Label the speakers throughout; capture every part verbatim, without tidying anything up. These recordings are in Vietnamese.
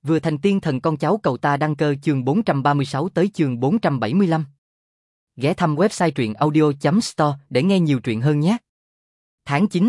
Speaker 1: Vừa thành tiên thần con cháu cầu ta đăng cơ chương bốn trăm ba mươi sáu tới chương bốn trăm bảy mươi lăm. Ghé thăm website truyện audio chấm store để nghe nhiều truyện hơn nhé. Tháng chín.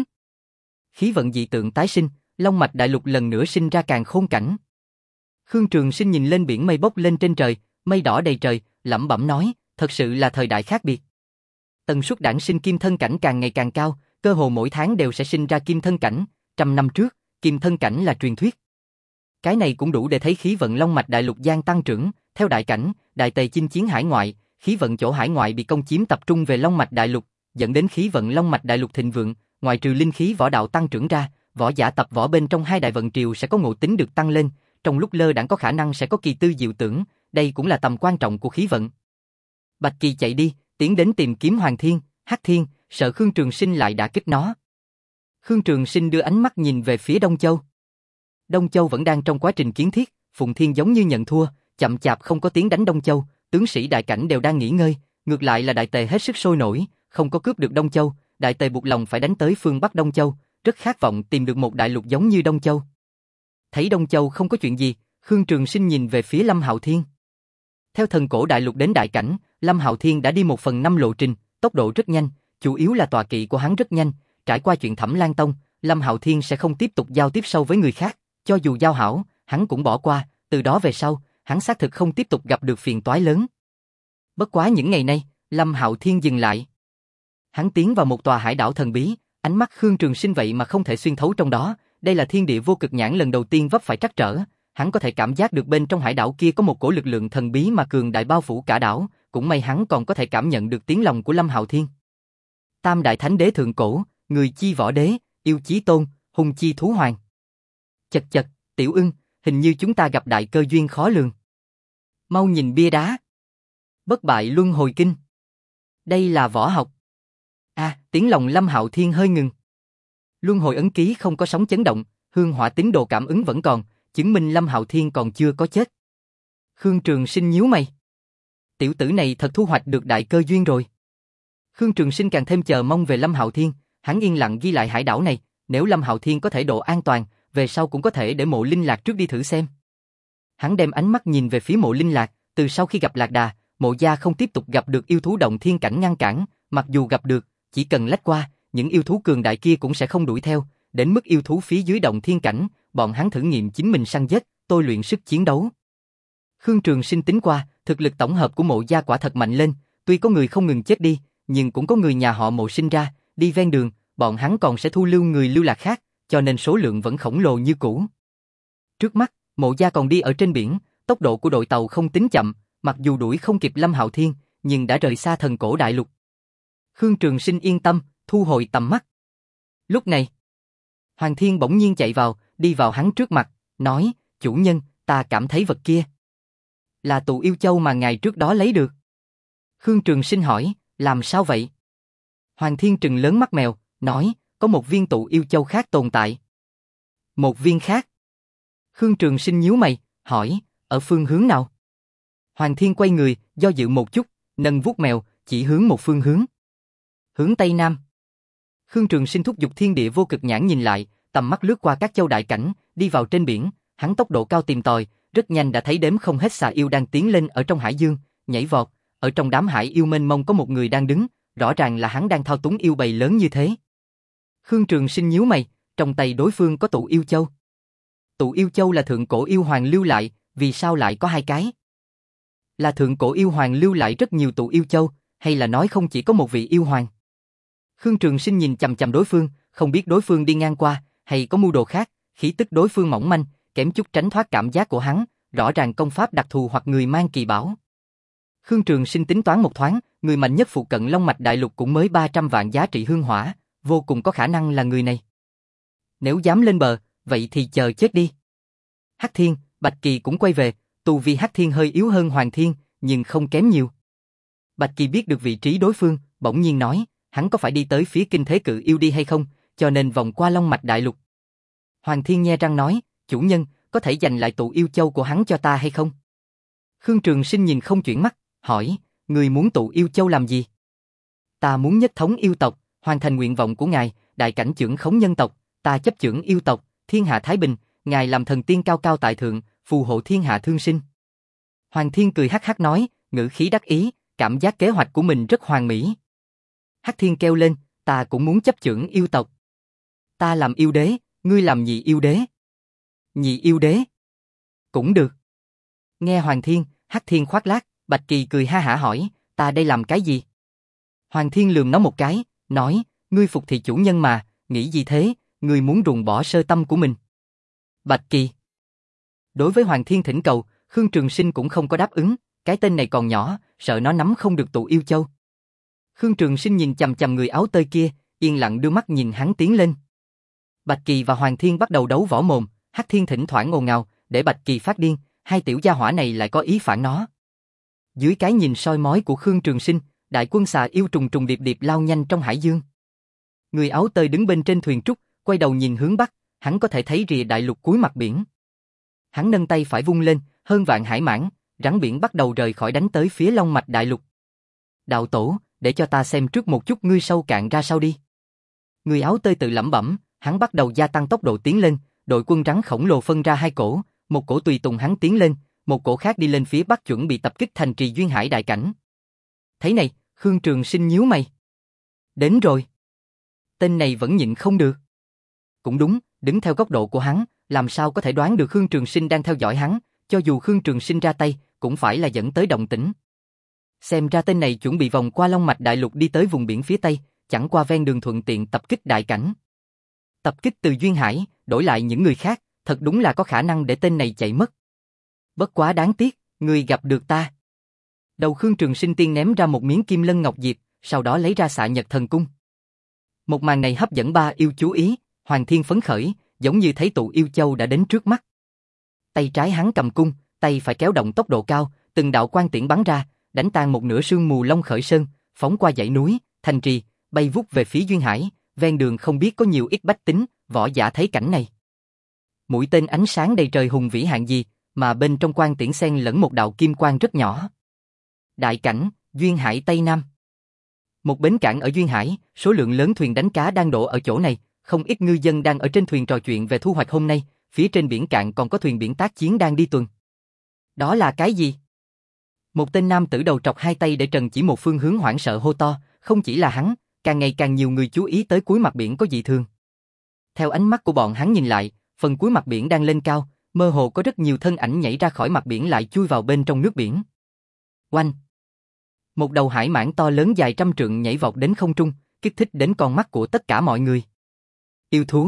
Speaker 1: Khí vận dị tượng tái sinh, Long Mạch Đại Lục lần nữa sinh ra càn khôn cảnh. Khương Trường Sinh nhìn lên biển mây bốc lên trên trời, mây đỏ đầy trời, lẩm bẩm nói, thật sự là thời đại khác biệt. Tần suất đản sinh kim thân cảnh càng ngày càng cao, cơ hồ mỗi tháng đều sẽ sinh ra kim thân cảnh, trăm năm trước, kim thân cảnh là truyền thuyết. Cái này cũng đủ để thấy khí vận Long Mạch Đại Lục gian tăng trưởng, theo đại cảnh, đại tề chinh chiến hải ngoại, khí vận chỗ hải ngoại bị công chiếm tập trung về Long Mạch Đại Lục, dẫn đến khí vận Long Mạch Đại Lục thịnh vượng, ngoại trừ linh khí võ đạo tăng trưởng ra, võ giả tập võ bên trong hai đại vận triều sẽ có ngộ tính được tăng lên, trong lúc lơ đãng có khả năng sẽ có kỳ tư diệu tưởng, đây cũng là tầm quan trọng của khí vận. Bạch Kỳ chạy đi, tiến đến tìm kiếm Hoàng Thiên, Hắc Thiên, sợ Khương Trường Sinh lại đả kích nó. Khương Trường Sinh đưa ánh mắt nhìn về phía Đông Châu. Đông Châu vẫn đang trong quá trình kiến thiết, Phụng Thiên giống như nhận thua, chậm chạp không có tiến đánh Đông Châu, tướng sĩ đại cảnh đều đang nghỉ ngơi, ngược lại là đại tề hết sức sôi nổi, không có cướp được Đông Châu, đại tề buộc lòng phải đánh tới phương Bắc Đông Châu, rất khát vọng tìm được một đại lục giống như Đông Châu. Thấy Đông Châu không có chuyện gì, Khương Trường Sinh nhìn về phía Lâm Hạo Thiên. Theo thần cổ đại lục đến đại cảnh, Lâm Hạo Thiên đã đi một phần năm lộ trình, tốc độ rất nhanh, chủ yếu là tọa kỵ của hắn rất nhanh, trải qua chuyện Thẩm Lan Tông, Lâm Hạo Thiên sẽ không tiếp tục giao tiếp sâu với người khác, cho dù giao hảo, hắn cũng bỏ qua, từ đó về sau, hắn xác thực không tiếp tục gặp được phiền toái lớn. Bất quá những ngày nay, Lâm Hạo Thiên dừng lại. Hắn tiến vào một tòa hải đảo thần bí, ánh mắt Khương Trường Sinh vậy mà không thể xuyên thấu trong đó, đây là thiên địa vô cực nhãn lần đầu tiên vấp phải trắc trở, hắn có thể cảm giác được bên trong hải đảo kia có một cổ lực lượng thần bí mà cường đại bao phủ cả đảo, cũng may hắn còn có thể cảm nhận được tiếng lòng của Lâm Hạo Thiên. Tam đại thánh đế thượng cổ, người chi võ đế, yêu chí tôn, hung chi thú hoàng. Chật chật, Tiểu Ưng, hình như chúng ta gặp đại cơ duyên khó lường. Mau nhìn bia đá. Bất bại luân hồi kinh. Đây là võ học. À, tiếng lòng Lâm Hạo Thiên hơi ngừng. Luân hồi ấn ký không có sóng chấn động, hương hỏa tín đồ cảm ứng vẫn còn, chứng minh Lâm Hạo Thiên còn chưa có chết. Khương Trường Sinh nhíu mày. Tiểu tử này thật thu hoạch được đại cơ duyên rồi. Khương Trường Sinh càng thêm chờ mong về Lâm Hạo Thiên, hắn yên lặng ghi lại hải đảo này, nếu Lâm Hạo Thiên có thể độ an toàn, về sau cũng có thể để Mộ Linh Lạc trước đi thử xem. Hắn đem ánh mắt nhìn về phía Mộ Linh Lạc, từ sau khi gặp Lạc Đà, Mộ gia không tiếp tục gặp được yêu thú động thiên cảnh ngăn cản, mặc dù gặp được, chỉ cần lách qua, những yêu thú cường đại kia cũng sẽ không đuổi theo, đến mức yêu thú phía dưới động thiên cảnh, bọn hắn thử nghiệm chính mình săn giết, tôi luyện sức chiến đấu. Khương Trường Sinh tính qua, thực lực tổng hợp của Mộ gia quả thật mạnh lên, tuy có người không ngừng chết đi, nhưng cũng có người nhà họ Mộ sinh ra, đi ven đường, bọn hắn còn sẽ thu lưu người lưu lạc khác, cho nên số lượng vẫn khổng lồ như cũ. Trước mắt, Mộ gia còn đi ở trên biển, tốc độ của đội tàu không tính chậm, mặc dù đuổi không kịp Lâm Hạo Thiên, nhưng đã rời xa thần cổ đại lục. Khương Trường Sinh yên tâm, thu hồi tầm mắt. Lúc này, Hoàng Thiên bỗng nhiên chạy vào, đi vào hắn trước mặt, nói, chủ nhân, ta cảm thấy vật kia là tụ yêu châu mà ngài trước đó lấy được. Khương Trường Sinh hỏi, làm sao vậy? Hoàng Thiên trừng lớn mắt mèo, nói, có một viên tụ yêu châu khác tồn tại. Một viên khác? Khương Trường Sinh nhíu mày, hỏi, ở phương hướng nào? Hoàng Thiên quay người, do dự một chút, nâng vuốt mèo, chỉ hướng một phương hướng. Hướng Tây Nam. Khương Trường Sinh thúc giục thiên địa vô cực nhãn nhìn lại, tầm mắt lướt qua các châu đại cảnh, đi vào trên biển, hắn tốc độ cao tìm tòi, rất nhanh đã thấy đếm không hết xà yêu đang tiến lên ở trong hải dương, nhảy vọt, ở trong đám hải yêu mênh mông có một người đang đứng, rõ ràng là hắn đang thao túng yêu bầy lớn như thế. Khương Trường Sinh nhíu mày, trong tay đối phương có tụ yêu châu. Tụ yêu châu là thượng cổ yêu hoàng lưu lại, vì sao lại có hai cái? Là thượng cổ yêu hoàng lưu lại rất nhiều tụ yêu châu, hay là nói không chỉ có một vị yêu hoàng? Khương Trường Sinh nhìn chằm chằm đối phương, không biết đối phương đi ngang qua, hay có mưu đồ khác, khí tức đối phương mỏng manh, kém chút tránh thoát cảm giác của hắn, rõ ràng công pháp đặc thù hoặc người mang kỳ bảo. Khương Trường Sinh tính toán một thoáng, người mạnh nhất phụ cận Long Mạch Đại Lục cũng mới ba trăm vạn giá trị hương hỏa, vô cùng có khả năng là người này. Nếu dám lên bờ, vậy thì chờ chết đi. Hắc Thiên, Bạch Kỳ cũng quay về, tu vi Hắc Thiên hơi yếu hơn Hoàng Thiên, nhưng không kém nhiều. Bạch Kỳ biết được vị trí đối phương, bỗng nhiên nói, hắn có phải đi tới phía kinh thế cự yêu đi hay không, cho nên vòng qua Long Mạch Đại Lục. Hoàng Thiên nhe răng nói, chủ nhân, có thể dành lại tụ yêu châu của hắn cho ta hay không? Khương Trường Sinh nhìn không chuyển mắt, hỏi, người muốn tụ yêu châu làm gì? Ta muốn nhất thống yêu tộc, hoàn thành nguyện vọng của ngài, đại cảnh trưởng khống nhân tộc, ta chấp trưởng yêu tộc, thiên hạ thái bình, ngài làm thần tiên cao cao tại thượng, phù hộ thiên hạ thương sinh. Hoàng Thiên cười hắc hắc nói, ngữ khí đắc ý, cảm giác kế hoạch của mình rất hoàn mỹ. Hắc Thiên kêu lên, ta cũng muốn chấp chưởng yêu tộc. Ta làm yêu đế, ngươi làm nhị yêu đế. Nhị yêu đế? Cũng được. Nghe Hoàng Thiên, Hắc Thiên khoác lác, Bạch Kỳ cười ha hả hỏi, ta đây làm cái gì? Hoàng Thiên lườm nó một cái, nói, ngươi phục thị chủ nhân mà, nghĩ gì thế, ngươi muốn ruồng bỏ sơ tâm của mình. Bạch Kỳ. Đối với Hoàng Thiên thỉnh cầu, Khương Trường Sinh cũng không có đáp ứng, cái tên này còn nhỏ, sợ nó nắm không được tụ yêu châu. Khương Trường Sinh nhìn chằm chằm người áo tơi kia, yên lặng đưa mắt nhìn hắn tiến lên. Bạch Kỳ và Hoàng Thiên bắt đầu đấu võ mồm, Hắc Thiên thỉnh thoảng ồn ào, để Bạch Kỳ phát điên, hai tiểu gia hỏa này lại có ý phản nó. Dưới cái nhìn soi mói của Khương Trường Sinh, đại quân xà yêu trùng trùng điệp điệp lao nhanh trong hải dương. Người áo tơi đứng bên trên thuyền trúc, quay đầu nhìn hướng bắc, hắn có thể thấy rìa đại lục cuối mặt biển. Hắn nâng tay phải vung lên, hơn vạn hải mãng, rắn biển bắt đầu rời khỏi đánh tới phía long mạch đại lục. Đạo tổ, để cho ta xem trước một chút ngươi sâu cạn ra sao đi. Người áo tơi tự lẩm bẩm, hắn bắt đầu gia tăng tốc độ tiến lên, đội quân rắn khổng lồ phân ra hai cổ, một cổ tùy tùng hắn tiến lên, một cổ khác đi lên phía bắc chuẩn bị tập kích thành trì Duyên Hải đại cảnh. Thấy này, Khương Trường Sinh nhíu mày. Đến rồi. Tên này vẫn nhịn không được. Cũng đúng, đứng theo góc độ của hắn, làm sao có thể đoán được Khương Trường Sinh đang theo dõi hắn, cho dù Khương Trường Sinh ra tay, cũng phải là dẫn tới động tĩnh. Xem ra tên này chuẩn bị vòng qua Long Mạch Đại Lục đi tới vùng biển phía Tây, chẳng qua ven đường thuận tiện tập kích đại cảnh. Tập kích từ Duyên Hải, đổi lại những người khác, thật đúng là có khả năng để tên này chạy mất. Bất quá đáng tiếc, người gặp được ta. Đầu Khương Trường Sinh tiên ném ra một miếng kim lân ngọc diệp, sau đó lấy ra xạ nhật thần cung. Một màn này hấp dẫn ba yêu chú ý, Hoàng Thiên phấn khởi, giống như thấy tụ yêu châu đã đến trước mắt. Tay trái hắn cầm cung, tay phải kéo động tốc độ cao, từng đạo quang tiễn bắn ra, đánh tan một nửa sương mù Long Khởi Sơn, phóng qua dãy núi, thành trì, bay vút về phía Duyên Hải, ven đường không biết có nhiều ít bách tính, võ giả thấy cảnh này. Mũi tên ánh sáng đầy trời hùng vĩ hạng gì, mà bên trong quang tiễn xen lẫn một đạo kim quang rất nhỏ. Đại cảnh, Duyên Hải Tây Nam. Một bến cảng ở Duyên Hải, số lượng lớn thuyền đánh cá đang đổ ở chỗ này, không ít ngư dân đang ở trên thuyền trò chuyện về thu hoạch hôm nay, phía trên biển cạn còn có thuyền biển tác chiến đang đi tuần. Đó là cái gì? Một tên nam tử đầu trọc hai tay để trần chỉ một phương hướng hoảng sợ hô to, không chỉ là hắn, càng ngày càng nhiều người chú ý tới cuối mặt biển có dị thường. Theo ánh mắt của bọn hắn nhìn lại, phần cuối mặt biển đang lên cao, mơ hồ có rất nhiều thân ảnh nhảy ra khỏi mặt biển lại chui vào bên trong nước biển. Oanh! Một đầu hải mãng to lớn dài trăm trượng nhảy vọt đến không trung, kích thích đến con mắt của tất cả mọi người. Yêu thú!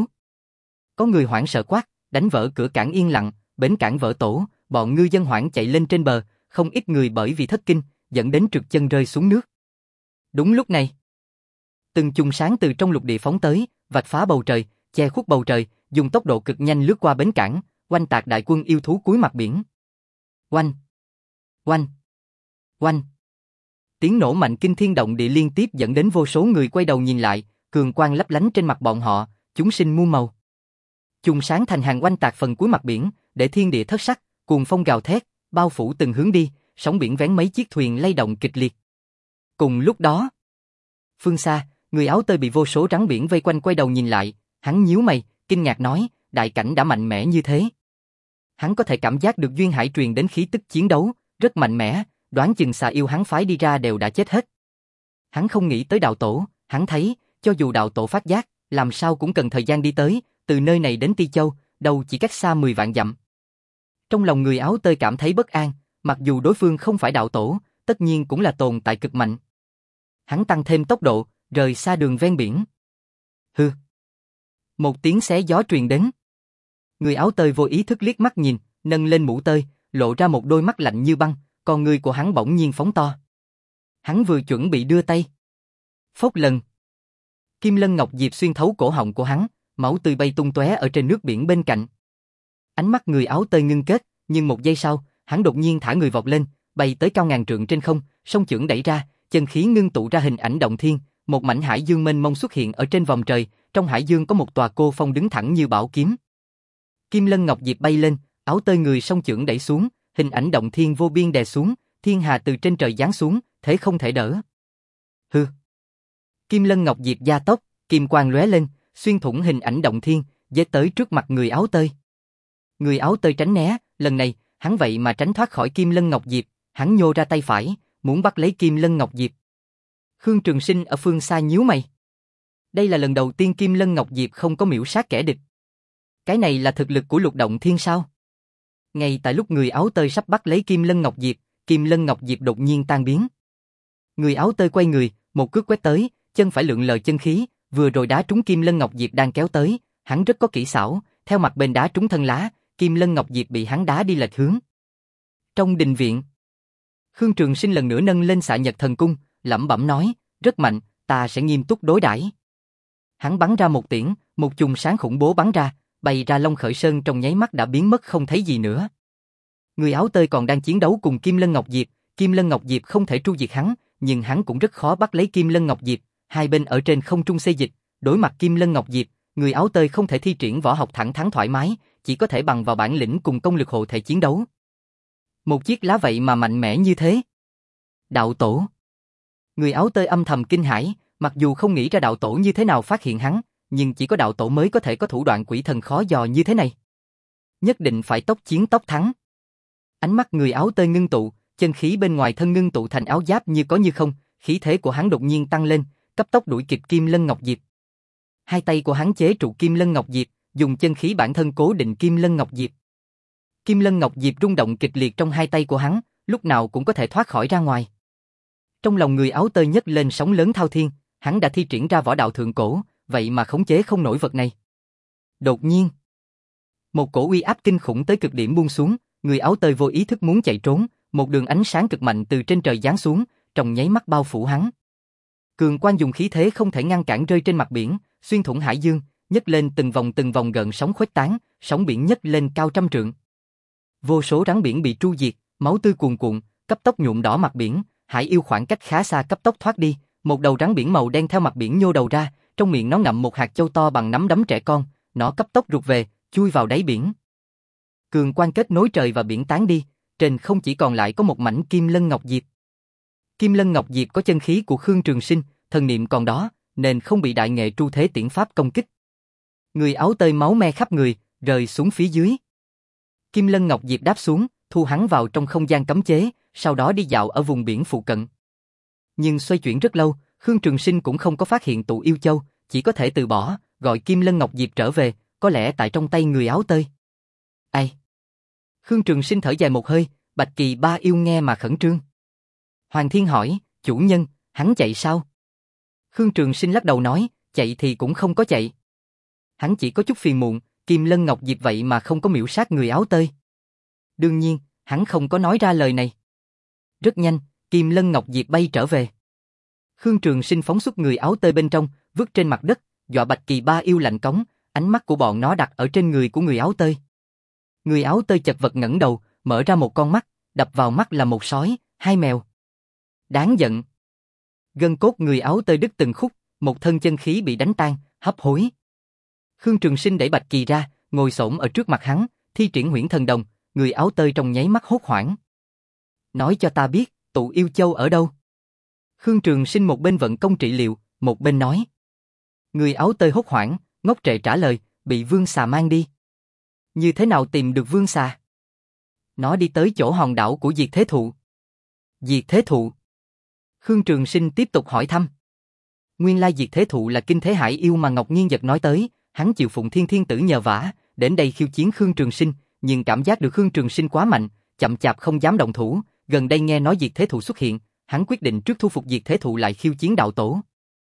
Speaker 1: Có người hoảng sợ quát, đánh vỡ cửa cảng yên lặng, bến cảng vỡ tổ, bọn ngư dân hoảng chạy lên trên bờ, không ít người bởi vì thất kinh, dẫn đến trượt chân rơi xuống nước. Đúng lúc này, từng chùm sáng từ trong lục địa phóng tới, vạch phá bầu trời, che khuất bầu trời, dùng tốc độ cực nhanh lướt qua bến cảng, oanh tạc đại quân yêu thú cuối mặt biển. Oanh! Oanh! Oanh! Tiếng nổ mạnh kinh thiên động địa liên tiếp dẫn đến vô số người quay đầu nhìn lại, cường quang lấp lánh trên mặt bọn họ, chúng sinh muôn màu. Chùm sáng thành hàng oanh tạc phần cuối mặt biển, để thiên địa thất sắc, cuồng phong gào thét, bao phủ từng hướng đi, sóng biển vén mấy chiếc thuyền lay động kịch liệt. Cùng lúc đó, phương xa, người áo tơi bị vô số rắn biển vây quanh quay đầu nhìn lại, hắn nhíu mày, kinh ngạc nói, đại cảnh đã mạnh mẽ như thế. Hắn có thể cảm giác được Duyên Hải truyền đến khí tức chiến đấu, rất mạnh mẽ, đoán chừng xà yêu hắn phái đi ra đều đã chết hết. Hắn không nghĩ tới đạo tổ, hắn thấy, cho dù đạo tổ phát giác, làm sao cũng cần thời gian đi tới, từ nơi này đến Ti Châu, đâu chỉ cách xa mười vạn dặm. Trong lòng người áo tơi cảm thấy bất an, mặc dù đối phương không phải đạo tổ, tất nhiên cũng là tồn tại cực mạnh. Hắn tăng thêm tốc độ, rời xa đường ven biển. Hừ. Một tiếng xé gió truyền đến. Người áo tơi vô ý thức liếc mắt nhìn, nâng lên mũ tơi, lộ ra một đôi mắt lạnh như băng, con người của hắn bỗng nhiên phóng to. Hắn vừa chuẩn bị đưa tay. Phốc lần. Kim lân ngọc diệp xuyên thấu cổ họng của hắn, máu tươi bay tung tóe ở trên nước biển bên cạnh. Ánh mắt người áo tơi ngưng kết, nhưng một giây sau, hắn đột nhiên thả người vọt lên, bay tới cao ngàn trượng trên không, song chưởng đẩy ra, chân khí ngưng tụ ra hình ảnh động thiên, một mảnh hải dương mênh mông xuất hiện ở trên vòm trời, trong hải dương có một tòa cô phong đứng thẳng như bảo kiếm. Kim lân ngọc diệp bay lên, áo tơi người song chưởng đẩy xuống, hình ảnh động thiên vô biên đè xuống, thiên hà từ trên trời giáng xuống, thế không thể đỡ. Hừ. Kim lân ngọc diệp gia tốc, kim quang lóe lên, xuyên thủng hình ảnh động thiên, giết tới trước mặt người áo tơi. Người áo tơi tránh né, lần này, hắn vậy mà tránh thoát khỏi Kim Lân Ngọc Diệp, hắn nhô ra tay phải, muốn bắt lấy Kim Lân Ngọc Diệp. Khương Trường Sinh ở phương xa nhíu mày. Đây là lần đầu tiên Kim Lân Ngọc Diệp không có miễu sát kẻ địch. Cái này là thực lực của Lục Động Thiên sao? Ngay tại lúc người áo tơi sắp bắt lấy Kim Lân Ngọc Diệp, Kim Lân Ngọc Diệp đột nhiên tan biến. Người áo tơi quay người, một cước quét tới, chân phải lượn lờ chân khí, vừa rồi đá trúng Kim Lân Ngọc Diệp đang kéo tới, hắn rất có kỹ xảo, theo mặt bên đá trúng thân lá, Kim Lân Ngọc Diệp bị hắn đá đi lệch hướng. Trong đình viện, Khương Trường Sinh lần nữa nâng lên Xạ Nhật Thần Cung, lẩm bẩm nói, rất mạnh, ta sẽ nghiêm túc đối đãi. Hắn bắn ra một tiễn, một chùm sáng khủng bố bắn ra, bay ra Long Khởi Sơn trong nháy mắt đã biến mất không thấy gì nữa. Người áo tơi còn đang chiến đấu cùng Kim Lân Ngọc Diệp, Kim Lân Ngọc Diệp không thể tru diệt hắn, nhưng hắn cũng rất khó bắt lấy Kim Lân Ngọc Diệp, hai bên ở trên không trung xê dịch, đối mặt Kim Lân Ngọc Diệp, người áo tơi không thể thi triển võ học thẳng thắn thoải mái, chỉ có thể bằng vào bản lĩnh cùng công lực hộ thể chiến đấu. Một chiếc lá vậy mà mạnh mẽ như thế. Đạo tổ. Người áo tơi âm thầm kinh hãi, mặc dù không nghĩ ra đạo tổ như thế nào phát hiện hắn, nhưng chỉ có đạo tổ mới có thể có thủ đoạn quỷ thần khó dò như thế này. Nhất định phải tốc chiến tốc thắng. Ánh mắt người áo tơi ngưng tụ, chân khí bên ngoài thân ngưng tụ thành áo giáp như có như không, khí thế của hắn đột nhiên tăng lên, cấp tốc đuổi kịp Kim Lân Ngọc Diệp. Hai tay của hắn chế trụ Kim Lân Ngọc Diệp, dùng chân khí bản thân cố định Kim Lân Ngọc Diệp. Kim Lân Ngọc Diệp rung động kịch liệt trong hai tay của hắn, lúc nào cũng có thể thoát khỏi ra ngoài. Trong lòng người áo tơi nhấc lên sóng lớn thao thiên, hắn đã thi triển ra võ đạo thượng cổ, vậy mà khống chế không nổi vật này. Đột nhiên, một cổ uy áp kinh khủng tới cực điểm buông xuống, người áo tơi vô ý thức muốn chạy trốn, một đường ánh sáng cực mạnh từ trên trời giáng xuống, trong nháy mắt bao phủ hắn. Cường quang dùng khí thế không thể ngăn cản rơi trên mặt biển, xuyên thủng hải dương, nhấc lên từng vòng từng vòng gợn sóng khuếch tán, sóng biển nhấc lên cao trăm trượng. Vô số rắn biển bị tru diệt, máu tươi cuồn cuộn, cấp tốc nhuộm đỏ mặt biển, hải yêu khoảng cách khá xa cấp tốc thoát đi, một đầu rắn biển màu đen theo mặt biển nhô đầu ra, trong miệng nó ngậm một hạt châu to bằng nắm đấm trẻ con, nó cấp tốc rụt về, chui vào đáy biển. Cường quang kết nối trời và biển tán đi, trên không chỉ còn lại có một mảnh Kim Lân Ngọc Diệp. Kim Lân Ngọc Diệp có chân khí của Khương Trường Sinh, thần niệm còn đó, nên không bị đại nghệ tru thế tiễn pháp công kích. Người áo tơi máu me khắp người, rơi xuống phía dưới. Kim Lân Ngọc Diệp đáp xuống, thu hắn vào trong không gian cấm chế, sau đó đi dạo ở vùng biển phụ cận. Nhưng xoay chuyển rất lâu, Khương Trường Sinh cũng không có phát hiện tụ yêu châu, chỉ có thể từ bỏ, gọi Kim Lân Ngọc Diệp trở về, có lẽ tại trong tay người áo tơi. Ai? Khương Trường Sinh thở dài một hơi, Bạch Kỳ Ba yêu nghe mà khẩn trương. Hoàng Thiên hỏi, chủ nhân, hắn chạy sao? Khương Trường Sinh lắc đầu nói, chạy thì cũng không có chạy. Hắn chỉ có chút phiền muộn, Kim Lân Ngọc Diệp vậy mà không có miễu sát người áo tơi. Đương nhiên, hắn không có nói ra lời này. Rất nhanh, Kim Lân Ngọc Diệp bay trở về. Khương Trường Sinh phóng xuất người áo tơi bên trong, vứt trên mặt đất, dọa Bạch Kỳ Ba yêu lạnh cống, ánh mắt của bọn nó đặt ở trên người của người áo tơi. Người áo tơi chật vật ngẩng đầu, mở ra một con mắt, đập vào mắt là một sói, hai mèo. Đáng giận. Gân cốt người áo tơi đứt từng khúc, một thân chân khí bị đánh tan, hấp hối. Khương Trường Sinh đẩy Bạch Kỳ ra, ngồi xổm ở trước mặt hắn, thi triển Huyễn Thần Đồng, người áo tơi trong nháy mắt hốt hoảng. Nói cho ta biết, tụ yêu châu ở đâu? Khương Trường Sinh một bên vận công trị liệu, một bên nói. Người áo tơi hốt hoảng, ngốc trệ trả lời, bị vương xà mang đi. Như thế nào tìm được vương xà? Nó đi tới chỗ hòn đảo của Diệt Thế Thụ. Diệt Thế Thụ? Khương Trường Sinh tiếp tục hỏi thăm. Nguyên lai Diệt Thế Thụ là kinh thế hải yêu mà Ngọc Nghiên Giật nói tới, hắn chịu phụng Thiên Thiên Tử nhờ vả, đến đây khiêu chiến Khương Trường Sinh, nhưng cảm giác được Khương Trường Sinh quá mạnh, chậm chạp không dám động thủ, gần đây nghe nói Diệt Thế Thụ xuất hiện, hắn quyết định trước thu phục Diệt Thế Thụ lại khiêu chiến đạo tổ.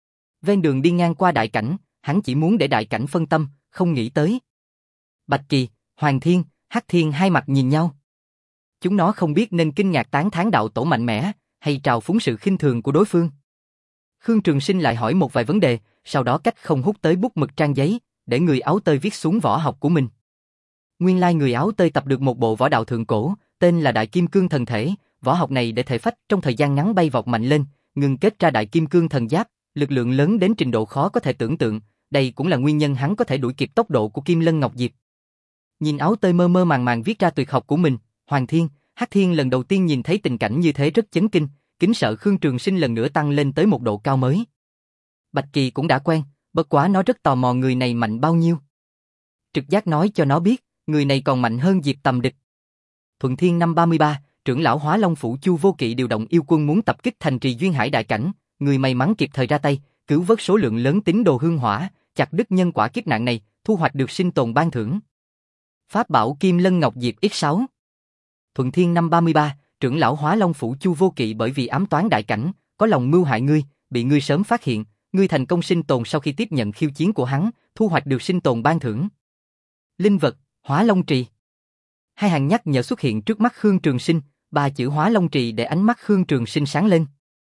Speaker 1: Ven đường đi ngang qua đại cảnh, hắn chỉ muốn để đại cảnh phân tâm, không nghĩ tới. Bạch Kỳ, Hoàng Thiên, Hắc Thiên hai mặt nhìn nhau. Chúng nó không biết nên kinh ngạc tán thán đạo tổ mạnh mẽ, hay trào phúng sự khinh thường của đối phương. Khương Trường Sinh lại hỏi một vài vấn đề, sau đó cách không hút tới bút mực trang giấy, để người áo tơi viết xuống võ học của mình. Nguyên lai người áo tơi tập được một bộ võ đạo thượng cổ, tên là Đại Kim Cương Thần Thể, võ học này để thể phách trong thời gian ngắn bay vọt mạnh lên, ngưng kết ra Đại Kim Cương Thần Giáp, lực lượng lớn đến trình độ khó có thể tưởng tượng, đây cũng là nguyên nhân hắn có thể đuổi kịp tốc độ của Kim Lân Ngọc Diệp. Nhìn áo tơi mơ mơ màng màng viết ra tuyệt học của mình, Hoàng Thiên, Hắc Thiên lần đầu tiên nhìn thấy tình cảnh như thế rất chấn kinh, kính sợ Khương Trường Sinh lần nữa tăng lên tới một độ cao mới. Bạch Kỳ cũng đã quen, bất quá nó rất tò mò người này mạnh bao nhiêu. Trực giác nói cho nó biết, người này còn mạnh hơn Diệp Tầm Địch. Thuận Thiên năm ba mươi ba, trưởng lão Hóa Long Phủ Chu Vô Kỵ điều động yêu quân muốn tập kích thành trì Duyên Hải đại cảnh, người may mắn kịp thời ra tay, cứu vớt số lượng lớn tín đồ hương hỏa, chặt đứt nhân quả kiếp nạn này, thu hoạch được sinh tồn ban thưởng. Pháp bảo Kim Lân Ngọc Diệp ích sáu. Thuận Thiên năm ba mươi ba, trưởng lão Hóa Long Phủ Chu Vô Kỵ bởi vì ám toán đại cảnh, có lòng mưu hại ngươi, bị ngươi sớm phát hiện, ngươi thành công sinh tồn sau khi tiếp nhận khiêu chiến của hắn, thu hoạch được sinh tồn ban thưởng. Linh vật, Hóa Long Trì. Hai hàng nhắc nhở xuất hiện trước mắt Khương Trường Sinh, ba chữ Hóa Long Trì để ánh mắt Khương Trường Sinh sáng lên.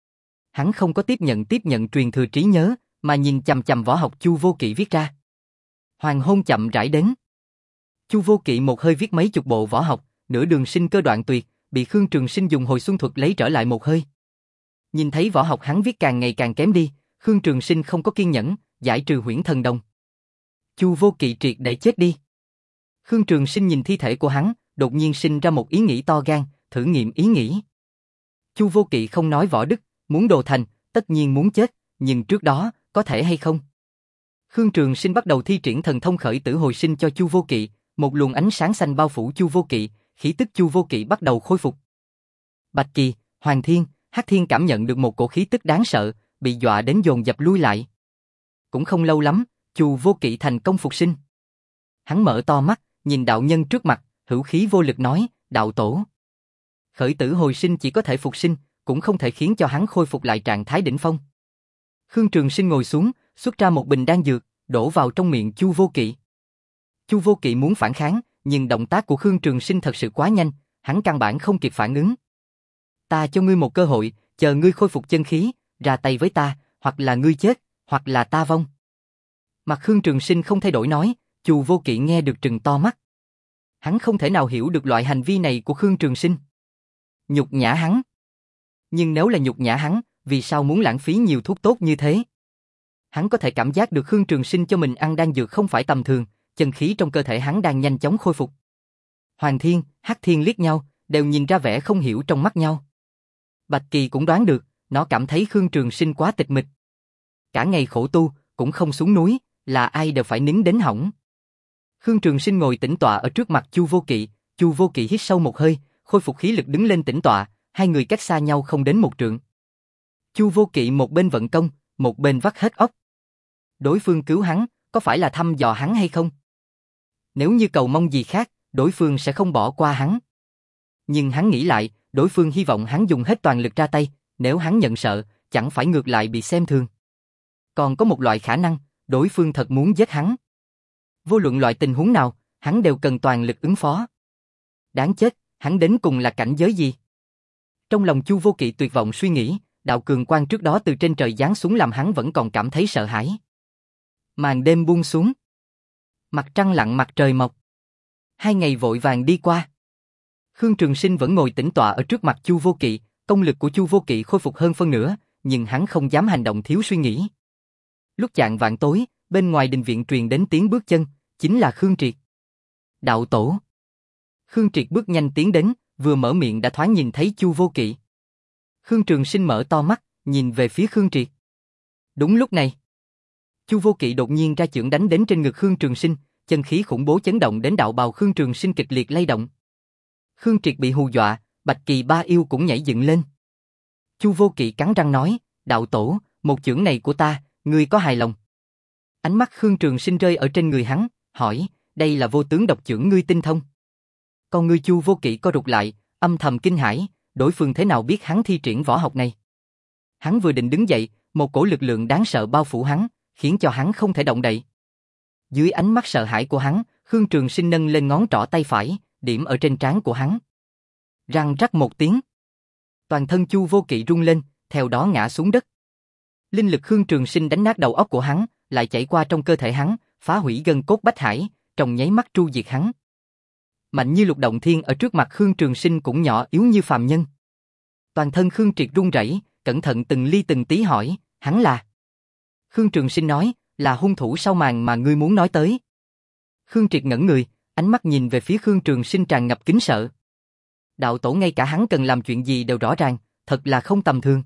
Speaker 1: Hắn không có tiếp nhận tiếp nhận truyền thừa trí nhớ, mà nhìn chằm chằm võ học Chu Vô Kỵ viết ra. Hoàng hôn chậm rãi đến. Chu Vô Kỵ một hơi viết mấy chục bộ võ học, nửa đường sinh cơ đoạn tuyệt, bị Khương Trường Sinh dùng hồi xuân thuật lấy trở lại một hơi. Nhìn thấy võ học hắn viết càng ngày càng kém đi, Khương Trường Sinh không có kiên nhẫn, giải trừ huyễn thần đồng. Chu Vô Kỵ triệt để chết đi. Khương Trường Sinh nhìn thi thể của hắn, đột nhiên sinh ra một ý nghĩ to gan, thử nghiệm ý nghĩ. Chu Vô Kỵ không nói võ đức, muốn đồ thành, tất nhiên muốn chết, nhưng trước đó, có thể hay không? Khương Trường Sinh bắt đầu thi triển thần thông khởi tử hồi sinh cho Chu Vô Kỵ, một luồng ánh sáng xanh bao phủ Chu Vô Kỵ, khí tức Chu Vô Kỵ bắt đầu khôi phục. Bạch Kỳ, Hoàng Thiên, Hắc Thiên cảm nhận được một cổ khí tức đáng sợ, bị dọa đến dồn dập lui lại. Cũng không lâu lắm, Chu Vô Kỵ thành công phục sinh. Hắn mở to mắt, nhìn đạo nhân trước mặt, hữu khí vô lực nói, đạo tổ. Khởi tử hồi sinh chỉ có thể phục sinh, cũng không thể khiến cho hắn khôi phục lại trạng thái đỉnh phong. Khương Trường Sinh ngồi xuống, xuất ra một bình đan dược, đổ vào trong miệng Chu Vô Kỵ. Chu Vô Kỵ muốn phản kháng, nhưng động tác của Khương Trường Sinh thật sự quá nhanh, hắn căn bản không kịp phản ứng. Ta cho ngươi một cơ hội, chờ ngươi khôi phục chân khí, ra tay với ta, hoặc là ngươi chết, hoặc là ta vong. Mặt Khương Trường Sinh không thay đổi nói, Chu Vô Kỵ nghe được trừng to mắt. Hắn không thể nào hiểu được loại hành vi này của Khương Trường Sinh. Nhục nhã hắn. Nhưng nếu là nhục nhã hắn, vì sao muốn lãng phí nhiều thuốc tốt như thế? Hắn có thể cảm giác được Khương Trường Sinh cho mình ăn đan dược không phải tầm thường, chân khí trong cơ thể hắn đang nhanh chóng khôi phục. Hoàng Thiên, Hắc Thiên liếc nhau, đều nhìn ra vẻ không hiểu trong mắt nhau. Bạch Kỳ cũng đoán được, nó cảm thấy Khương Trường Sinh quá tịch mịch. Cả ngày khổ tu, cũng không xuống núi, là ai đều phải nín đến hỏng. Khương Trường Sinh ngồi tĩnh tọa ở trước mặt Chu Vô Kỵ, Chu Vô Kỵ hít sâu một hơi, khôi phục khí lực đứng lên tĩnh tọa, hai người cách xa nhau không đến một trượng. Chu Vô Kỵ một bên vận công, một bên vắt hết óc. Đối phương cứu hắn, có phải là thăm dò hắn hay không? Nếu như cầu mong gì khác, đối phương sẽ không bỏ qua hắn. Nhưng hắn nghĩ lại, đối phương hy vọng hắn dùng hết toàn lực ra tay, nếu hắn nhận sợ, chẳng phải ngược lại bị xem thường. Còn có một loại khả năng, đối phương thật muốn giết hắn. Vô luận loại tình huống nào, hắn đều cần toàn lực ứng phó. Đáng chết, hắn đến cùng là cảnh giới gì? Trong lòng Chu Vô Kỵ tuyệt vọng suy nghĩ, đạo cường quang trước đó từ trên trời giáng xuống làm hắn vẫn còn cảm thấy sợ hãi. Màn đêm buông xuống. Mặt trăng lặn mặt trời mọc. Hai ngày vội vàng đi qua. Khương Trường Sinh vẫn ngồi tĩnh tọa ở trước mặt Chu Vô Kỵ, công lực của Chu Vô Kỵ khôi phục hơn phân nửa, nhưng hắn không dám hành động thiếu suy nghĩ. Lúc chạng vạng tối, bên ngoài đình viện truyền đến tiếng bước chân, chính là Khương Triệt. Đạo tổ. Khương Triệt bước nhanh tiến đến, vừa mở miệng đã thoáng nhìn thấy Chu Vô Kỵ. Khương Trường Sinh mở to mắt, nhìn về phía Khương Triệt. Đúng lúc này, Chu Vô Kỵ đột nhiên ra chưởng đánh đến trên ngực Khương Trường Sinh, chân khí khủng bố chấn động đến đạo bào Khương Trường Sinh kịch liệt lay động. Khương Triệt bị hù dọa, Bạch Kỳ ba yêu cũng nhảy dựng lên. Chu Vô Kỵ cắn răng nói, đạo tổ, một chưởng này của ta, ngươi có hài lòng? Ánh mắt Khương Trường Sinh rơi ở trên người hắn, hỏi, đây là vô tướng độc chưởng ngươi tinh thông? Con ngươi Chu Vô Kỵ co rụt lại, âm thầm kinh hãi, đối phương thế nào biết hắn thi triển võ học này? Hắn vừa định đứng dậy, một cổ lực lượng đáng sợ bao phủ hắn, khiến cho hắn không thể động đậy. Dưới ánh mắt sợ hãi của hắn, Khương Trường Sinh nâng lên ngón trỏ tay phải, điểm ở trên trán của hắn. Răng rắc một tiếng. Toàn thân Chu Vô Kỵ rung lên, theo đó ngã xuống đất. Linh lực Khương Trường Sinh đánh nát đầu óc của hắn, lại chảy qua trong cơ thể hắn, phá hủy gân cốt bách hải, trong nháy mắt tru diệt hắn. Mạnh như lục động thiên ở trước mặt Khương Trường Sinh cũng nhỏ yếu như phàm nhân. Toàn thân Khương Triệt run rẩy, cẩn thận từng ly từng tí hỏi, hắn là? Khương Trường Sinh nói, là hung thủ sau màn mà ngươi muốn nói tới. Khương Triệt ngẩn người, ánh mắt nhìn về phía Khương Trường Sinh tràn ngập kính sợ. Đạo tổ ngay cả hắn cần làm chuyện gì đều rõ ràng, thật là không tầm thường.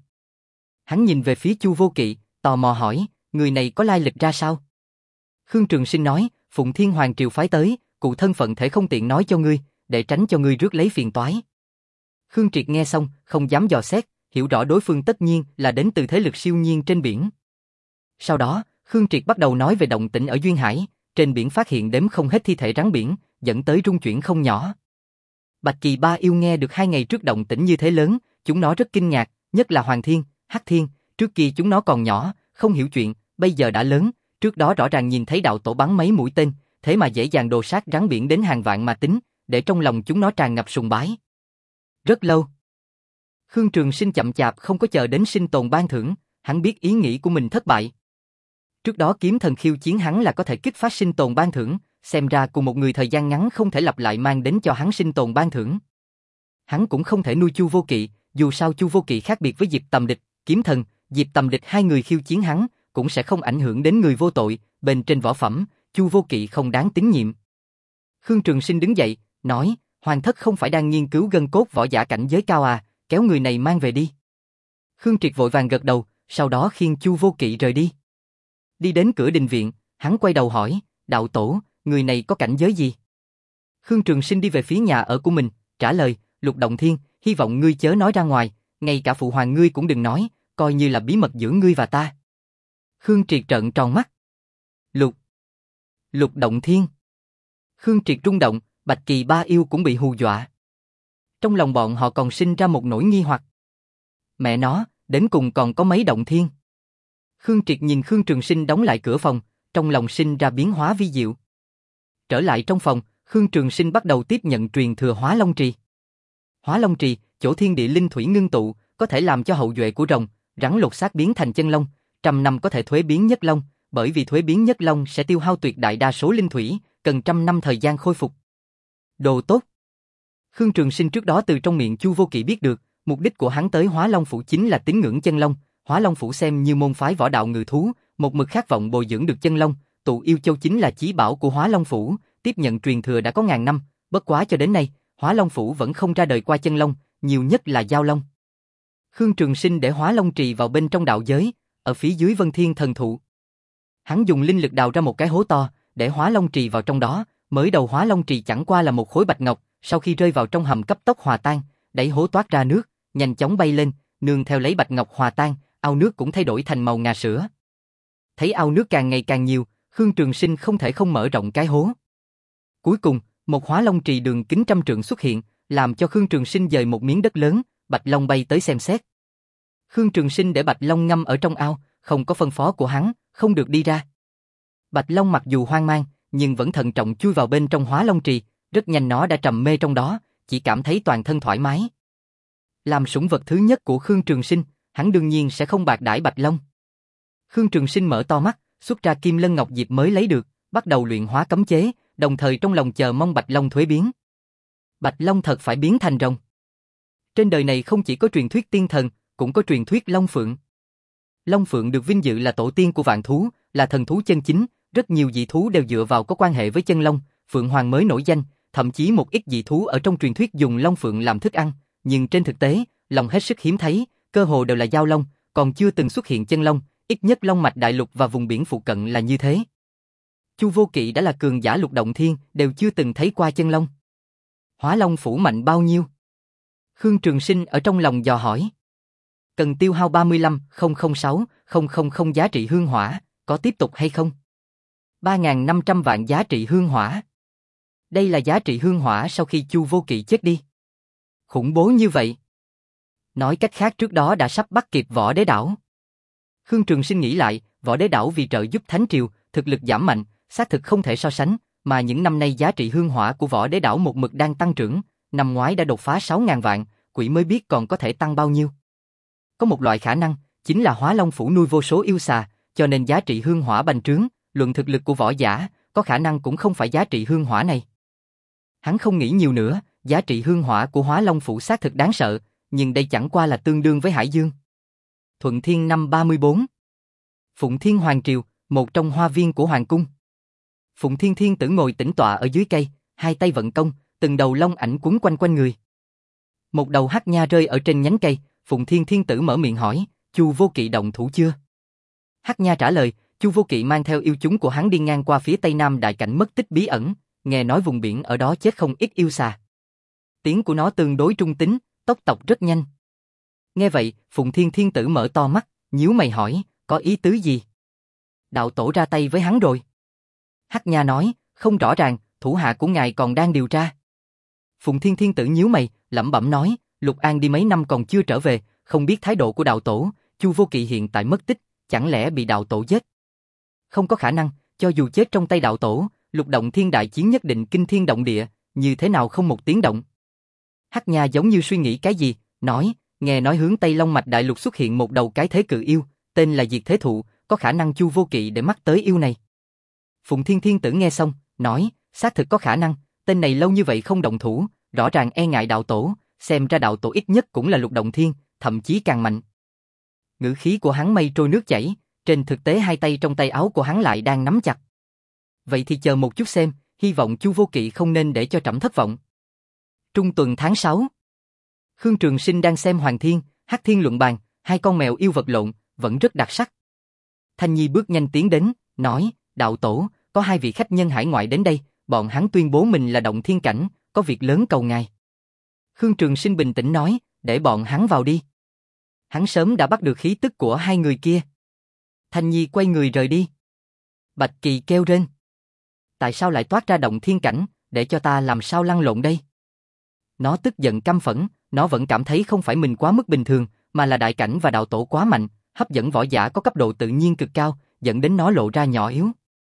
Speaker 1: Hắn nhìn về phía Chu Vô Kỵ, tò mò hỏi, người này có lai lịch ra sao? Khương Trường Sinh nói, Phụng Thiên Hoàng triều phái tới, cụ thân phận thể không tiện nói cho ngươi, để tránh cho ngươi rước lấy phiền toái. Khương Triệt nghe xong, không dám dò xét, hiểu rõ đối phương tất nhiên là đến từ thế lực siêu nhiên trên biển. Sau đó, Khương Triệt bắt đầu nói về động tĩnh ở Duyên Hải, trên biển phát hiện đếm không hết thi thể rắn biển, dẫn tới rung chuyển không nhỏ. Bạch Kỳ Ba yêu nghe được hai ngày trước động tĩnh như thế lớn, chúng nó rất kinh ngạc, nhất là Hoàng Thiên, Hắc Thiên, trước kia chúng nó còn nhỏ, không hiểu chuyện, bây giờ đã lớn, trước đó rõ ràng nhìn thấy đạo tổ bắn mấy mũi tên, thế mà dễ dàng đồ sát rắn biển đến hàng vạn mà tính, để trong lòng chúng nó tràn ngập sùng bái. Rất lâu. Khương Trường Sinh chậm chạp không có chờ đến sinh tồn ban thưởng, hắn biết ý nghĩ của mình thất bại. Trước đó kiếm thần khiêu chiến hắn là có thể kích phát sinh tồn ban thưởng, xem ra cùng một người thời gian ngắn không thể lặp lại mang đến cho hắn sinh tồn ban thưởng. Hắn cũng không thể nuôi Chu Vô Kỵ, dù sao Chu Vô Kỵ khác biệt với Diệp Tầm Địch, kiếm thần, Diệp Tầm Địch hai người khiêu chiến hắn, cũng sẽ không ảnh hưởng đến người vô tội, bên trên võ phẩm, Chu Vô Kỵ không đáng tín nhiệm. Khương Trường Sinh đứng dậy, nói, Hoàng thất không phải đang nghiên cứu gân cốt võ giả cảnh giới cao à, kéo người này mang về đi. Khương Triệt vội vàng gật đầu, sau đó khiêng Chu Vô Kỵ rời đi. Đi đến cửa đình viện, hắn quay đầu hỏi, đạo tổ, người này có cảnh giới gì? Khương Trường Sinh đi về phía nhà ở của mình, trả lời, Lục Động Thiên, hy vọng ngươi chớ nói ra ngoài, ngay cả phụ hoàng ngươi cũng đừng nói, coi như là bí mật giữa ngươi và ta. Khương Triệt trợn tròn mắt. Lục. Lục Động Thiên. Khương Triệt rung động, Bạch Kỳ Ba yêu cũng bị hù dọa. Trong lòng bọn họ còn sinh ra một nỗi nghi hoặc. Mẹ nó, đến cùng còn có mấy động thiên? Khương Triệt nhìn Khương Trường Sinh đóng lại cửa phòng, trong lòng sinh ra biến hóa vi diệu. Trở lại trong phòng, Khương Trường Sinh bắt đầu tiếp nhận truyền thừa Hóa Long Trì. Hóa Long Trì, chỗ thiên địa linh thủy ngưng tụ, có thể làm cho hậu duệ của rồng, rắn lột xác biến thành chân long, trăm năm có thể thuế biến nhất long, bởi vì thuế biến nhất long sẽ tiêu hao tuyệt đại đa số linh thủy, cần trăm năm thời gian khôi phục. Đồ tốt. Khương Trường Sinh trước đó từ trong miệng Chu Vô Kỵ biết được, mục đích của hắn tới Hóa Long Phủ chính là tín ngưỡng chân long. Hóa Long Phủ xem như môn phái võ đạo ngự thú, một mực khát vọng bồi dưỡng được chân long. Tụ Yêu Châu chính là chí bảo của Hóa Long Phủ, tiếp nhận truyền thừa đã có ngàn năm, bất quá cho đến nay, Hóa Long Phủ vẫn không ra đời qua chân long, nhiều nhất là giao long. Khương Trường Sinh để Hóa Long Trì vào bên trong đạo giới, ở phía dưới Vân Thiên Thần Thụ. Hắn dùng linh lực đào ra một cái hố to, để Hóa Long Trì vào trong đó, mới đầu Hóa Long Trì chẳng qua là một khối bạch ngọc, sau khi rơi vào trong hầm cấp tốc hòa tan, đẩy hố toát ra nước, nhanh chóng bay lên, nương theo lấy bạch ngọc hòa tan, ao nước cũng thay đổi thành màu ngà sữa. Thấy ao nước càng ngày càng nhiều, Khương Trường Sinh không thể không mở rộng cái hố. Cuối cùng, một Hóa Long Trì đường kính trăm trượng xuất hiện, làm cho Khương Trường Sinh dời một miếng đất lớn, Bạch Long bay tới xem xét. Khương Trường Sinh để Bạch Long ngâm ở trong ao, không có phân phó của hắn, không được đi ra. Bạch Long mặc dù hoang mang, nhưng vẫn thận trọng chui vào bên trong Hóa Long Trì, rất nhanh nó đã trầm mê trong đó, chỉ cảm thấy toàn thân thoải mái. Làm sủng vật thứ nhất của Khương Trường Sinh, hắn đương nhiên sẽ không bạc đãi Bạch Long. Khương Trường Sinh mở to mắt, xuất ra Kim Lân Ngọc Diệp mới lấy được, bắt đầu luyện hóa cấm chế, đồng thời trong lòng chờ mong Bạch Long thuế biến. Bạch Long thật phải biến thành rồng. Trên đời này không chỉ có truyền thuyết tiên thần, cũng có truyền thuyết Long Phượng. Long Phượng được vinh dự là tổ tiên của vạn thú, là thần thú chân chính, rất nhiều dị thú đều dựa vào có quan hệ với chân long, Phượng Hoàng mới nổi danh, thậm chí một ít dị thú ở trong truyền thuyết dùng Long Phượng làm thức ăn, nhưng trên thực tế, long hết sức hiếm thấy, cơ hồ đều là giao long, còn chưa từng xuất hiện chân long, ít nhất Long Mạch Đại Lục và vùng biển phụ cận là như thế. Chu Vô Kỵ đã là cường giả Lục Động Thiên, đều chưa từng thấy qua chân long. Hóa Long Phủ mạnh bao nhiêu? Khương Trường Sinh ở trong lòng dò hỏi. Cần tiêu hao ba mươi lăm nghìn sáu nghìn giá trị hương hỏa, có tiếp tục hay không? ba nghìn năm trăm vạn giá trị hương hỏa. Đây là giá trị hương hỏa sau khi Chu Vô Kỵ chết đi. Khủng bố như vậy. Nói cách khác trước đó đã sắp bắt kịp Võ Đế Đảo. Khương Trường Sinh nghĩ lại, Võ Đế Đảo vì trợ giúp Thánh Triều, thực lực giảm mạnh, xác thực không thể so sánh, mà những năm nay giá trị hương hỏa của Võ Đế Đảo một mực đang tăng trưởng, năm ngoái đã đột phá sáu nghìn vạn, quỷ mới biết còn có thể tăng bao nhiêu. Có một loại khả năng, chính là Hóa Long Phủ nuôi vô số yêu xà, cho nên giá trị hương hỏa bành trướng, luận thực lực của võ giả, có khả năng cũng không phải giá trị hương hỏa này. Hắn không nghĩ nhiều nữa, giá trị hương hỏa của Hóa Long Phủ xác thực đáng sợ, nhưng đây chẳng qua là tương đương với Hải Dương. Thuận Thiên năm ba mươi bốn. Phụng Thiên Hoàng Triều, một trong hoa viên của Hoàng Cung. Phụng Thiên Thiên Tử ngồi tĩnh tọa ở dưới cây, hai tay vận công, từng đầu long ảnh quấn quanh quanh người. Một đầu hắc nha rơi ở trên nhánh cây, Phụng Thiên Thiên Tử mở miệng hỏi, Chu Vô Kỵ động thủ chưa? Hắc nha trả lời, Chu Vô Kỵ mang theo yêu chúng của hắn đi ngang qua phía tây nam đại cảnh mất tích bí ẩn, nghe nói vùng biển ở đó chết không ít yêu xà. Tiếng của nó tương đối trung tính, tốc tộc rất nhanh. Nghe vậy, Phụng Thiên Thiên Tử mở to mắt, nhíu mày hỏi, có ý tứ gì? Đạo tổ ra tay với hắn rồi. Hắc Nha nói, không rõ ràng, thủ hạ của ngài còn đang điều tra. Phụng Thiên Thiên Tử nhíu mày, lẩm bẩm nói, Lục An đi mấy năm còn chưa trở về, không biết thái độ của đạo tổ, Chu Vô Kỵ hiện tại mất tích, chẳng lẽ bị đạo tổ giết? Không có khả năng, cho dù chết trong tay đạo tổ, Lục Động Thiên đại chiến nhất định kinh thiên động địa, như thế nào không một tiếng động. Hắc Nha giống như suy nghĩ cái gì, nói, nghe nói hướng Tây Long Mạch Đại Lục xuất hiện một đầu cái thế cự yêu, tên là Diệt Thế Thụ, có khả năng Chu Vô Kỵ để mắt tới yêu này. Phụng Thiên Thiên Tử nghe xong, nói, xác thực có khả năng, tên này lâu như vậy không động thủ, rõ ràng e ngại đạo tổ, xem ra đạo tổ ít nhất cũng là Lục Động Thiên, thậm chí càng mạnh. Ngữ khí của hắn mây trôi nước chảy, trên thực tế hai tay trong tay áo của hắn lại đang nắm chặt. Vậy thì chờ một chút xem, hy vọng Chu Vô Kỵ không nên để cho trẫm thất vọng. Trung tuần tháng sáu. Khương Trường Sinh đang xem Hoàng Thiên, Hắc Thiên luận bàn, hai con mèo yêu vật lộn, vẫn rất đặc sắc. Thanh Nhi bước nhanh tiến đến, nói, đạo tổ, có hai vị khách nhân hải ngoại đến đây, bọn hắn tuyên bố mình là động thiên cảnh, có việc lớn cầu ngài. Khương Trường Sinh bình tĩnh nói, để bọn hắn vào đi. Hắn sớm đã bắt được khí tức của hai người kia. Thanh Nhi quay người rời đi. Bạch Kỳ kêu rên. Tại sao lại toát ra động thiên cảnh, để cho ta làm sao lăn lộn đây? Nó tức giận căm phẫn, nó vẫn cảm thấy không phải mình quá mức bình thường, mà là đại cảnh và đạo tổ quá mạnh, hấp dẫn võ giả có cấp độ tự nhiên cực cao, dẫn đến nó lộ ra nhỏ yếu.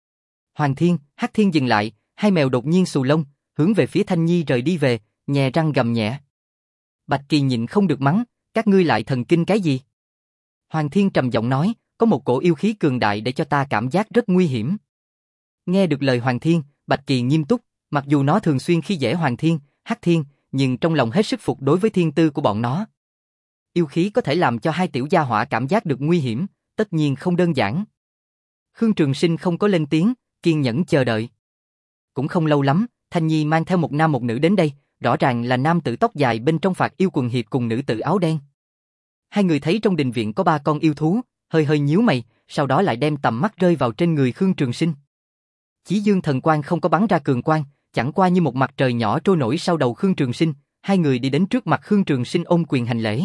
Speaker 1: Hoàng Thiên, Hắc Thiên dừng lại, hai mèo đột nhiên xù lông, hướng về phía Thanh Nhi rời đi về, nhè răng gầm nhẹ. Bạch Kỳ nhịn không được mắng, các ngươi lại thần kinh cái gì? Hoàng Thiên trầm giọng nói, có một cổ yêu khí cường đại để cho ta cảm giác rất nguy hiểm. Nghe được lời Hoàng Thiên, Bạch Kỳ nghiêm túc, mặc dù nó thường xuyên khi dễ Hoàng Thiên, Hắc Thiên, nhưng trong lòng hết sức phục đối với thiên tư của bọn nó. Yêu khí có thể làm cho hai tiểu gia hỏa cảm giác được nguy hiểm, tất nhiên không đơn giản. Khương Trường Sinh không có lên tiếng, kiên nhẫn chờ đợi. Cũng không lâu lắm, Thanh Nhi mang theo một nam một nữ đến đây, rõ ràng là nam tử tóc dài bên trong Phạt Yêu Quần Hiệp cùng nữ tử áo đen. Hai người thấy trong đình viện có ba con yêu thú, hơi hơi nhíu mày, sau đó lại đem tầm mắt rơi vào trên người Khương Trường Sinh. Chí Dương thần quang không có bắn ra cường quang, chẳng qua như một mặt trời nhỏ trôi nổi sau đầu Khương Trường Sinh, hai người đi đến trước mặt Khương Trường Sinh ôm quyền hành lễ.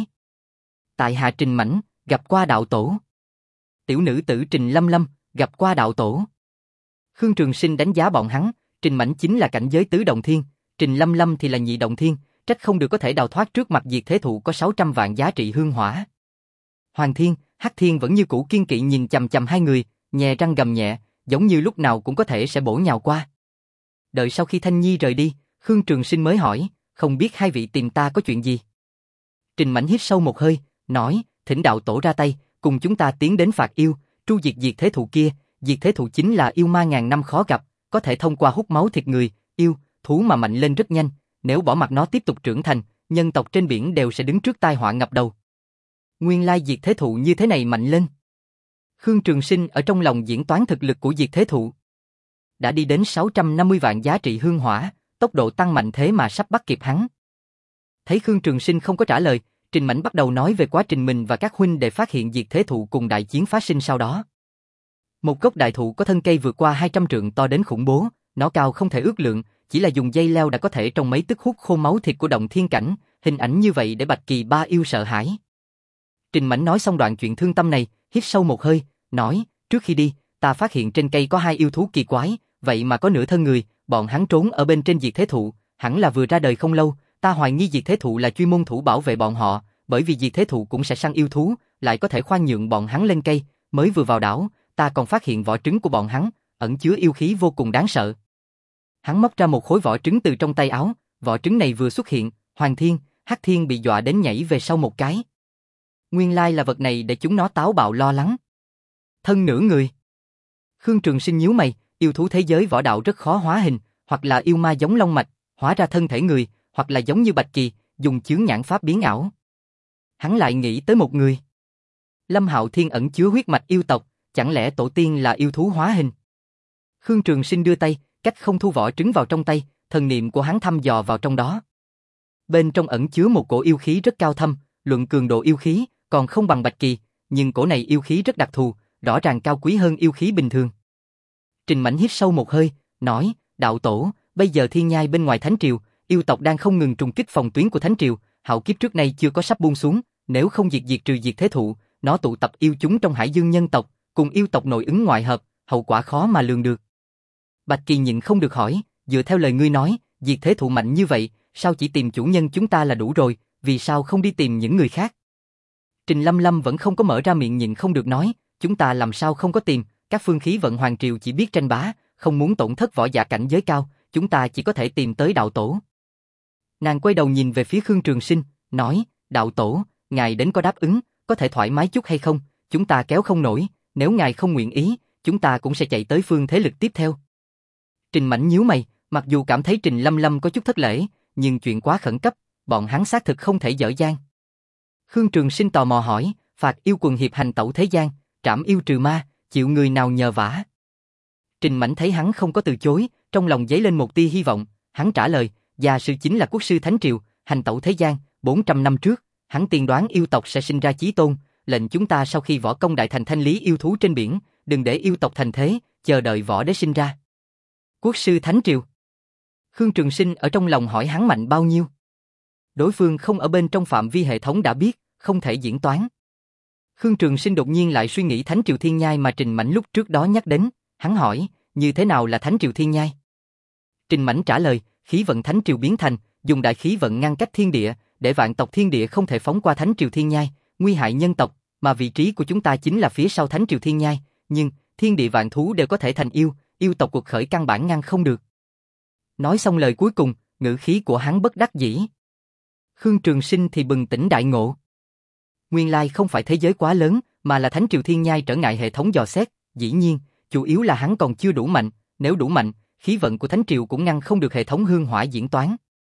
Speaker 1: Tại hạ Trình Mãnh, gặp qua đạo tổ. Tiểu nữ tử Trình Lâm Lâm, gặp qua đạo tổ. Khương Trường Sinh đánh giá bọn hắn, Trình Mãnh chính là cảnh giới tứ động thiên, Trình Lâm Lâm thì là nhị động thiên, trách không được có thể đào thoát trước mặt Diệt Thế Thụ có sáu trăm vạn giá trị hương hỏa. Hoàng Thiên, Hắc Thiên vẫn như cũ kiên kỵ nhìn chằm chằm hai người, nhè răng gầm nhẹ, giống như lúc nào cũng có thể sẽ bổ nhào qua. Đợi sau khi Thanh Nhi rời đi, Khương Trường Sinh mới hỏi, không biết hai vị tìm ta có chuyện gì? Trình Mãnh hít sâu một hơi, nói, thỉnh đạo tổ ra tay, cùng chúng ta tiến đến Phạt Yêu, tru diệt Diệt Thế Thụ kia. Diệt Thế Thụ chính là yêu ma ngàn năm khó gặp, có thể thông qua hút máu thịt người, yêu, thú mà mạnh lên rất nhanh, nếu bỏ mặc nó tiếp tục trưởng thành, nhân tộc trên biển đều sẽ đứng trước tai họa ngập đầu. Nguyên lai Diệt Thế Thụ như thế này mạnh lên. Khương Trường Sinh ở trong lòng diễn toán thực lực của Diệt Thế Thụ. Đã đi đến sáu trăm năm mươi vạn giá trị hương hỏa, tốc độ tăng mạnh thế mà sắp bắt kịp hắn. Thấy Khương Trường Sinh không có trả lời, Trình Mãnh bắt đầu nói về quá trình mình và các huynh đệ phát hiện Diệt Thế Thụ cùng đại chiến phát sinh sau đó. Một gốc đại thụ có thân cây vượt qua hai trăm trượng to đến khủng bố, nó cao không thể ước lượng, chỉ là dùng dây leo đã có thể trong mấy tức hút khô máu thịt của động thiên cảnh, hình ảnh như vậy để Bạch Kỳ ba yêu sợ hãi. Trình Mãnh nói xong đoạn chuyện thương tâm này, hít sâu một hơi, nói, trước khi đi, ta phát hiện trên cây có hai yêu thú kỳ quái, vậy mà có nửa thân người, bọn hắn trốn ở bên trên Diệt Thế Thụ, hẳn là vừa ra đời không lâu, ta hoài nghi Diệt Thế Thụ là chuyên môn thủ bảo vệ bọn họ, bởi vì Diệt Thế Thụ cũng sẽ săn yêu thú, lại có thể khoan nhượng bọn hắn lên cây, mới vừa vào đảo, ta còn phát hiện vỏ trứng của bọn hắn, ẩn chứa yêu khí vô cùng đáng sợ. Hắn móc ra một khối vỏ trứng từ trong tay áo, vỏ trứng này vừa xuất hiện, Hoàng Thiên, Hắc Thiên bị dọa đến nhảy về sau một cái. Nguyên lai là vật này để chúng nó táo bạo lo lắng. Thân nửa người. Khương Trường Sinh nhíu mày, yêu thú thế giới võ đạo rất khó hóa hình, hoặc là yêu ma giống long mạch, hóa ra thân thể người, hoặc là giống như Bạch Kỳ, dùng chướng nhãn pháp biến ảo. Hắn lại nghĩ tới một người. Lâm Hạo Thiên ẩn chứa huyết mạch yêu tộc, chẳng lẽ tổ tiên là yêu thú hóa hình? Khương Trường Sinh đưa tay, cách không thu vỏ trứng vào trong tay, thần niệm của hắn thăm dò vào trong đó. Bên trong ẩn chứa một cổ yêu khí rất cao thâm, luận cường độ yêu khí, còn không bằng Bạch Kỳ, nhưng cổ này yêu khí rất đặc thù, rõ ràng cao quý hơn yêu khí bình thường. Trình Mãnh hít sâu một hơi, nói, đạo tổ, bây giờ thiên nhai bên ngoài thánh triều, yêu tộc đang không ngừng trùng kích phòng tuyến của Thánh Triều, hạo kiếp trước nay chưa có sắp buông xuống, nếu không diệt diệt trừ diệt thế thụ, nó tụ tập yêu chúng trong hải dương nhân tộc, cùng yêu tộc nội ứng ngoại hợp, hậu quả khó mà lường được. Bạch Kỳ nhịn không được hỏi, dựa theo lời ngươi nói, diệt thế thụ mạnh như vậy, sao chỉ tìm chủ nhân chúng ta là đủ rồi, vì sao không đi tìm những người khác? Trình Lâm Lâm vẫn không có mở ra miệng, nhịn không được nói, chúng ta làm sao không có tìm, các phương khí vận hoàng triều chỉ biết tranh bá, không muốn tổn thất võ giả cảnh giới cao, chúng ta chỉ có thể tìm tới đạo tổ. Nàng quay đầu nhìn về phía Khương Trường Sinh, nói, đạo tổ, ngài đến có đáp ứng, có thể thoải mái chút hay không, chúng ta kéo không nổi, nếu ngài không nguyện ý, chúng ta cũng sẽ chạy tới phương thế lực tiếp theo. Trình Mãnh nhíu mày, mặc dù cảm thấy Trình Lâm Lâm có chút thất lễ, nhưng chuyện quá khẩn cấp, bọn hắn xác thực không thể dở dang. Khương Trường Sinh tò mò hỏi, phạt yêu quần hiệp hành tẩu thế gian, trảm yêu trừ ma, chịu người nào nhờ vả? Trình Mãnh thấy hắn không có từ chối, trong lòng dấy lên một tia hy vọng, hắn trả lời, gia sư chính là quốc sư Thánh Triều, hành tẩu thế gian, bốn trăm năm trước, hắn tiên đoán yêu tộc sẽ sinh ra chí tôn, lệnh chúng ta sau khi võ công đại thành thanh lý yêu thú trên biển, đừng để yêu tộc thành thế, chờ đợi võ đế sinh ra. Quốc sư Thánh Triều. Khương Trường Sinh ở trong lòng hỏi hắn mạnh bao nhiêu. Đối phương không ở bên trong phạm vi hệ thống đã biết, không thể diễn toán. Khương Trường Sinh đột nhiên lại suy nghĩ Thánh Triều Thiên Nhai mà Trình Mãnh lúc trước đó nhắc đến, hắn hỏi, như thế nào là Thánh Triều Thiên Nhai? Trình Mãnh trả lời, khí vận Thánh Triều biến thành, dùng đại khí vận ngăn cách thiên địa, để vạn tộc thiên địa không thể phóng qua Thánh Triều Thiên Nhai, nguy hại nhân tộc, mà vị trí của chúng ta chính là phía sau Thánh Triều Thiên Nhai, nhưng thiên địa vạn thú đều có thể thành yêu, yêu tộc cuộc khởi căn bản ngăn không được. Nói xong lời cuối cùng, ngữ khí của hắn bất đắc dĩ. Khương Trường Sinh thì bừng tỉnh đại ngộ. Nguyên lai không phải thế giới quá lớn, mà là Thánh Triều Thiên Nhai trở ngại hệ thống dò xét, dĩ nhiên, chủ yếu là hắn còn chưa đủ mạnh, nếu đủ mạnh, khí vận của Thánh Triều cũng ngăn không được hệ thống hương hỏa diễn toán.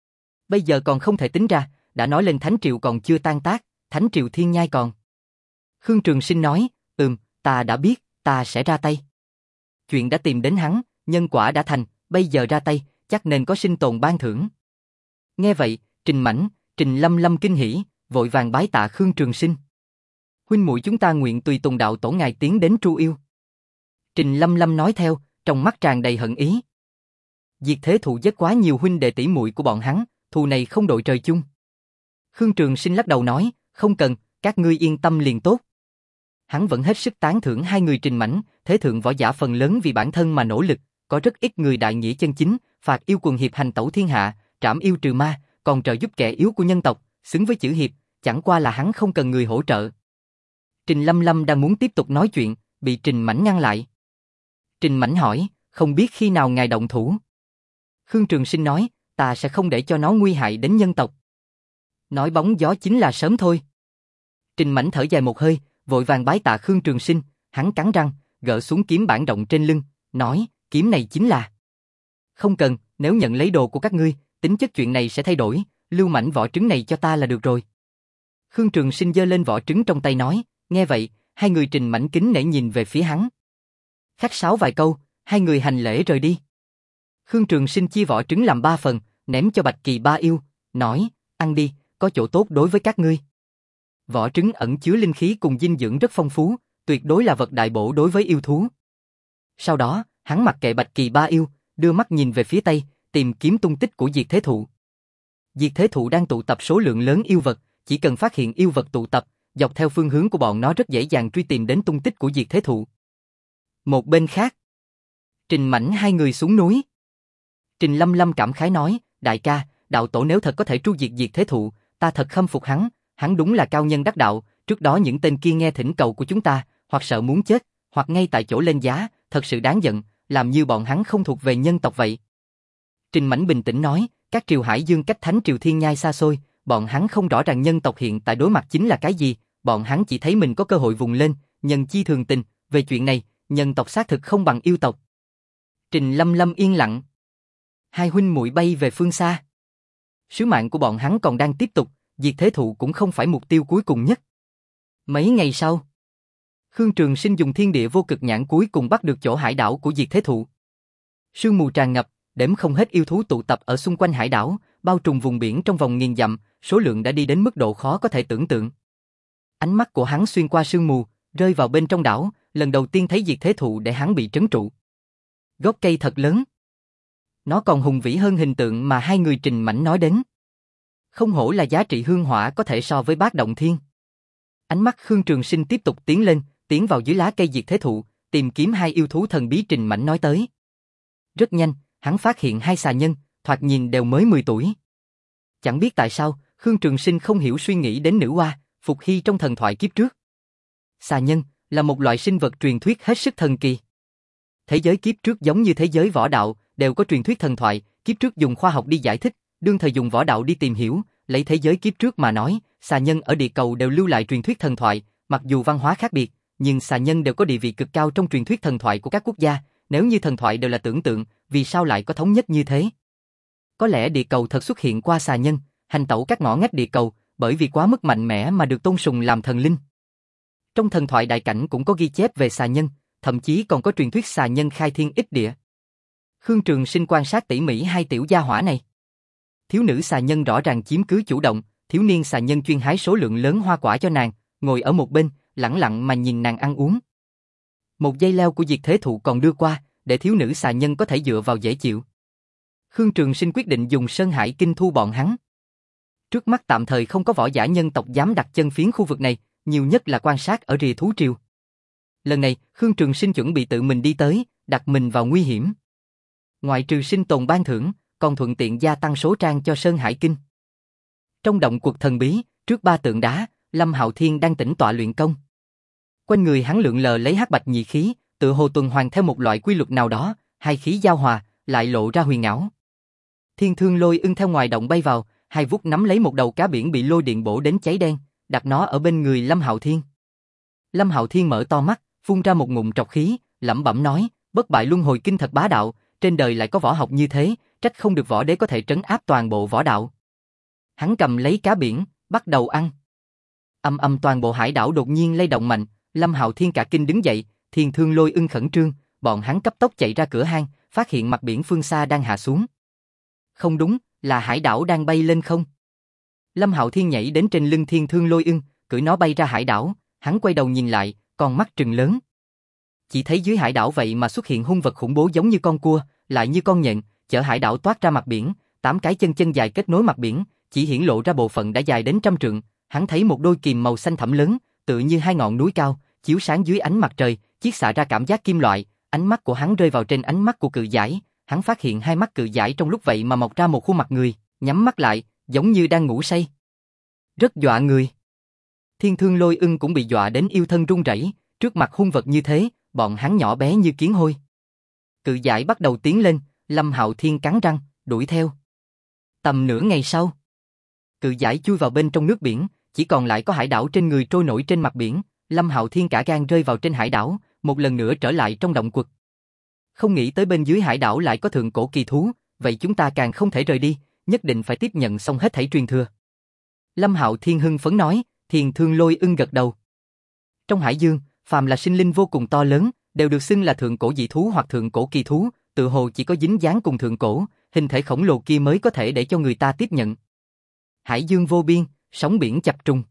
Speaker 1: Bây giờ còn không thể tính ra, đã nói lên Thánh Triều còn chưa tan tác, Thánh Triều Thiên Nhai còn. Khương Trường Sinh nói, ừm, ta đã biết, ta sẽ ra tay. Chuyện đã tìm đến hắn, nhân quả đã thành, bây giờ ra tay, chắc nên có sinh tồn ban thưởng. Nghe vậy, Trình Mãnh, Trình Lâm Lâm kinh hỉ, vội vàng bái tạ Khương Trường Sinh. Huynh muội chúng ta nguyện tùy tùng đạo tổ ngài tiến đến tru yêu. Trình Lâm Lâm nói theo, trong mắt tràn đầy hận ý. Diệt thế thụ giết quá nhiều huynh đệ tỷ muội của bọn hắn, thù này không đội trời chung. Khương Trường Sinh lắc đầu nói, không cần, các ngươi yên tâm liền tốt. Hắn vẫn hết sức tán thưởng hai người Trình Mãnh, thế thượng võ giả phần lớn vì bản thân mà nỗ lực, có rất ít người đại nghĩa chân chính, phạt yêu quần hiệp hành tẩu thiên hạ, trảm yêu trừ ma, còn trợ giúp kẻ yếu của nhân tộc, xứng với chữ hiệp, chẳng qua là hắn không cần người hỗ trợ. Trình Lâm Lâm đang muốn tiếp tục nói chuyện, bị Trình Mãnh ngăn lại. Trình Mãnh hỏi, không biết khi nào ngài động thủ? Khương Trường Sinh nói, ta sẽ không để cho nó nguy hại đến nhân tộc. Nói bóng gió chính là sớm thôi. Trình Mãnh thở dài một hơi, vội vàng bái tạ Khương Trường Sinh, hắn cắn răng, gỡ xuống kiếm bản động trên lưng, nói, kiếm này chính là. Không cần, nếu nhận lấy đồ của các ngươi, tính chất chuyện này sẽ thay đổi, lưu mảnh vỏ trứng này cho ta là được rồi. Khương Trường Sinh giơ lên vỏ trứng trong tay nói, nghe vậy, hai người Trình Mãnh kính nể nhìn về phía hắn. Khách sáo vài câu, hai người hành lễ rời đi. Khương Trường Sinh chia vỏ trứng làm ba phần, ném cho Bạch Kỳ Ba Yêu, nói, ăn đi, có chỗ tốt đối với các ngươi. Vỏ trứng ẩn chứa linh khí cùng dinh dưỡng rất phong phú, tuyệt đối là vật đại bổ đối với yêu thú. Sau đó, hắn mặc kệ Bạch Kỳ Ba Yêu, đưa mắt nhìn về phía tây, tìm kiếm tung tích của Diệt Thế Thụ. Diệt Thế Thụ đang tụ tập số lượng lớn yêu vật, chỉ cần phát hiện yêu vật tụ tập, dọc theo phương hướng của bọn nó rất dễ dàng truy tìm đến tung tích của Diệt Thế Thụ. Một bên khác, Trình Mãnh hai người xuống núi. Trình Lâm Lâm cảm khái nói, đại ca, đạo tổ nếu thật có thể tru diệt Diệt Thế Thụ, ta thật khâm phục hắn, hắn đúng là cao nhân đắc đạo, trước đó những tên kia nghe thỉnh cầu của chúng ta, hoặc sợ muốn chết, hoặc ngay tại chỗ lên giá, thật sự đáng giận, làm như bọn hắn không thuộc về nhân tộc vậy. Trình Mãnh bình tĩnh nói, các triều hải dương cách Thánh Triều Thiên Nhai xa xôi, bọn hắn không rõ ràng nhân tộc hiện tại đối mặt chính là cái gì, bọn hắn chỉ thấy mình có cơ hội vùng lên, nhân chi thường tình, về chuyện này, nhân tộc xác thực không bằng yêu tộc. Trình Lâm Lâm yên lặng. Hai huynh muội bay về phương xa. Sứ mạng của bọn hắn còn đang tiếp tục, Diệt Thế Thụ cũng không phải mục tiêu cuối cùng nhất. Mấy ngày sau, Khương Trường Sinh dùng thiên địa vô cực nhãn cuối cùng bắt được chỗ hải đảo của Diệt Thế Thụ. Sương mù tràn ngập, đếm không hết yêu thú tụ tập ở xung quanh hải đảo, bao trùm vùng biển trong vòng nghìn dặm, số lượng đã đi đến mức độ khó có thể tưởng tượng. Ánh mắt của hắn xuyên qua sương mù, rơi vào bên trong đảo, lần đầu tiên thấy Diệt Thế Thụ để hắn bị trấn trụ. Gốc cây thật lớn. Nó còn hùng vĩ hơn hình tượng mà hai người Trình Mãnh nói đến. Không hổ là giá trị hương hỏa có thể so với bát động thiên. Ánh mắt Khương Trường Sinh tiếp tục tiến lên, tiến vào dưới lá cây diệt thế thụ, tìm kiếm hai yêu thú thần bí Trình Mãnh nói tới. Rất nhanh, hắn phát hiện hai xà nhân, thoạt nhìn đều mới mười tuổi. Chẳng biết tại sao, Khương Trường Sinh không hiểu suy nghĩ đến nữ oa, Phục Hy trong thần thoại kiếp trước. Xà nhân là một loại sinh vật truyền thuyết hết sức thần kỳ. Thế giới kiếp trước giống như thế giới võ đạo, đều có truyền thuyết thần thoại, kiếp trước dùng khoa học đi giải thích, đương thời dùng võ đạo đi tìm hiểu, lấy thế giới kiếp trước mà nói, xà nhân ở địa cầu đều lưu lại truyền thuyết thần thoại, mặc dù văn hóa khác biệt, nhưng xà nhân đều có địa vị cực cao trong truyền thuyết thần thoại của các quốc gia, nếu như thần thoại đều là tưởng tượng, vì sao lại có thống nhất như thế? Có lẽ địa cầu thật xuất hiện qua xà nhân, hành tẩu các ngõ ngách địa cầu, bởi vì quá mức mạnh mẽ mà được tôn sùng làm thần linh. Trong thần thoại đại cảnh cũng có ghi chép về xà nhân, thậm chí còn có truyền thuyết xà nhân khai thiên ích địa. Khương Trường Sinh quan sát tỉ mỉ hai tiểu gia hỏa này. Thiếu nữ xà nhân rõ ràng chiếm cứ chủ động, thiếu niên xà nhân chuyên hái số lượng lớn hoa quả cho nàng, ngồi ở một bên, lẳng lặng mà nhìn nàng ăn uống. Một dây leo của diệt thế thụ còn đưa qua, để thiếu nữ xà nhân có thể dựa vào dễ chịu. Khương Trường Sinh quyết định dùng Sơn Hải Kinh thu bọn hắn. Trước mắt tạm thời không có võ giả nhân tộc dám đặt chân phiến khu vực này, nhiều nhất là quan sát ở rìa thú triều. Lần này, Khương Trường Sinh chuẩn bị tự mình đi tới, đặt mình vào nguy hiểm. Ngoại trừ sinh tồn ban thưởng, còn thuận tiện gia tăng số trang cho Sơn Hải Kinh. Trong động quật thần bí, trước ba tượng đá, Lâm Hạo Thiên đang tĩnh tọa luyện công. Quanh người hắn lượn lờ lấy hắc bạch nhị khí, tự hồ tuần hoàn theo một loại quy luật nào đó, hai khí giao hòa, lại lộ ra huyền ảo. Thiên Thương Lôi Ưng theo ngoài động bay vào, hai vuốt nắm lấy một đầu cá biển bị lôi điện bổ đến cháy đen, đặt nó ở bên người Lâm Hạo Thiên. Lâm Hạo Thiên mở to mắt, phun ra một ngụm trọc khí, lẩm bẩm nói, bất bại luân hồi kinh thật bá đạo, trên đời lại có võ học như thế, trách không được võ đế có thể trấn áp toàn bộ võ đạo. Hắn cầm lấy cá biển, bắt đầu ăn. Âm âm toàn bộ hải đảo đột nhiên lay động mạnh, Lâm Hạo Thiên cả kinh đứng dậy, Thiên Thương Lôi Ưng khẩn trương, bọn hắn cấp tốc chạy ra cửa hang, phát hiện mặt biển phương xa đang hạ xuống. Không đúng, là hải đảo đang bay lên không? Lâm Hạo Thiên nhảy đến trên lưng Thiên Thương Lôi Ưng, cưỡi nó bay ra hải đảo, hắn quay đầu nhìn lại, con mắt trừng lớn. Chỉ thấy dưới hải đảo vậy mà xuất hiện hung vật khủng bố giống như con cua, lại như con nhện, chở hải đảo toát ra mặt biển, tám cái chân chân dài kết nối mặt biển, chỉ hiển lộ ra bộ phận đã dài đến trăm trượng. Hắn thấy một đôi kìm màu xanh thẳm lớn, tựa như hai ngọn núi cao, chiếu sáng dưới ánh mặt trời, chiết xạ ra cảm giác kim loại. Ánh mắt của hắn rơi vào trên ánh mắt của cự giải, hắn phát hiện hai mắt cự giải trong lúc vậy mà mọc ra một khuôn mặt người, nhắm mắt lại, giống như đang ngủ say. Rất dọa người. Thiên Thương Lôi Ưng cũng bị dọa đến yêu thân run rẩy, trước mặt hung vật như thế, bọn hắn nhỏ bé như kiến hôi. Cự giải bắt đầu tiến lên, Lâm Hạo Thiên cắn răng, đuổi theo. Tầm nửa ngày sau, cự giải chui vào bên trong nước biển, chỉ còn lại có hải đảo trên người trôi nổi trên mặt biển. Lâm Hạo Thiên cả gan rơi vào trên hải đảo, một lần nữa trở lại trong động quật. Không nghĩ tới bên dưới hải đảo lại có thượng cổ kỳ thú, vậy chúng ta càng không thể rời đi, nhất định phải tiếp nhận xong hết thảy truyền thừa. Lâm Hạo Thiên hưng phấn nói, Thiên Thương Lôi Ưng gật đầu. Trong hải dương, phàm là sinh linh vô cùng to lớn, đều được xưng là thượng cổ dị thú hoặc thượng cổ kỳ thú, tự hồ chỉ có dính dáng cùng thượng cổ, hình thể khổng lồ kia mới có thể để cho người ta tiếp nhận. Hải dương vô biên, sóng biển chập trùng.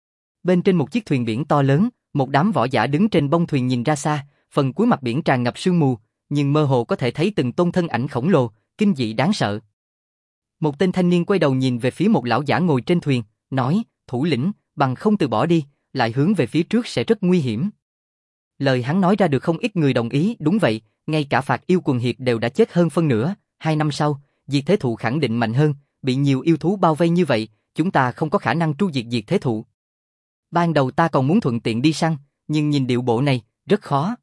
Speaker 1: Bên trên một chiếc thuyền biển to lớn, một đám võ giả đứng trên bông thuyền nhìn ra xa, phần cuối mặt biển tràn ngập sương mù, nhưng mơ hồ có thể thấy từng tôn thân ảnh khổng lồ, kinh dị đáng sợ. Một tên thanh niên quay đầu nhìn về phía một lão giả ngồi trên thuyền, nói, thủ lĩnh, bằng không từ bỏ đi, lại hướng về phía trước sẽ rất nguy hiểm. Lời hắn nói ra được không ít người đồng ý, đúng vậy, ngay cả Phạt Yêu Quần Hiệp đều đã chết hơn phân nửa, hai năm sau, diệt thế thụ khẳng định mạnh hơn, bị nhiều yêu thú bao vây như vậy, chúng ta không có khả năng tru diệt diệt thế thụ. Ban đầu ta còn muốn thuận tiện đi săn, nhưng nhìn điệu bộ này, rất khó.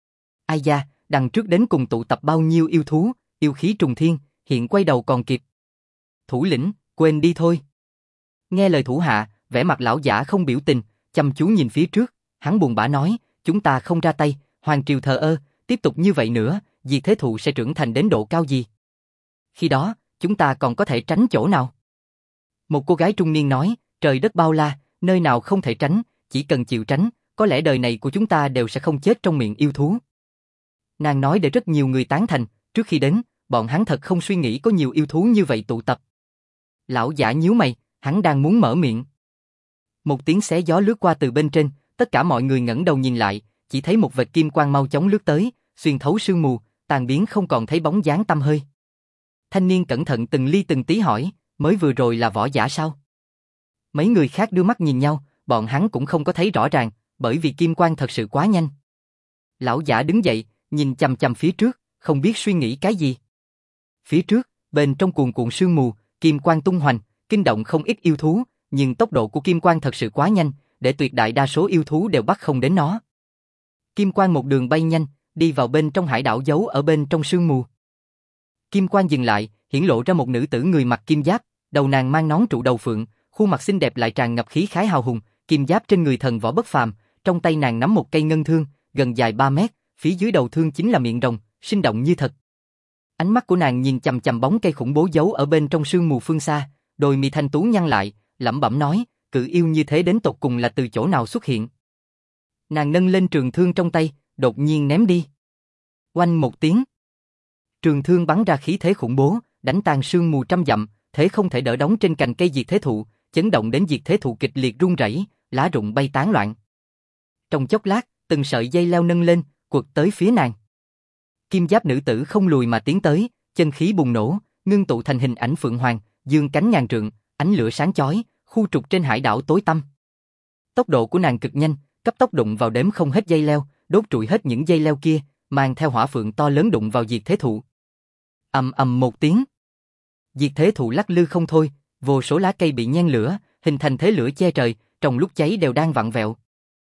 Speaker 1: Ai da, đằng trước đến cùng tụ tập bao nhiêu yêu thú, yêu khí trùng thiên, hiện quay đầu còn kịp. Thủ lĩnh, quên đi thôi. Nghe lời thủ hạ, vẻ mặt lão giả không biểu tình, chăm chú nhìn phía trước, hắn buồn bã nói, chúng ta không ra tay, hoàng triều thờ ơ, tiếp tục như vậy nữa, diệt thế thụ sẽ trưởng thành đến độ cao gì? Khi đó, chúng ta còn có thể tránh chỗ nào? Một cô gái trung niên nói, trời đất bao la, nơi nào không thể tránh, chỉ cần chịu tránh, có lẽ đời này của chúng ta đều sẽ không chết trong miệng yêu thú. Nàng nói để rất nhiều người tán thành, trước khi đến, bọn hắn thật không suy nghĩ có nhiều yêu thú như vậy tụ tập. Lão giả nhíu mày, hắn đang muốn mở miệng. Một tiếng xé gió lướt qua từ bên trên, tất cả mọi người ngẩng đầu nhìn lại, chỉ thấy một vệt kim quang mau chóng lướt tới, xuyên thấu sương mù, tan biến không còn thấy bóng dáng tăm hơi. Thanh niên cẩn thận từng ly từng tí hỏi, mới vừa rồi là võ giả sao? Mấy người khác đưa mắt nhìn nhau, bọn hắn cũng không có thấy rõ ràng, bởi vì kim quang thật sự quá nhanh. Lão giả đứng dậy, nhìn chằm chằm phía trước, không biết suy nghĩ cái gì. Phía trước, bên trong cuồn cuộn sương mù, kim quang tung hoành, kinh động không ít yêu thú, nhưng tốc độ của kim quang thật sự quá nhanh, để tuyệt đại đa số yêu thú đều bắt không đến nó. Kim quang một đường bay nhanh, đi vào bên trong hải đảo giấu ở bên trong sương mù. Kim quang dừng lại, hiển lộ ra một nữ tử người mặc kim giáp, đầu nàng mang nón trụ đầu phượng, khuôn mặt xinh đẹp lại tràn ngập khí khái hào hùng, kim giáp trên người thần võ bất phàm, trong tay nàng nắm một cây ngân thương, gần dài ba mét, phía dưới đầu thương chính là miệng rồng, sinh động như thật. Ánh mắt của nàng nhìn chằm chằm bóng cây khủng bố giấu ở bên trong sương mù phương xa, đôi mi thanh tú nhăn lại, lẩm bẩm nói, cự yêu như thế đến tột cùng là từ chỗ nào xuất hiện. Nàng nâng lên trường thương trong tay, đột nhiên ném đi. Oanh một tiếng. Trường thương bắn ra khí thế khủng bố, đánh tan sương mù trăm dặm, thế không thể đỡ đóng trên cành cây diệt thế thụ, chấn động đến diệt thế thụ kịch liệt rung rẩy, lá rụng bay tán loạn. Trong chốc lát, từng sợi dây leo nâng lên, quật tới phía nàng. Kim giáp nữ tử không lùi mà tiến tới, chân khí bùng nổ, ngưng tụ thành hình ảnh phượng hoàng, dương cánh ngàn trượng, ánh lửa sáng chói, khu trục trên hải đảo tối tăm. Tốc độ của nàng cực nhanh, cấp tốc đụng vào đếm không hết dây leo, đốt trụi hết những dây leo kia, mang theo hỏa phượng to lớn đụng vào diệt thế thụ. Ầm ầm một tiếng. Diệt thế thụ lắc lư không thôi, vô số lá cây bị nhen lửa, hình thành thế lửa che trời, trong lúc cháy đều đang vặn vẹo.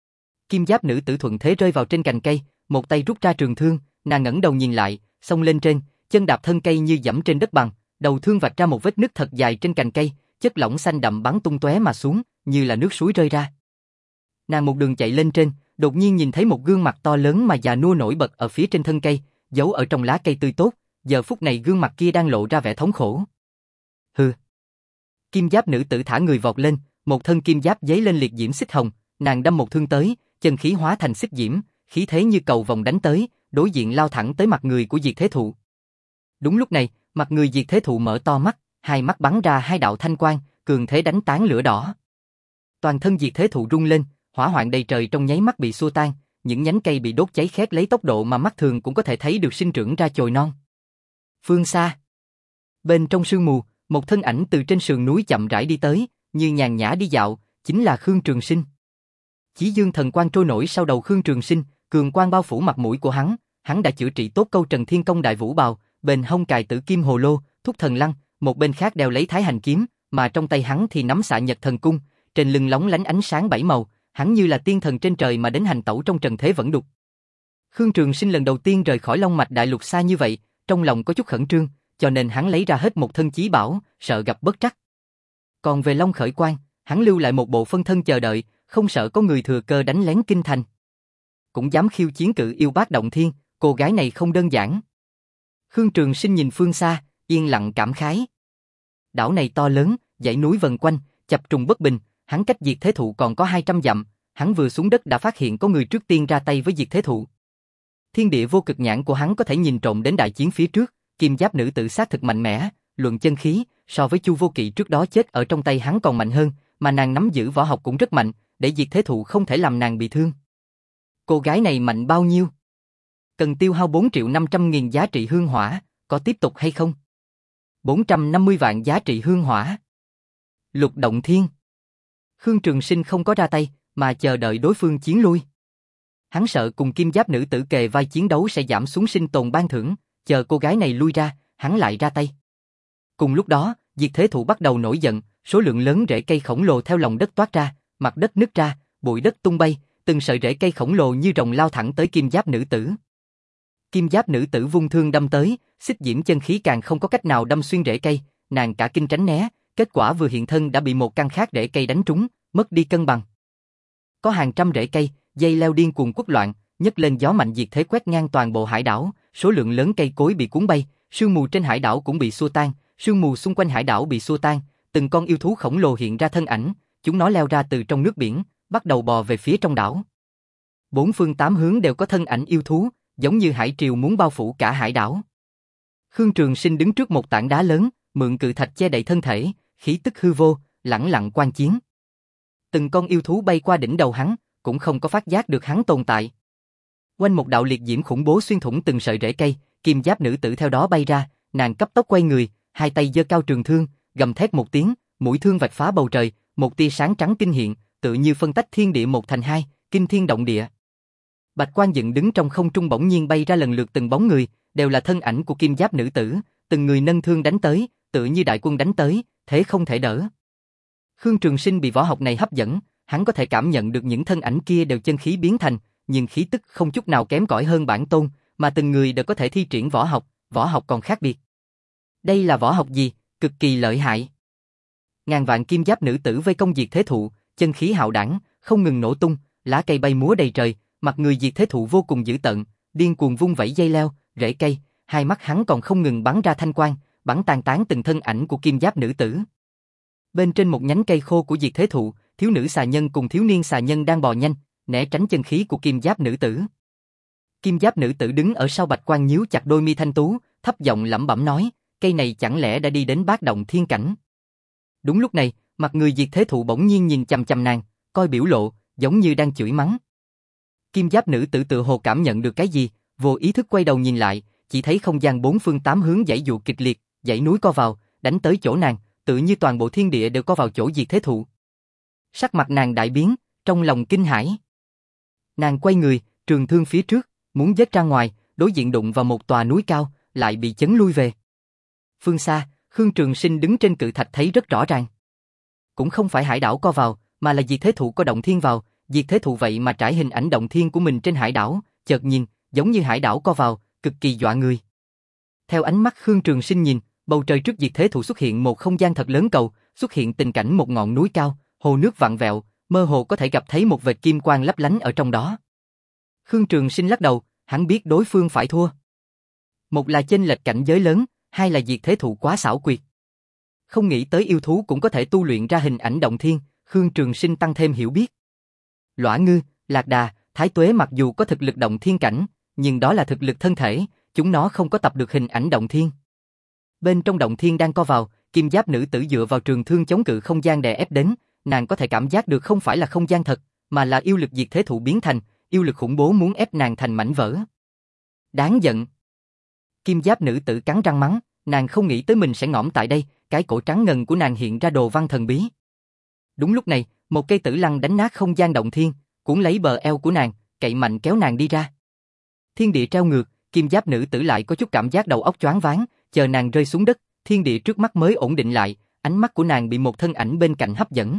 Speaker 1: Kim giáp nữ tử thuận thế rơi vào trên cành cây, một tay rút ra trường thương, nàng ngẩng đầu nhìn lại, xông lên trên, chân đạp thân cây như giẫm trên đất bằng, đầu thương vạch ra một vết nứt thật dài trên cành cây, chất lỏng xanh đậm bắn tung tóe mà xuống, như là nước suối rơi ra. Nàng một đường chạy lên trên, đột nhiên nhìn thấy một gương mặt to lớn mà già nua nổi bật ở phía trên thân cây, giấu ở trong lá cây tươi tốt, giờ phút này gương mặt kia đang lộ ra vẻ thống khổ. Hừ. Kim giáp nữ tử thả người vọt lên, một thân kim giáp giấy lên liệt diễm xích hồng, nàng đâm một thương tới, chân khí hóa thành xích diễm, khí thế như cầu vồng đánh tới, đối diện lao thẳng tới mặt người của diệt thế thụ. Đúng lúc này, mặt người diệt thế thụ mở to mắt, hai mắt bắn ra hai đạo thanh quang, cường thế đánh tán lửa đỏ. Toàn thân diệt thế thụ rung lên, hỏa hoạn đầy trời trong nháy mắt bị xua tan, những nhánh cây bị đốt cháy khét lấy tốc độ mà mắt thường cũng có thể thấy được sinh trưởng ra chồi non. Phương xa, bên trong sương mù, một thân ảnh từ trên sườn núi chậm rãi đi tới, như nhàn nhã đi dạo, chính là Khương Trường Sinh. Chí dương thần quang trôi nổi sau đầu Khương Trường Sinh, cường quang bao phủ mặt mũi của hắn, hắn đã chữa trị tốt câu Trần Thiên Công Đại Vũ Bào, bên hông cài Tử Kim Hồ Lô, Thúc Thần Lăng, một bên khác đeo lấy Thái Hành Kiếm, mà trong tay hắn thì nắm Xạ Nhật Thần Cung, trên lưng lóng lánh ánh sáng bảy màu, hắn như là tiên thần trên trời mà đến hành tẩu trong trần thế vẫn đục. Khương Trường Sinh lần đầu tiên rời khỏi Long Mạch Đại Lục xa như vậy, trong lòng có chút khẩn trương, cho nên hắn lấy ra hết một thân chí bảo, sợ gặp bất trắc. Còn về Long Khởi Quang, hắn lưu lại một bộ phân thân chờ đợi, không sợ có người thừa cơ đánh lén kinh thành. Cũng dám khiêu chiến cự yêu Bát Động Thiên, cô gái này không đơn giản. Khương Trường Sinh nhìn phương xa, yên lặng cảm khái. Đảo này to lớn, dãy núi vần quanh, chập trùng bất bình, hắn cách diệt thế thụ còn có hai trăm dặm, hắn vừa xuống đất đã phát hiện có người trước tiên ra tay với diệt thế thụ. Thiên địa vô cực nhãn của hắn có thể nhìn trộm đến đại chiến phía trước, kim giáp nữ tử xác thực mạnh mẽ, luận chân khí, so với Chu Vô Kỵ trước đó chết ở trong tay hắn còn mạnh hơn, mà nàng nắm giữ võ học cũng rất mạnh, để diệt thế thụ không thể làm nàng bị thương. Cô gái này mạnh bao nhiêu? Cần tiêu hao bốn triệu năm trăm nghìn giá trị hương hỏa, có tiếp tục hay không? bốn trăm năm mươi vạn giá trị hương hỏa. Lục Động Thiên. Khương Trường Sinh không có ra tay, mà chờ đợi đối phương chiến lui. Hắn sợ cùng kim giáp nữ tử kề vai chiến đấu sẽ giảm xuống sinh tồn ban thưởng, chờ cô gái này lui ra, hắn lại ra tay. Cùng lúc đó, diệt thế thụ bắt đầu nổi giận, số lượng lớn rễ cây khổng lồ theo lòng đất toát ra, mặt đất nứt ra, bụi đất tung bay, từng sợi rễ cây khổng lồ như rồng lao thẳng tới kim giáp nữ tử. Kim giáp nữ tử vung thương đâm tới, xích diễm chân khí càng không có cách nào đâm xuyên rễ cây, nàng cả kinh tránh né, kết quả vừa hiện thân đã bị một căn khác rễ cây đánh trúng, mất đi cân bằng. Có hàng trăm rễ cây, dây leo điên cuồng quất loạn, nhấc lên gió mạnh diệt thế quét ngang toàn bộ hải đảo, số lượng lớn cây cối bị cuốn bay, sương mù trên hải đảo cũng bị xua tan, sương mù xung quanh hải đảo bị xua tan, từng con yêu thú khổng lồ hiện ra thân ảnh, chúng nó leo ra từ trong nước biển, bắt đầu bò về phía trong đảo. Bốn phương tám hướng đều có thân ảnh yêu thú, giống như hải triều muốn bao phủ cả hải đảo. Khương Trường Sinh đứng trước một tảng đá lớn, mượn cự thạch che đậy thân thể, khí tức hư vô, lẳng lặng quan chiến. Từng con yêu thú bay qua đỉnh đầu hắn, cũng không có phát giác được hắn tồn tại. Quanh một đạo liệt diễm khủng bố xuyên thủng từng sợi rễ cây, kim giáp nữ tử theo đó bay ra, nàng cấp tốc quay người, hai tay giơ cao trường thương, gầm thét một tiếng, mũi thương vạch phá bầu trời, một tia sáng trắng kinh hiện, tự như phân tách thiên địa một thành hai, kinh thiên động địa. Bạch quang dựng đứng trong không trung bỗng nhiên bay ra lần lượt từng bóng người, đều là thân ảnh của kim giáp nữ tử, từng người nâng thương đánh tới, tự như đại quân đánh tới, thế không thể đỡ. Khương Trường Sinh bị võ học này hấp dẫn, hắn có thể cảm nhận được những thân ảnh kia đều chân khí biến thành, nhưng khí tức không chút nào kém cỏi hơn bản tôn, mà từng người đều có thể thi triển võ học, võ học còn khác biệt. Đây là võ học gì, cực kỳ lợi hại. Ngàn vạn kim giáp nữ tử vây công Diệt Thế Thụ, chân khí hạo đảng, không ngừng nổ tung, lá cây bay múa đầy trời, mặt người Diệt Thế Thụ vô cùng dữ tợn, điên cuồng vung vẩy dây leo, rễ cây, hai mắt hắn còn không ngừng bắn ra thanh quang, bắn tàn tán từng thân ảnh của kim giáp nữ tử. Bên trên một nhánh cây khô của Diệt Thế Thụ, thiếu nữ xà nhân cùng thiếu niên xà nhân đang bò nhanh, né tránh chân khí của kim giáp nữ tử. Kim giáp nữ tử đứng ở sau bạch quang nhíu chặt đôi mi thanh tú, thấp giọng lẩm bẩm nói, cây này chẳng lẽ đã đi đến bát động thiên cảnh. Đúng lúc này, mặt người Diệt Thế Thụ bỗng nhiên nhìn chằm chằm nàng, coi biểu lộ, giống như đang chửi mắng. Kim giáp nữ tử tự hồ cảm nhận được cái gì, vô ý thức quay đầu nhìn lại, chỉ thấy không gian bốn phương tám hướng dãy dụ kịch liệt, dãy núi co vào, đánh tới chỗ nàng, tự như toàn bộ thiên địa đều co vào chỗ Diệt Thế Thụ. Sắc mặt nàng đại biến, trong lòng kinh hãi. Nàng quay người, trường thương phía trước, muốn giết ra ngoài, đối diện đụng vào một tòa núi cao, lại bị chấn lui về. Phương xa, Khương Trường Sinh đứng trên cự thạch thấy rất rõ ràng. Cũng không phải hải đảo co vào, mà là Diệt Thế Thụ có động thiên vào, Diệt Thế Thụ vậy mà trải hình ảnh động thiên của mình trên hải đảo, chợt nhìn, giống như hải đảo co vào, cực kỳ dọa người. Theo ánh mắt Khương Trường Sinh nhìn, bầu trời trước Diệt Thế Thụ xuất hiện một không gian thật lớn cầu, xuất hiện tình cảnh một ngọn núi cao, hồ nước vặn vẹo, mơ hồ có thể gặp thấy một vệt kim quang lấp lánh ở trong đó. Khương Trường Sinh lắc đầu, hắn biết đối phương phải thua. Một là chênh lệch cảnh giới lớn, hai là Diệt Thế Thụ quá xảo quyệt. Không nghĩ tới yêu thú cũng có thể tu luyện ra hình ảnh động thiên, Khương Trường Sinh tăng thêm hiểu biết. Lõa Ngư, Lạc Đà, Thái Tuế mặc dù có thực lực động thiên cảnh, nhưng đó là thực lực thân thể, chúng nó không có tập được hình ảnh động thiên. Bên trong động thiên đang co vào, kim giáp nữ tử dựa vào trường thương chống cự không gian đè ép đến, nàng có thể cảm giác được không phải là không gian thật, mà là yêu lực Diệt Thế Thụ biến thành, yêu lực khủng bố muốn ép nàng thành mảnh vỡ. Đáng giận. Kim giáp nữ tử cắn răng mắng, nàng không nghĩ tới mình sẽ ngõm tại đây, cái cổ trắng ngần của nàng hiện ra đồ văn thần bí. Đúng lúc này, một cây tử lăng đánh nát không gian động thiên, cuốn lấy bờ eo của nàng, cậy mạnh kéo nàng đi ra. Thiên địa treo ngược, kim giáp nữ tử lại có chút cảm giác đầu óc choáng váng, chờ nàng rơi xuống đất, thiên địa trước mắt mới ổn định lại, ánh mắt của nàng bị một thân ảnh bên cạnh hấp dẫn.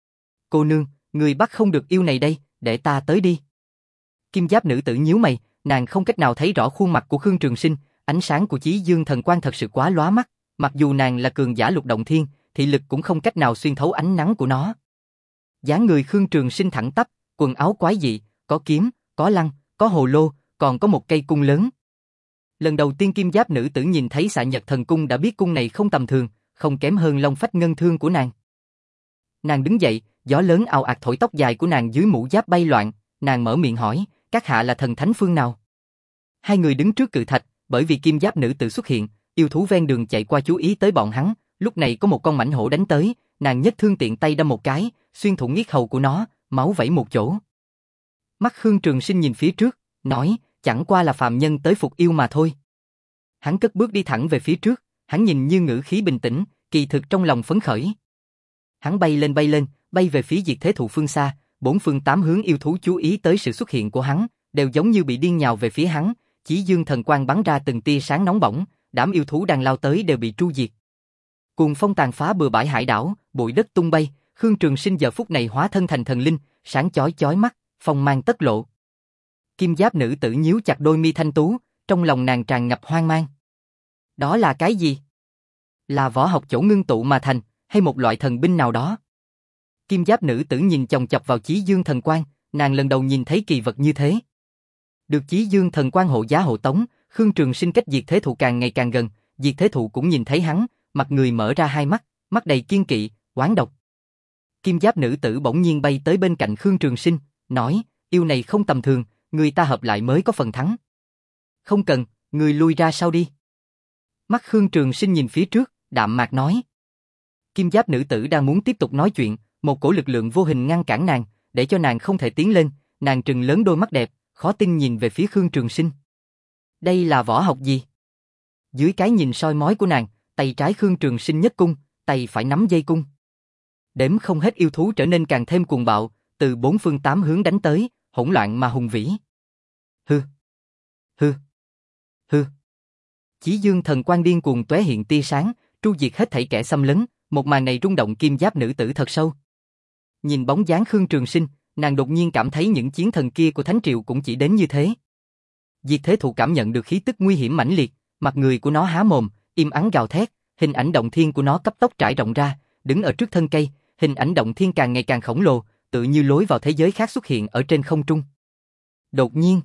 Speaker 1: Cô nương, người bắt không được yêu này đây, để ta tới đi. Kim giáp nữ tử nhíu mày, nàng không cách nào thấy rõ khuôn mặt của Khương Trường Sinh, ánh sáng của Chí Dương thần quang thật sự quá lóa mắt, mặc dù nàng là cường giả lục động thiên, thị lực cũng không cách nào xuyên thấu ánh nắng của nó. Dáng người Khương Trường Sinh thẳng tắp, quần áo quái dị, có kiếm, có lăng, có hồ lô, còn có một cây cung lớn. Lần đầu tiên kim giáp nữ tử nhìn thấy Xạ Nhật Thần Cung đã biết cung này không tầm thường, không kém hơn Long Phách Ngân Thương của nàng. Nàng đứng dậy, gió lớn ào ạt thổi tóc dài của nàng dưới mũ giáp bay loạn, nàng mở miệng hỏi, các hạ là thần thánh phương nào? Hai người đứng trước cự thạch, bởi vì kim giáp nữ tử xuất hiện, yêu thú ven đường chạy qua chú ý tới bọn hắn, lúc này có một con mãnh hổ đánh tới, nàng nhất thương tiện tay đâm một cái, xuyên thủng yết hầu của nó, máu vẩy một chỗ. Mắt Khương Trường Sinh nhìn phía trước, nói, chẳng qua là phàm nhân tới phục yêu mà thôi. Hắn cất bước đi thẳng về phía trước, hắn nhìn như ngữ khí bình tĩnh, kỳ thực trong lòng phấn khởi. Hắn bay lên bay lên, bay về phía Diệt Thế Thụ phương xa, bốn phương tám hướng yêu thú chú ý tới sự xuất hiện của hắn, đều giống như bị điên nhào về phía hắn, Chí Dương thần quang bắn ra từng tia sáng nóng bỏng, đám yêu thú đang lao tới đều bị tru diệt. Cuồng phong tàn phá bừa bãi hải đảo, bụi đất tung bay, Khương Trường Sinh giờ phút này hóa thân thành thần linh, sáng chói chói mắt, phong mang tất lộ. Kim giáp nữ tử nhíu chặt đôi mi thanh tú, trong lòng nàng tràn ngập hoang mang. Đó là cái gì? Là võ học chỗ ngưng tụ mà thành, hay một loại thần binh nào đó? Kim giáp nữ tử nhìn chòng chọc vào Chí Dương thần quang, nàng lần đầu nhìn thấy kỳ vật như thế. Được Chí Dương thần quang hộ giá hộ tống, Khương Trường Sinh cách Diệt Thế Thụ càng ngày càng gần, Diệt Thế Thụ cũng nhìn thấy hắn, mặt người mở ra hai mắt, mắt đầy kiên kỵ, oán độc. Kim giáp nữ tử bỗng nhiên bay tới bên cạnh Khương Trường Sinh, nói, yêu này không tầm thường, người ta hợp lại mới có phần thắng. Không cần, người lui ra sau đi. Mắt Khương Trường Sinh nhìn phía trước, đạm mạc nói. Kim giáp nữ tử đang muốn tiếp tục nói chuyện, một cổ lực lượng vô hình ngăn cản nàng, để cho nàng không thể tiến lên, nàng trừng lớn đôi mắt đẹp, khó tin nhìn về phía Khương Trường Sinh. Đây là võ học gì? Dưới cái nhìn soi mói của nàng, tay trái Khương Trường Sinh nhất cung, tay phải nắm dây cung. Đếm không hết yêu thú trở nên càng thêm cuồng bạo, từ bốn phương tám hướng đánh tới, hỗn loạn mà hùng vĩ. Hư, hư, hư. Chí dương thần quang điên cuồng tóe hiện tia sáng, tru diệt hết thảy kẻ xâm lấn, một màn này rung động kim giáp nữ tử thật sâu. Nhìn bóng dáng Khương Trường Sinh, nàng đột nhiên cảm thấy những chiến thần kia của Thánh Triều cũng chỉ đến như thế. Diệt Thế Thụ cảm nhận được khí tức nguy hiểm mãnh liệt, mặt người của nó há mồm, im ắng gào thét, hình ảnh động thiên của nó cấp tốc trải rộng ra, đứng ở trước thân cây, hình ảnh động thiên càng ngày càng khổng lồ, tự như lối vào thế giới khác xuất hiện ở trên không trung. Đột nhiên,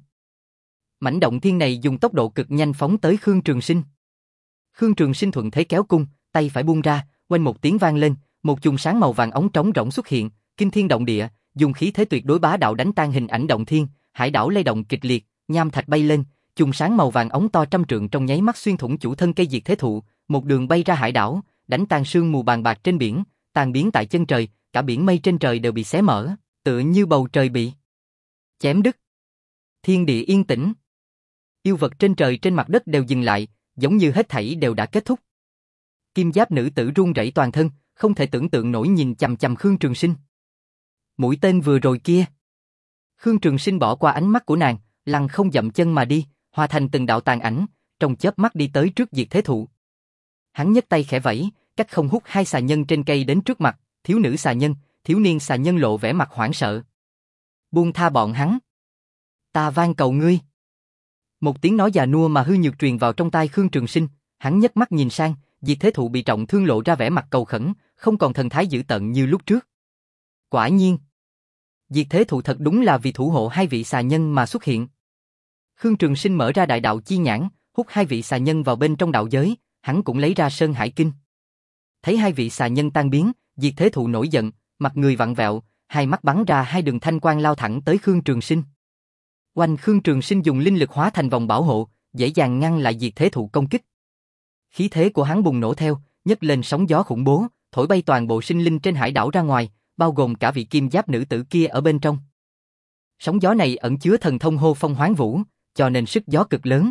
Speaker 1: mảnh động thiên này dùng tốc độ cực nhanh phóng tới Khương Trường Sinh. Khương Trường Sinh thuận thế kéo cung, tay phải buông ra, oanh một tiếng vang lên, một chùm sáng màu vàng óng trống rỗng xuất hiện, kinh thiên động địa, dùng khí thế tuyệt đối bá đạo đánh tan hình ảnh động thiên, hải đảo lay động kịch liệt, nham thạch bay lên, chùm sáng màu vàng óng to trăm trượng trong nháy mắt xuyên thủng chủ thân cây Diệt Thế Thụ, một đường bay ra hải đảo, đánh tan sương mù bàn bạc trên biển, tan biến tại chân trời, cả biển mây trên trời đều bị xé mở, tựa như bầu trời bị chém đứt. Thiên địa yên tĩnh. Yêu vật trên trời trên mặt đất đều dừng lại, giống như hết thảy đều đã kết thúc. Kim giáp nữ tử run rẩy toàn thân, không thể tưởng tượng nổi nhìn chằm chằm Khương Trường Sinh. Mũi tên vừa rồi kia. Khương Trường Sinh bỏ qua ánh mắt của nàng, lăng không dậm chân mà đi, hóa thành từng đạo tàn ảnh, trong chớp mắt đi tới trước Diệt Thế Thụ. Hắn nhấc tay khẽ vẫy, cách không hút hai xà nhân trên cây đến trước mặt, thiếu nữ xà nhân, thiếu niên xà nhân lộ vẻ mặt hoảng sợ. Buông tha bọn hắn. Ta van cầu ngươi. Một tiếng nói già nua mà hư nhược truyền vào trong tai Khương Trường Sinh, hắn nhấc mắt nhìn sang, Diệt Thế Thụ bị trọng thương lộ ra vẻ mặt cầu khẩn, không còn thần thái dữ tợn như lúc trước. Quả nhiên, Diệt Thế Thụ thật đúng là vì thủ hộ hai vị xà nhân mà xuất hiện. Khương Trường Sinh mở ra đại đạo chi nhãn, hút hai vị xà nhân vào bên trong đạo giới, hắn cũng lấy ra Sơn Hải Kinh. Thấy hai vị xà nhân tan biến, Diệt Thế Thụ nổi giận, mặt người vặn vẹo, hai mắt bắn ra hai đường thanh quang lao thẳng tới Khương Trường Sinh. Oanh Khương Trường Sinh dùng linh lực hóa thành vòng bảo hộ, dễ dàng ngăn lại Diệt Thế Thụ công kích. Khí thế của hắn bùng nổ theo, nhấc lên sóng gió khủng bố, thổi bay toàn bộ sinh linh trên hải đảo ra ngoài, bao gồm cả vị kim giáp nữ tử kia ở bên trong. Sóng gió này ẩn chứa thần thông hô phong hoán vũ, cho nên sức gió cực lớn.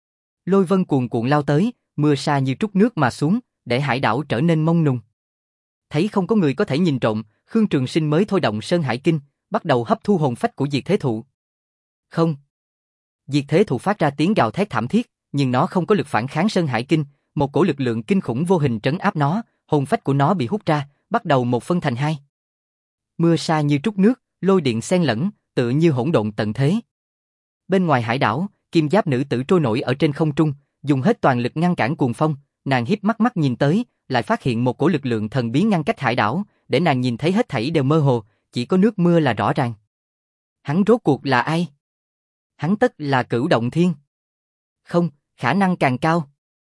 Speaker 1: Lôi vân cuồn cuộn lao tới, mưa sa như trút nước mà xuống, để hải đảo trở nên mông nùng. Thấy không có người có thể nhìn trộm, Khương Trường Sinh mới thôi động Sơn Hải Kinh, bắt đầu hấp thu hồn phách của Diệt Thế Thụ. Không. Diệt Thế Thụ phát ra tiếng gào thét thảm thiết, nhưng nó không có lực phản kháng Sơn Hải Kinh, một cổ lực lượng kinh khủng vô hình trấn áp nó, hồn phách của nó bị hút ra, bắt đầu một phân thành hai. Mưa sa như trút nước, lôi điện xen lẫn, tựa như hỗn độn tận thế. Bên ngoài hải đảo, kim giáp nữ tử trôi nổi ở trên không trung, dùng hết toàn lực ngăn cản cuồng phong, nàng híp mắt mắt nhìn tới, lại phát hiện một cổ lực lượng thần bí ngăn cách hải đảo, để nàng nhìn thấy hết thảy đều mơ hồ, chỉ có nước mưa là rõ ràng. Hắn rốt cuộc là ai? Hắn tất là Cửu Động Thiên. Không, khả năng càng cao.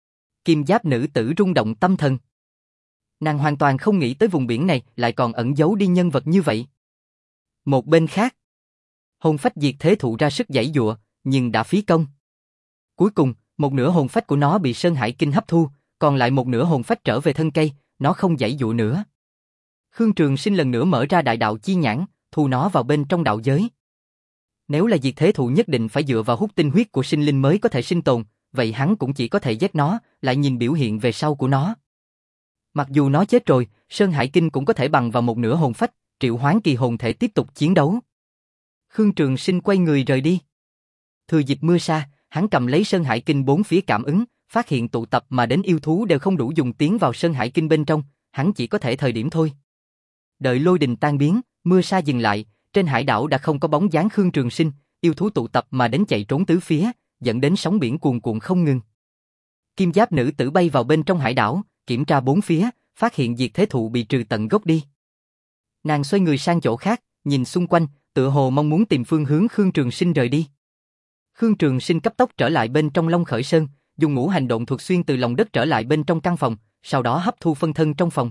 Speaker 1: Kim giáp nữ tử rung động tâm thần. Nàng hoàn toàn không nghĩ tới vùng biển này lại còn ẩn giấu đi nhân vật như vậy. Một bên khác, hồn phách Diệt Thế Thụ ra sức giãy giụa, nhưng đã phí công. Cuối cùng, một nửa hồn phách của nó bị Sơn Hải Kinh hấp thu, còn lại một nửa hồn phách trở về thân cây, nó không giãy giụa nữa. Khương Trường Sinh lần nữa mở ra đại đạo chi nhãn, thu nó vào bên trong đạo giới. Nếu là Diệt Thế Thụ nhất định phải dựa vào hút tinh huyết của sinh linh mới có thể sinh tồn, vậy hắn cũng chỉ có thể giết nó, lại nhìn biểu hiện về sau của nó. Mặc dù nó chết rồi, Sơn Hải Kinh cũng có thể bằng vào một nửa hồn phách, triệu hoán kỳ hồn thể tiếp tục chiến đấu. Khương Trường Sinh quay người rời đi. Thừa dịp mưa sa, hắn cầm lấy Sơn Hải Kinh bốn phía cảm ứng, phát hiện tụ tập mà đến yêu thú đều không đủ dùng tiến vào Sơn Hải Kinh bên trong, hắn chỉ có thể thời điểm thôi. Đợi lôi đình tan biến, mưa sa dừng lại, trên hải đảo đã không có bóng dáng Khương Trường Sinh, yêu thú tụ tập mà đến chạy trốn tứ phía, dẫn đến sóng biển cuồn cuộn không ngừng. Kim giáp nữ tử bay vào bên trong hải đảo, kiểm tra bốn phía, phát hiện Diệt Thế Thụ bị trừ tận gốc đi. Nàng xoay người sang chỗ khác, nhìn xung quanh, tựa hồ mong muốn tìm phương hướng Khương Trường Sinh rời đi. Khương Trường Sinh cấp tốc trở lại bên trong Long Khởi Sơn, dùng ngũ hành độn thuật xuyên từ lòng đất trở lại bên trong căn phòng, sau đó hấp thu phân thân trong phòng.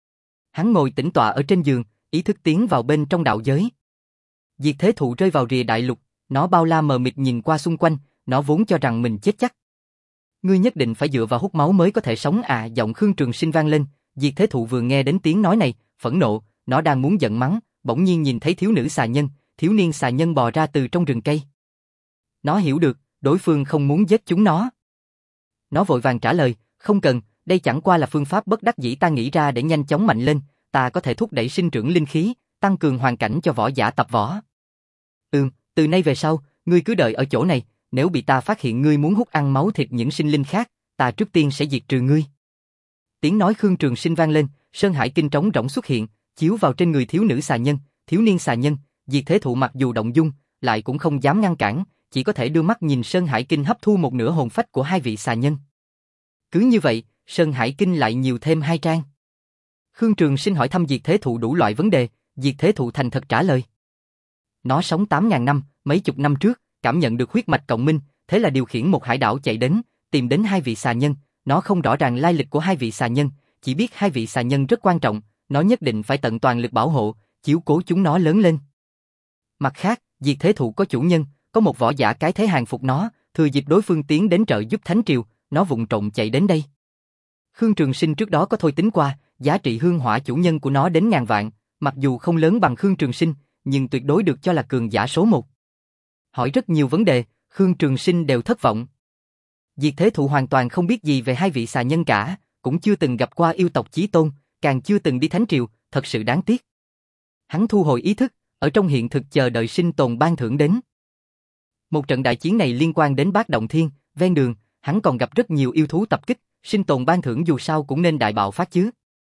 Speaker 1: Hắn ngồi tĩnh tọa ở trên giường, ý thức tiến vào bên trong đạo giới. Diệt Thế Thụ rơi vào rìa đại lục, nó bao la mờ mịt nhìn qua xung quanh, nó vốn cho rằng mình chết chắc. Ngươi nhất định phải dựa vào hút máu mới có thể sống à, giọng Khương Trường Sinh vang lên. Diệt Thế Thụ vừa nghe đến tiếng nói này, phẫn nộ, nó đang muốn giận mắng, bỗng nhiên nhìn thấy thiếu nữ xà nhân, thiếu niên xà nhân bò ra từ trong rừng cây. Nó hiểu được, đối phương không muốn giết chúng nó. Nó vội vàng trả lời, không cần, Đây chẳng qua là phương pháp bất đắc dĩ ta nghĩ ra để nhanh chóng mạnh lên, ta có thể thúc đẩy sinh trưởng linh khí, tăng cường hoàn cảnh cho võ giả tập võ. Ừm, từ nay về sau, ngươi cứ đợi ở chỗ này, nếu bị ta phát hiện ngươi muốn hút ăn máu thịt những sinh linh khác, ta trước tiên sẽ diệt trừ ngươi. Tiếng nói Khương Trường Sinh vang lên, Sơn Hải Kinh trống rỗng xuất hiện, chiếu vào trên người thiếu nữ xà nhân, thiếu niên xà nhân, Diệt Thế Thụ mặc dù động dung, lại cũng không dám ngăn cản, chỉ có thể đưa mắt nhìn Sơn Hải Kinh hấp thu một nửa hồn phách của hai vị xà nhân. Cứ như vậy, Sơn Hải Kinh lại nhiều thêm hai trang. Khương Trường Sinh hỏi thăm Diệt Thế Thụ đủ loại vấn đề, Diệt Thế Thụ thành thật trả lời. Nó sống tám ngàn năm, mấy chục năm trước, cảm nhận được huyết mạch cộng minh, thế là điều khiển một hải đảo chạy đến, tìm đến hai vị xà nhân, nó không rõ ràng lai lịch của hai vị xà nhân, chỉ biết hai vị xà nhân rất quan trọng, nó nhất định phải tận toàn lực bảo hộ, chiếu cố chúng nó lớn lên. Mặt khác, Diệt Thế Thụ có chủ nhân, có một võ giả cái thế hàng phục nó, thừa dịp đối phương tiến đến trợ giúp Thánh Triều, nó vụng trộm chạy đến đây. Khương Trường Sinh trước đó có thôi tính qua, giá trị hương hỏa chủ nhân của nó đến ngàn vạn, mặc dù không lớn bằng Khương Trường Sinh, nhưng tuyệt đối được cho là cường giả số một. Hỏi rất nhiều vấn đề, Khương Trường Sinh đều thất vọng. Diệt Thế Thụ hoàn toàn không biết gì về hai vị xà nhân cả, cũng chưa từng gặp qua yêu tộc Chí Tôn, càng chưa từng đi Thánh Triều, thật sự đáng tiếc. Hắn thu hồi ý thức, ở trong hiện thực chờ đợi sinh tồn ban thưởng đến. Một trận đại chiến này liên quan đến Bát Động Thiên, ven đường, hắn còn gặp rất nhiều yêu thú tập kích, sinh tồn ban thưởng dù sao cũng nên đại bạo phát chứ.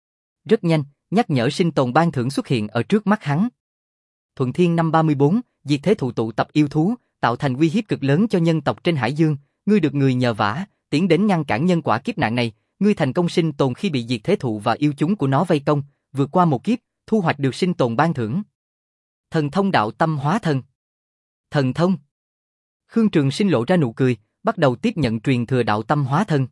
Speaker 1: Rất nhanh, nhắc nhở sinh tồn ban thưởng xuất hiện ở trước mắt hắn. Thuận Thiên năm ba mươi bốn, Diệt Thế Thụ tụ tập yêu thú, tạo thành uy hiếp cực lớn cho nhân tộc trên hải dương, ngươi được người nhờ vả, tiến đến ngăn cản nhân quả kiếp nạn này, ngươi thành công sinh tồn khi bị Diệt Thế Thụ và yêu chúng của nó vây công, vượt qua một kiếp, thu hoạch được sinh tồn ban thưởng. Thần thông đạo tâm hóa thần. Thần thông. Khương Trường Sinh lộ ra nụ cười, bắt đầu tiếp nhận truyền thừa đạo tâm hóa thần.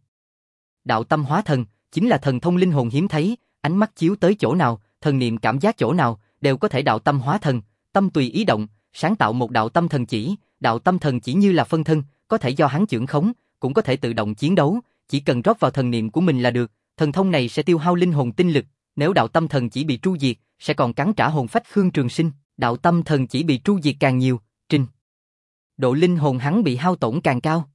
Speaker 1: Đạo tâm hóa thần chính là thần thông linh hồn hiếm thấy, ánh mắt chiếu tới chỗ nào, thần niệm cảm giác chỗ nào, đều có thể đạo tâm hóa thần, tâm tùy ý động, sáng tạo một đạo tâm thần chỉ, đạo tâm thần chỉ như là phân thân, có thể do hắn chưởng khống, cũng có thể tự động chiến đấu, chỉ cần rót vào thần niệm của mình là được, thần thông này sẽ tiêu hao linh hồn tinh lực, nếu đạo tâm thần chỉ bị tru diệt, sẽ còn cắn trả hồn phách Khương Trường Sinh, đạo tâm thần chỉ bị tru diệt càng nhiều, trình độ linh hồn hắn bị hao tổn càng cao.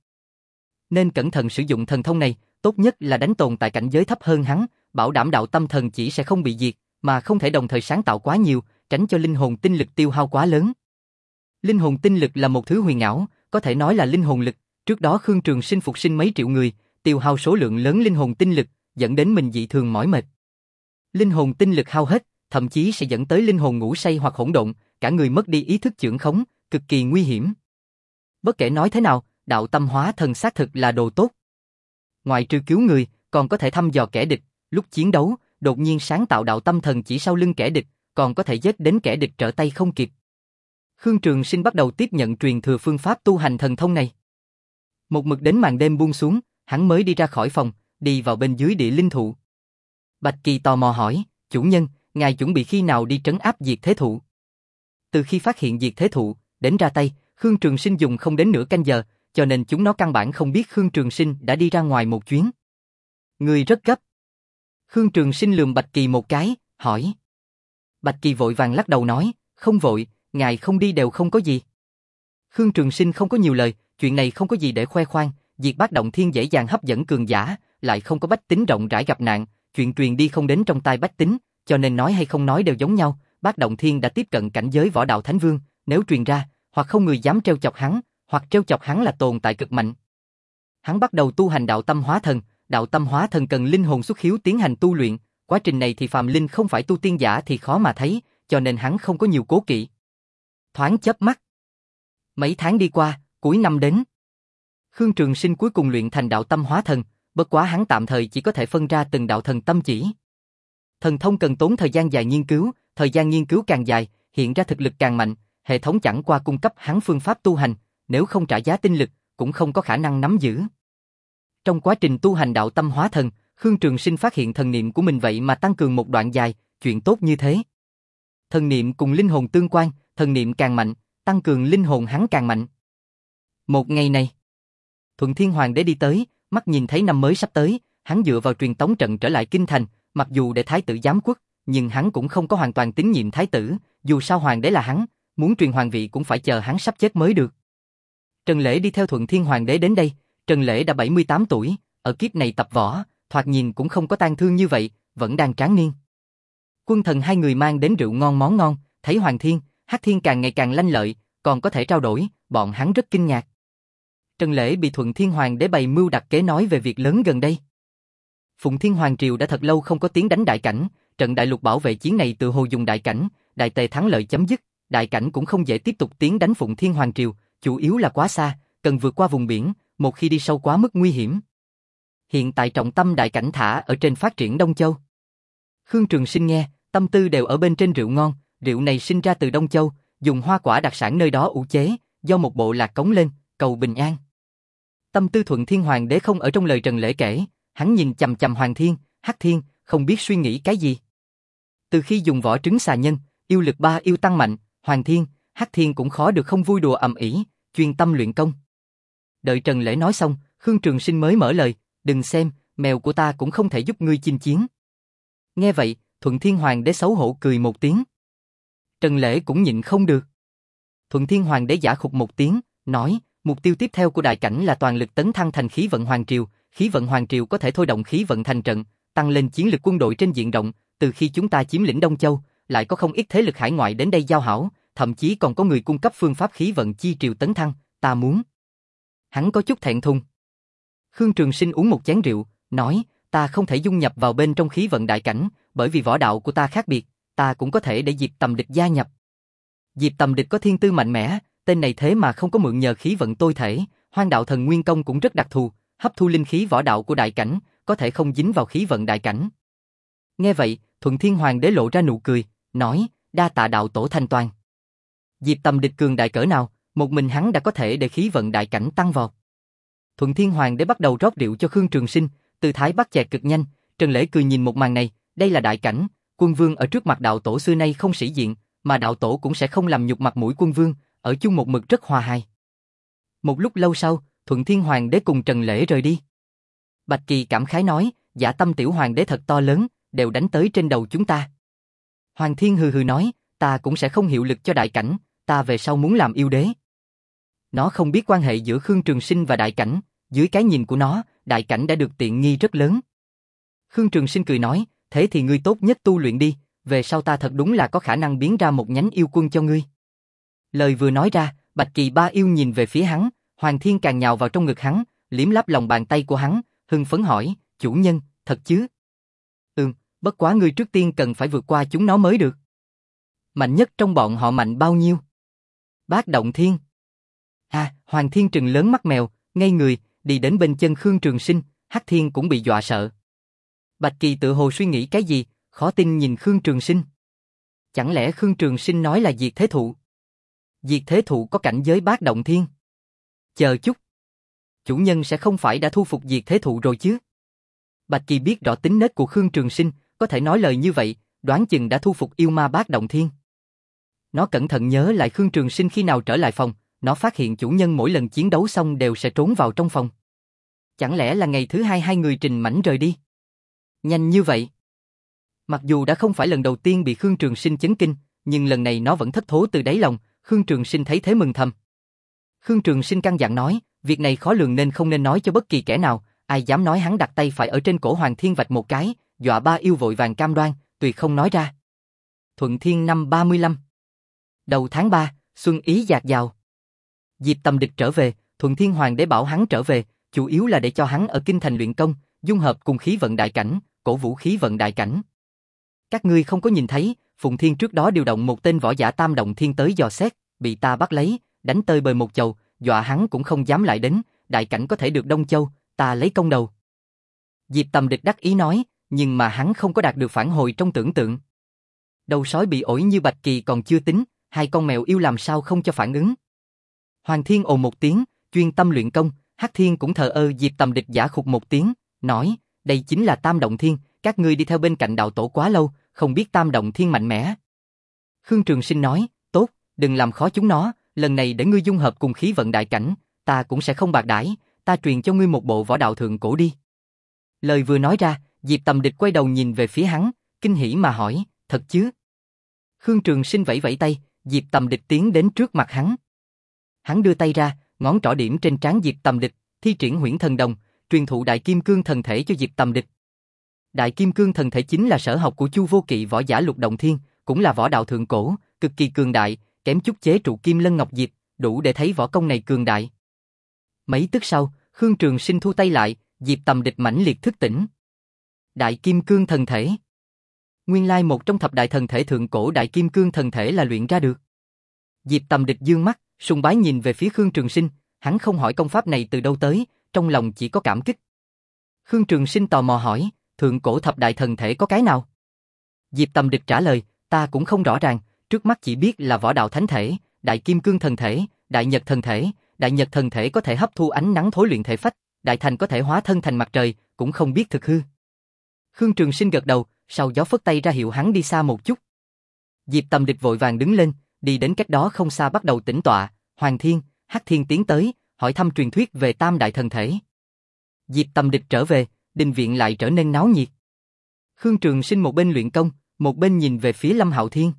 Speaker 1: Nên cẩn thận sử dụng thần thông này, tốt nhất là đánh tồn tại cảnh giới thấp hơn hắn, bảo đảm đạo tâm thần chỉ sẽ không bị diệt, mà không thể đồng thời sáng tạo quá nhiều, tránh cho linh hồn tinh lực tiêu hao quá lớn. Linh hồn tinh lực là một thứ huyền ảo, có thể nói là linh hồn lực, trước đó Khương Trường Sinh phục sinh mấy triệu người, tiêu hao số lượng lớn linh hồn tinh lực, dẫn đến mình dị thường mỏi mệt. Linh hồn tinh lực hao hết, thậm chí sẽ dẫn tới linh hồn ngủ say hoặc hỗn độn, cả người mất đi ý thức chưởng khống, cực kỳ nguy hiểm. Bất kể nói thế nào, đạo tâm hóa thần xác thực là đồ tốt. Ngoại trừ cứu người, còn có thể thăm dò kẻ địch, lúc chiến đấu, đột nhiên sáng tạo đạo tâm thần chỉ sau lưng kẻ địch, còn có thể giết đến kẻ địch trở tay không kịp. Khương Trường Sinh bắt đầu tiếp nhận truyền thừa phương pháp tu hành thần thông này. Một mực đến màn đêm buông xuống, hắn mới đi ra khỏi phòng, đi vào bên dưới địa linh thụ. Bạch Kỳ tò mò hỏi, chủ nhân, ngài chuẩn bị khi nào đi trấn áp Diệt Thế Thụ? Từ khi phát hiện Diệt Thế Thụ, đến ra tay, Khương Trường Sinh dùng không đến nửa canh giờ, cho nên chúng nó căn bản không biết Khương Trường Sinh đã đi ra ngoài một chuyến. Người rất gấp. Khương Trường Sinh lườm Bạch Kỳ một cái, hỏi. Bạch Kỳ vội vàng lắc đầu nói, không vội, ngài không đi đều không có gì. Khương Trường Sinh không có nhiều lời, chuyện này không có gì để khoe khoang, Diệt Bát Động Thiên dễ dàng hấp dẫn cường giả, lại không có bách tính rộng rãi gặp nạn, chuyện truyền đi không đến trong tai bách tính, cho nên nói hay không nói đều giống nhau, Bát Động Thiên đã tiếp cận cảnh giới võ đạo thánh vương, nếu truyền ra, hoặc không người dám trêu chọc hắn, hoặc trêu chọc hắn là tồn tại cực mạnh. Hắn bắt đầu tu hành đạo tâm hóa thần, đạo tâm hóa thần cần linh hồn xuất hiếu tiến hành tu luyện, quá trình này thì phàm linh không phải tu tiên giả thì khó mà thấy, cho nên hắn không có nhiều cố kỵ. Thoáng chớp mắt, mấy tháng đi qua, cuối năm đến. Khương Trường Sinh cuối cùng luyện thành đạo tâm hóa thần, bất quá hắn tạm thời chỉ có thể phân ra từng đạo thần tâm chỉ. Thần thông cần tốn thời gian dài nghiên cứu, thời gian nghiên cứu càng dài, hiện ra thực lực càng mạnh, hệ thống chẳng qua cung cấp hắn phương pháp tu hành, nếu không trả giá tinh lực, cũng không có khả năng nắm giữ. Trong quá trình tu hành đạo tâm hóa thần, Khương Trường Sinh phát hiện thần niệm của mình vậy mà tăng cường một đoạn dài, chuyện tốt như thế. Thần niệm cùng linh hồn tương quan, thần niệm càng mạnh, tăng cường linh hồn hắn càng mạnh. Một ngày này, Thuận Thiên Hoàng đế đi tới, mắt nhìn thấy năm mới sắp tới, hắn dựa vào truyền tống trận trở lại kinh thành, mặc dù để thái tử giám quốc, nhưng hắn cũng không có hoàn toàn tín nhiệm thái tử, dù sao hoàng đế là hắn, muốn truyền hoàng vị cũng phải chờ hắn sắp chết mới được. Trần Lễ đi theo Thuận Thiên Hoàng đế đến đây, Trần Lễ đã bảy mươi tám tuổi, ở kiếp này tập võ, thoạt nhìn cũng không có tang thương như vậy, vẫn đang tráng niên. Quân Thần hai người mang đến rượu ngon món ngon, thấy Hoàng Thiên, Hắc Thiên càng ngày càng lanh lợi, còn có thể trao đổi, bọn hắn rất kinh ngạc. Trần Lễ bị Thuận Thiên Hoàng đế bày mưu đặt kế nói về việc lớn gần đây. Phụng Thiên Hoàng triều đã thật lâu không có tiến đánh đại cảnh, trận đại lục bảo vệ chiến này tự hồ dùng đại cảnh, đại tề thắng lợi chấm dứt, đại cảnh cũng không dễ tiếp tục tiến đánh Phụng Thiên Hoàng triều, chủ yếu là quá xa, cần vượt qua vùng biển, một khi đi sâu quá mức nguy hiểm. Hiện tại trọng tâm đại cảnh thả ở trên phát triển Đông Châu. Khương Trường Sinh nghe, tâm tư đều ở bên trên rượu ngon, rượu này sinh ra từ Đông Châu, dùng hoa quả đặc sản nơi đó ủ chế, do một bộ lạc cống lên, cầu bình an. Tâm tư Thuận Thiên Hoàng đế không ở trong lời Trần Lễ kể, hắn nhìn chằm chằm Hoàng Thiên, Hắc Thiên, không biết suy nghĩ cái gì. Từ khi dùng vỏ trứng xà nhân, yêu lực ba yêu tăng mạnh, Hoàng Thiên, Hắc Thiên cũng khó được không vui đùa ầm ĩ, chuyên tâm luyện công. Đợi Trần Lễ nói xong, Khương Trường Sinh mới mở lời, đừng xem, mèo của ta cũng không thể giúp ngươi chinh chiến. Nghe vậy, Thuận Thiên Hoàng đế xấu hổ cười một tiếng. Trần Lễ cũng nhịn không được. Thuận Thiên Hoàng đế giả khục một tiếng, nói, mục tiêu tiếp theo của đại cảnh là toàn lực tấn thăng thành khí vận hoàng triều, khí vận hoàng triều có thể thôi động khí vận thành trận, tăng lên chiến lực quân đội trên diện rộng, từ khi chúng ta chiếm lĩnh Đông Châu, lại có không ít thế lực hải ngoại đến đây giao hảo, thậm chí còn có người cung cấp phương pháp khí vận chi triều tấn thăng, ta muốn. Hắn có chút thẹn thùng. Khương Trường Sinh uống một chén rượu, nói, ta không thể dung nhập vào bên trong khí vận đại cảnh, bởi vì võ đạo của ta khác biệt, ta cũng có thể để Diệp Tầm Địch gia nhập. Diệp Tầm Địch có thiên tư mạnh mẽ, tên này thế mà không có mượn nhờ khí vận tôi thể, Hoang đạo thần nguyên công cũng rất đặc thù, hấp thu linh khí võ đạo của đại cảnh, có thể không dính vào khí vận đại cảnh. Nghe vậy, Thuận Thiên Hoàng đế lộ ra nụ cười, nói, đa tạ đạo tổ thanh toàn. Diệp Tầm Địch cường đại cỡ nào, một mình hắn đã có thể để khí vận đại cảnh tăng vọt. Thuận Thiên Hoàng đế bắt đầu rót rượu cho Khương Trường Sinh, tư thái bắt chẹt cực nhanh, Trần Lễ cười nhìn một màn này, đây là đại cảnh, quân vương ở trước mặt đạo tổ xưa nay không sĩ diện, mà đạo tổ cũng sẽ không làm nhục mặt mũi quân vương, ở chung một mực rất hòa hài. Một lúc lâu sau, Thuận Thiên Hoàng đế cùng Trần Lễ rời đi. Bạch Kỳ cảm khái nói, dạ tâm tiểu hoàng đế thật to lớn, đều đánh tới trên đầu chúng ta. Hoàng Thiên hừ hừ nói, ta cũng sẽ không hiệu lực cho đại cảnh, ta về sau muốn làm yêu đế. Nó không biết quan hệ giữa Khương Trường Sinh và đại cảnh, dưới cái nhìn của nó, đại cảnh đã được tiện nghi rất lớn. Khương Trường Sinh cười nói, thế thì ngươi tốt nhất tu luyện đi, về sau ta thật đúng là có khả năng biến ra một nhánh yêu quân cho ngươi. Lời vừa nói ra, Bạch Kỳ ba yêu nhìn về phía hắn, Hoàng Thiên càng nhào vào trong ngực hắn, liếm láp lòng bàn tay của hắn, hưng phấn hỏi, chủ nhân, thật chứ? Ừm, bất quá ngươi trước tiên cần phải vượt qua chúng nó mới được. Mạnh nhất trong bọn họ mạnh bao nhiêu? Bát Động Thiên. À, Hoàng Thiên trừng lớn mắt mèo, ngây người, đi đến bên chân Khương Trường Sinh, Hắc Thiên cũng bị dọa sợ. Bạch Kỳ tự hồ suy nghĩ cái gì, khó tin nhìn Khương Trường Sinh. Chẳng lẽ Khương Trường Sinh nói là Diệt Thế Thụ? Diệt Thế Thụ có cảnh giới Bát Động Thiên. Chờ chút. Chủ nhân sẽ không phải đã thu phục Diệt Thế Thụ rồi chứ? Bạch Kỳ biết rõ tính nết của Khương Trường Sinh, có thể nói lời như vậy, đoán chừng đã thu phục yêu ma Bát Động Thiên. Nó cẩn thận nhớ lại Khương Trường Sinh khi nào trở lại phòng, nó phát hiện chủ nhân mỗi lần chiến đấu xong đều sẽ trốn vào trong phòng. Chẳng lẽ là ngày thứ hai hai người trình mãnh rời đi? Nhanh như vậy. Mặc dù đã không phải lần đầu tiên bị Khương Trường Sinh chấn kinh, nhưng lần này nó vẫn thất thố từ đáy lòng, Khương Trường Sinh thấy thế mừng thầm. Khương Trường Sinh căn dặn nói, việc này khó lường nên không nên nói cho bất kỳ kẻ nào, ai dám nói hắn đặt tay phải ở trên cổ Hoàng Thiên vạch một cái, dọa ba yêu vội vàng cam đoan, tuyệt không nói ra. Thuận Thiên năm ba mươi lăm. Đầu tháng ba, xuân ý dạt dào. Diệp Tầm Địch trở về, Thuận Thiên Hoàng đế bảo hắn trở về, chủ yếu là để cho hắn ở kinh thành luyện công, dung hợp cùng khí vận đại cảnh, cổ vũ khí vận đại cảnh. Các ngươi không có nhìn thấy, Phụng Thiên trước đó điều động một tên võ giả Tam Động Thiên tới dò xét, bị ta bắt lấy, đánh tơi bời một chầu, dọa hắn cũng không dám lại đến, đại cảnh có thể được Đông Châu, ta lấy công đầu. Diệp Tầm Địch đắc ý nói, nhưng mà hắn không có đạt được phản hồi trong tưởng tượng. Đầu sói bị ổi như Bạch Kỳ còn chưa tính, hai con mèo yêu làm sao không cho phản ứng. Hoàng Thiên ồ một tiếng, chuyên tâm luyện công, Hắc Thiên cũng thờ ơ. Diệp Tầm Địch giả khục một tiếng, nói, đây chính là Tam Động Thiên, các ngươi đi theo bên cạnh đạo tổ quá lâu, không biết Tam Động Thiên mạnh mẽ. Khương Trường Sinh nói, tốt, đừng làm khó chúng nó, lần này để ngươi dung hợp cùng khí vận đại cảnh, ta cũng sẽ không bạc đãi, ta truyền cho ngươi một bộ võ đạo thượng cổ đi. Lời vừa nói ra, Diệp Tầm Địch quay đầu nhìn về phía hắn, kinh hỉ mà hỏi, thật chứ? Khương Trường Sinh vẫy vẫy tay, Diệp Tầm Địch tiến đến trước mặt hắn. Hắn đưa tay ra, ngón trỏ điểm trên trán Diệp Tầm Địch, thi triển Huyễn Thần Đồng, truyền thụ Đại Kim Cương thần thể cho Diệp Tầm Địch, Đại Kim Cương Thần Thể chính là sở học của Chu Vô Kỵ võ giả Lục Động Thiên, cũng là võ đạo thượng cổ, cực kỳ cường đại, kém chút chế trụ Kim Lân Ngọc Diệp, đủ để thấy võ công này cường đại. Mấy tức sau, Khương Trường Sinh thu tay lại, Diệp Tầm Địch mãnh liệt thức tỉnh. Đại Kim Cương Thần Thể. Nguyên lai một trong thập đại thần thể thượng cổ Đại Kim Cương Thần Thể là luyện ra được. Diệp Tầm Địch dương mắt, sùng bái nhìn về phía Khương Trường Sinh, hắn không hỏi công pháp này từ đâu tới, trong lòng chỉ có cảm kích. Khương Trường Sinh tò mò hỏi, thượng cổ thập đại thần thể có cái nào? Diệp Tầm Địch trả lời, ta cũng không rõ ràng, trước mắt chỉ biết là võ đạo thánh thể, Đại Kim Cương Thần Thể, Đại Nhật Thần Thể, Đại Nhật Thần Thể có thể hấp thu ánh nắng thối luyện thể phách, Đại Thành có thể hóa thân thành mặt trời, cũng không biết thực hư. Khương Trường Sinh gật đầu, sau gió phất tay ra hiệu hắn đi xa một chút. Diệp Tầm Địch vội vàng đứng lên, đi đến cách đó không xa bắt đầu tĩnh tọa. Hoàng Thiên, Hắc Thiên tiến tới, hỏi thăm truyền thuyết về Tam Đại Thần Thể. Diệp Tầm Địch trở về, đình viện lại trở nên náo nhiệt. Khương Trường Sinh một bên luyện công, một bên nhìn về phía Lâm Hạo Thiên.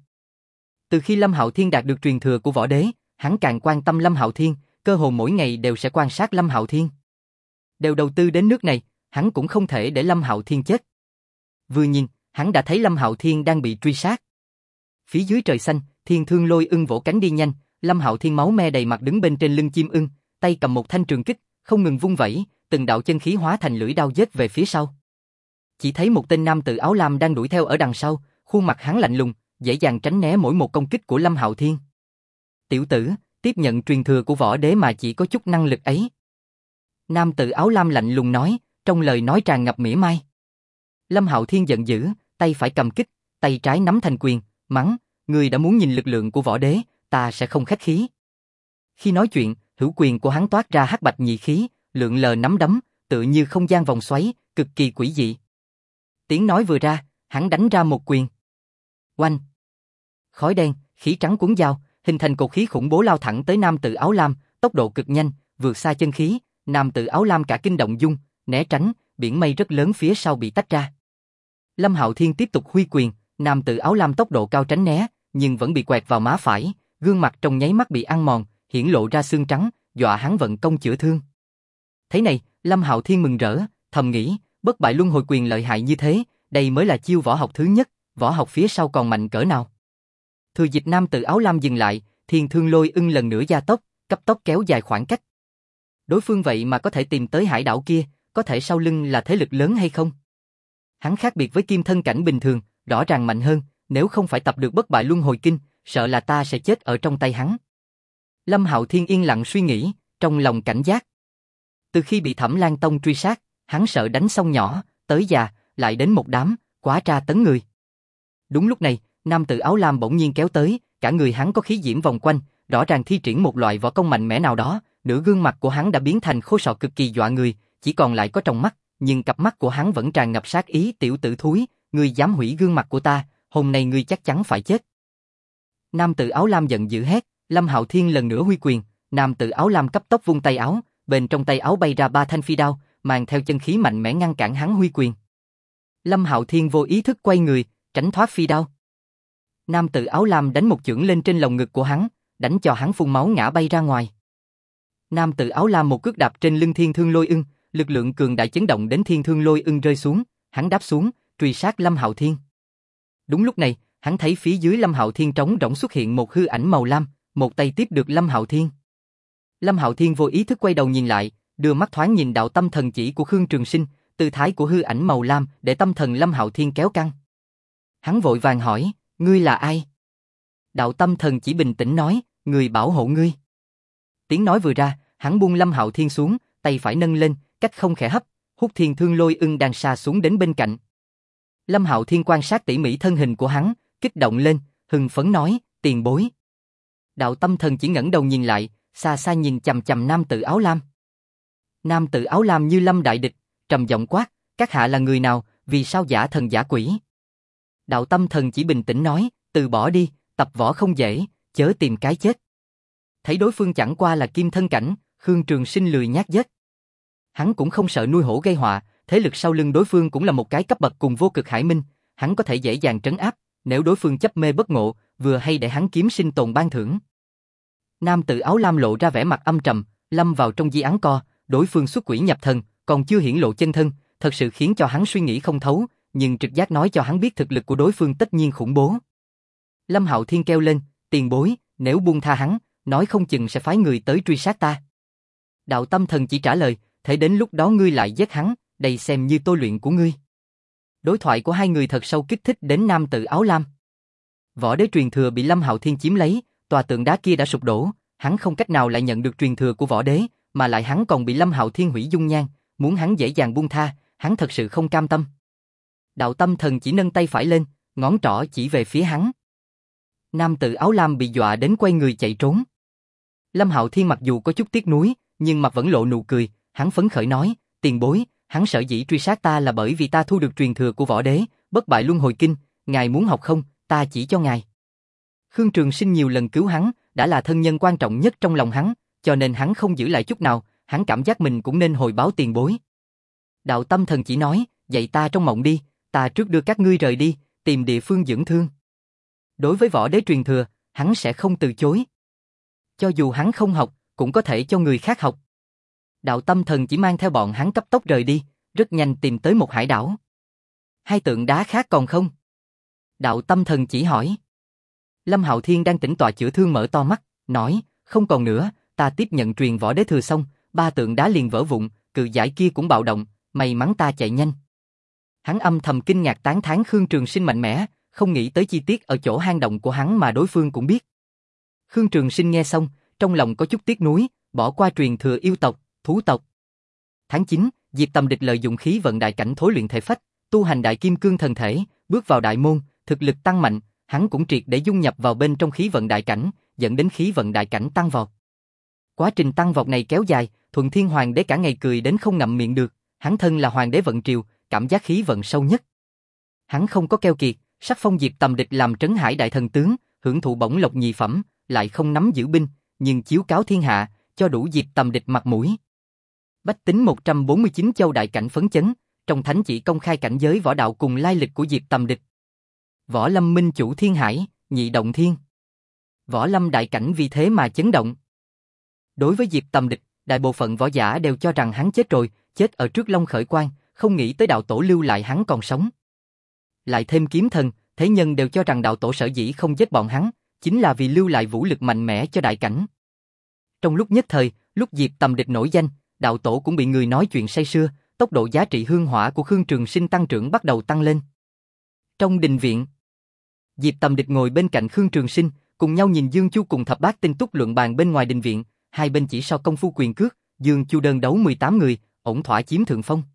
Speaker 1: Từ khi Lâm Hạo Thiên đạt được truyền thừa của võ đế, hắn càng quan tâm Lâm Hạo Thiên, cơ hồ mỗi ngày đều sẽ quan sát Lâm Hạo Thiên. Đều đầu tư đến nước này, hắn cũng không thể để Lâm Hạo Thiên chết. Vừa nhìn, hắn đã thấy Lâm Hạo Thiên đang bị truy sát. Phía dưới trời xanh, Thiên Thương Lôi Ưng vỗ cánh đi nhanh, Lâm Hạo Thiên máu me đầy mặt đứng bên trên lưng chim ưng, tay cầm một thanh trường kích, không ngừng vung vẩy, từng đạo chân khí hóa thành lưỡi đao giết về phía sau. Chỉ thấy một tên nam tử áo lam đang đuổi theo ở đằng sau, khuôn mặt hắn lạnh lùng, dễ dàng tránh né mỗi một công kích của Lâm Hạo Thiên. Tiểu tử, tiếp nhận truyền thừa của võ đế mà chỉ có chút năng lực ấy. Nam tử áo lam lạnh lùng nói, trong lời nói tràn ngập mỉa mai. Lâm Hạo Thiên giận dữ, tay phải cầm kích, tay trái nắm thành quyền, mắng, ngươi đã muốn nhìn lực lượng của võ đế, ta sẽ không khách khí. Khi nói chuyện, hữu quyền của hắn toát ra hắc bạch nhị khí, lượn lờ nắm đấm, tựa như không gian vòng xoáy, cực kỳ quỷ dị. Tiếng nói vừa ra, hắn đánh ra một quyền. Oanh! Khói đen, khí trắng cuốn dao, hình thành cột khí khủng bố lao thẳng tới nam tử áo lam, tốc độ cực nhanh, vượt xa chân khí, nam tử áo lam cả kinh động dung, né tránh, biển mây rất lớn phía sau bị tách ra. Lâm Hạo Thiên tiếp tục huy quyền, nam tử áo lam tốc độ cao tránh né, nhưng vẫn bị quẹt vào má phải, gương mặt trong nháy mắt bị ăn mòn, hiển lộ ra xương trắng, dọa hắn vận công chữa thương. Thế này, Lâm Hạo Thiên mừng rỡ, thầm nghĩ, bất bại luân hồi quyền lợi hại như thế, đây mới là chiêu võ học thứ nhất, võ học phía sau còn mạnh cỡ nào. Thừa dịp nam tử áo lam dừng lại, Thiên Thương Lôi Ưng lần nữa gia tốc, cấp tốc kéo dài khoảng cách. Đối phương vậy mà có thể tìm tới hải đảo kia, có thể sau lưng là thế lực lớn hay không? Hắn khác biệt với kim thân cảnh bình thường, rõ ràng mạnh hơn, nếu không phải tập được bất bại luân hồi kinh, sợ là ta sẽ chết ở trong tay hắn. Lâm Hạo Thiên yên lặng suy nghĩ, trong lòng cảnh giác. Từ khi bị Thẩm Lan Tông truy sát, hắn sợ đánh xong nhỏ, tới già, lại đến một đám, quá tra tấn người. Đúng lúc này, nam tử áo lam bỗng nhiên kéo tới, cả người hắn có khí diễm vòng quanh, rõ ràng thi triển một loại võ công mạnh mẽ nào đó, nửa gương mặt của hắn đã biến thành khô sọ cực kỳ dọa người, chỉ còn lại có trong mắt, nhưng cặp mắt của hắn vẫn tràn ngập sát ý. Tiểu tử thúi, ngươi dám hủy gương mặt của ta, hôm nay ngươi chắc chắn phải chết. Nam tử áo lam giận dữ hét, Lâm Hạo Thiên lần nữa huy quyền, nam tử áo lam cấp tốc vung tay áo, bên trong tay áo bay ra ba thanh phi đao, mang theo chân khí mạnh mẽ ngăn cản hắn huy quyền. Lâm Hạo Thiên vô ý thức quay người, tránh thoát phi đao. Nam tử áo lam đánh một chưởng lên trên lồng ngực của hắn, đánh cho hắn phun máu ngã bay ra ngoài. Nam tử áo lam một cước đạp trên lưng Thiên Thương Lôi Ưng, lực lượng cường đại chấn động đến Thiên Thương Lôi Ưng rơi xuống, hắn đáp xuống, truy sát Lâm Hạo Thiên. Đúng lúc này, hắn thấy phía dưới Lâm Hạo Thiên trống rỗng xuất hiện một hư ảnh màu lam, một tay tiếp được Lâm Hạo Thiên. Lâm Hạo Thiên vô ý thức quay đầu nhìn lại, đưa mắt thoáng nhìn đạo tâm thần chỉ của Khương Trường Sinh, tư thái của hư ảnh màu lam để tâm thần Lâm Hạo Thiên kéo căng. Hắn vội vàng hỏi, ngươi là ai? Đạo tâm thần chỉ bình tĩnh nói, người bảo hộ ngươi. Tiếng nói vừa ra, hắn buông Lâm Hạo Thiên xuống, tay phải nâng lên, cách không khẽ hấp, hút Thiên Thương Lôi Ưng đang sa xuống đến bên cạnh. Lâm Hạo Thiên quan sát tỉ mỉ thân hình của hắn, kích động lên, hưng phấn nói, tiền bối. Đạo tâm thần chỉ ngẩng đầu nhìn lại, xa xa nhìn chằm chằm nam tử áo lam. Nam tử áo lam như lâm đại địch, trầm giọng quát, các hạ là người nào, vì sao giả thần giả quỷ? Đạo tâm thần chỉ bình tĩnh nói, từ bỏ đi, tập võ không dễ, chớ tìm cái chết. Thấy đối phương chẳng qua là kim thân cảnh, Khương Trường Sinh lười nhác giết. Hắn cũng không sợ nuôi hổ gây họa, thế lực sau lưng đối phương cũng là một cái cấp bậc cùng Vô Cực Hải Minh, hắn có thể dễ dàng trấn áp, nếu đối phương chấp mê bất ngộ, vừa hay để hắn kiếm sinh tồn ban thưởng. Nam tử áo lam lộ ra vẻ mặt âm trầm, lâm vào trong di án co, đối phương xuất quỷ nhập thần, còn chưa hiển lộ chân thân, thật sự khiến cho hắn suy nghĩ không thấu, nhưng trực giác nói cho hắn biết thực lực của đối phương tất nhiên khủng bố. Lâm Hạo Thiên kêu lên, tiền bối, nếu buông tha hắn, nói không chừng sẽ phái người tới truy sát ta. Đạo Tâm Thần chỉ trả lời, thể đến lúc đó ngươi lại giết hắn, đây xem như tôi luyện của ngươi. Đối thoại của hai người thật sâu kích thích đến nam tử áo lam. Võ đế truyền thừa bị Lâm Hạo Thiên chiếm lấy, tòa tượng đá kia đã sụp đổ, hắn không cách nào lại nhận được truyền thừa của võ đế, mà lại hắn còn bị Lâm Hạo Thiên hủy dung nhan, muốn hắn dễ dàng buông tha, hắn thật sự không cam tâm. Đạo Tâm Thần chỉ nâng tay phải lên, ngón trỏ chỉ về phía hắn. Nam tử áo lam bị dọa đến quay người chạy trốn. Lâm Hạo Thiên mặc dù có chút tiếc nuối, nhưng mặt vẫn lộ nụ cười, hắn phấn khởi nói, tiền bối, hắn sở dĩ truy sát ta là bởi vì ta thu được truyền thừa của võ đế, bất bại luân hồi kinh, ngài muốn học không, ta chỉ cho ngài. Khương Trường Sinh nhiều lần cứu hắn, đã là thân nhân quan trọng nhất trong lòng hắn, cho nên hắn không giữ lại chút nào, hắn cảm giác mình cũng nên hồi báo tiền bối. Đạo Tâm Thần chỉ nói, dạy ta trong mộng đi, ta trước đưa các ngươi rời đi, tìm địa phương dưỡng thương. Đối với võ đế truyền thừa, hắn sẽ không từ chối. Cho dù hắn không học, cũng có thể cho người khác học. Đạo Tâm Thần chỉ mang theo bọn hắn cấp tốc rời đi, rất nhanh tìm tới một hải đảo. Hai tượng đá khác còn không? Đạo Tâm Thần chỉ hỏi. Lâm Hạo Thiên đang tĩnh tọa chữa thương mở to mắt, nói, không còn nữa, ta tiếp nhận truyền võ đế thừa xong, ba tượng đá liền vỡ vụn, cự giải kia cũng bạo động, may mắn ta chạy nhanh. Hắn âm thầm kinh ngạc tán thán Khương Trường Sinh mạnh mẽ, không nghĩ tới chi tiết ở chỗ hang động của hắn mà đối phương cũng biết. Khương Trường Sinh nghe xong, trong lòng có chút tiếc nuối, bỏ qua truyền thừa yêu tộc, thú tộc. Tháng chín, Diệp Tầm Địch lợi dụng khí vận đại cảnh thối luyện thể phách, tu hành đại kim cương thần thể, bước vào đại môn, thực lực tăng mạnh, hắn cũng triệt để dung nhập vào bên trong khí vận đại cảnh, dẫn đến khí vận đại cảnh tăng vọt. Quá trình tăng vọt này kéo dài, Thuận Thiên Hoàng đế cả ngày cười đến không ngậm miệng được, hắn thân là hoàng đế vận triều, cảm giác khí vận sâu nhất. Hắn không có keo kiệt, sắc phong Diệp Tầm Địch làm trấn hải đại thần tướng, hưởng thụ bổng lộc nhị phẩm, lại không nắm giữ binh, nhưng chiếu cáo thiên hạ, cho đủ Diệp Tầm Địch mặt mũi. Bách tính một trăm bốn mươi chín châu đại cảnh phấn chấn, trong thánh chỉ công khai cảnh giới võ đạo cùng lai lịch của Diệp Tầm Địch. Võ Lâm minh chủ thiên hải, nhị động thiên. Võ Lâm đại cảnh vì thế mà chấn động. Đối với Diệp Tầm Địch, đại bộ phận võ giả đều cho rằng hắn chết rồi, chết ở trước Long Khởi Quang, không nghĩ tới đạo tổ lưu lại hắn còn sống. Lại thêm kiếm thần, thế nhân đều cho rằng đạo tổ sở dĩ không giết bọn hắn, chính là vì lưu lại vũ lực mạnh mẽ cho đại cảnh. Trong lúc nhất thời, lúc Diệp Tầm Địch nổi danh, đạo tổ cũng bị người nói chuyện say sưa, tốc độ giá trị hương hỏa của Khương Trường Sinh tăng trưởng bắt đầu tăng lên. Trong đình viện, Diệp Tầm Địch ngồi bên cạnh Khương Trường Sinh, cùng nhau nhìn Dương Chu cùng Thập Bát Tinh Túc luận bàn bên ngoài đình viện, hai bên chỉ so công phu quyền cước, Dương Chu đơn đấu mười tám người, ổn thỏa chiếm thượng phong.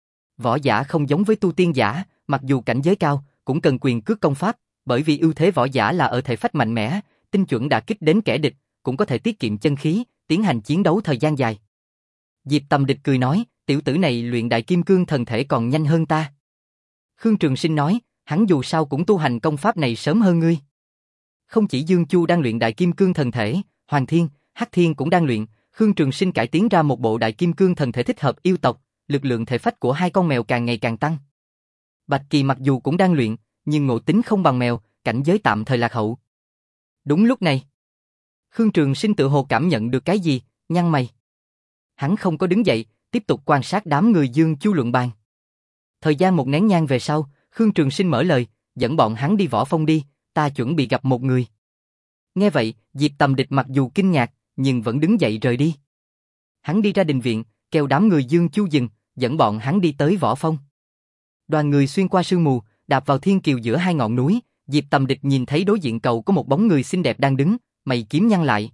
Speaker 1: Võ giả không giống với tu tiên giả, mặc dù cảnh giới cao, cũng cần quyền cước công pháp, bởi vì ưu thế võ giả là ở thể phách mạnh mẽ, tinh chuẩn đả kích đến kẻ địch, cũng có thể tiết kiệm chân khí, tiến hành chiến đấu thời gian dài. Diệp Tầm Địch cười nói, tiểu tử này luyện đại kim cương thần thể còn nhanh hơn ta. Khương Trường Sinh nói, hắn dù sao cũng tu hành công pháp này sớm hơn ngươi. Không chỉ Dương Chu đang luyện đại kim cương thần thể, Hoàng Thiên, Hắc Thiên cũng đang luyện, Khương Trường Sinh cải tiến ra một bộ đại kim cương thần thể thích hợp yêu tộc, lực lượng thể phách của hai con mèo càng ngày càng tăng. Bạch Kỳ mặc dù cũng đang luyện, nhưng ngộ tính không bằng mèo, cảnh giới tạm thời lạc hậu. Đúng lúc này, Khương Trường Sinh tự hồ cảm nhận được cái gì, nhăn mày. Hắn không có đứng dậy, tiếp tục quan sát đám người Dương Chu luận bàn. Thời gian một nén nhang về sau, Khương Trường Sinh mở lời, dẫn bọn hắn đi võ phong đi, ta chuẩn bị gặp một người. Nghe vậy, Diệp Tầm Địch mặc dù kinh ngạc, nhưng vẫn đứng dậy rời đi. Hắn đi ra đình viện, kêu đám người Dương Chu dừng, dẫn bọn hắn đi tới võ phong. Đoàn người xuyên qua sương mù, đạp vào thiên kiều giữa hai ngọn núi, Diệp Tầm Địch nhìn thấy đối diện cầu có một bóng người xinh đẹp đang đứng, mày kiếm nhăn lại.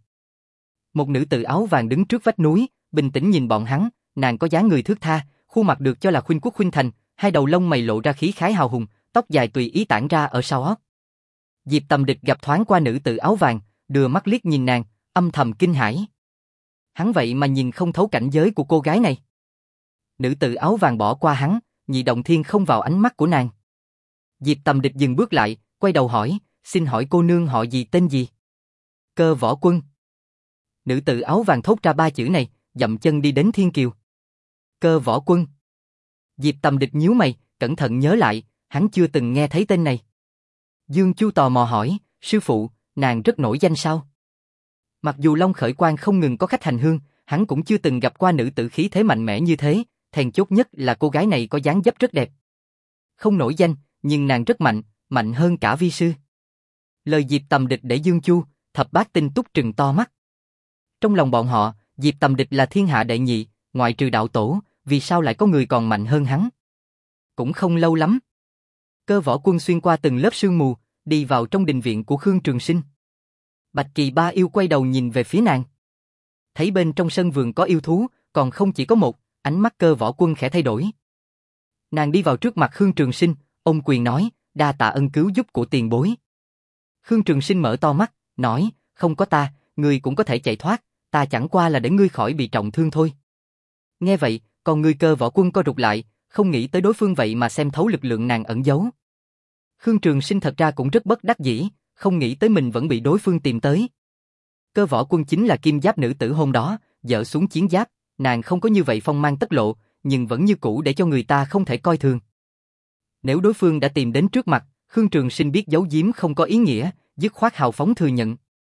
Speaker 1: Một nữ tử áo vàng đứng trước vách núi, bình tĩnh nhìn bọn hắn, nàng có dáng người thướt tha, khuôn mặt được cho là khuynh quốc khuynh thành, hai đầu lông mày lộ ra khí khái hào hùng, tóc dài tùy ý tản ra ở sau óc. Diệp Tầm Địch gặp thoáng qua nữ tử áo vàng, đưa mắt liếc nhìn nàng, âm thầm kinh hãi. Hắn vậy mà nhìn không thấu cảnh giới của cô gái này. Nữ tử áo vàng bỏ qua hắn, nhị động thiên không vào ánh mắt của nàng. Diệp Tầm Địch dừng bước lại, quay đầu hỏi, xin hỏi cô nương họ gì tên gì? Cơ Võ Quân. Nữ tử áo vàng thốt ra ba chữ này, dậm chân đi đến thiên kiều. Cơ Võ Quân. Diệp Tầm Địch nhíu mày, cẩn thận nhớ lại, hắn chưa từng nghe thấy tên này. Dương Chu tò mò hỏi, sư phụ, nàng rất nổi danh sao? Mặc dù Long Khởi Quang không ngừng có khách hành hương, hắn cũng chưa từng gặp qua nữ tử khí thế mạnh mẽ như thế, then chốt nhất là cô gái này có dáng dấp rất đẹp. Không nổi danh, nhưng nàng rất mạnh, mạnh hơn cả vi sư. Lời Diệp Tầm Địch để Dương Chu, Thập Bát Tinh Túc trừng to mắt. Trong lòng bọn họ, Diệp Tầm Địch là thiên hạ đệ nhị, ngoại trừ đạo tổ, vì sao lại có người còn mạnh hơn hắn? Cũng không lâu lắm. Cơ Võ Quân xuyên qua từng lớp sương mù, đi vào trong đình viện của Khương Trường Sinh. Bạch Kỳ Ba Yêu quay đầu nhìn về phía nàng. Thấy bên trong sân vườn có yêu thú, còn không chỉ có một, ánh mắt Cơ Võ Quân khẽ thay đổi. Nàng đi vào trước mặt Khương Trường Sinh, ôm quyền nói, đa tạ ân cứu giúp của tiền bối. Khương Trường Sinh mở to mắt, nói, không có ta, ngươi cũng có thể chạy thoát, ta chẳng qua là để ngươi khỏi bị trọng thương thôi. Nghe vậy, còn người Cơ Võ Quân co rụt lại, không nghĩ tới đối phương vậy mà xem thấu lực lượng nàng ẩn giấu. Khương Trường Sinh thật ra cũng rất bất đắc dĩ, không nghĩ tới mình vẫn bị đối phương tìm tới. Cơ Võ Quân chính là kim giáp nữ tử hôm đó, dỡ xuống chiến giáp, nàng không có như vậy phong mang tất lộ, nhưng vẫn như cũ để cho người ta không thể coi thường. Nếu đối phương đã tìm đến trước mặt, Khương Trường Sinh biết giấu giếm không có ý nghĩa, dứt khoát hào phóng thừa nhận.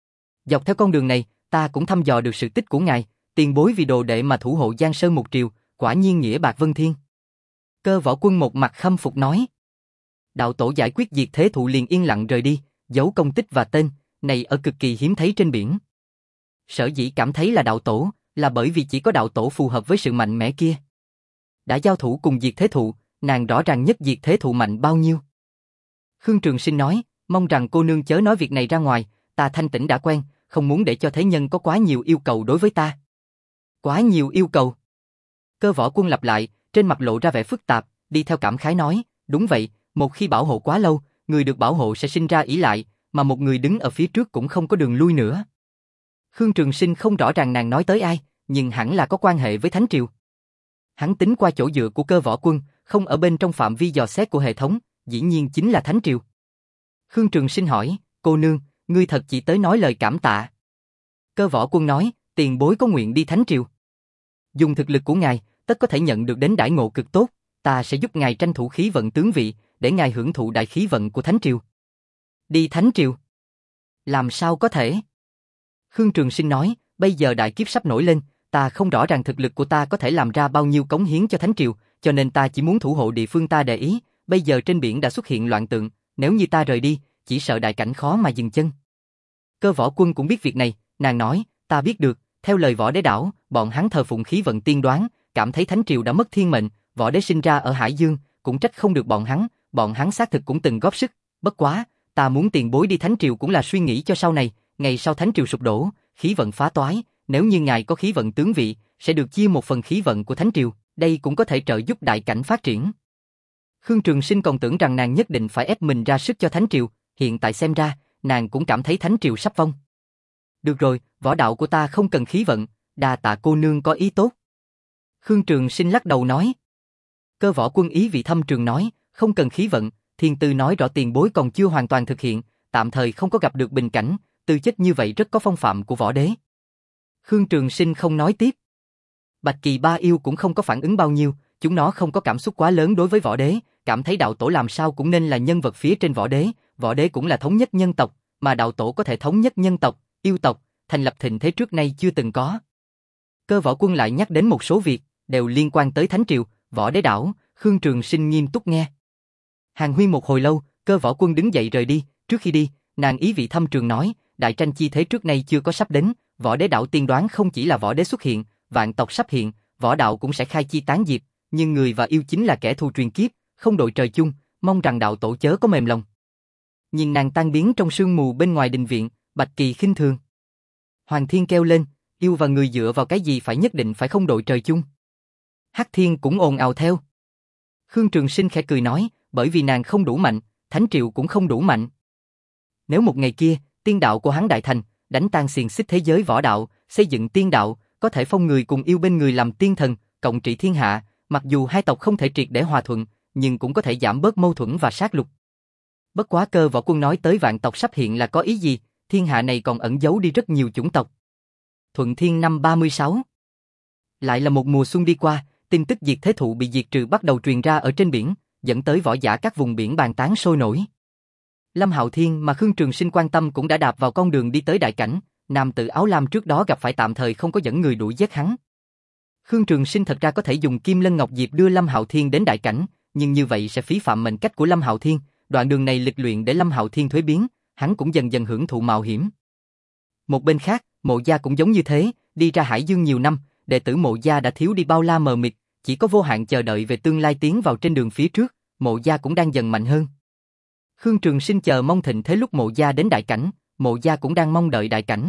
Speaker 1: Dọc theo con đường này, ta cũng thăm dò được sự tích của ngài, tiền bối vì đồ đệ mà thủ hộ Giang Sơn một triều, quả nhiên nghĩa bạc vân thiên. Cơ Võ Quân một mặt khâm phục nói. Đạo tổ giải quyết diệt thế thụ liền yên lặng rời đi, giấu công tích và tên, này ở cực kỳ hiếm thấy trên biển. Sở dĩ cảm thấy là đạo tổ, là bởi vì chỉ có đạo tổ phù hợp với sự mạnh mẽ kia. Đã giao thủ cùng diệt thế thụ, nàng rõ ràng nhất diệt thế thụ mạnh bao nhiêu. Khương Trường Sinh nói, mong rằng cô nương chớ nói việc này ra ngoài, ta thanh tĩnh đã quen, không muốn để cho thế nhân có quá nhiều yêu cầu đối với ta. Quá nhiều yêu cầu. Cơ Võ Quân lặp lại, trên mặt lộ ra vẻ phức tạp, đi theo cảm khái nói, đúng vậy, một khi bảo hộ quá lâu, người được bảo hộ sẽ sinh ra ỷ lại, mà một người đứng ở phía trước cũng không có đường lui nữa. Khương Trường Sinh không rõ ràng nàng nói tới ai, nhưng hẳn là có quan hệ với Thánh Triều. Hắn tính qua chỗ dựa của Cơ Võ Quân, không ở bên trong phạm vi dò xét của hệ thống, dĩ nhiên chính là Thánh Triều. Khương Trường Sinh hỏi, cô nương, ngươi thật chỉ tới nói lời cảm tạ. Cơ Võ Quân nói, tiền bối có nguyện đi Thánh Triều. Dùng thực lực của ngài, tất có thể nhận được đến đãi ngộ cực tốt, ta sẽ giúp ngài tranh thủ khí vận tướng vị, để ngài hưởng thụ đại khí vận của Thánh Triều. Đi Thánh Triều? Làm sao có thể? Khương Trường Sinh nói, bây giờ đại kiếp sắp nổi lên, ta không rõ ràng thực lực của ta có thể làm ra bao nhiêu cống hiến cho Thánh Triều, cho nên ta chỉ muốn thủ hộ địa phương ta để ý, bây giờ trên biển đã xuất hiện loạn tượng, nếu như ta rời đi, chỉ sợ đại cảnh khó mà dừng chân. Cơ Võ Quân cũng biết việc này, nàng nói, ta biết được, theo lời Võ Đế đảo, bọn hắn thờ phụng khí vận tiên đoán, cảm thấy Thánh Triều đã mất thiên mệnh, Võ Đế sinh ra ở Hải Dương, cũng trách không được bọn hắn, bọn hắn xác thực cũng từng góp sức, bất quá, ta muốn tiền bối đi Thánh Triều cũng là suy nghĩ cho sau này, ngày sau Thánh Triều sụp đổ, khí vận phá toái, nếu như ngài có khí vận tướng vị, sẽ được chia một phần khí vận của Thánh Triều, đây cũng có thể trợ giúp đại cảnh phát triển. Khương Trường Sinh còn tưởng rằng nàng nhất định phải ép mình ra sức cho Thánh Triều, hiện tại xem ra, nàng cũng cảm thấy Thánh Triều sắp vong. Được rồi, võ đạo của ta không cần khí vận, đa tạ cô nương có ý tốt. Khương Trường Sinh lắc đầu nói. Cơ Võ Quân ý vị thâm trường nói, không cần khí vận, thiên tư nói rõ tiền bối còn chưa hoàn toàn thực hiện, tạm thời không có gặp được bình cảnh, tư chất như vậy rất có phong phạm của võ đế. Khương Trường Sinh không nói tiếp. Bạch Kỳ Ba Yêu cũng không có phản ứng bao nhiêu, chúng nó không có cảm xúc quá lớn đối với võ đế, cảm thấy đạo tổ làm sao cũng nên là nhân vật phía trên võ đế, võ đế cũng là thống nhất nhân tộc, mà đạo tổ có thể thống nhất nhân tộc, yêu tộc, thành lập thịnh thế trước nay chưa từng có. Cơ Võ Quân lại nhắc đến một số việc, đều liên quan tới Thánh Triều, Võ Đế đảo, Khương Trường Sinh nghiêm túc nghe. Hàn huyên một hồi lâu, Cơ Võ Quân đứng dậy rời đi, trước khi đi, nàng ý vị thâm trường nói, đại tranh chi thế trước nay chưa có sắp đến, Võ Đế đảo tiên đoán không chỉ là võ đế xuất hiện, vạn tộc sắp hiện, võ đạo cũng sẽ khai chi tán diệp, nhưng người và yêu chính là kẻ thù truyền kiếp, không đội trời chung, mong rằng đạo tổ chớ có mềm lòng. Nhìn nàng tan biến trong sương mù bên ngoài đình viện, Bạch Kỳ khinh thường. Hoàng Thiên kêu lên, yêu và người dựa vào cái gì phải nhất định phải không đội trời chung. Hắc Thiên cũng ồn ào theo. Khương Trường Sinh khẽ cười nói, bởi vì nàng không đủ mạnh, Thánh Triều cũng không đủ mạnh. Nếu một ngày kia, tiên đạo của hắn đại thành, đánh tan xiềng xích thế giới võ đạo, xây dựng tiên đạo, có thể phong người cùng yêu bên người làm tiên thần, cộng trị thiên hạ, mặc dù hai tộc không thể triệt để hòa thuận, nhưng cũng có thể giảm bớt mâu thuẫn và sát lục. Bất quá Cơ Võ Quân nói tới vạn tộc sắp hiện là có ý gì, thiên hạ này còn ẩn giấu đi rất nhiều chủng tộc. Thuận Thiên năm ba mươi sáu. Lại là một mùa xuân đi qua, tin tức diệt thế thụ bị diệt trừ bắt đầu truyền ra ở trên biển, dẫn tới võ giả các vùng biển bàn tán sôi nổi. Lâm Hạo Thiên mà Khương Trường Sinh quan tâm cũng đã đạp vào con đường đi tới đại cảnh, nam tử áo lam trước đó gặp phải tạm thời không có dẫn người đuổi giết hắn. Khương Trường Sinh thật ra có thể dùng Kim Lân Ngọc Diệp đưa Lâm Hạo Thiên đến đại cảnh, nhưng như vậy sẽ phí phạm mệnh cách của Lâm Hạo Thiên, đoạn đường này lịch luyện để Lâm Hạo Thiên thuế biến, hắn cũng dần dần hưởng thụ mạo hiểm. Một bên khác, Mộ Gia cũng giống như thế, đi ra Hải Dương nhiều năm, đệ tử Mộ Gia đã thiếu đi bao la mờ mịt, chỉ có vô hạn chờ đợi về tương lai tiến vào trên đường phía trước, Mộ Gia cũng đang dần mạnh hơn. Khương Trường Sinh chờ mong thịnh thế lúc Mộ Gia đến đại cảnh, Mộ Gia cũng đang mong đợi đại cảnh.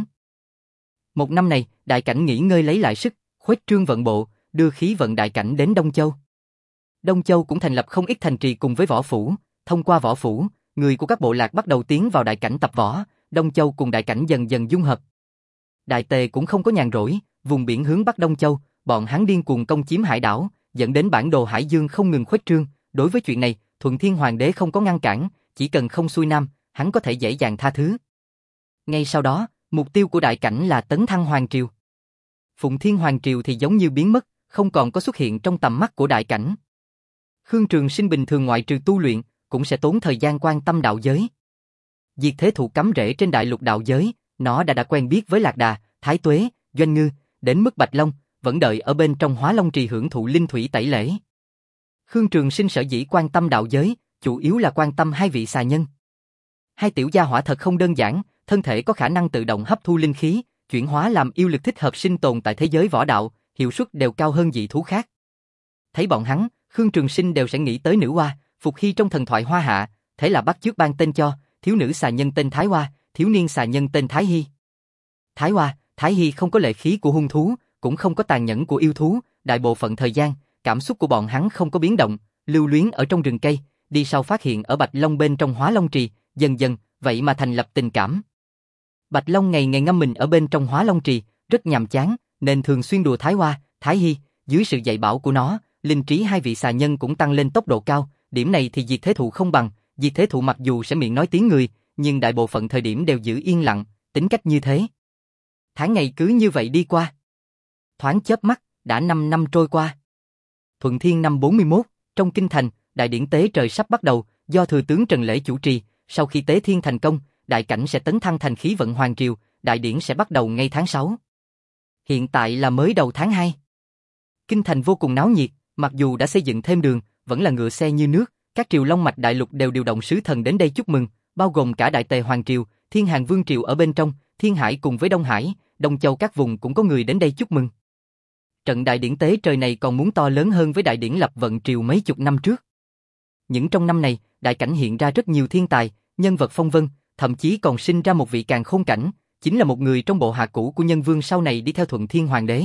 Speaker 1: Một năm này, đại cảnh nghỉ ngơi lấy lại sức, khuếch trương vận bộ, đưa khí vận đại cảnh đến Đông Châu. Đông Châu cũng thành lập không ít thành trì cùng với võ phủ, thông qua võ phủ, người của các bộ lạc bắt đầu tiến vào đại cảnh tập võ, Đông Châu cùng đại cảnh dần dần dung hợp. Đại Tề cũng không có nhàn rỗi, vùng biển hướng Bắc Đông Châu, bọn hắn điên cuồng công chiếm hải đảo, dẫn đến bản đồ Hải Dương không ngừng khuếch trương. Đối với chuyện này, Thuận Thiên Hoàng đế không có ngăn cản, chỉ cần không xuôi nam, hắn có thể dễ dàng tha thứ. Ngay sau đó, mục tiêu của đại cảnh là tấn thăng hoàng triều. Phụng Thiên Hoàng triều thì giống như biến mất, không còn có xuất hiện trong tầm mắt của đại cảnh. Khương Trường Sinh bình thường ngoại trừ tu luyện, cũng sẽ tốn thời gian quan tâm đạo giới. Diệt Thế Thụ cắm rễ trên đại lục đạo giới, nó đã đã quen biết với Lạc Đà, Thái Tuế, Doanh Ngư, đến mức Bạch Long, vẫn đợi ở bên trong Hóa Long trì hưởng thụ linh thủy tẩy lễ. Khương Trường Sinh sở dĩ quan tâm đạo giới, chủ yếu là quan tâm hai vị xà nhân. Hai tiểu gia hỏa thật không đơn giản, thân thể có khả năng tự động hấp thu linh khí, chuyển hóa làm yêu lực thích hợp sinh tồn tại thế giới võ đạo, hiệu suất đều cao hơn dị thú khác. Thấy bọn hắn, Khương Trường Sinh đều sẽ nghĩ tới nữ hoa, Phục Hy trong thần thoại Hoa Hạ, thế là bắt chước ban tên cho, thiếu nữ xà nhân tên Thái Hoa, thiếu niên xà nhân tên Thái Hy. Thái Hoa, Thái Hy không có lệ khí của hung thú, cũng không có tàn nhẫn của yêu thú, đại bộ phận thời gian, cảm xúc của bọn hắn không có biến động, lưu luyến ở trong rừng cây, đi sau phát hiện ở Bạch Long bên trong Hóa Long trì, dần dần, vậy mà thành lập tình cảm. Bạch Long ngày ngày ngâm mình ở bên trong Hóa Long trì, rất nhàm chán, nên thường xuyên đùa Thái Hoa, Thái Hy, dưới sự dạy bảo của nó, linh trí hai vị xà nhân cũng tăng lên tốc độ cao, điểm này thì Diệt Thế Thụ không bằng, Diệt Thế Thụ mặc dù sẽ miệng nói tiếng người, nhưng đại bộ phận thời điểm đều giữ yên lặng, tính cách như thế. Tháng ngày cứ như vậy đi qua. Thoáng chớp mắt, đã năm năm trôi qua. Thuận Thiên năm bốn mươi mốt, trong kinh thành, đại điển tế trời sắp bắt đầu, do thừa tướng Trần Lễ chủ trì, sau khi tế thiên thành công, đại cảnh sẽ tấn thăng thành khí vận hoàng triều, đại điển sẽ bắt đầu ngay tháng sáu. Hiện tại là mới đầu tháng hai. Kinh thành vô cùng náo nhiệt, mặc dù đã xây dựng thêm đường, vẫn là ngựa xe như nước, các triều long mạch đại lục đều điều động sứ thần đến đây chúc mừng, bao gồm cả Đại Tề hoàng triều, Thiên Hàn vương triều ở bên trong, Thiên Hải cùng với Đông Hải, Đông Châu các vùng cũng có người đến đây chúc mừng. Trận đại điển tế trời này còn muốn to lớn hơn với đại điển lập vận triều mấy chục năm trước. Những trong năm này, đại cảnh hiện ra rất nhiều thiên tài, nhân vật phong vân, thậm chí còn sinh ra một vị càn khôn cảnh, chính là một người trong bộ hạ cũ của Nhân Vương sau này đi theo Thuận Thiên Hoàng đế.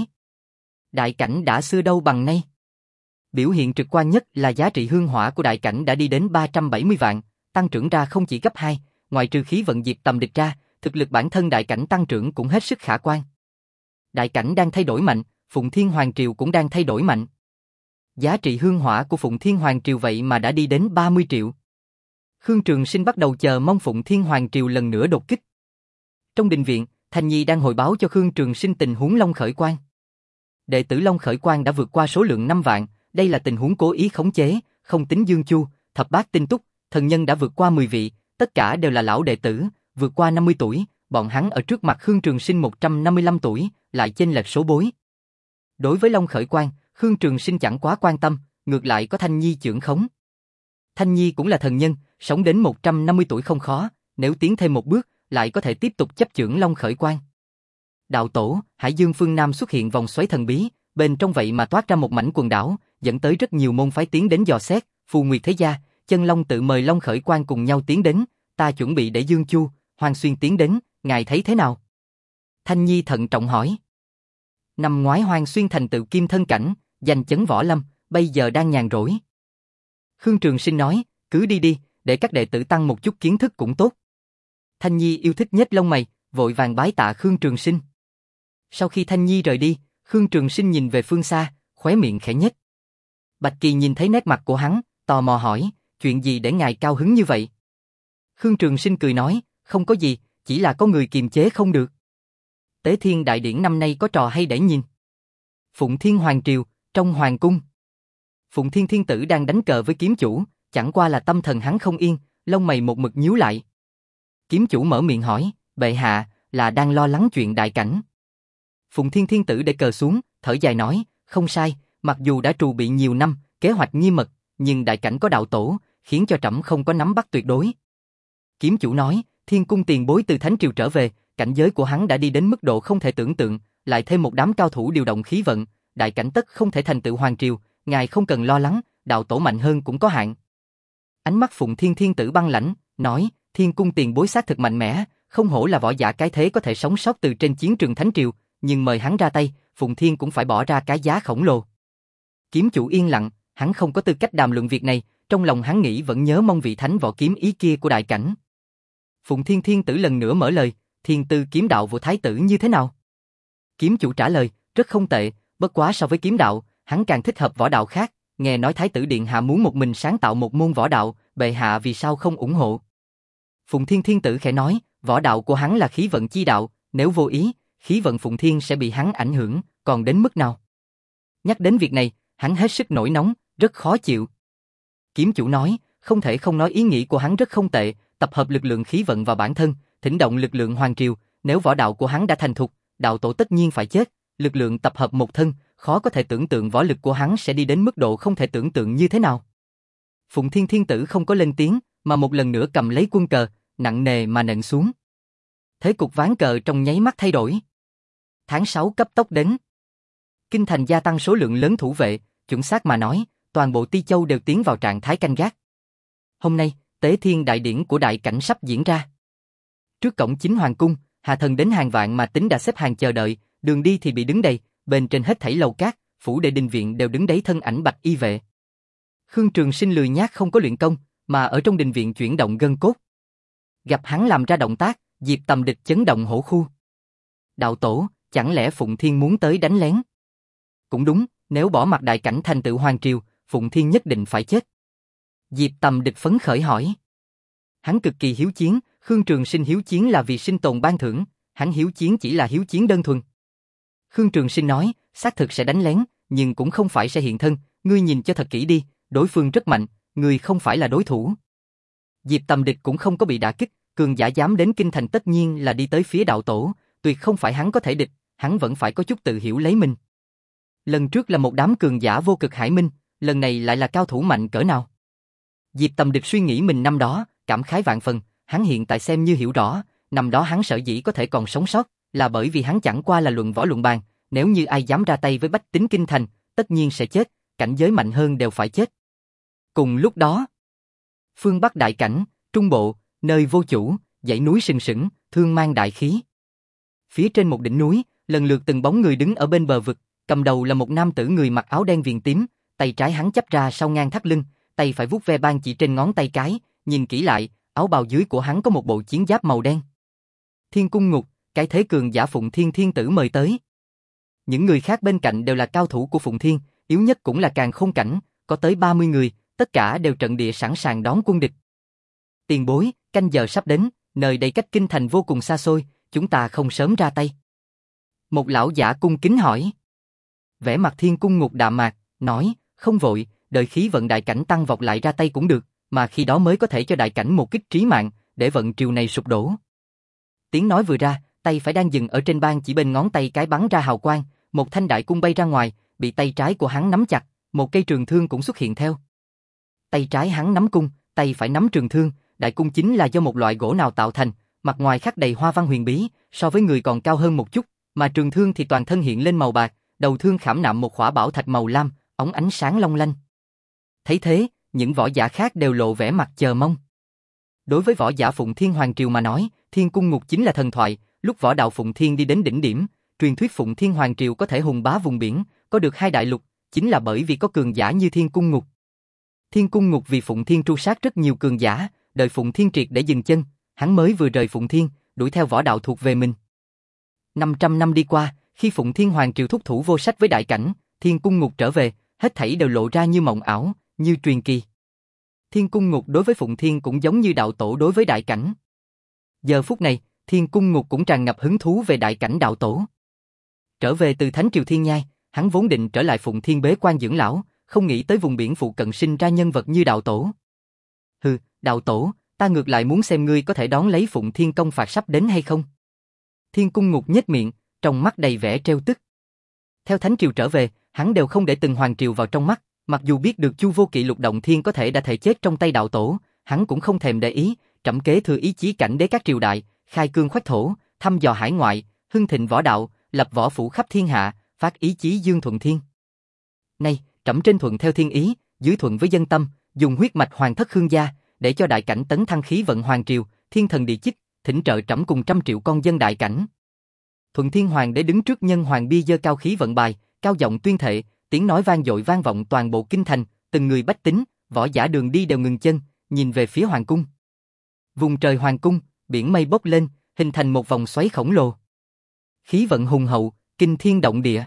Speaker 1: Đại cảnh đã xưa đâu bằng nay. Biểu hiện trực quan nhất là giá trị hương hỏa của đại cảnh đã đi đến ba trăm bảy mươi vạn, tăng trưởng ra không chỉ gấp hai, ngoài trừ khí vận diệt tầm địch ra, thực lực bản thân đại cảnh tăng trưởng cũng hết sức khả quan. Đại cảnh đang thay đổi mạnh, Phụng Thiên Hoàng triều cũng đang thay đổi mạnh. Giá trị hương hỏa của Phụng Thiên Hoàng triều vậy mà đã đi đến ba mươi triệu. Khương Trường Sinh bắt đầu chờ mong Phụng Thiên Hoàng triều lần nữa đột kích. Trong đình viện, Thanh Nhi đang hồi báo cho Khương Trường Sinh tình huống Long Khởi Quang. Đệ tử Long Khởi Quang đã vượt qua số lượng năm vạn, đây là tình huống cố ý khống chế, không tính Dương Chu, Thập Bát Tinh Túc, thần nhân đã vượt qua mười vị, tất cả đều là lão đệ tử, vượt qua năm mươi tuổi, bọn hắn ở trước mặt Khương Trường Sinh một trăm năm mươi lăm tuổi, lại chênh lệch số bối. Đối với Long Khởi Quang, Khương Trường Sinh chẳng quá quan tâm, ngược lại có Thanh Nhi chưởng khống. Thanh Nhi cũng là thần nhân, sống đến một trăm năm mươi tuổi không khó, nếu tiến thêm một bước, lại có thể tiếp tục chấp chưởng Long Khởi Quang. Đạo tổ, Hải Dương phương Nam xuất hiện vòng xoáy thần bí, bên trong vậy mà toát ra một mảnh quần đảo, dẫn tới rất nhiều môn phái tiến đến dò xét, Phù Nguyệt Thế Gia, Chân Long tự mời Long Khởi Quang cùng nhau tiến đến, ta chuẩn bị để Dương Chu, Hoàng Xuyên tiến đến, ngài thấy thế nào? Thanh Nhi thận trọng hỏi. Năm ngoái Hoàng Xuyên thành tựu kim thân cảnh, giành chấn võ lâm, bây giờ đang nhàn rỗi. Khương Trường Sinh nói, cứ đi đi, để các đệ tử tăng một chút kiến thức cũng tốt. Thanh Nhi yêu thích nhếch lông mày, vội vàng bái tạ Khương Trường Sinh. Sau khi Thanh Nhi rời đi, Khương Trường Sinh nhìn về phương xa, khóe miệng khẽ nhếch. Bạch Kỳ nhìn thấy nét mặt của hắn, tò mò hỏi, chuyện gì để ngài cao hứng như vậy? Khương Trường Sinh cười nói, không có gì, chỉ là có người kiềm chế không được. Tế Thiên Đại Điển năm nay có trò hay để nhìn. Phụng Thiên Hoàng triều, trong hoàng cung. Phụng Thiên Thiên tử đang đánh cờ với kiếm chủ, chẳng qua là tâm thần hắn không yên, lông mày một mực nhíu lại. Kiếm chủ mở miệng hỏi, bệ hạ, là đang lo lắng chuyện đại cảnh. Phụng Thiên Thiên tử để cờ xuống, thở dài nói, không sai, mặc dù đã trù bị nhiều năm, kế hoạch nghiêm mật, nhưng đại cảnh có đạo tổ, khiến cho trẫm không có nắm bắt tuyệt đối. Kiếm chủ nói, Thiên Cung tiền bối từ Thánh Triều trở về, cảnh giới của hắn đã đi đến mức độ không thể tưởng tượng, lại thêm một đám cao thủ điều động khí vận, đại cảnh tất không thể thành tựu Hoàng Triều, ngài không cần lo lắng, đạo tổ mạnh hơn cũng có hạn. Ánh mắt Phụng Thiên Thiên Tử băng lãnh, nói, Thiên Cung tiền bối xác thực mạnh mẽ, không hổ là võ giả cái thế có thể sống sót từ trên chiến trường Thánh Triều, nhưng mời hắn ra tay, Phụng Thiên cũng phải bỏ ra cái giá khổng lồ. Kiếm chủ yên lặng, hắn không có tư cách đàm luận việc này, trong lòng hắn nghĩ vẫn nhớ mong vị thánh võ kiếm ý kia của đại cảnh. Phụng Thiên Thiên Tử lần nữa mở lời, Thiên Tư kiếm đạo của thái tử như thế nào? Kiếm chủ trả lời, rất không tệ, bất quá so với kiếm đạo, hắn càng thích hợp võ đạo khác, nghe nói thái tử điện hạ muốn một mình sáng tạo một môn võ đạo, bệ hạ vì sao không ủng hộ? Phụng Thiên Thiên Tử khẽ nói, võ đạo của hắn là khí vận chi đạo, nếu vô ý, khí vận Phụng Thiên sẽ bị hắn ảnh hưởng, còn đến mức nào? Nhắc đến việc này, hắn hết sức nổi nóng, rất khó chịu. Kiếm chủ nói, không thể không nói ý nghĩ của hắn rất không tệ, tập hợp lực lượng khí vận vào bản thân, thỉnh động lực lượng Hoàng Triều, nếu võ đạo của hắn đã thành thục, đạo tổ tất nhiên phải chết, lực lượng tập hợp một thân, khó có thể tưởng tượng võ lực của hắn sẽ đi đến mức độ không thể tưởng tượng như thế nào. Phụng Thiên Thiên Tử không có lên tiếng, mà một lần nữa cầm lấy quân cờ, nặng nề mà nện xuống. Thế cục ván cờ trong nháy mắt thay đổi. Tháng sáu cấp tốc đến. Kinh thành gia tăng số lượng lớn thủ vệ, chuẩn xác mà nói, toàn bộ Ti Châu đều tiến vào trạng thái canh gác. Hôm nay, Tế Thiên đại điển của đại cảnh sắp diễn ra. Trước cổng chính hoàng cung, hạ thần đến hàng vạn mà tính đã xếp hàng chờ đợi, đường đi thì bị đứng đầy, bên trên hết thảy lầu cát, phủ đệ đình viện đều đứng đấy thân ảnh bạch y vệ. Khương Trường Sinh lười nhác không có luyện công, mà ở trong đình viện chuyển động gân cốt. Gặp hắn làm ra động tác, Diệp Tầm Địch chấn động hổ khu. Đạo tổ, chẳng lẽ Phụng Thiên muốn tới đánh lén? Cũng đúng, nếu bỏ mặc đại cảnh thành tựu Hoàng Triều, Phụng Thiên nhất định phải chết. Diệp Tầm Địch phấn khởi hỏi. Hắn cực kỳ hiếu chiến, Khương Trường Sinh hiếu chiến là vì sinh tồn ban thưởng, hắn hiếu chiến chỉ là hiếu chiến đơn thuần. Khương Trường Sinh nói, xác thực sẽ đánh lén, nhưng cũng không phải sẽ hiện thân, ngươi nhìn cho thật kỹ đi, đối phương rất mạnh, ngươi không phải là đối thủ. Diệp Tầm Địch cũng không có bị đả kích, cường giả dám đến kinh thành tất nhiên là đi tới phía đạo tổ, tuyệt không phải hắn có thể địch, hắn vẫn phải có chút tự hiểu lấy mình. Lần trước là một đám cường giả vô cực hải minh, lần này lại là cao thủ mạnh cỡ nào? Diệp Tầm Địch suy nghĩ mình năm đó, cảm khái vạn phần, hắn hiện tại xem như hiểu rõ, năm đó hắn sở dĩ có thể còn sống sót, là bởi vì hắn chẳng qua là luận võ luận bàn, nếu như ai dám ra tay với bách tính kinh thành, tất nhiên sẽ chết, cảnh giới mạnh hơn đều phải chết. Cùng lúc đó, phương Bắc đại cảnh, Trung Bộ, nơi vô chủ, dãy núi sừng sững, thương mang đại khí. Phía trên một đỉnh núi, lần lượt từng bóng người đứng ở bên bờ vực, cầm đầu là một nam tử người mặc áo đen viền tím, tay trái hắn chắp ra sau ngang thắt lưng, tay phải vuốt ve ban chỉ trên ngón tay cái, nhìn kỹ lại, áo bào dưới của hắn có một bộ chiến giáp màu đen. Thiên Cung Ngục, cái thế cường giả Phụng Thiên Thiên Tử mời tới. Những người khác bên cạnh đều là cao thủ của Phụng Thiên, yếu nhất cũng là Càn Khôn cảnh, có tới ba mươi người, tất cả đều trận địa sẵn sàng đón quân địch. Tiền bối, canh giờ sắp đến, nơi đây cách kinh thành vô cùng xa xôi, chúng ta không sớm ra tay. Một lão giả cung kính hỏi. Vẻ mặt Thiên Cung Ngục đạm mạc, nói, không vội, đợi khí vận đại cảnh tăng vọt lại ra tay cũng được, mà khi đó mới có thể cho đại cảnh một kích trí mạng, để vận triều này sụp đổ. Tiếng nói vừa ra, tay phải đang dừng ở trên ban chỉ bên ngón tay cái bắn ra hào quang, một thanh đại cung bay ra ngoài, bị tay trái của hắn nắm chặt, một cây trường thương cũng xuất hiện theo. Tay trái hắn nắm cung, tay phải nắm trường thương, đại cung chính là do một loại gỗ nào tạo thành, mặt ngoài khắc đầy hoa văn huyền bí, so với người còn cao hơn một chút, mà trường thương thì toàn thân hiện lên màu bạc, đầu thương khảm nạm một khỏa bảo thạch màu lam, óng ánh sáng long lanh. Thấy thế, những võ giả khác đều lộ vẻ mặt chờ mong. Đối với võ giả Phụng Thiên Hoàng Triều mà nói, Thiên Cung Ngục chính là thần thoại, lúc võ đạo Phụng Thiên đi đến đỉnh điểm, truyền thuyết Phụng Thiên Hoàng Triều có thể hùng bá vùng biển, có được hai đại lục, chính là bởi vì có cường giả như Thiên Cung Ngục. Thiên Cung Ngục vì Phụng Thiên tru sát rất nhiều cường giả, đợi Phụng Thiên triệt để dừng chân, hắn mới vừa rời Phụng Thiên, đuổi theo võ đạo thuộc về mình. năm trăm năm đi qua, khi Phụng Thiên Hoàng Triều thúc thủ vô sách với đại cảnh, Thiên Cung Ngục trở về, hết thảy đều lộ ra như mộng ảo, như truyền kỳ. Thiên Cung Ngục đối với Phụng Thiên cũng giống như đạo tổ đối với đại cảnh. Giờ phút này, Thiên Cung Ngục cũng tràn ngập hứng thú về đại cảnh đạo tổ. Trở về từ Thánh Triều Thiên Nhai, hắn vốn định trở lại Phụng Thiên bế quan dưỡng lão, không nghĩ tới vùng biển phụ cận sinh ra nhân vật như đạo tổ. Hừ, đạo tổ, ta ngược lại muốn xem ngươi có thể đón lấy Phụng Thiên công phạt sắp đến hay không. Thiên Cung Ngục nhếch miệng, trong mắt đầy vẻ trêu tức. Theo Thánh Triều trở về, hắn đều không để từng Hoàng Triều vào trong mắt, Mặc dù biết được Chu Vô Kỵ Lục Động Thiên có thể đã thể chết trong tay đạo tổ, hắn cũng không thèm để ý, trẫm kế thừa ý chí cảnh đế các triều đại, khai cương khoách thổ, thăm dò hải ngoại, hưng thịnh võ đạo, lập võ phủ khắp thiên hạ, phát ý chí dương thuận thiên. Nay, trẫm trên thuận theo thiên ý, dưới thuận với dân tâm, dùng huyết mạch hoàng thất Khương gia, để cho đại cảnh tấn thăng khí vận hoàng triều, thiên thần địa chích, thỉnh trợ trẫm cùng trăm triệu con dân đại cảnh. Thuận Thiên Hoàng đế đứng trước nhân hoàng bia giơ cao khí vận bài, cao giọng tuyên thệ, tiếng nói vang dội vang vọng toàn bộ kinh thành, từng người bách tính, võ giả đường đi đều ngừng chân, nhìn về phía hoàng cung. Vùng trời hoàng cung, biển mây bốc lên, hình thành một vòng xoáy khổng lồ. Khí vận hùng hậu, kinh thiên động địa.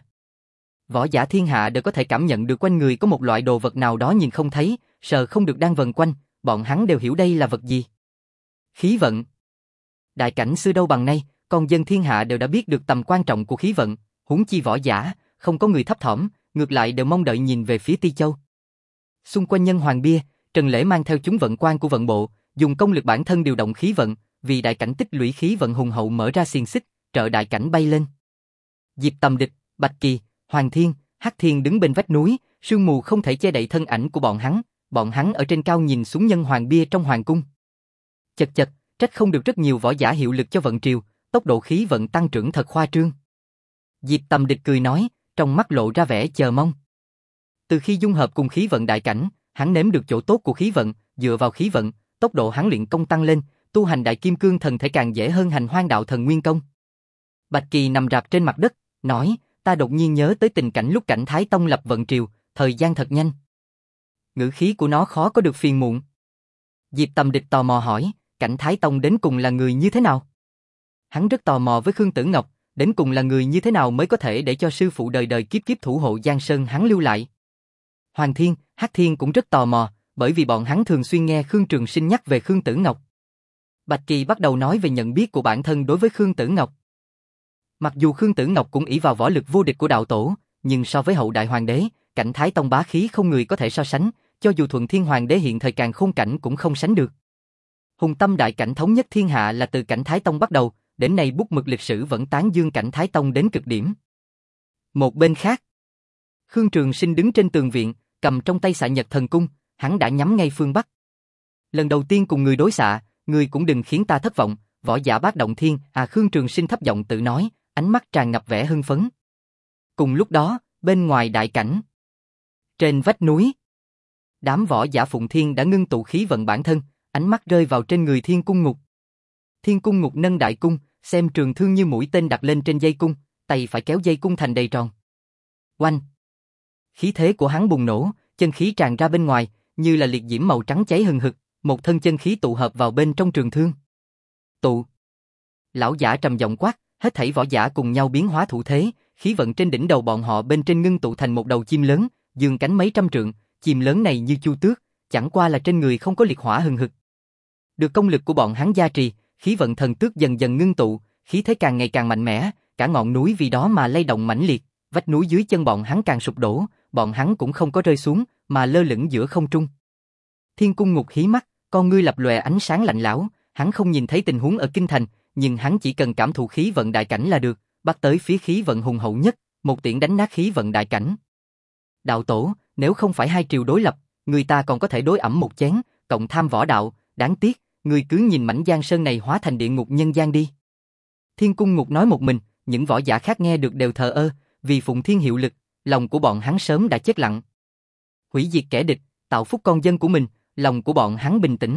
Speaker 1: Võ giả thiên hạ đều có thể cảm nhận được quanh người có một loại đồ vật nào đó nhìn không thấy, sờ không được đang vần quanh, bọn hắn đều hiểu đây là vật gì. Khí vận. Đại cảnh xưa đâu bằng nay, con dân thiên hạ đều đã biết được tầm quan trọng của khí vận, huống chi võ giả, không có người thấp thỏm, ngược lại đều mong đợi nhìn về phía Ti Châu. Xung quanh nhân hoàng bia, Trần Lễ mang theo chúng vận quan của vận bộ, dùng công lực bản thân điều động khí vận, vì đại cảnh tích lũy khí vận hùng hậu mở ra xiềng xích, trợ đại cảnh bay lên. Diệp Tầm Địch, Bạch Kỳ, Hoàng Thiên, Hắc Thiên đứng bên vách núi, sương mù không thể che đậy thân ảnh của bọn hắn, bọn hắn ở trên cao nhìn xuống nhân hoàng bia trong hoàng cung. Chật chật, trách không được rất nhiều võ giả hiệu lực cho vận triều, tốc độ khí vận tăng trưởng thật khoa trương. Diệp Tầm Địch cười nói, trong mắt lộ ra vẻ chờ mong. Từ khi dung hợp cùng khí vận đại cảnh, hắn nếm được chỗ tốt của khí vận, dựa vào khí vận, tốc độ hắn luyện công tăng lên, tu hành đại kim cương thần thể càng dễ hơn hành hoang đạo thần nguyên công. Bạch Kỳ nằm rạp trên mặt đất, nói, ta đột nhiên nhớ tới tình cảnh lúc Cảnh Thái Tông lập vận triều, thời gian thật nhanh. Ngữ khí của nó khó có được phiền muộn. Diệp Tầm Địch tò mò hỏi, Cảnh Thái Tông đến cùng là người như thế nào? Hắn rất tò mò với Khương Tử Ngọc, đến cùng là người như thế nào mới có thể để cho sư phụ đời đời kiếp kiếp thủ hộ Giang Sơn hắn lưu lại. Hoàng Thiên, Hắc Thiên cũng rất tò mò, bởi vì bọn hắn thường xuyên nghe Khương Trường Sinh nhắc về Khương Tử Ngọc. Bạch Kỳ bắt đầu nói về nhận biết của bản thân đối với Khương Tử Ngọc. Mặc dù Khương Tử Ngọc cũng ỷ vào võ lực vô địch của đạo tổ, nhưng so với hậu đại hoàng đế, Cảnh Thái Tông bá khí không người có thể so sánh, cho dù Thuận Thiên Hoàng đế hiện thời càn khôn cảnh cũng không sánh được. Hùng tâm đại cảnh thống nhất thiên hạ là từ Cảnh Thái Tông bắt đầu, đến nay bút mực lịch sử vẫn tán dương Cảnh Thái Tông đến cực điểm. Một bên khác, Khương Trường Sinh đứng trên tường viện, cầm trong tay xạ nhật thần cung, hắn đã nhắm ngay phương Bắc. Lần đầu tiên cùng người đối xạ, người cũng đừng khiến ta thất vọng, võ giả bát động thiên, à Khương Trường Sinh thấp giọng tự nói, ánh mắt tràn ngập vẻ hưng phấn. Cùng lúc đó, bên ngoài đại cảnh, trên vách núi, đám võ giả Phụng Thiên đã ngưng tụ khí vận bản thân, ánh mắt rơi vào trên người Thiên Cung Ngục. Thiên Cung Ngục nâng đại cung, xem trường thương như mũi tên đặt lên trên dây cung, tay phải kéo dây cung thành đầy tròn. Oanh! Khí thế của hắn bùng nổ, chân khí tràn ra bên ngoài, như là liệt diễm màu trắng cháy hừng hực, một thân chân khí tụ hợp vào bên trong trường thương. Tụ! Lão giả trầm giọng quát, hết thảy võ giả cùng nhau biến hóa thủ thế, khí vận trên đỉnh đầu bọn họ bên trên ngưng tụ thành một đầu chim lớn, dương cánh mấy trăm trượng, chim lớn này như chu tước, chẳng qua là trên người không có liệt hỏa hừng hực. Được công lực của bọn hắn gia trì, khí vận thần tước dần dần ngưng tụ, khí thế càng ngày càng mạnh mẽ, cả ngọn núi vì đó mà lay động mãnh liệt, vách núi dưới chân bọn hắn càng sụp đổ, bọn hắn cũng không có rơi xuống, mà lơ lửng giữa không trung. Thiên Cung Ngục hí mắt, con ngươi lập lòe ánh sáng lạnh lẽo, hắn không nhìn thấy tình huống ở kinh thành, nhưng hắn chỉ cần cảm thụ khí vận đại cảnh là được, bắt tới phía khí vận hùng hậu nhất, một tiễn đánh nát khí vận đại cảnh. Đạo tổ, nếu không phải hai triều đối lập, người ta còn có thể đối ẩm một chén, cộng tham võ đạo, đáng tiếc, người cứ nhìn mảnh Giang Sơn này hóa thành địa ngục nhân gian đi. Thiên Cung Ngục nói một mình, những võ giả khác nghe được đều thờ ơ, vì Phụng Thiên hiệu lực, lòng của bọn hắn sớm đã chết lặng. Hủy diệt kẻ địch, tạo phúc con dân của mình, lòng của bọn hắn bình tĩnh.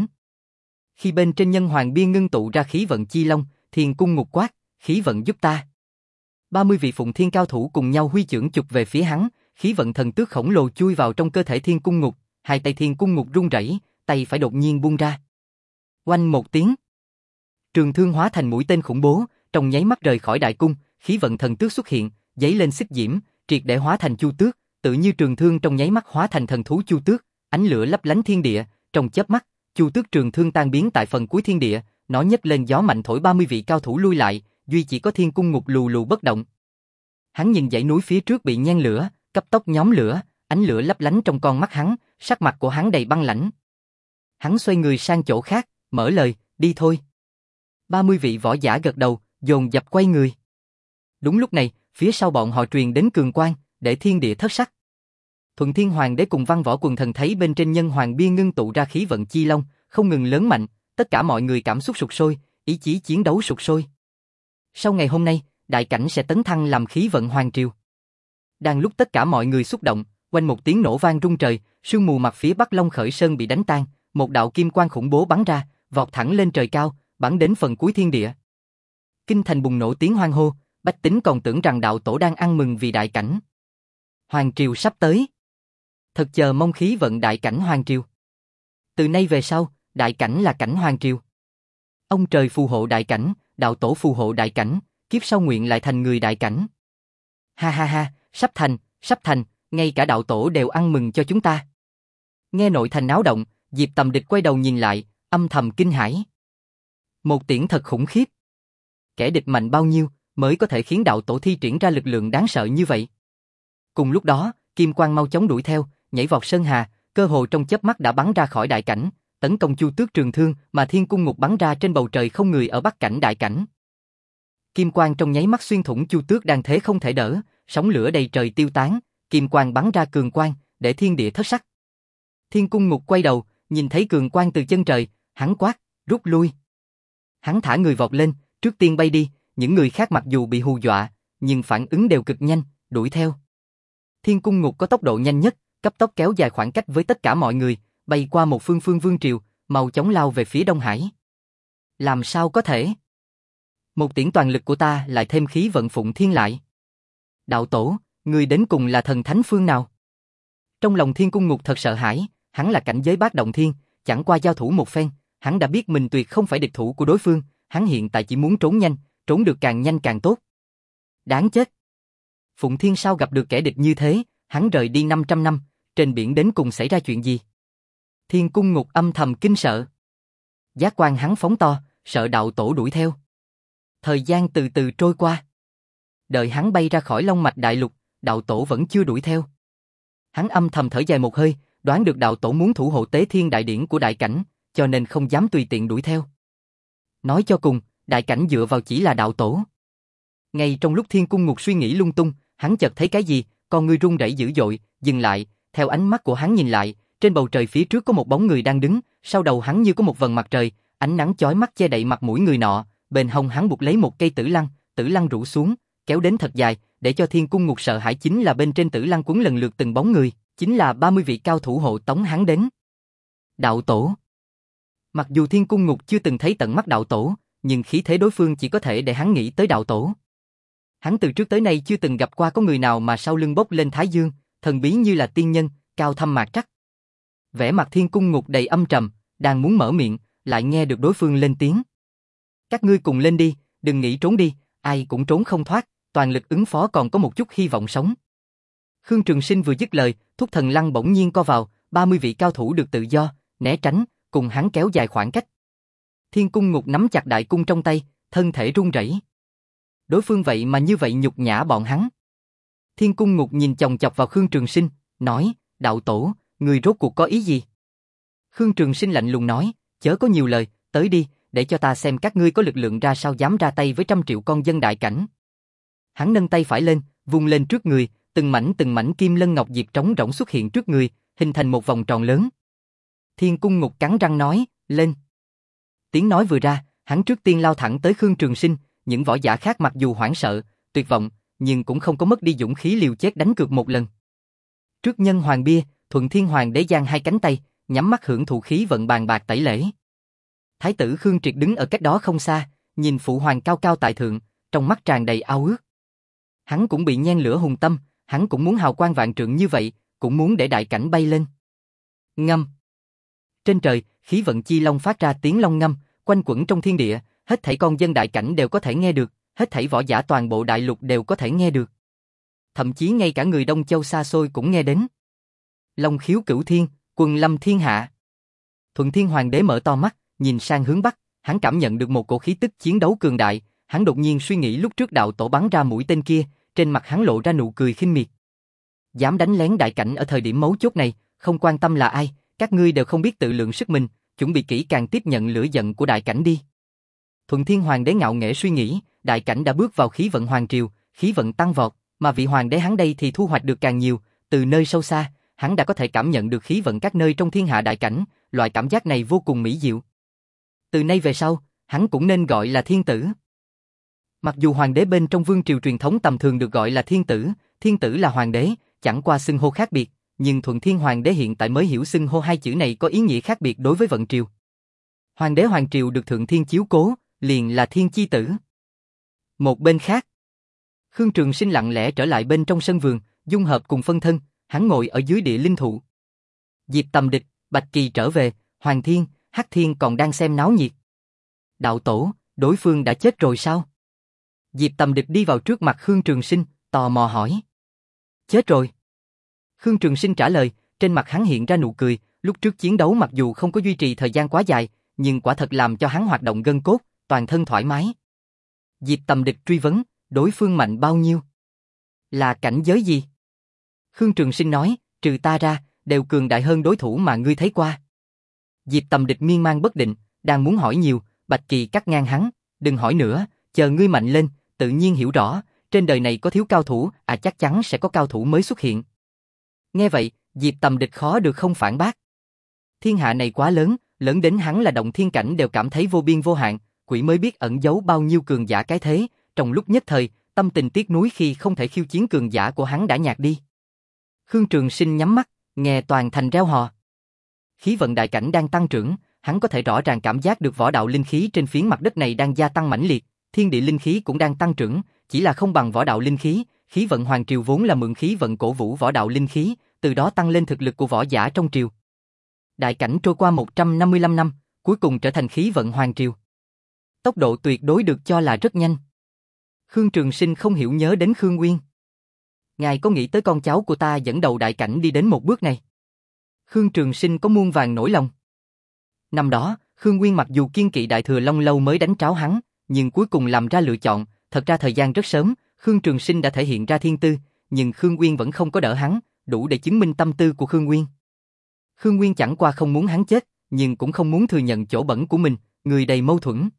Speaker 1: Khi bên trên nhân hoàng bia ngưng tụ ra khí vận chi long, Thiên Cung Ngục quát, khí vận giúp ta. ba mươi vị Phụng Thiên cao thủ cùng nhau huy chưởng chụp về phía hắn, khí vận thần tước khổng lồ chui vào trong cơ thể Thiên Cung Ngục, hai tay Thiên Cung Ngục run rẩy, tay phải đột nhiên buông ra. Oanh một tiếng, trường thương hóa thành mũi tên khủng bố, trong nháy mắt rời khỏi đại cung, khí vận thần tước xuất hiện, giấy lên xích diễm, triệt để hóa thành chu tước, tự như trường thương trong nháy mắt hóa thành thần thú chu tước, ánh lửa lấp lánh thiên địa, trong chớp mắt, chu tước trường thương tan biến tại phần cuối thiên địa, nó nhấc lên gió mạnh thổi ba mươi vị cao thủ lui lại, duy chỉ có Thiên Cung Ngục lù lù bất động. Hắn nhìn dãy núi phía trước bị nhen lửa, cấp tốc nhóm lửa, ánh lửa lấp lánh trong con mắt hắn, sắc mặt của hắn đầy băng lãnh. Hắn xoay người sang chỗ khác, mở lời, đi thôi. ba mươi vị võ giả gật đầu, dồn dập quay người. Đúng lúc này, phía sau bọn họ truyền đến cường quang, để thiên địa thất sắc. Thuận Thiên Hoàng đế cùng Văn Võ quần thần thấy bên trên nhân hoàng bia ngưng tụ ra khí vận chi long, không ngừng lớn mạnh, tất cả mọi người cảm xúc sục sôi, ý chí chiến đấu sục sôi. Sau ngày hôm nay, đại cảnh sẽ tấn thăng làm khí vận hoàng triều. Đang lúc tất cả mọi người xúc động, quanh một tiếng nổ vang rung trời, sương mù mặt phía Bắc Long Khởi Sơn bị đánh tan, một đạo kim quang khủng bố bắn ra, vọt thẳng lên trời cao, bắn đến phần cuối thiên địa. Kinh thành bùng nổ tiếng hoan hô, bách tính còn tưởng rằng đạo tổ đang ăn mừng vì đại cảnh hoàng triều sắp tới. Thật chờ mong khí vận đại cảnh hoàng triều. Từ nay về sau, đại cảnh là cảnh hoàng triều. Ông trời phù hộ đại cảnh, đạo tổ phù hộ đại cảnh, kiếp sau nguyện lại thành người đại cảnh. Ha ha ha, sắp thành, sắp thành, ngay cả đạo tổ đều ăn mừng cho chúng ta. Nghe nội thành náo động, Diệp Tầm Địch quay đầu nhìn lại, âm thầm kinh hãi. Một tiễn thật khủng khiếp. Kẻ địch mạnh bao nhiêu mới có thể khiến đạo tổ thi triển ra lực lượng đáng sợ như vậy? Cùng lúc đó, kim quang mau chóng đuổi theo, nhảy vọt sơn hà, cơ hồ trong chớp mắt đã bắn ra khỏi đại cảnh, tấn công Chu Tước Trường Thương, mà thiên cung ngục bắn ra trên bầu trời không người ở bắc cảnh đại cảnh. Kim quang trong nháy mắt xuyên thủng Chu Tước đang thế không thể đỡ, sóng lửa đầy trời tiêu tán, kim quang bắn ra cường quang, để thiên địa thất sắc. Thiên cung ngục quay đầu, nhìn thấy cường quang từ chân trời, hắn quát, rút lui. Hắn thả người vọt lên, trước tiên bay đi, những người khác mặc dù bị hù dọa, nhưng phản ứng đều cực nhanh, đuổi theo. Thiên cung ngục có tốc độ nhanh nhất, cấp tốc kéo dài khoảng cách với tất cả mọi người, bay qua một phương phương vương triều, mau chóng lao về phía Đông Hải. Làm sao có thể? Một tiễn toàn lực của ta lại thêm khí vận phụng thiên lại. Đạo tổ, người đến cùng là thần thánh phương nào? Trong lòng thiên cung ngục thật sợ hãi, hắn là cảnh giới bát động thiên, chẳng qua giao thủ một phen, hắn đã biết mình tuyệt không phải địch thủ của đối phương, hắn hiện tại chỉ muốn trốn nhanh, trốn được càng nhanh càng tốt. Đáng chết! Phụng Thiên sao gặp được kẻ địch như thế, hắn rời đi năm trăm năm, trên biển đến cùng xảy ra chuyện gì? Thiên cung ngục âm thầm kinh sợ. Giác quan hắn phóng to, sợ đạo tổ đuổi theo. Thời gian từ từ trôi qua. Đợi hắn bay ra khỏi Long Mạch Đại Lục, đạo tổ vẫn chưa đuổi theo. Hắn âm thầm thở dài một hơi, đoán được đạo tổ muốn thủ hộ tế thiên đại điển của đại cảnh, cho nên không dám tùy tiện đuổi theo. Nói cho cùng, đại cảnh dựa vào chỉ là đạo tổ. Ngay trong lúc thiên cung ngục suy nghĩ lung tung, hắn chợt thấy cái gì, con ngươi run rẩy dữ dội, dừng lại, theo ánh mắt của hắn nhìn lại, trên bầu trời phía trước có một bóng người đang đứng, sau đầu hắn như có một vầng mặt trời, ánh nắng chói mắt che đậy mặt mũi người nọ, bên hông hắn buộc lấy một cây tử lăng, tử lăng rủ xuống, kéo đến thật dài, để cho thiên cung ngục sợ hãi chính là bên trên tử lăng quấn lần lượt từng bóng người, chính là ba mươi vị cao thủ hộ tống hắn đến. Đạo tổ. Mặc dù thiên cung ngục chưa từng thấy tận mắt đạo tổ, nhưng khí thế đối phương chỉ có thể để hắn nghĩ tới đạo tổ. Hắn từ trước tới nay chưa từng gặp qua có người nào mà sau lưng bốc lên thái dương, thần bí như là tiên nhân, cao thâm mạc trắc. Vẻ mặt thiên cung ngục đầy âm trầm, đang muốn mở miệng, lại nghe được đối phương lên tiếng. Các ngươi cùng lên đi, đừng nghĩ trốn đi, ai cũng trốn không thoát, toàn lực ứng phó còn có một chút hy vọng sống. Khương Trường Sinh vừa dứt lời, thúc thần lăng bỗng nhiên co vào, ba mươi vị cao thủ được tự do, né tránh, cùng hắn kéo dài khoảng cách. Thiên cung ngục nắm chặt đại cung trong tay, thân thể run rẩy. Đối phương vậy mà như vậy nhục nhã bọn hắn. Thiên cung ngục nhìn chòng chọc vào Khương Trường Sinh, nói, đạo tổ, người rốt cuộc có ý gì? Khương Trường Sinh lạnh lùng nói, chớ có nhiều lời, tới đi, để cho ta xem các ngươi có lực lượng ra sao dám ra tay với trăm triệu con dân đại cảnh. Hắn nâng tay phải lên, vung lên trước người, từng mảnh từng mảnh kim lân ngọc diệp trống rỗng xuất hiện trước người, hình thành một vòng tròn lớn. Thiên cung ngục cắn răng nói, lên. Tiếng nói vừa ra, hắn trước tiên lao thẳng tới Khương Trường Sinh, những võ giả khác mặc dù hoảng sợ, tuyệt vọng, nhưng cũng không có mất đi dũng khí liều chết đánh cược một lần. Trước nhân hoàng bia, Thuận Thiên Hoàng đế giang hai cánh tay, nhắm mắt hưởng thụ khí vận bàn bạc tẩy lễ. Thái tử Khương Triệt đứng ở cách đó không xa, nhìn phụ hoàng cao cao tại thượng, trong mắt tràn đầy ao ước. Hắn cũng bị nhen lửa hùng tâm, hắn cũng muốn hào quang vạn trượng như vậy, cũng muốn để đại cảnh bay lên. Ngâm. Trên trời, khí vận chi long phát ra tiếng long ngâm, quanh quẩn trong thiên địa, hết thảy con dân đại cảnh đều có thể nghe được, hết thảy võ giả toàn bộ đại lục đều có thể nghe được. Thậm chí ngay cả người Đông Châu xa xôi cũng nghe đến. Long khiếu cửu thiên, quần lâm thiên hạ. Thuận Thiên Hoàng đế mở to mắt, nhìn sang hướng bắc, hắn cảm nhận được một cổ khí tức chiến đấu cường đại, hắn đột nhiên suy nghĩ lúc trước đạo tổ bắn ra mũi tên kia, trên mặt hắn lộ ra nụ cười khinh miệt. Dám đánh lén đại cảnh ở thời điểm mấu chốt này, không quan tâm là ai, các ngươi đều không biết tự lượng sức mình, chuẩn bị kỹ càng tiếp nhận lửa giận của đại cảnh đi. Thuận Thiên Hoàng đế ngạo nghễ suy nghĩ, đại cảnh đã bước vào khí vận hoàng triều, khí vận tăng vọt, mà vị hoàng đế hắn đây thì thu hoạch được càng nhiều, từ nơi sâu xa, hắn đã có thể cảm nhận được khí vận các nơi trong thiên hạ đại cảnh, loại cảm giác này vô cùng mỹ diệu. Từ nay về sau, hắn cũng nên gọi là thiên tử. Mặc dù hoàng đế bên trong vương triều truyền thống tầm thường được gọi là thiên tử, thiên tử là hoàng đế, chẳng qua xưng hô khác biệt, nhưng Thuận Thiên Hoàng đế hiện tại mới hiểu xưng hô hai chữ này có ý nghĩa khác biệt đối với vận triều. Hoàng đế hoàng triều được Thượng Thiên chiếu cố, liền là thiên chi tử. Một bên khác, Khương Trường Sinh lặng lẽ trở lại bên trong sân vườn, dung hợp cùng phân thân, hắn ngồi ở dưới địa linh thụ. Diệp Tầm Địch, Bạch Kỳ trở về, Hoàng Thiên, Hắc Thiên còn đang xem náo nhiệt. Đạo tổ, đối phương đã chết rồi sao? Diệp Tầm Địch đi vào trước mặt Khương Trường Sinh, tò mò hỏi. Chết rồi. Khương Trường Sinh trả lời, trên mặt hắn hiện ra nụ cười, lúc trước chiến đấu mặc dù không có duy trì thời gian quá dài, nhưng quả thật làm cho hắn hoạt động gân cốt, toàn thân thoải mái. Diệp Tầm Địch truy vấn, đối phương mạnh bao nhiêu? Là cảnh giới gì? Khương Trường Sinh nói, trừ ta ra, đều cường đại hơn đối thủ mà ngươi thấy qua. Diệp Tầm Địch miên man bất định, đang muốn hỏi nhiều, Bạch Kỳ cắt ngang hắn, đừng hỏi nữa, chờ ngươi mạnh lên, tự nhiên hiểu rõ, trên đời này có thiếu cao thủ, à chắc chắn sẽ có cao thủ mới xuất hiện. Nghe vậy, Diệp Tầm Địch khó được không phản bác. Thiên hạ này quá lớn, lớn đến hắn là động thiên cảnh đều cảm thấy vô biên vô hạn, quỷ mới biết ẩn giấu bao nhiêu cường giả cái thế, trong lúc nhất thời, tâm tình tiếc nuối khi không thể khiêu chiến cường giả của hắn đã nhạt đi. Khương Trường Sinh nhắm mắt, nghe toàn thành reo hò. Khí vận đại cảnh đang tăng trưởng, hắn có thể rõ ràng cảm giác được võ đạo linh khí trên phiến mặt đất này đang gia tăng mãnh liệt, thiên địa linh khí cũng đang tăng trưởng, chỉ là không bằng võ đạo linh khí, khí vận hoàng triều vốn là mượn khí vận cổ vũ võ đạo linh khí, từ đó tăng lên thực lực của võ giả trong triều. Đại cảnh trôi qua một trăm năm mươi lăm năm, cuối cùng trở thành khí vận hoàng triều. Tốc độ tuyệt đối được cho là rất nhanh. Khương Trường Sinh không hiểu nhớ đến Khương Nguyên. Ngài có nghĩ tới con cháu của ta dẫn đầu đại cảnh đi đến một bước này? Khương Trường Sinh có muôn vàn nỗi lòng. Năm đó, Khương Nguyên mặc dù kiên kỵ Đại Thừa Long lâu mới đánh tráo hắn, nhưng cuối cùng làm ra lựa chọn, thật ra thời gian rất sớm, Khương Trường Sinh đã thể hiện ra thiên tư, nhưng Khương Nguyên vẫn không có đỡ hắn, đủ để chứng minh tâm tư của Khương Nguyên. Khương Nguyên chẳng qua không muốn hắn chết, nhưng cũng không muốn thừa nhận chỗ bẩn của mình, người đầy mâu thuẫn.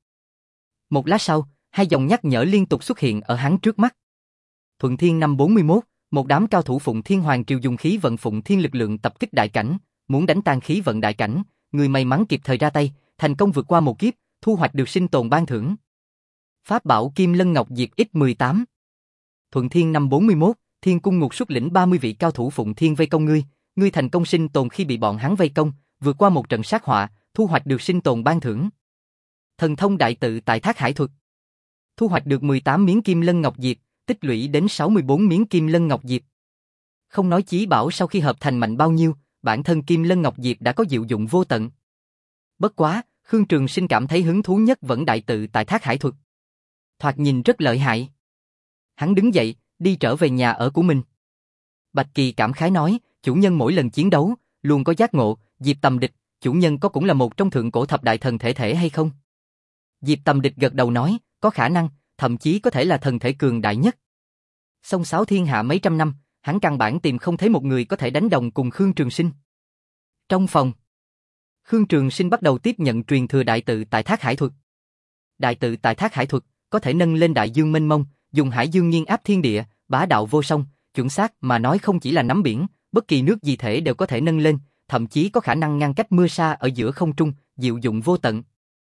Speaker 1: Một lát sau, hai dòng nhắc nhở liên tục xuất hiện ở hắn trước mắt. Thuận Thiên năm bốn mươi mốt, một đám cao thủ Phụng Thiên Hoàng triều dùng khí vận Phụng Thiên lực lượng tập kích đại cảnh, muốn đánh tan khí vận đại cảnh, người may mắn kịp thời ra tay, thành công vượt qua một kiếp, thu hoạch được sinh tồn ban thưởng. Pháp bảo Kim Lân Ngọc Diệp X mười tám. Thuận Thiên năm bốn mươi mốt, Thiên Cung Ngục xuất lĩnh ba mươi vị cao thủ Phụng Thiên vây công ngươi, ngươi thành công sinh tồn khi bị bọn hắn vây công, vượt qua một trận sát họa, thu hoạch được sinh tồn ban thưởng. Thần thông đại tự tại Thác Hải thuật. Thu hoạch được mười tám miếng Kim Lân Ngọc Diệp, tích lũy đến sáu mươi bốn miếng Kim Lân Ngọc Diệp. Không nói chí bảo sau khi hợp thành mạnh bao nhiêu, bản thân Kim Lân Ngọc Diệp đã có diệu dụng vô tận. Bất quá, Khương Trường Sinh cảm thấy hứng thú nhất vẫn đại tự tại Thác Hải thuật. Thoạt nhìn rất lợi hại. Hắn đứng dậy, đi trở về nhà ở của mình. Bạch Kỳ cảm khái nói, chủ nhân mỗi lần chiến đấu, luôn có giác ngộ, Diệp Tầm Địch, chủ nhân có cũng là một trong thượng cổ thập đại thần thể thể hay không? Diệp Tầm Địch gật đầu nói, có khả năng, thậm chí có thể là thần thể cường đại nhất. Song sáo thiên hạ mấy trăm năm, hắn căn bản tìm không thấy một người có thể đánh đồng cùng Khương Trường Sinh. Trong phòng, Khương Trường Sinh bắt đầu tiếp nhận truyền thừa đại tự tại Thác Hải thuật. Đại tự tại Thác Hải thuật có thể nâng lên đại dương mênh mông, dùng hải dương nghiền áp thiên địa, bá đạo vô song, chuẩn xác mà nói không chỉ là nắm biển, bất kỳ nước gì thể đều có thể nâng lên, thậm chí có khả năng ngăn cách mưa sa ở giữa không trung, diệu dụng vô tận.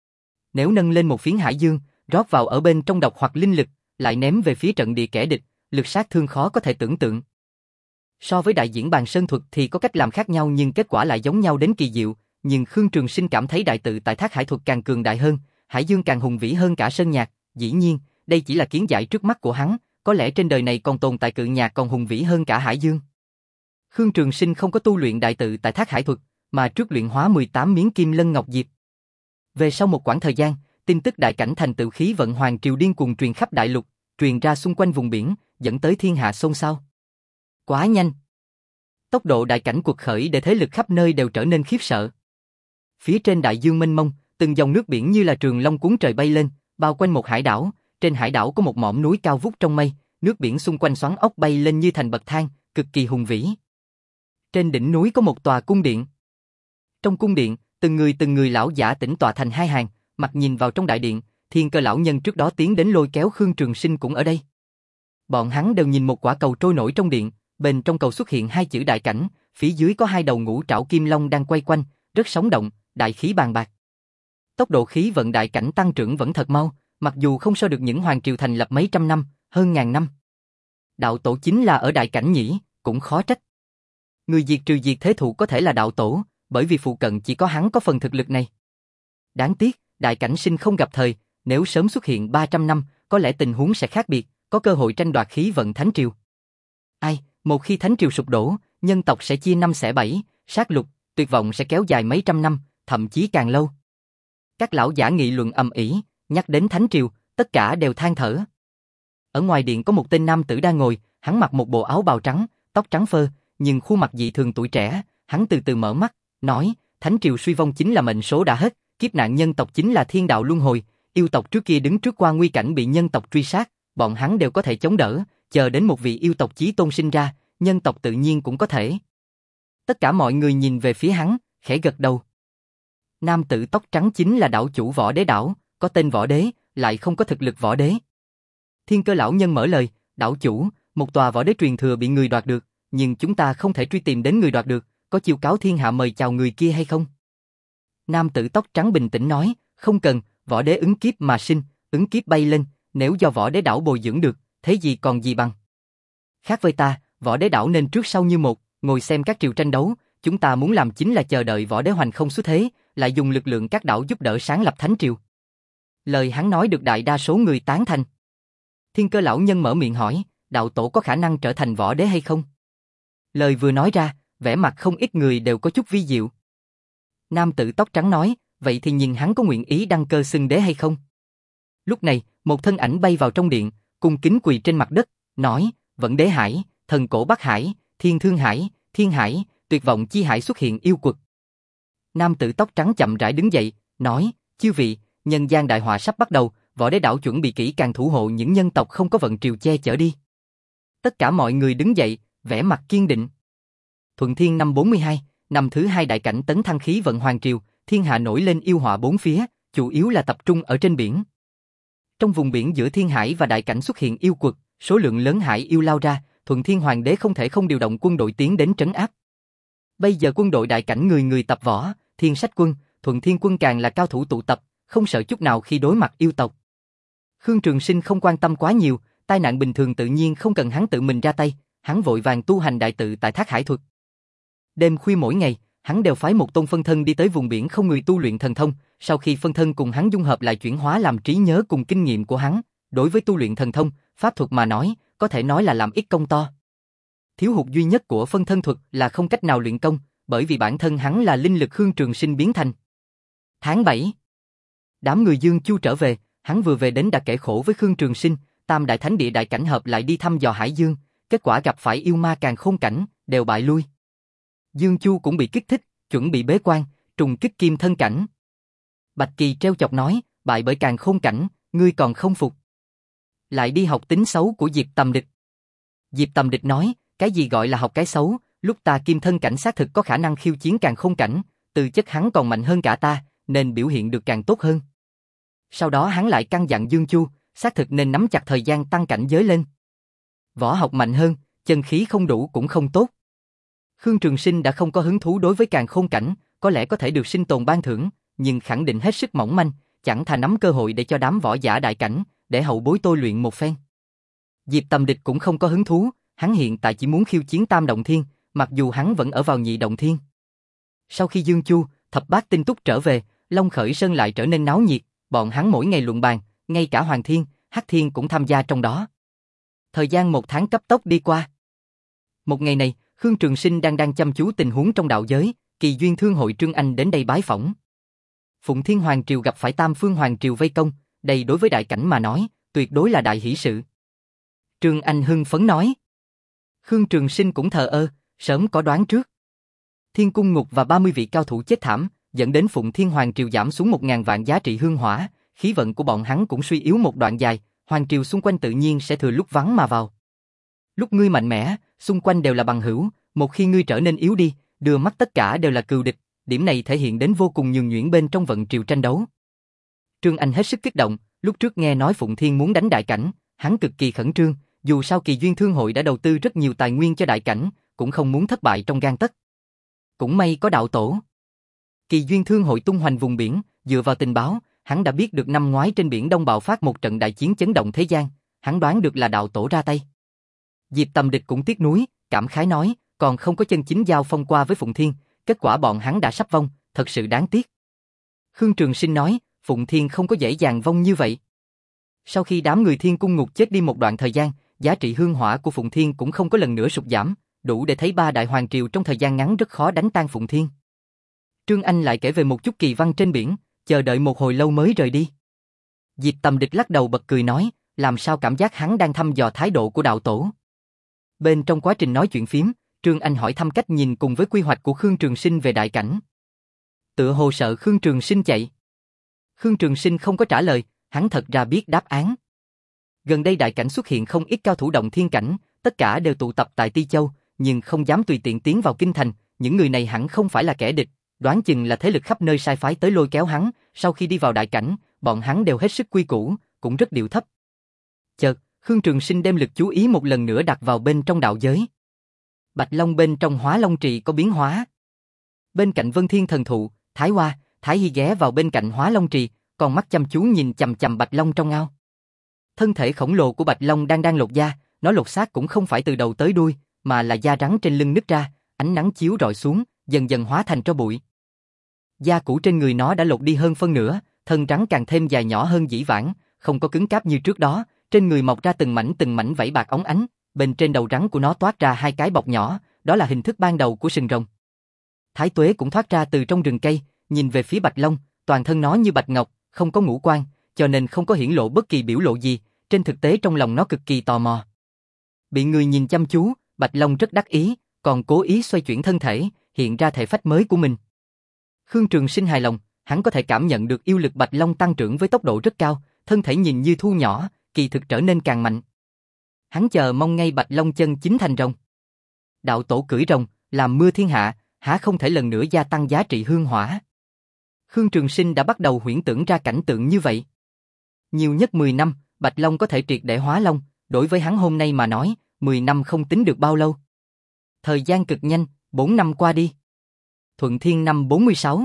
Speaker 1: Nếu nâng lên một phiến hải dương, rót vào ở bên trong độc hoặc linh lực, lại ném về phía trận địa kẻ địch, lực sát thương khó có thể tưởng tượng. So với đại diễn bàn sơn thuật thì có cách làm khác nhau nhưng kết quả lại giống nhau đến kỳ diệu, nhưng Khương Trường Sinh cảm thấy đại tự tại Thác Hải thuật càng cường đại hơn, hải dương càng hùng vĩ hơn cả sơn nhạc, dĩ nhiên, đây chỉ là kiến giải trước mắt của hắn, có lẽ trên đời này còn tồn tại cự nhạc còn hùng vĩ hơn cả hải dương. Khương Trường Sinh không có tu luyện đại tự tại Thác Hải thuật, mà trước luyện hóa mười tám miếng Kim Lân Ngọc Diệp. Về sau một quãng thời gian, tin tức đại cảnh thành tựu khí vận hoàng triều điên cuồng truyền khắp đại lục, truyền ra xung quanh vùng biển, dẫn tới thiên hạ xôn xao. Quá nhanh. Tốc độ đại cảnh cuộc khởi để thế lực khắp nơi đều trở nên khiếp sợ. Phía trên đại dương mênh mông, từng dòng nước biển như là trường long cuốn trời bay lên, bao quanh một hải đảo, trên hải đảo có một mỏm núi cao vút trong mây, nước biển xung quanh xoắn ốc bay lên như thành bậc thang, cực kỳ hùng vĩ. Trên đỉnh núi có một tòa cung điện. Trong cung điện, từng người từng người lão giả tĩnh tọa thành hai hàng, mặt nhìn vào trong đại điện, Thiên Cơ lão nhân trước đó tiến đến lôi kéo Khương Trường Sinh cũng ở đây. Bọn hắn đều nhìn một quả cầu trôi nổi trong điện, Bên trong cầu xuất hiện hai chữ đại cảnh, phía dưới có hai đầu ngũ trảo kim long đang quay quanh, rất sống động, đại khí bàn bạc. Tốc độ khí vận đại cảnh tăng trưởng vẫn thật mau, mặc dù không so được những hoàng triều thành lập mấy trăm năm, hơn ngàn năm. Đạo tổ chính là ở đại cảnh nhỉ, cũng khó trách. Người diệt trừ diệt thế thụ có thể là đạo tổ, bởi vì phụ cận chỉ có hắn có phần thực lực này. Đáng tiếc, đại cảnh sinh không gặp thời, nếu sớm xuất hiện ba trăm năm, có lẽ tình huống sẽ khác biệt, có cơ hội tranh đoạt khí vận thánh triều. Ai, một khi thánh triều sụp đổ, nhân tộc sẽ chia năm xẻ bảy, sát lục, tuyệt vọng sẽ kéo dài mấy trăm năm, thậm chí càng lâu. Các lão giả nghị luận ầm ĩ, nhắc đến thánh triều, tất cả đều than thở. Ở ngoài điện có một tên nam tử đang ngồi, hắn mặc một bộ áo bào trắng, tóc trắng phơ, nhưng khuôn mặt dị thường tuổi trẻ, hắn từ từ mở mắt, nói, thánh triều suy vong chính là mệnh số đã hết, kiếp nạn nhân tộc chính là thiên đạo luân hồi, yêu tộc trước kia đứng trước qua nguy cảnh bị nhân tộc truy sát, bọn hắn đều có thể chống đỡ, chờ đến một vị yêu tộc chí tôn sinh ra, nhân tộc tự nhiên cũng có thể. Tất cả mọi người nhìn về phía hắn, khẽ gật đầu. Nam tử tóc trắng chính là đảo chủ Võ Đế Đảo, có tên Võ Đế, lại không có thực lực Võ Đế. Thiên Cơ lão nhân mở lời, đảo chủ, một tòa Võ Đế truyền thừa bị người đoạt được, nhưng chúng ta không thể truy tìm đến người đoạt được, có chiêu cáo thiên hạ mời chào người kia hay không? Nam tử tóc trắng bình tĩnh nói, không cần, Võ Đế ứng kiếp mà sinh, ứng kiếp bay lên, nếu do Võ Đế Đảo bồi dưỡng được, thế gì còn gì bằng. Khác với ta, Võ Đế Đảo nên trước sau như một, ngồi xem các triều tranh đấu, chúng ta muốn làm chính là chờ đợi Võ Đế Hoành không xuất thế, lại dùng lực lượng các đảo giúp đỡ sáng lập thánh triều. Lời hắn nói được đại đa số người tán thành. Thiên Cơ lão nhân mở miệng hỏi, đạo tổ có khả năng trở thành Võ Đế hay không? Lời vừa nói ra, vẻ mặt không ít người đều có chút vi diệu. Nam tử tóc trắng nói, vậy thì nhìn hắn có nguyện ý đăng cơ xưng đế hay không? Lúc này, một thân ảnh bay vào trong điện, cung kính quỳ trên mặt đất, nói, Vẫn Đế Hải, Thần Cổ Bắc Hải, Thiên Thương Hải, Thiên Hải, Tuyệt Vọng Chi Hải xuất hiện yêu quật. Nam tử tóc trắng chậm rãi đứng dậy, nói, chư vị, nhân gian đại họa sắp bắt đầu, Võ Đế Đảo chuẩn bị kỹ càng thủ hộ những nhân tộc không có vận triều che chở đi. Tất cả mọi người đứng dậy, vẻ mặt kiên định. Thuận Thiên năm bốn mươi hai, năm thứ hai đại cảnh tấn thăng khí vận hoàng triều, thiên hạ nổi lên yêu họa bốn phía, chủ yếu là tập trung ở trên biển. Trong vùng biển giữa thiên hải và đại cảnh xuất hiện yêu quật, số lượng lớn hải yêu lao ra, Thuận Thiên hoàng đế không thể không điều động quân đội tiến đến trấn áp. Bây giờ quân đội đại cảnh người người tập võ, Thiên Sách quân, Thuận Thiên quân càng là cao thủ tụ tập, không sợ chút nào khi đối mặt yêu tộc. Khương Trường Sinh không quan tâm quá nhiều, tai nạn bình thường tự nhiên không cần hắn tự mình ra tay, hắn vội vàng tu hành đại tự tại Thác Hải thuật. Đêm khuya mỗi ngày, hắn đều phái một tôn phân thân đi tới vùng biển không người tu luyện thần thông, sau khi phân thân cùng hắn dung hợp lại chuyển hóa làm trí nhớ cùng kinh nghiệm của hắn, đối với tu luyện thần thông, pháp thuật mà nói, có thể nói là làm ít công to. Thiếu hụt duy nhất của phân thân thuật là không cách nào luyện công, bởi vì bản thân hắn là linh lực Khương Trường Sinh biến thành. Tháng bảy, đám người Dương Chu trở về, hắn vừa về đến đã kể khổ với Khương Trường Sinh, Tam Đại Thánh Địa đại cảnh hợp lại đi thăm dò Hải Dương, kết quả gặp phải yêu ma càn khôn cảnh, đều bại lui. Dương Chu cũng bị kích thích, chuẩn bị bế quan, trùng kích kim thân cảnh. Bạch Kỳ treo chọc nói, bại bởi càn khôn cảnh, ngươi còn không phục. Lại đi học tính xấu của Diệp Tầm Địch. Diệp Tầm Địch nói, cái gì gọi là học cái xấu, lúc ta kim thân cảnh xác thực có khả năng khiêu chiến càn khôn cảnh, từ chất hắn còn mạnh hơn cả ta, nên biểu hiện được càng tốt hơn. Sau đó hắn lại căn dặn Dương Chu, xác thực nên nắm chặt thời gian tăng cảnh giới lên. Võ học mạnh hơn, chân khí không đủ cũng không tốt. Khương Trường Sinh đã không có hứng thú đối với càn khôn cảnh, có lẽ có thể được sinh tồn ban thưởng, nhưng khẳng định hết sức mỏng manh, chẳng thà nắm cơ hội để cho đám võ giả đại cảnh, để hậu bối tôi luyện một phen. Diệp Tầm Địch cũng không có hứng thú, hắn hiện tại chỉ muốn khiêu chiến Tam Động Thiên, mặc dù hắn vẫn ở vào Nhị Động Thiên. Sau khi Dương Chu, Thập Bát Tinh Túc trở về, Long Khởi Sơn lại trở nên náo nhiệt, bọn hắn mỗi ngày luận bàn, ngay cả Hoàng Thiên, Hắc Thiên cũng tham gia trong đó. Thời gian một tháng cấp tốc đi qua. Một ngày này, Khương Trường Sinh đang đang chăm chú tình huống trong đạo giới, Kỳ Duyên Thương hội Trương Anh đến đây bái phỏng. Phụng Thiên Hoàng Triều gặp phải Tam Phương Hoàng Triều vây công, đây đối với đại cảnh mà nói, tuyệt đối là đại hỷ sự. Trương Anh hưng phấn nói. Khương Trường Sinh cũng thờ ơ, sớm có đoán trước. Thiên Cung Ngục và ba mươi vị cao thủ chết thảm, dẫn đến Phụng Thiên Hoàng Triều giảm xuống một ngàn vạn giá trị hương hỏa, khí vận của bọn hắn cũng suy yếu một đoạn dài, Hoàng Triều xung quanh tự nhiên sẽ thừa lúc vắng mà vào. Lúc ngươi mạnh mẽ, xung quanh đều là bằng hữu, một khi ngươi trở nên yếu đi, đưa mắt tất cả đều là cừu địch, điểm này thể hiện đến vô cùng nhường nhuyễn bên trong vận triều tranh đấu. Trương Anh hết sức kích động, lúc trước nghe nói Phụng Thiên muốn đánh đại cảnh, hắn cực kỳ khẩn trương, dù sao Kỳ Duyên Thương hội đã đầu tư rất nhiều tài nguyên cho đại cảnh, cũng không muốn thất bại trong gang tấc. Cũng may có đạo tổ. Kỳ Duyên Thương hội tung hoành vùng biển, dựa vào tình báo, hắn đã biết được năm ngoái trên biển Đông bạo phát một trận đại chiến chấn động thế gian, hắn đoán được là đạo tổ ra tay. Diệp Tầm Địch cũng tiếc nuối, cảm khái nói, còn không có chân chính giao phong qua với Phụng Thiên, kết quả bọn hắn đã sắp vong, thật sự đáng tiếc. Khương Trường Sinh nói, Phụng Thiên không có dễ dàng vong như vậy. Sau khi đám người Thiên Cung Ngục chết đi một đoạn thời gian, giá trị hương hỏa của Phụng Thiên cũng không có lần nữa sụt giảm, đủ để thấy ba đại hoàng triều trong thời gian ngắn rất khó đánh tan Phụng Thiên. Trương Anh lại kể về một chút kỳ văn trên biển, chờ đợi một hồi lâu mới rời đi. Diệp Tầm Địch lắc đầu bật cười nói, làm sao cảm giác hắn đang thăm dò thái độ của đạo tổ. Bên trong quá trình nói chuyện phím, Trương Anh hỏi thăm cách nhìn cùng với quy hoạch của Khương Trường Sinh về đại cảnh. Tựa hồ sợ Khương Trường Sinh chạy. Khương Trường Sinh không có trả lời, hắn thật ra biết đáp án. Gần đây đại cảnh xuất hiện không ít cao thủ động thiên cảnh, tất cả đều tụ tập tại Ti Châu, nhưng không dám tùy tiện tiến vào kinh thành, những người này hẳn không phải là kẻ địch, đoán chừng là thế lực khắp nơi sai phái tới lôi kéo hắn, sau khi đi vào đại cảnh, bọn hắn đều hết sức quy củ, cũng rất điệu thấp. Chợt, Khương Trường Sinh đem lực chú ý một lần nữa đặt vào bên trong đạo giới. Bạch Long bên trong Hóa Long Trì có biến hóa. Bên cạnh Vân Thiên Thần Thụ, Thái Hoa, Thái Hy ghé vào bên cạnh Hóa Long Trì, còn mắt chăm chú nhìn chằm chằm Bạch Long trong ao. Thân thể khổng lồ của Bạch Long đang đang lột da, nó lột xác cũng không phải từ đầu tới đuôi, mà là da rắn trên lưng nứt ra, ánh nắng chiếu rọi xuống, dần dần hóa thành tro bụi. Da cũ trên người nó đã lột đi hơn phân nửa, thân rắn càng thêm dài nhỏ hơn dĩ vãng, không có cứng cáp như trước đó, trên người mọc ra từng mảnh từng mảnh vảy bạc óng ánh, bên trên đầu rắn của nó toát ra hai cái bọc nhỏ, đó là hình thức ban đầu của sừng rồng. Thái tuế cũng thoát ra từ trong rừng cây, nhìn về phía Bạch Long, toàn thân nó như bạch ngọc, không có ngũ quan, cho nên không có hiển lộ bất kỳ biểu lộ gì, trên thực tế trong lòng nó cực kỳ tò mò. Bị người nhìn chăm chú, Bạch Long rất đắc ý, còn cố ý xoay chuyển thân thể, hiện ra thể phách mới của mình. Khương Trường Sinh hài lòng, hắn có thể cảm nhận được yêu lực Bạch Long tăng trưởng với tốc độ rất cao, thân thể nhìn như thu nhỏ, kỳ thực trở nên càng mạnh. Hắn chờ mong ngay Bạch Long chân chính thành rồng. Đạo tổ cưỡi rồng, làm mưa thiên hạ, há không thể lần nữa gia tăng giá trị hương hỏa. Khương Trường Sinh đã bắt đầu huyễn tưởng ra cảnh tượng như vậy. Nhiều nhất mười năm, Bạch Long có thể triệt để hóa long, đối với hắn hôm nay mà nói, mười năm không tính được bao lâu. Thời gian cực nhanh, bốn năm qua đi. Thuận Thiên năm bốn mươi sáu.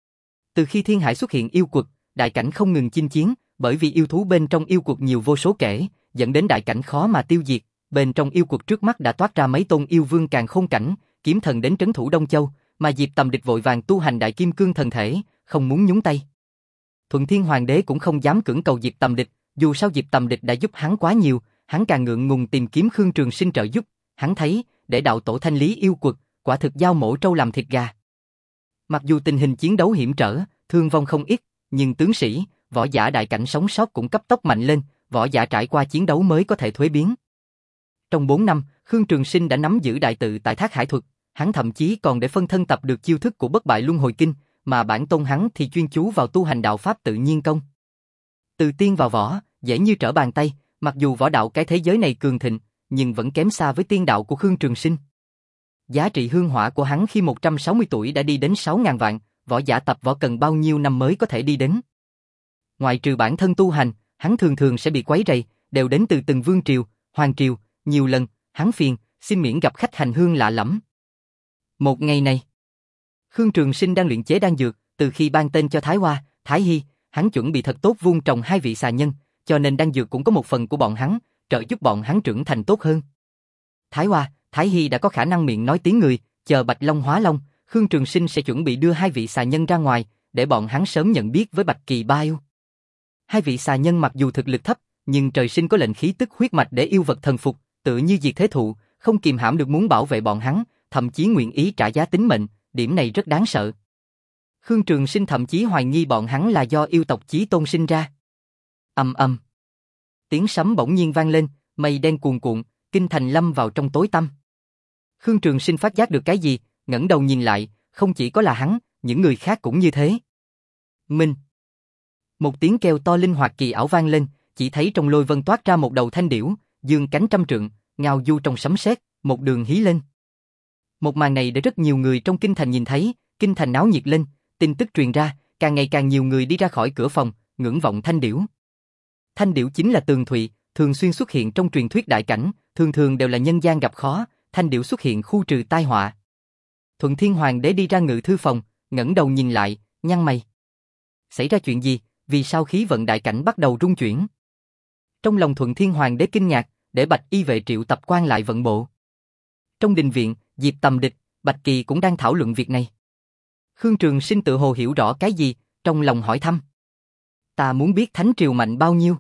Speaker 1: Từ khi Thiên Hải xuất hiện yêu quật, đại cảnh không ngừng chinh chiến, bởi vì yêu thú bên trong yêu quật nhiều vô số kể, dẫn đến đại cảnh khó mà tiêu diệt. Bên trong yêu quật trước mắt đã toát ra mấy tôn yêu vương càng khôn cảnh, kiếm thần đến trấn thủ Đông Châu, mà Diệp Tầm Địch vội vàng tu hành đại kim cương thần thể, không muốn nhúng tay. Thuận Thiên Hoàng đế cũng không dám cưỡng cầu Diệp Tầm Địch, dù sao Diệp Tầm Địch đã giúp hắn quá nhiều, hắn càng ngượng ngùng tìm kiếm Khương Trường Sinh trợ giúp. Hắn thấy, để đạo tổ thanh lý yêu quật, quả thực giao mổ trâu làm thịt gà. Mặc dù tình hình chiến đấu hiểm trở, thương vong không ít, nhưng tướng sĩ, võ giả đại cảnh sống sót cũng cấp tốc mạnh lên, võ giả trải qua chiến đấu mới có thể thuế biến. Trong bốn năm, Khương Trường Sinh đã nắm giữ đại tự tại Thác Hải thuật, hắn thậm chí còn để phân thân tập được chiêu thức của Bất Bại Luân Hồi Kinh, mà bản tôn hắn thì chuyên chú vào tu hành đạo pháp tự nhiên công. Từ tiên vào võ, dễ như trở bàn tay, mặc dù võ đạo cái thế giới này cường thịnh, nhưng vẫn kém xa với tiên đạo của Khương Trường Sinh. Giá trị hương hỏa của hắn khi một trăm sáu mươi tuổi đã đi đến sáu nghìn vạn, võ giả tập võ cần bao nhiêu năm mới có thể đi đến. Ngoại trừ bản thân tu hành, hắn thường thường sẽ bị quấy rầy, đều đến từ từng vương triều, hoàng triều, nhiều lần, hắn phiền, xin miễn gặp khách hành hương lạ lẫm. Một ngày này, Khương Trường Sinh đang luyện chế đan dược, từ khi ban tên cho Thái Hoa, Thái Hy, hắn chuẩn bị thật tốt vuông trồng hai vị xà nhân, cho nên đan dược cũng có một phần của bọn hắn, trợ giúp bọn hắn trưởng thành tốt hơn. Thái Hoa, Thái Hy đã có khả năng miệng nói tiếng người, chờ Bạch Long hóa long, Khương Trường Sinh sẽ chuẩn bị đưa hai vị xà nhân ra ngoài, để bọn hắn sớm nhận biết với Bạch Kỳ Ba yêu. Hai vị xà nhân mặc dù thực lực thấp, nhưng trời sinh có lệnh khí tức huyết mạch để yêu vật thần phục, tự như diệt thế thụ, không kìm hãm được muốn bảo vệ bọn hắn, thậm chí nguyện ý trả giá tính mệnh, điểm này rất đáng sợ. Khương Trường Sinh thậm chí hoài nghi bọn hắn là do yêu tộc Chí Tôn sinh ra. Ầm ầm. Tiếng sấm bỗng nhiên vang lên, mây đen cuồn cuộn, kinh thành lâm vào trong tối tăm. Khương Trường Sinh phát giác được cái gì, ngẩng đầu nhìn lại, không chỉ có là hắn, những người khác cũng như thế. Minh. Một tiếng kêu to linh hoạt kỳ ảo vang lên, chỉ thấy trong lôi vân toát ra một đầu thanh điểu, dương cánh trăm trượng, ngao du trong sấm sét, một đường hí lên. Một màn này để rất nhiều người trong kinh thành nhìn thấy, kinh thành náo nhiệt lên, tin tức truyền ra, càng ngày càng nhiều người đi ra khỏi cửa phòng, ngưỡng vọng thanh điểu. Thanh điểu chính là Tường Thụy, thường xuyên xuất hiện trong truyền thuyết đại cảnh, thường thường đều là nhân gian gặp khó, thanh điểu xuất hiện khu trừ tai họa. Thuận Thiên Hoàng đế đi ra ngự thư phòng, ngẩng đầu nhìn lại, nhăn mày. Xảy ra chuyện gì, vì sao khí vận đại cảnh bắt đầu rung chuyển? Trong lòng Thuận Thiên Hoàng đế kinh ngạc, để Bạch Y vệ triệu tập quan lại vận bộ. Trong đình viện, Diệp Tầm Địch, Bạch Kỳ cũng đang thảo luận việc này. Khương Trường Sinh tự hồ hiểu rõ cái gì, trong lòng hỏi thăm. Ta muốn biết Thánh Triều mạnh bao nhiêu.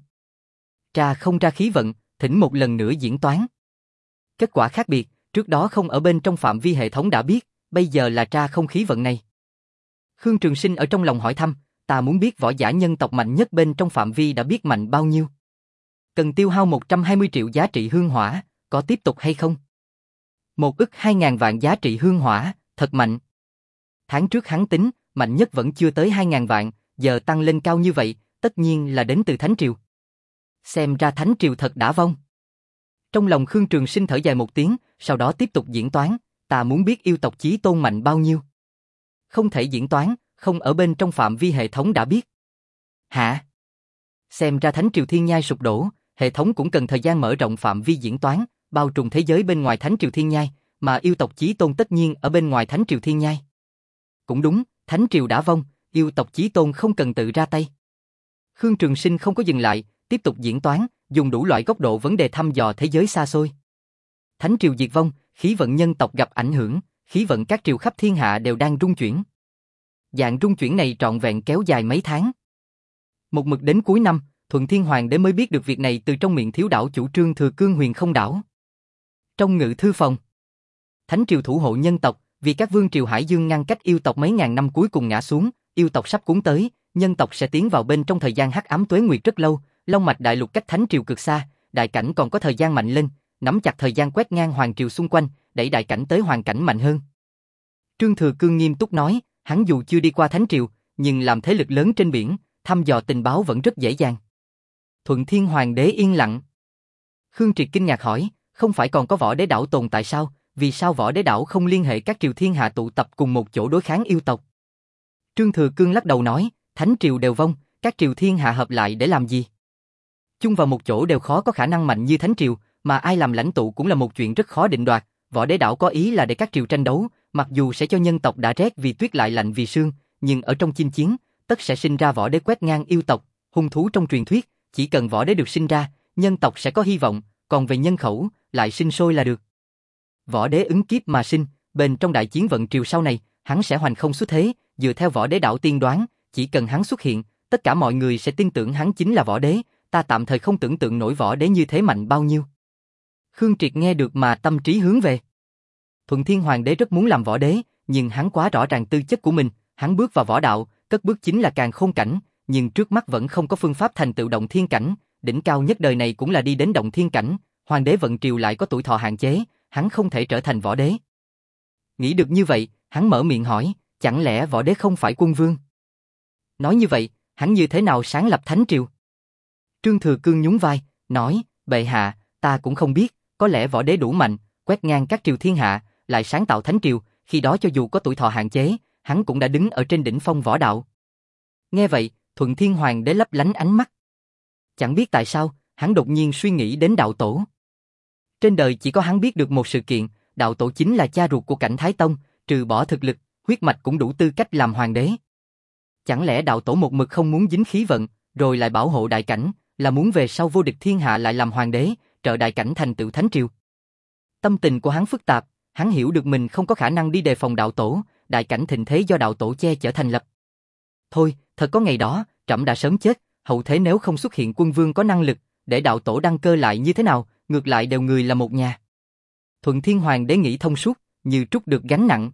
Speaker 1: Tra không ra khí vận, thỉnh một lần nữa diễn toán. Kết quả khác biệt, trước đó không ở bên trong phạm vi hệ thống đã biết, bây giờ là tra không khí vận này. Khương Trường Sinh ở trong lòng hỏi thăm, ta muốn biết võ giả nhân tộc mạnh nhất bên trong phạm vi đã biết mạnh bao nhiêu. Cần tiêu hao một trăm hai mươi triệu giá trị hương hỏa, có tiếp tục hay không? Một ức hai ngàn vạn giá trị hương hỏa, thật mạnh. Tháng trước hắn tính, mạnh nhất vẫn chưa tới hai ngàn vạn, giờ tăng lên cao như vậy, tất nhiên là đến từ Thánh Triều. Xem ra Thánh Triều thật đã vong. Trong lòng Khương Trường Sinh thở dài một tiếng, sau đó tiếp tục diễn toán, ta muốn biết yêu tộc Chí Tôn mạnh bao nhiêu. Không thể diễn toán, không ở bên trong phạm vi hệ thống đã biết. Hả? Xem ra Thánh Triều Thiên Nhai sụp đổ, hệ thống cũng cần thời gian mở rộng phạm vi diễn toán, bao trùm thế giới bên ngoài Thánh Triều Thiên Nhai, mà yêu tộc Chí Tôn tất nhiên ở bên ngoài Thánh Triều Thiên Nhai. Cũng đúng, Thánh Triều đã vong, yêu tộc Chí Tôn không cần tự ra tay. Khương Trường Sinh không có dừng lại, tiếp tục diễn toán, dùng đủ loại góc độ vấn đề thăm dò thế giới xa xôi. Thánh Triều diệt vong, khí vận nhân tộc gặp ảnh hưởng, khí vận các triều khắp thiên hạ đều đang rung chuyển. Dạng rung chuyển này trọn vẹn kéo dài mấy tháng. Một mực đến cuối năm, Thuận Thiên Hoàng đế mới biết được việc này từ trong miệng thiếu đảo chủ Trương Thừa Cương Huyền Không đảo. Trong ngự thư phòng, Thánh Triều thủ hộ nhân tộc, vì các vương triều Hải Dương ngăn cách yêu tộc mấy ngàn năm cuối cùng ngã xuống, yêu tộc sắp cuốn tới, nhân tộc sẽ tiến vào bên trong thời gian hắc ám tuế nguyệt rất lâu, Long mạch đại lục cách Thánh Triều cực xa, đại cảnh còn có thời gian mạnh lên, nắm chặt thời gian quét ngang hoàng triều xung quanh, đẩy đại cảnh tới hoàn cảnh mạnh hơn. Trương Thừa Cương nghiêm túc nói, hắn dù chưa đi qua Thánh Triều, nhưng làm thế lực lớn trên biển, thăm dò tình báo vẫn rất dễ dàng. Thuận Thiên Hoàng đế yên lặng. Khương Triệt kinh ngạc hỏi, không phải còn có Võ Đế đảo tồn tại sao, vì sao Võ Đế đảo không liên hệ các triều thiên hạ tụ tập cùng một chỗ đối kháng yêu tộc? Trương Thừa Cương lắc đầu nói, Thánh Triều đều vong, các triều thiên hạ hợp lại để làm gì? Chung vào một chỗ đều khó có khả năng mạnh như Thánh Triều, mà ai làm lãnh tụ cũng là một chuyện rất khó định đoạt. Võ Đế đảo có ý là để các triều tranh đấu, mặc dù sẽ cho nhân tộc đã rét vì tuyết lại lạnh vì sương, nhưng ở trong chinh chiến, tất sẽ sinh ra Võ Đế quét ngang yêu tộc, hung thú trong truyền thuyết, chỉ cần Võ Đế được sinh ra, nhân tộc sẽ có hy vọng, còn về nhân khẩu, lại sinh sôi là được. Võ Đế ứng kiếp mà sinh, bên trong đại chiến vận triều sau này, hắn sẽ hoành không xuất thế, dựa theo Võ Đế đảo tiên đoán, chỉ cần hắn xuất hiện, tất cả mọi người sẽ tin tưởng hắn chính là Võ Đế, ta tạm thời không tưởng tượng nổi Võ Đế như thế mạnh bao nhiêu. Khương Triệt nghe được mà tâm trí hướng về. Thuận Thiên Hoàng đế rất muốn làm Võ Đế, nhưng hắn quá rõ ràng tư chất của mình, hắn bước vào võ đạo, cất bước chính là càn khôn cảnh, nhưng trước mắt vẫn không có phương pháp thành tựu động thiên cảnh, đỉnh cao nhất đời này cũng là đi đến động thiên cảnh, Hoàng đế vận triều lại có tuổi thọ hạn chế, hắn không thể trở thành Võ Đế. Nghĩ được như vậy, hắn mở miệng hỏi, chẳng lẽ Võ Đế không phải quân vương? Nói như vậy, hắn như thế nào sáng lập Thánh Triều? Trương Thừa Cương nhún vai, nói, bệ hạ, ta cũng không biết, có lẽ Võ Đế đủ mạnh, quét ngang các triều thiên hạ, lại sáng tạo Thánh Triều, khi đó cho dù có tuổi thọ hạn chế, hắn cũng đã đứng ở trên đỉnh phong võ đạo. Nghe vậy, Thuận Thiên Hoàng đế lấp lánh ánh mắt. Chẳng biết tại sao, hắn đột nhiên suy nghĩ đến đạo tổ. Trên đời chỉ có hắn biết được một sự kiện, đạo tổ chính là cha ruột của Cảnh Thái Tông, trừ bỏ thực lực, huyết mạch cũng đủ tư cách làm hoàng đế. Chẳng lẽ đạo tổ một mực không muốn dính khí vận, rồi lại bảo hộ đại cảnh, là muốn về sau vô địch thiên hạ lại làm hoàng đế, trợ đại cảnh thành tựu Thánh Triều. Tâm tình của hắn phức tạp, hắn hiểu được mình không có khả năng đi đề phòng đạo tổ, đại cảnh thịnh thế do đạo tổ che chở thành lập. Thôi, thật có ngày đó, trẫm đã sớm chết, hậu thế nếu không xuất hiện quân vương có năng lực, để đạo tổ đăng cơ lại như thế nào, ngược lại đều người là một nhà. Thuận Thiên Hoàng đế nghĩ thông suốt, như trút được gánh nặng.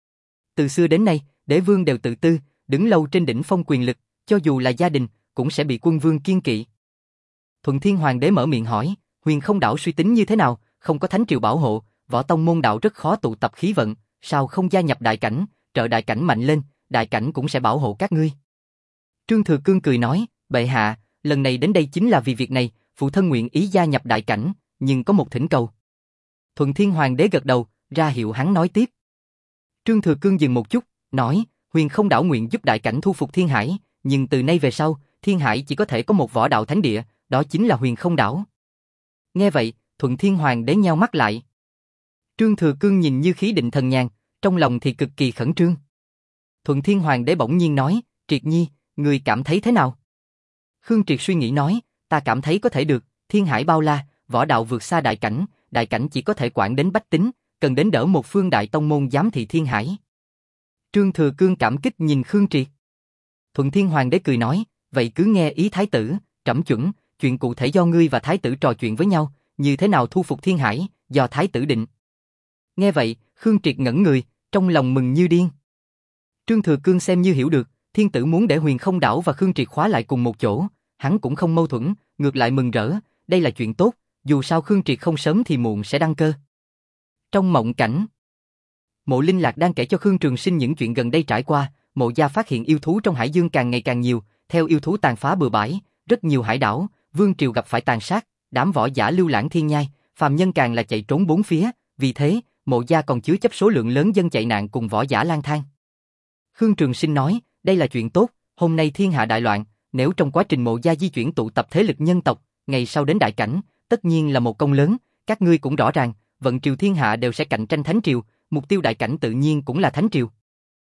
Speaker 1: Từ xưa đến nay, đế vương đều tự tư, đứng lâu trên đỉnh phong quyền lực, cho dù là gia đình, cũng sẽ bị quân vương kiêng kỵ. Thuận Thiên Hoàng đế mở miệng hỏi, Huyền Không đảo suy tính như thế nào, không có Thánh Triều bảo hộ, võ tông môn đạo rất khó tụ tập khí vận, sao không gia nhập đại cảnh, trợ đại cảnh mạnh lên, đại cảnh cũng sẽ bảo hộ các ngươi. Trương Thừa Cương cười nói, bệ hạ, lần này đến đây chính là vì việc này, phụ thân nguyện ý gia nhập đại cảnh, nhưng có một thỉnh cầu. Thuận Thiên Hoàng đế gật đầu, ra hiệu hắn nói tiếp. Trương Thừa Cương dừng một chút, nói, Huyền Không đảo nguyện giúp đại cảnh thu phục Thiên Hải, nhưng từ nay về sau, Thiên Hải chỉ có thể có một võ đạo thánh địa, đó chính là Huyền Không đảo. Nghe vậy, Thuận Thiên Hoàng đế nheo mắt lại. Trương Thừa Cương nhìn như khí định thần nhàn, trong lòng thì cực kỳ khẩn trương. Thuận Thiên Hoàng đế bỗng nhiên nói, Triệt Nhi, người cảm thấy thế nào? Khương Triệt suy nghĩ nói, ta cảm thấy có thể được, thiên hải bao la, võ đạo vượt xa đại cảnh, đại cảnh chỉ có thể quản đến bách tính, cần đến đỡ một phương đại tông môn giám thị thiên hải. Trương Thừa Cương cảm kích nhìn Khương Triệt. Thuận Thiên Hoàng đế cười nói, vậy cứ nghe ý thái tử, trẫm chuẩn, chuyện cụ thể do ngươi và thái tử trò chuyện với nhau, như thế nào thu phục thiên hải, do thái tử định. Nghe vậy, Khương Triệt ngẩn người, trong lòng mừng như điên. Trương Thừa Cương xem như hiểu được, thiên tử muốn để Huyền Không Đảo và Khương Triệt khóa lại cùng một chỗ, hắn cũng không mâu thuẫn, ngược lại mừng rỡ, đây là chuyện tốt, dù sao Khương Triệt không sớm thì muộn sẽ đăng cơ. Trong mộng cảnh, Mộ Linh Lạc đang kể cho Khương Trường Sinh những chuyện gần đây trải qua, Mộ gia phát hiện yêu thú trong hải dương càng ngày càng nhiều, theo yêu thú tàn phá bừa bãi, rất nhiều hải đảo, vương triều gặp phải tàn sát, đám võ giả lưu lãng thiên nhai, phàm nhân càng là chạy trốn bốn phía, vì thế, Mộ gia còn chứa chấp số lượng lớn dân chạy nạn cùng võ giả lang thang. Khương Trường Sinh nói, đây là chuyện tốt, hôm nay thiên hạ đại loạn, nếu trong quá trình Mộ gia di chuyển tụ tập thế lực nhân tộc, ngày sau đến đại cảnh, tất nhiên là một công lớn, các ngươi cũng rõ ràng, vận triều thiên hạ đều sẽ cạnh tranh thánh triều, mục tiêu đại cảnh tự nhiên cũng là thánh triều.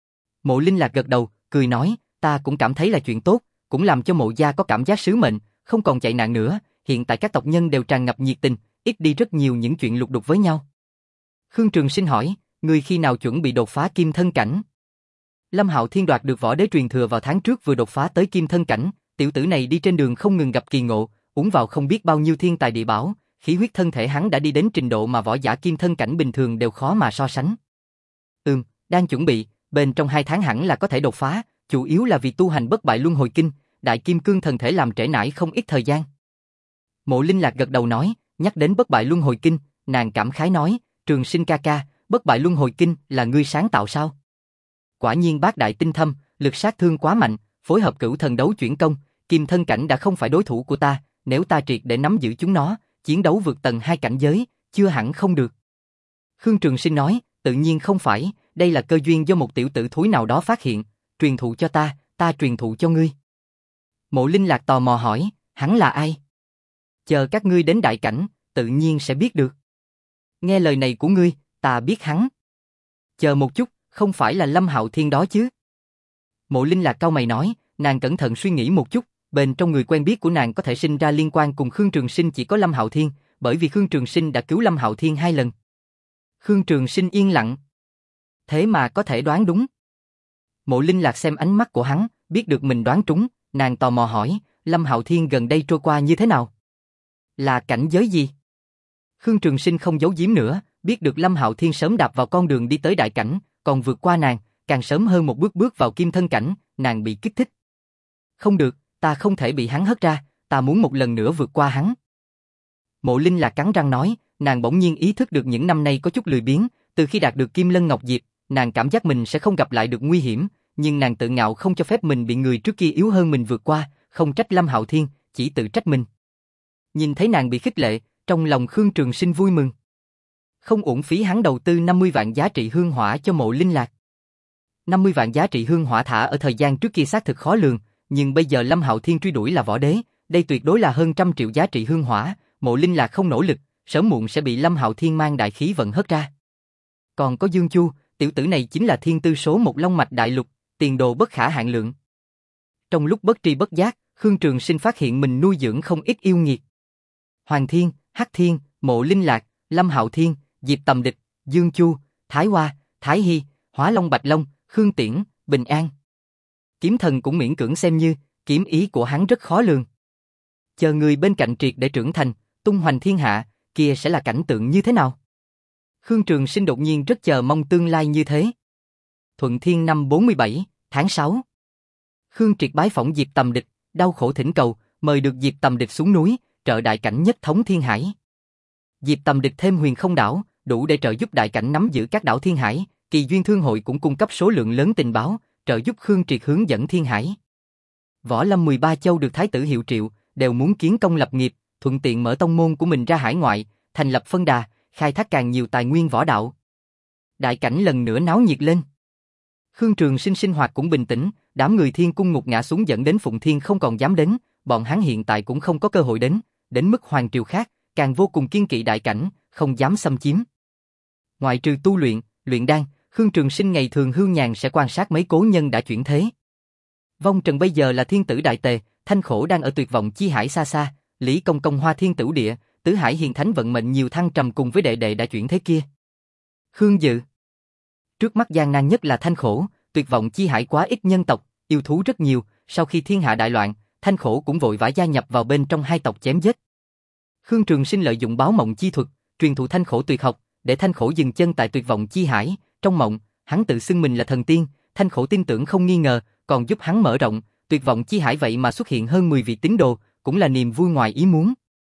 Speaker 1: Mộ Linh Lạc gật đầu, cười nói, ta cũng cảm thấy là chuyện tốt, cũng làm cho Mộ gia có cảm giác sứ mệnh, không còn chạy nạn nữa, hiện tại các tộc nhân đều tràn ngập nhiệt tình, ít đi rất nhiều những chuyện lục đục với nhau. Khương Trường Sinh hỏi, ngươi khi nào chuẩn bị đột phá kim thân cảnh? Lâm Hạo Thiên đoạt được võ đế truyền thừa vào tháng trước vừa đột phá tới kim thân cảnh, tiểu tử này đi trên đường không ngừng gặp kỳ ngộ, uống vào không biết bao nhiêu thiên tài địa bảo, khí huyết thân thể hắn đã đi đến trình độ mà võ giả kim thân cảnh bình thường đều khó mà so sánh. Ừm, đang chuẩn bị, bên trong hai tháng hẳn là có thể đột phá, chủ yếu là vì tu hành bất bại luân hồi kinh, đại kim cương thần thể làm trễ nải không ít thời gian. Mộ Linh Lạc gật đầu nói, nhắc đến bất bại luân hồi kinh, nàng cảm khái nói, Trường Sinh ca ca, bất bại luân hồi kinh là ngươi sáng tạo sao? Quả nhiên bác đại tinh thâm, lực sát thương quá mạnh, phối hợp cửu thần đấu chuyển công, kim thân cảnh đã không phải đối thủ của ta, nếu ta triệt để nắm giữ chúng nó, chiến đấu vượt tầng hai cảnh giới, chưa hẳn không được. Khương Trường Sinh nói, tự nhiên không phải, đây là cơ duyên do một tiểu tử thúi nào đó phát hiện, truyền thụ cho ta, ta truyền thụ cho ngươi. Mộ Linh Lạc tò mò hỏi, hắn là ai? Chờ các ngươi đến đại cảnh, tự nhiên sẽ biết được. Nghe lời này của ngươi, ta biết hắn. Chờ một chút, không phải là Lâm Hạo Thiên đó chứ? Mộ Linh Lạc cau mày nói, nàng cẩn thận suy nghĩ một chút, bên trong người quen biết của nàng có thể sinh ra liên quan cùng Khương Trường Sinh chỉ có Lâm Hạo Thiên, bởi vì Khương Trường Sinh đã cứu Lâm Hạo Thiên hai lần. Khương Trường Sinh yên lặng. Thế mà có thể đoán đúng. Mộ Linh Lạc xem ánh mắt của hắn, biết được mình đoán trúng, nàng tò mò hỏi, Lâm Hạo Thiên gần đây trôi qua như thế nào? Là cảnh giới gì? Khương Trường Sinh không giấu giếm nữa, biết được Lâm Hạo Thiên sớm đạp vào con đường đi tới đại cảnh, còn vượt qua nàng, càng sớm hơn một bước bước vào kim thân cảnh, nàng bị kích thích. Không được, ta không thể bị hắn hất ra, ta muốn một lần nữa vượt qua hắn. Mộ Linh Lạc cắn răng nói, nàng bỗng nhiên ý thức được những năm nay có chút lười biếng, từ khi đạt được Kim Lân Ngọc Diệp, nàng cảm giác mình sẽ không gặp lại được nguy hiểm, nhưng nàng tự ngạo không cho phép mình bị người trước kia yếu hơn mình vượt qua, không trách Lâm Hạo Thiên, chỉ tự trách mình. Nhìn thấy nàng bị khích lệ, trong lòng Khương Trường Sinh vui mừng. Không uổng phí hắn đầu tư năm mươi vạn giá trị hương hỏa cho Mộ Linh Lạc. năm mươi vạn giá trị hương hỏa thả ở thời gian trước kia xác thực khó lường, nhưng bây giờ Lâm Hạo Thiên truy đuổi là võ đế, đây tuyệt đối là hơn trăm triệu giá trị hương hỏa, Mộ Linh Lạc không nỗ lực, sớm muộn sẽ bị Lâm Hạo Thiên mang đại khí vận hất ra. Còn có Dương Chu, tiểu tử này chính là thiên tư số một long mạch đại lục, tiền đồ bất khả hạn lượng. Trong lúc bất tri bất giác, Khương Trường Sinh phát hiện mình nuôi dưỡng không ít yêu nghiệt. Hoàng Thiên, Hắc Thiên, Mộ Linh Lạc, Lâm Hạo Thiên, Diệp Tầm Địch, Dương Chu, Thái Hoa, Thái Hy, Hóa Long Bạch Long, Khương Tiễn, Bình An. Kiếm Thần cũng miễn cưỡng xem như, kiếm ý của hắn rất khó lường. Chờ người bên cạnh triệt để trưởng thành, tung hoành thiên hạ, kia sẽ là cảnh tượng như thế nào? Khương Trường Sinh đột nhiên rất chờ mong tương lai như thế. Thuận Thiên năm bốn mươi bảy, tháng sáu. Khương Triệt bái phỏng Diệp Tầm Địch, đau khổ thỉnh cầu, mời được Diệp Tầm Địch xuống núi, trợ đại cảnh nhất thống thiên hải. Diệp Tầm Địch thêm Huyền Không Đảo, đủ để trợ giúp đại cảnh nắm giữ các đảo thiên hải, Kỳ Duyên Thương hội cũng cung cấp số lượng lớn tình báo, trợ giúp Khương Triệt hướng dẫn thiên hải. Võ lâm mười ba châu được thái tử hiệu triệu, đều muốn kiến công lập nghiệp, thuận tiện mở tông môn của mình ra hải ngoại, thành lập phân đà, khai thác càng nhiều tài nguyên võ đạo. Đại cảnh lần nữa náo nhiệt lên. Khương Trường Sinh sinh hoạt cũng bình tĩnh, đám người Thiên Cung ngục ngã xuống dẫn đến Phụng Thiên không còn dám đến, bọn hắn hiện tại cũng không có cơ hội đến, đến mức hoàng triều khác, càng vô cùng kiên kỵ đại cảnh, không dám xâm chiếm. Ngoại trừ tu luyện, luyện đan, Khương Trường Sinh ngày thường hưu nhàn sẽ quan sát mấy cố nhân đã chuyển thế. Vong Trần bây giờ là thiên tử đại tề, Thanh Khổ đang ở tuyệt vọng chi hải xa xa, Lý Công Công hoa thiên tử địa, Tứ Hải hiền thánh vận mệnh nhiều thăng trầm cùng với đệ đệ đã chuyển thế kia. Khương Dự. Trước mắt gian nan nhất là Thanh Khổ, tuyệt vọng chi hải quá ít nhân tộc, yêu thú rất nhiều, sau khi thiên hạ đại loạn, Thanh Khổ cũng vội vã gia nhập vào bên trong hai tộc chém giết. Khương Trường Sinh lợi dụng báo mộng chi thuật, truyền thụ Thanh Khổ tuyệt học, để Thanh Khổ dừng chân tại tuyệt vọng chi hải, trong mộng, hắn tự xưng mình là thần tiên, Thanh Khổ tin tưởng không nghi ngờ, còn giúp hắn mở rộng, tuyệt vọng chi hải vậy mà xuất hiện hơn mười vị tín đồ, cũng là niềm vui ngoài ý muốn.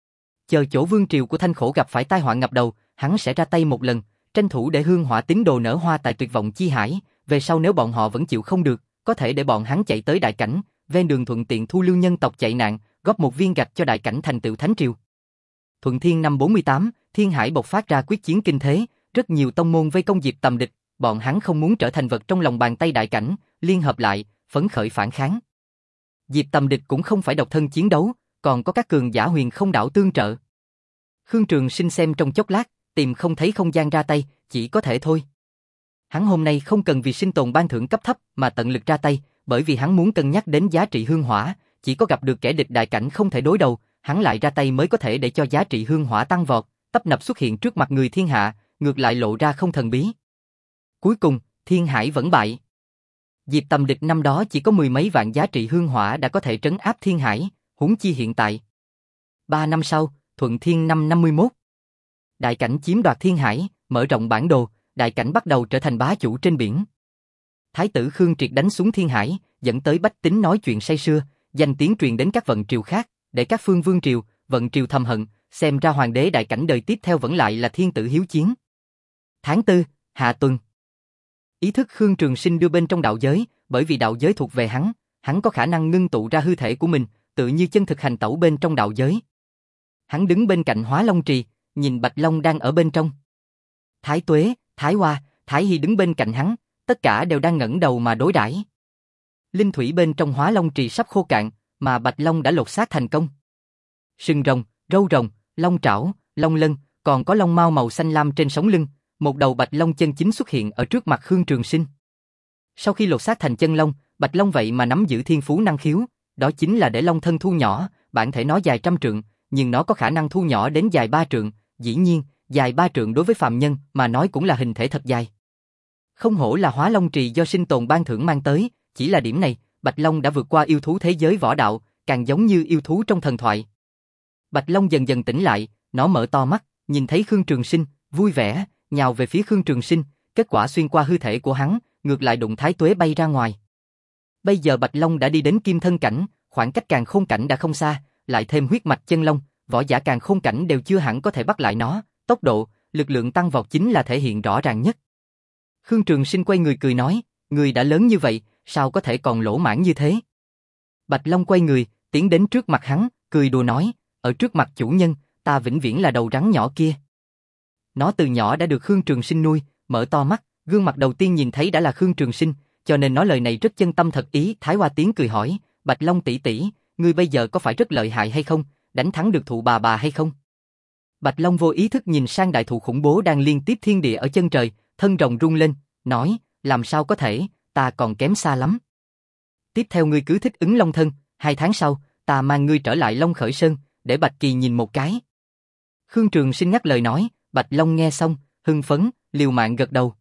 Speaker 1: Chờ chỗ vương triều của Thanh Khổ gặp phải tai họa ngập đầu, hắn sẽ ra tay một lần, tranh thủ để hương hỏa tín đồ nở hoa tại tuyệt vọng chi hải, về sau nếu bọn họ vẫn chịu không được, có thể để bọn hắn chạy tới đại cảnh, ven đường thuận tiện thu lưu nhân tộc chạy nạn, góp một viên gạch cho đại cảnh thành tựu thánh triều. Thuận Thiên năm bốn mươi tám, Thiên Hải bộc phát ra quyết chiến kinh thế, rất nhiều tông môn vây công Diệp Tầm địch, bọn hắn không muốn trở thành vật trong lòng bàn tay đại cảnh, liên hợp lại, phấn khởi phản kháng. Diệp Tầm địch cũng không phải độc thân chiến đấu, còn có các cường giả huyền không đảo tương trợ. Khương Trường Sinh xem trong chốc lát, tìm không thấy không gian ra tay, chỉ có thể thôi. Hắn hôm nay không cần vì sinh tồn ban thưởng cấp thấp mà tận lực ra tay, bởi vì hắn muốn cân nhắc đến giá trị hương hỏa, chỉ có gặp được kẻ địch đại cảnh không thể đối đầu, hắn lại ra tay mới có thể để cho giá trị hương hỏa tăng vọt, tấp nập xuất hiện trước mặt người thiên hạ, ngược lại lộ ra không thần bí. Cuối cùng, Thiên Hải vẫn bại. Diệp Tầm địch năm đó chỉ có mười mấy vạn giá trị hương hỏa đã có thể trấn áp Thiên Hải, huống chi hiện tại. Ba năm sau, Thuận Thiên năm năm mươi mốt. Đại cảnh chiếm đoạt Thiên Hải, mở rộng bản đồ, đại cảnh bắt đầu trở thành bá chủ trên biển. Thái tử Khương Triệt đánh xuống Thiên Hải, dẫn tới bách tính nói chuyện say sưa, danh tiếng truyền đến các vận triều khác, để các phương vương triều, vận triều thầm hận, xem ra hoàng đế đại cảnh đời tiếp theo vẫn lại là thiên tử hiếu chiến. Tháng tư, hạ tuần. Ý thức Khương Trường Sinh đưa bên trong đạo giới, bởi vì đạo giới thuộc về hắn, hắn có khả năng ngưng tụ ra hư thể của mình, tự như chân thực hành tẩu bên trong đạo giới. Hắn đứng bên cạnh Hóa Long Trì, nhìn Bạch Long đang ở bên trong. Thái Tuế, Thái Hoa, Thái Hy đứng bên cạnh hắn, tất cả đều đang ngẩng đầu mà đối đãi. Linh thủy bên trong Hóa Long Trì sắp khô cạn, mà Bạch Long đã lột xác thành công. Sừng rồng, râu rồng, long trảo, long lân, còn có lông mao màu xanh lam trên sống lưng, một đầu Bạch Long chân chính xuất hiện ở trước mặt Khương Trường Sinh. Sau khi lột xác thành chân long, Bạch Long vậy mà nắm giữ thiên phú năng khiếu, đó chính là để long thân thu nhỏ, bản thể nó dài trăm trượng, nhưng nó có khả năng thu nhỏ đến dài ba trượng, dĩ nhiên, dài ba trượng đối với phàm nhân mà nói cũng là hình thể thật dài. Không hổ là Hóa Long Trì do sinh tồn ban thưởng mang tới, chỉ là điểm này, Bạch Long đã vượt qua yêu thú thế giới võ đạo, càng giống như yêu thú trong thần thoại. Bạch Long dần dần tỉnh lại, nó mở to mắt, nhìn thấy Khương Trường Sinh, vui vẻ, nhào về phía Khương Trường Sinh, kết quả xuyên qua hư thể của hắn, ngược lại đụng Thái Tuế bay ra ngoài. Bây giờ Bạch Long đã đi đến kim thân cảnh, khoảng cách Càn Khôn cảnh đã không xa, lại thêm huyết mạch chân long, võ giả Càn Khôn cảnh đều chưa hẳn có thể bắt lại nó, tốc độ, lực lượng tăng vọt chính là thể hiện rõ ràng nhất. Khương Trường Sinh quay người cười nói, người đã lớn như vậy, sao có thể còn lỗ mãng như thế? Bạch Long quay người, tiến đến trước mặt hắn, cười đùa nói, ở trước mặt chủ nhân, ta vĩnh viễn là đầu rắn nhỏ kia. Nó từ nhỏ đã được Khương Trường Sinh nuôi, mở to mắt, gương mặt đầu tiên nhìn thấy đã là Khương Trường Sinh, cho nên nói lời này rất chân tâm thật ý. Thái Hoa Tiến cười hỏi, Bạch Long tỷ tỷ, ngươi bây giờ có phải rất lợi hại hay không, đánh thắng được thụ bà bà hay không? Bạch Long vô ý thức nhìn sang đại thụ khủng bố đang liên tiếp thiên địa ở chân trời, thân rồng rung lên, nói, làm sao có thể, ta còn kém xa lắm. Tiếp theo ngươi cứ thích ứng Long thân, hai tháng sau, ta mang ngươi trở lại Long Khởi Sơn, để Bạch Kỳ nhìn một cái. Khương Trường Sinh ngắt lời nói, Bạch Long nghe xong, hưng phấn, liều mạng gật đầu.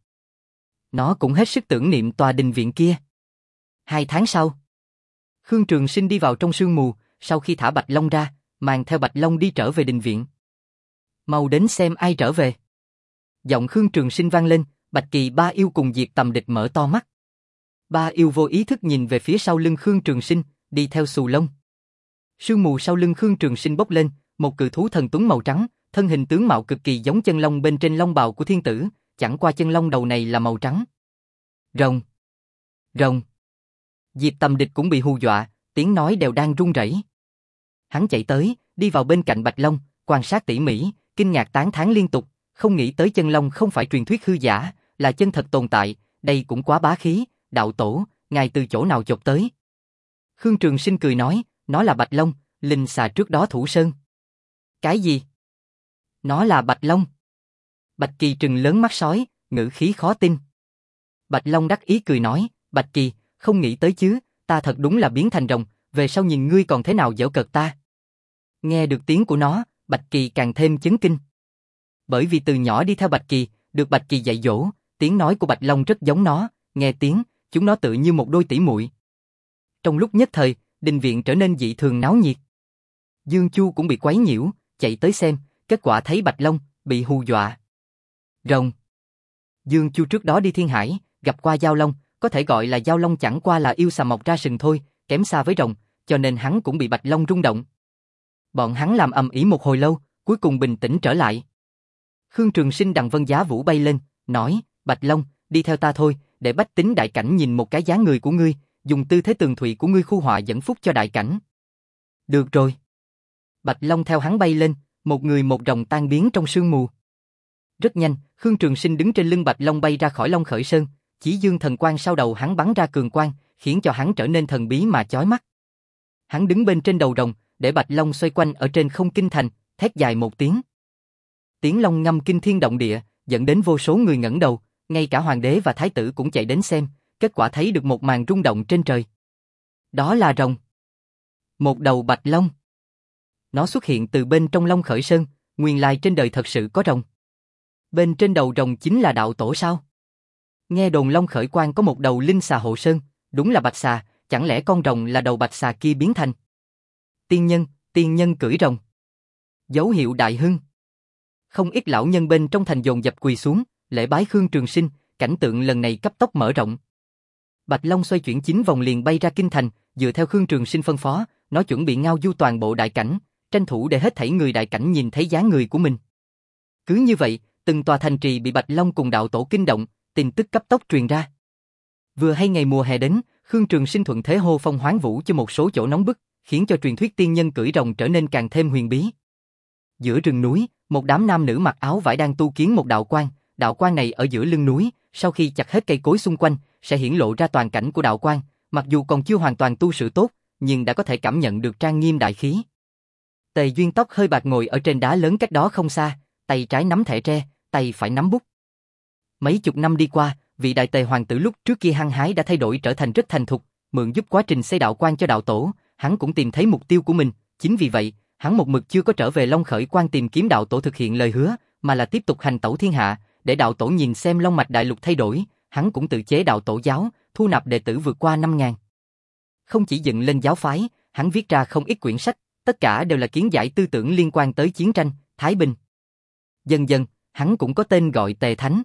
Speaker 1: Nó cũng hết sức tưởng niệm tòa đình viện kia. Hai tháng sau, Khương Trường Sinh đi vào trong sương mù, sau khi thả Bạch Long ra, mang theo Bạch Long đi trở về đình viện. Mau đến xem ai trở về. Giọng Khương Trường Sinh vang lên, Bạch Kỳ ba yêu cùng Diệp Tầm địch mở to mắt. Ba yêu vô ý thức nhìn về phía sau lưng Khương Trường Sinh, đi theo xù lông. Sương mù sau lưng Khương Trường Sinh bốc lên, một cự thú thần tuấn màu trắng, thân hình tướng mạo cực kỳ giống chân long bên trên long bào của thiên tử, chẳng qua chân long đầu này là màu trắng. Rồng, rồng. Diệp Tầm địch cũng bị hù dọa, tiếng nói đều đang run rẩy. Hắn chạy tới, đi vào bên cạnh Bạch Long, quan sát tỉ mỉ, kinh ngạc tán thán liên tục, không nghĩ tới chân long không phải truyền thuyết hư giả, là chân thật tồn tại, đây cũng quá bá khí, đạo tổ, ngài từ chỗ nào chộp tới? Khương Trường Sinh cười nói, nó là Bạch Long, linh xà trước đó thủ sơn. Cái gì? Nó là Bạch Long. Bạch Kỳ trừng lớn mắt sói, ngữ khí khó tin. Bạch Long đắc ý cười nói, Bạch Kỳ, không nghĩ tới chứ, ta thật đúng là biến thành rồng, về sau nhìn ngươi còn thế nào giễu cợt ta. Nghe được tiếng của nó, Bạch Kỳ càng thêm chấn kinh. Bởi vì từ nhỏ đi theo Bạch Kỳ, được Bạch Kỳ dạy dỗ, tiếng nói của Bạch Long rất giống nó, nghe tiếng, chúng nó tự như một đôi tỷ muội. Trong lúc nhất thời, đình viện trở nên dị thường náo nhiệt. Dương Chu cũng bị quấy nhiễu, chạy tới xem, kết quả thấy Bạch Long, bị hù dọa. Rồng. Dương Chu trước đó đi Thiên Hải, gặp qua Giao Long, có thể gọi là Giao Long chẳng qua là yêu xà mọc ra sừng thôi, kém xa với rồng, cho nên hắn cũng bị Bạch Long rung động. Bọn hắn làm ầm ĩ một hồi lâu, cuối cùng bình tĩnh trở lại. Khương Trường Sinh đằng Vân Giá Vũ bay lên, nói, Bạch Long, đi theo ta thôi, để Bách Tính đại cảnh nhìn một cái dáng người của ngươi, dùng tư thế tường thụy của ngươi khu họa dẫn phúc cho đại cảnh. Được rồi. Bạch Long theo hắn bay lên, một người một rồng tan biến trong sương mù. Rất nhanh, Khương Trường Sinh đứng trên lưng Bạch Long bay ra khỏi Long Khởi Sơn, Chí Dương thần quang sau đầu hắn bắn ra cường quang, khiến cho hắn trở nên thần bí mà chói mắt. Hắn đứng bên trên đầu rồng, để Bạch Long xoay quanh ở trên không kinh thành, thét dài một tiếng. Tiếng long ngâm kinh thiên động địa, dẫn đến vô số người ngẩng đầu, ngay cả hoàng đế và thái tử cũng chạy đến xem, kết quả thấy được một màn rung động trên trời. Đó là rồng. Một đầu bạch long. Nó xuất hiện từ bên trong Long Khởi Sơn, nguyên lai trên đời thật sự có rồng. Bên trên đầu rồng chính là đạo tổ sao? Nghe đồn Long Khởi Quang có một đầu linh xà hộ sơn, đúng là bạch xà, chẳng lẽ con rồng là đầu bạch xà kia biến thành? Tiên nhân, tiên nhân cưỡi rồng. Dấu hiệu đại hưng. Không ít lão nhân bên trong thành dồn dập quỳ xuống, lễ bái Khương Trường Sinh, cảnh tượng lần này cấp tốc mở rộng. Bạch Long xoay chuyển chín vòng liền bay ra kinh thành, dựa theo Khương Trường Sinh phân phó, nó chuẩn bị ngao du toàn bộ đại cảnh, tranh thủ để hết thảy người đại cảnh nhìn thấy dáng người của mình. Cứ như vậy, từng tòa thành trì bị Bạch Long cùng đạo tổ kinh động, tin tức cấp tốc truyền ra. Vừa hay ngày mùa hè đến, Khương Trường Sinh thuận thế hô phong hoán vũ cho một số chỗ nóng bức, khiến cho truyền thuyết tiên nhân cưỡi rồng trở nên càng thêm huyền bí. Giữa rừng núi, một đám nam nữ mặc áo vải đang tu kiến một đạo quan, đạo quan này ở giữa lưng núi, sau khi chặt hết cây cối xung quanh, sẽ hiển lộ ra toàn cảnh của đạo quan, mặc dù còn chưa hoàn toàn tu sửa tốt, nhưng đã có thể cảm nhận được trang nghiêm đại khí. Tề Duyên tóc hơi bạc ngồi ở trên đá lớn cách đó không xa, tay trái nắm thẻ tre, tay phải nắm bút. Mấy chục năm đi qua, vị đại tề hoàng tử lúc trước kia hăng hái đã thay đổi trở thành rất thành thục, mượn giúp quá trình xây đạo quan cho đạo tổ, hắn cũng tìm thấy mục tiêu của mình, chính vì vậy, hắn một mực chưa có trở về Long Khởi Quan tìm kiếm đạo tổ thực hiện lời hứa, mà là tiếp tục hành tẩu thiên hạ, để đạo tổ nhìn xem Long mạch đại lục thay đổi, hắn cũng tự chế đạo tổ giáo, thu nạp đệ tử vượt qua năm ngàn. Không chỉ dựng lên giáo phái, hắn viết ra không ít quyển sách, tất cả đều là kiến giải tư tưởng liên quan tới chiến tranh, thái bình. Dần dần, hắn cũng có tên gọi Tề Thánh.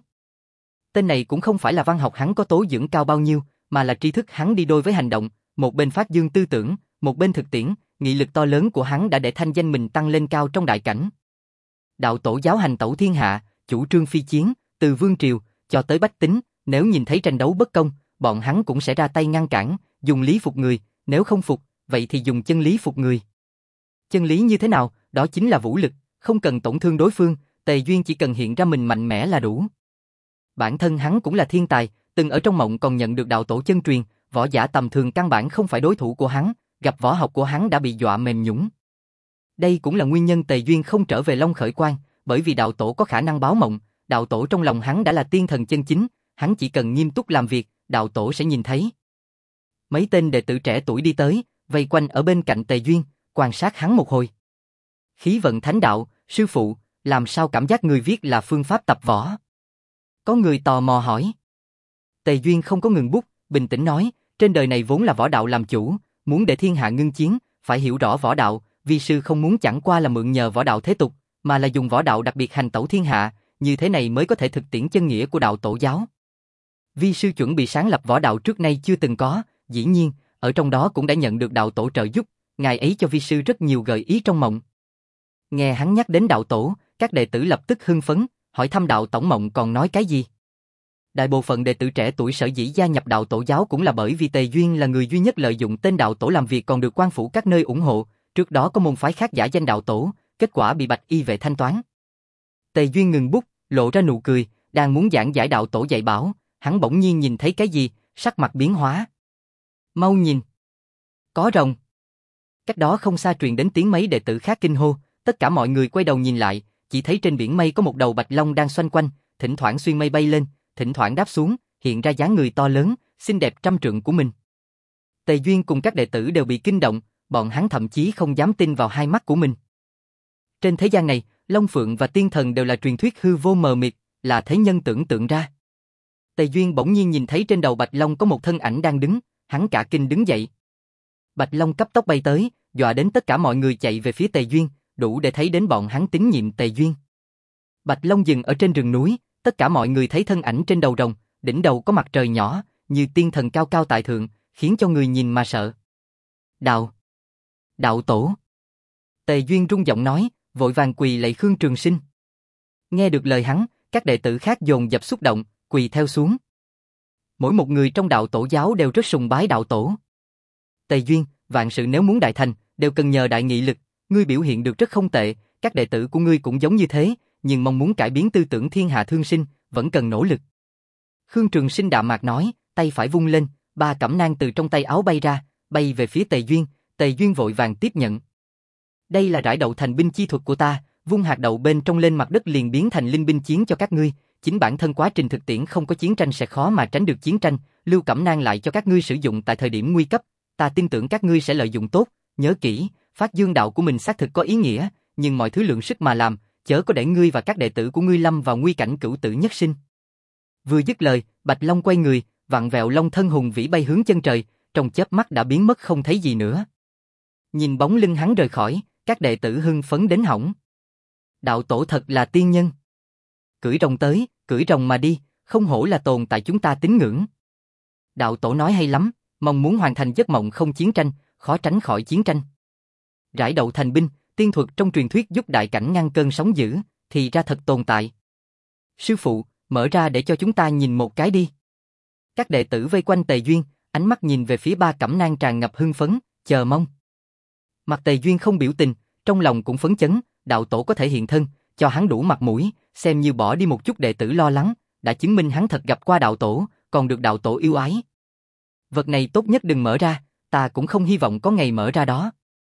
Speaker 1: Tên này cũng không phải là văn học hắn có tố dưỡng cao bao nhiêu, mà là tri thức hắn đi đôi với hành động, một bên phát dương tư tưởng, một bên thực tiễn, nghị lực to lớn của hắn đã để thanh danh mình tăng lên cao trong đại cảnh. Đạo tổ giáo hành tẩu thiên hạ, chủ trương phi chiến, từ vương triều cho tới bách tính, nếu nhìn thấy tranh đấu bất công, bọn hắn cũng sẽ ra tay ngăn cản, dùng lý phục người, nếu không phục, vậy thì dùng chân lý phục người. Chân lý như thế nào? Đó chính là vũ lực, không cần tổn thương đối phương, Tề Duyên chỉ cần hiện ra mình mạnh mẽ là đủ. Bản thân hắn cũng là thiên tài, từng ở trong mộng còn nhận được đạo tổ chân truyền, võ giả tầm thường căn bản không phải đối thủ của hắn, gặp võ học của hắn đã bị dọa mềm nhũn. Đây cũng là nguyên nhân Tề Duyên không trở về Long Khởi Quan, bởi vì đạo tổ có khả năng báo mộng, đạo tổ trong lòng hắn đã là tiên thần chân chính, hắn chỉ cần nghiêm túc làm việc, đạo tổ sẽ nhìn thấy. Mấy tên đệ tử trẻ tuổi đi tới, vây quanh ở bên cạnh Tề Duyên, quan sát hắn một hồi. Khí vận thánh đạo, sư phụ, làm sao cảm giác người viết là phương pháp tập võ? Có người tò mò hỏi. Tề Duyên không có ngừng bút, bình tĩnh nói, trên đời này vốn là võ đạo làm chủ, muốn để thiên hạ ngưng chiến, phải hiểu rõ võ đạo, vi sư không muốn chẳng qua là mượn nhờ võ đạo thế tục, mà là dùng võ đạo đặc biệt hành tẩu thiên hạ, như thế này mới có thể thực tiễn chân nghĩa của đạo tổ giáo. Vi sư chuẩn bị sáng lập võ đạo trước nay chưa từng có, dĩ nhiên, ở trong đó cũng đã nhận được đạo tổ trợ giúp, ngài ấy cho vi sư rất nhiều gợi ý trong mộng. Nghe hắn nhắc đến đạo tổ, các đệ tử lập tức hưng phấn, hỏi thăm đạo tổng mộng còn nói cái gì. Đại bộ phận đệ tử trẻ tuổi sở dĩ gia nhập đạo tổ giáo cũng là bởi vì Tề Duyên là người duy nhất lợi dụng tên đạo tổ làm việc còn được quan phủ các nơi ủng hộ, trước đó có môn phái khác giả danh đạo tổ, kết quả bị Bạch Y vệ thanh toán. Tề Duyên ngừng bút, lộ ra nụ cười, đang muốn giảng giải đạo tổ dạy bảo, hắn bỗng nhiên nhìn thấy cái gì, sắc mặt biến hóa. Mau nhìn! Có rồng! Cách đó không xa truyền đến tiếng mấy đệ tử khác kinh hô, tất cả mọi người quay đầu nhìn lại, chỉ thấy trên biển mây có một đầu bạch long đang xoay quanh, thỉnh thoảng xuyên mây bay lên, thỉnh thoảng đáp xuống, hiện ra dáng người to lớn, xinh đẹp trăm trượng của mình. Tề Duyên cùng các đệ tử đều bị kinh động, bọn hắn thậm chí không dám tin vào hai mắt của mình. Trên thế gian này, Long Phượng và Tiên Thần đều là truyền thuyết hư vô mờ mịt, là thế nhân tưởng tượng ra. Tề Duyên bỗng nhiên nhìn thấy trên đầu Bạch Long có một thân ảnh đang đứng, hắn cả kinh đứng dậy. Bạch Long cấp tốc bay tới, dọa đến tất cả mọi người chạy về phía Tề Duyên, đủ để thấy đến bọn hắn tín nhiệm Tề Duyên. Bạch Long dừng ở trên rừng núi, tất cả mọi người thấy thân ảnh trên đầu rồng, đỉnh đầu có mặt trời nhỏ, như tiên thần cao cao tại thượng, khiến cho người nhìn mà sợ. Đạo! Đạo tổ! Tề Duyên rung giọng nói, vội vàng quỳ lạy Khương Trường Sinh. Nghe được lời hắn, các đệ tử khác dồn dập xúc động, quỳ theo xuống. Mỗi một người trong đạo tổ giáo đều rất sùng bái đạo tổ. Tề Duyên, vạn sự nếu muốn đại thành, đều cần nhờ đại nghị lực, ngươi biểu hiện được rất không tệ, các đệ tử của ngươi cũng giống như thế, nhưng mong muốn cải biến tư tưởng thiên hạ thương sinh, vẫn cần nỗ lực. Khương Trường Sinh đạm mạc nói, tay phải vung lên, ba cẩm nang từ trong tay áo bay ra, bay về phía Tề Duyên, Tề Duyên vội vàng tiếp nhận. Đây là rải đậu thành binh chi thuật của ta, vung hạt đậu bên trong lên mặt đất liền biến thành linh binh chiến cho các ngươi, chính bản thân quá trình thực tiễn không có chiến tranh sẽ khó mà tránh được chiến tranh, lưu cẩm nang lại cho các ngươi sử dụng tại thời điểm nguy cấp, ta tin tưởng các ngươi sẽ lợi dụng tốt, nhớ kỹ, phát dương đạo của mình xác thực có ý nghĩa, nhưng mọi thứ lượng sức mà làm, chớ có để ngươi và các đệ tử của ngươi lâm vào nguy cảnh cửu tử nhất sinh. Vừa dứt lời, Bạch Long quay người, vặn vẹo long thân hùng vĩ bay hướng chân trời, trong chớp mắt đã biến mất không thấy gì nữa. Nhìn bóng lưng hắn rời khỏi, các đệ tử hưng phấn đến hỏng. Đạo tổ thật là tiên nhân. Cưỡi rồng tới, cưỡi rồng mà đi, không hổ là tồn tại chúng ta tín ngưỡng. Đạo tổ nói hay lắm, mong muốn hoàn thành giấc mộng không chiến tranh, khó tránh khỏi chiến tranh. Rải đậu thành binh, tiên thuật trong truyền thuyết giúp đại cảnh ngăn cơn sóng dữ, thì ra thật tồn tại. Sư phụ, mở ra để cho chúng ta nhìn một cái đi. Các đệ tử vây quanh Tề Duyên, ánh mắt nhìn về phía ba cẩm nang tràn ngập hưng phấn, chờ mong. Mặt Tề Duyên không biểu tình, trong lòng cũng phấn chấn, đạo tổ có thể hiện thân, cho hắn đủ mặt mũi, xem như bỏ đi một chút đệ tử lo lắng, đã chứng minh hắn thật gặp qua đạo tổ, còn được đạo tổ yêu ái. Vật này tốt nhất đừng mở ra, ta cũng không hy vọng có ngày mở ra đó.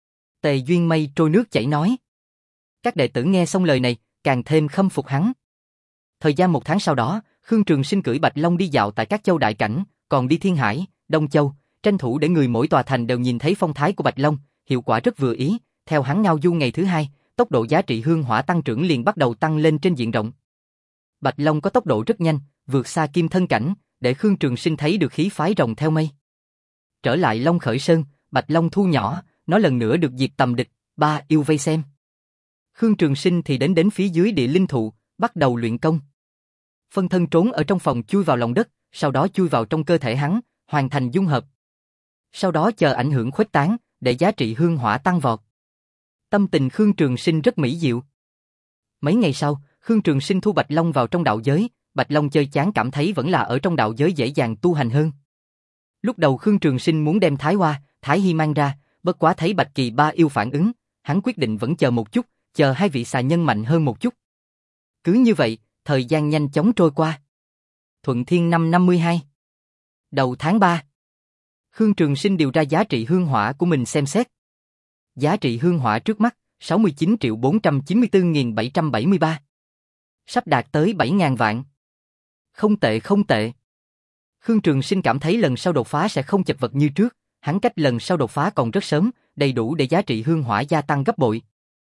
Speaker 1: Tề Duyên mây trôi nước chảy nói. Các đệ tử nghe xong lời này, càng thêm khâm phục hắn. Thời gian một tháng sau đó, Khương Trường Sinh cưỡi Bạch Long đi dạo tại các châu đại cảnh, còn đi Thiên Hải, Đông Châu, tranh thủ để người mỗi tòa thành đều nhìn thấy phong thái của Bạch Long, hiệu quả rất vừa ý. Theo hắn ngao du ngày thứ hai, tốc độ giá trị hương hỏa tăng trưởng liền bắt đầu tăng lên trên diện rộng. Bạch Long có tốc độ rất nhanh, vượt xa kim thân cảnh, để Khương Trường Sinh thấy được khí phái rồng theo mây. Trở lại Long Khởi Sơn, Bạch Long thu nhỏ, nó lần nữa được dịp tầm địch, ba yêu vây xem. Khương Trường Sinh thì đến đến phía dưới địa linh thụ, bắt đầu luyện công. Phân thân trốn ở trong phòng chui vào lòng đất, sau đó chui vào trong cơ thể hắn, hoàn thành dung hợp. Sau đó chờ ảnh hưởng khuếch tán, để giá trị hương hỏa tăng vọt. Tâm tình Khương Trường Sinh rất mỹ diệu. Mấy ngày sau, Khương Trường Sinh thu Bạch Long vào trong đạo giới, Bạch Long chơi chán cảm thấy vẫn là ở trong đạo giới dễ dàng tu hành hơn. Lúc đầu Khương Trường Sinh muốn đem Thái Hoa, Thái Hy mang ra, bất quá thấy Bạch Kỳ Ba yêu phản ứng, hắn quyết định vẫn chờ một chút, chờ hai vị xà nhân mạnh hơn một chút. Cứ như vậy, thời gian nhanh chóng trôi qua. Thuận Thiên năm năm mươi hai. Đầu tháng ba. Khương Trường Sinh điều ra giá trị hương hỏa của mình xem xét. Giá trị hương hỏa trước mắt, sáu mươi chín triệu bốn trăm chín mươi tư nghìn bảy trăm bảy mươi ba. Sắp đạt tới bảy nghìn vạn. Không tệ không tệ. Khương Trường Sinh cảm thấy lần sau đột phá sẽ không chật vật như trước, hắn cách lần sau đột phá còn rất sớm, đầy đủ để giá trị hương hỏa gia tăng gấp bội.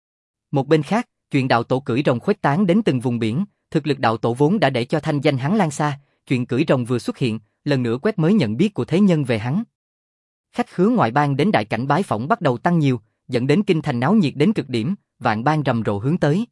Speaker 1: Một bên khác, chuyện đạo tổ cưỡi rồng khuếch tán đến từng vùng biển, thực lực đạo tổ vốn đã để cho thanh danh hắn lan xa, chuyện cưỡi rồng vừa xuất hiện, lần nữa quét mới nhận biết của thế nhân về hắn. Khách khứa ngoại bang đến đại cảnh bái phỏng bắt đầu tăng nhiều, dẫn đến kinh thành náo nhiệt đến cực điểm, vạn bang rầm rộ hướng tới.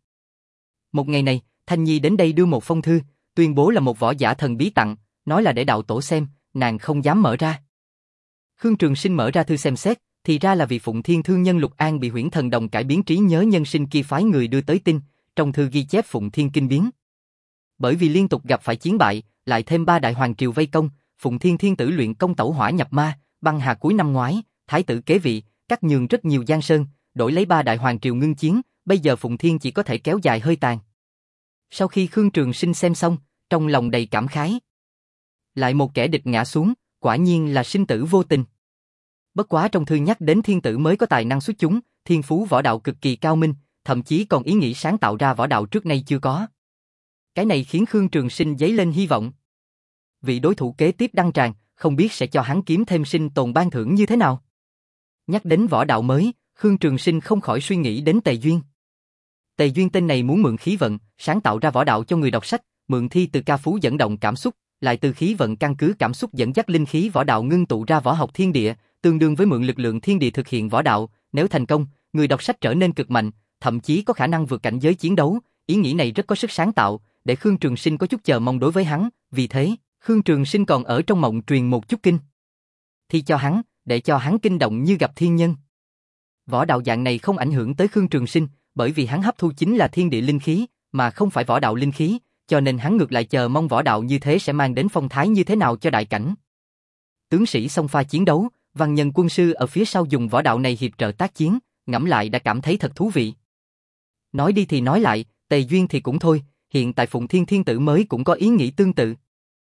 Speaker 1: Một ngày này, Thanh Nhi đến đây đưa một phong thư, tuyên bố là một võ giả thần bí tặng, nói là để đạo tổ xem, nàng không dám mở ra. Khương Trường Sinh mở ra thư xem xét, thì ra là vị Phụng Thiên thương nhân Lục An bị huyễn thần đồng cải biến trí nhớ nhân sinh kia phái người đưa tới tin, trong thư ghi chép Phụng Thiên kinh biến. Bởi vì liên tục gặp phải chiến bại, lại thêm ba đại hoàng triều vây công, Phụng Thiên thiên tử luyện công tẩu hỏa nhập ma, băng hà cuối năm ngoái, thái tử kế vị, cắt nhường rất nhiều giang sơn, đổi lấy ba đại hoàng triều ngưng chiến, bây giờ Phụng Thiên chỉ có thể kéo dài hơi tàn. Sau khi Khương Trường Sinh xem xong, trong lòng đầy cảm khái. Lại một kẻ địch ngã xuống, quả nhiên là sinh tử vô tình. Bất quá trong thư nhắc đến thiên tử mới có tài năng xuất chúng, thiên phú võ đạo cực kỳ cao minh, thậm chí còn ý nghĩ sáng tạo ra võ đạo trước nay chưa có. Cái này khiến Khương Trường Sinh dấy lên hy vọng. Vị đối thủ kế tiếp đăng tràng, không biết sẽ cho hắn kiếm thêm sinh tồn ban thưởng như thế nào. Nhắc đến võ đạo mới, Khương Trường Sinh không khỏi suy nghĩ đến Tề Duyên. Tề Duyên tên này muốn mượn khí vận, sáng tạo ra võ đạo cho người đọc sách, mượn thi từ ca phú dẫn động cảm xúc, lại từ khí vận căn cứ cảm xúc dẫn dắt linh khí võ đạo ngưng tụ ra võ học thiên địa, tương đương với mượn lực lượng thiên địa thực hiện võ đạo, nếu thành công, người đọc sách trở nên cực mạnh, thậm chí có khả năng vượt cảnh giới chiến đấu, ý nghĩ này rất có sức sáng tạo, để Khương Trường Sinh có chút chờ mong đối với hắn, vì thế, Khương Trường Sinh còn ở trong mộng truyền một chút kinh. Thi cho hắn, để cho hắn kinh động như gặp thiên nhân. Võ đạo dạng này không ảnh hưởng tới Khương Trường Sinh, bởi vì hắn hấp thu chính là thiên địa linh khí, mà không phải võ đạo linh khí, cho nên hắn ngược lại chờ mong võ đạo như thế sẽ mang đến phong thái như thế nào cho đại cảnh. Tướng sĩ xông pha chiến đấu, văn nhân quân sư ở phía sau dùng võ đạo này hiệp trợ tác chiến, ngẫm lại đã cảm thấy thật thú vị. Nói đi thì nói lại, Tề Duyên thì cũng thôi, hiện tại Phụng Thiên Thiên Tử mới cũng có ý nghĩ tương tự.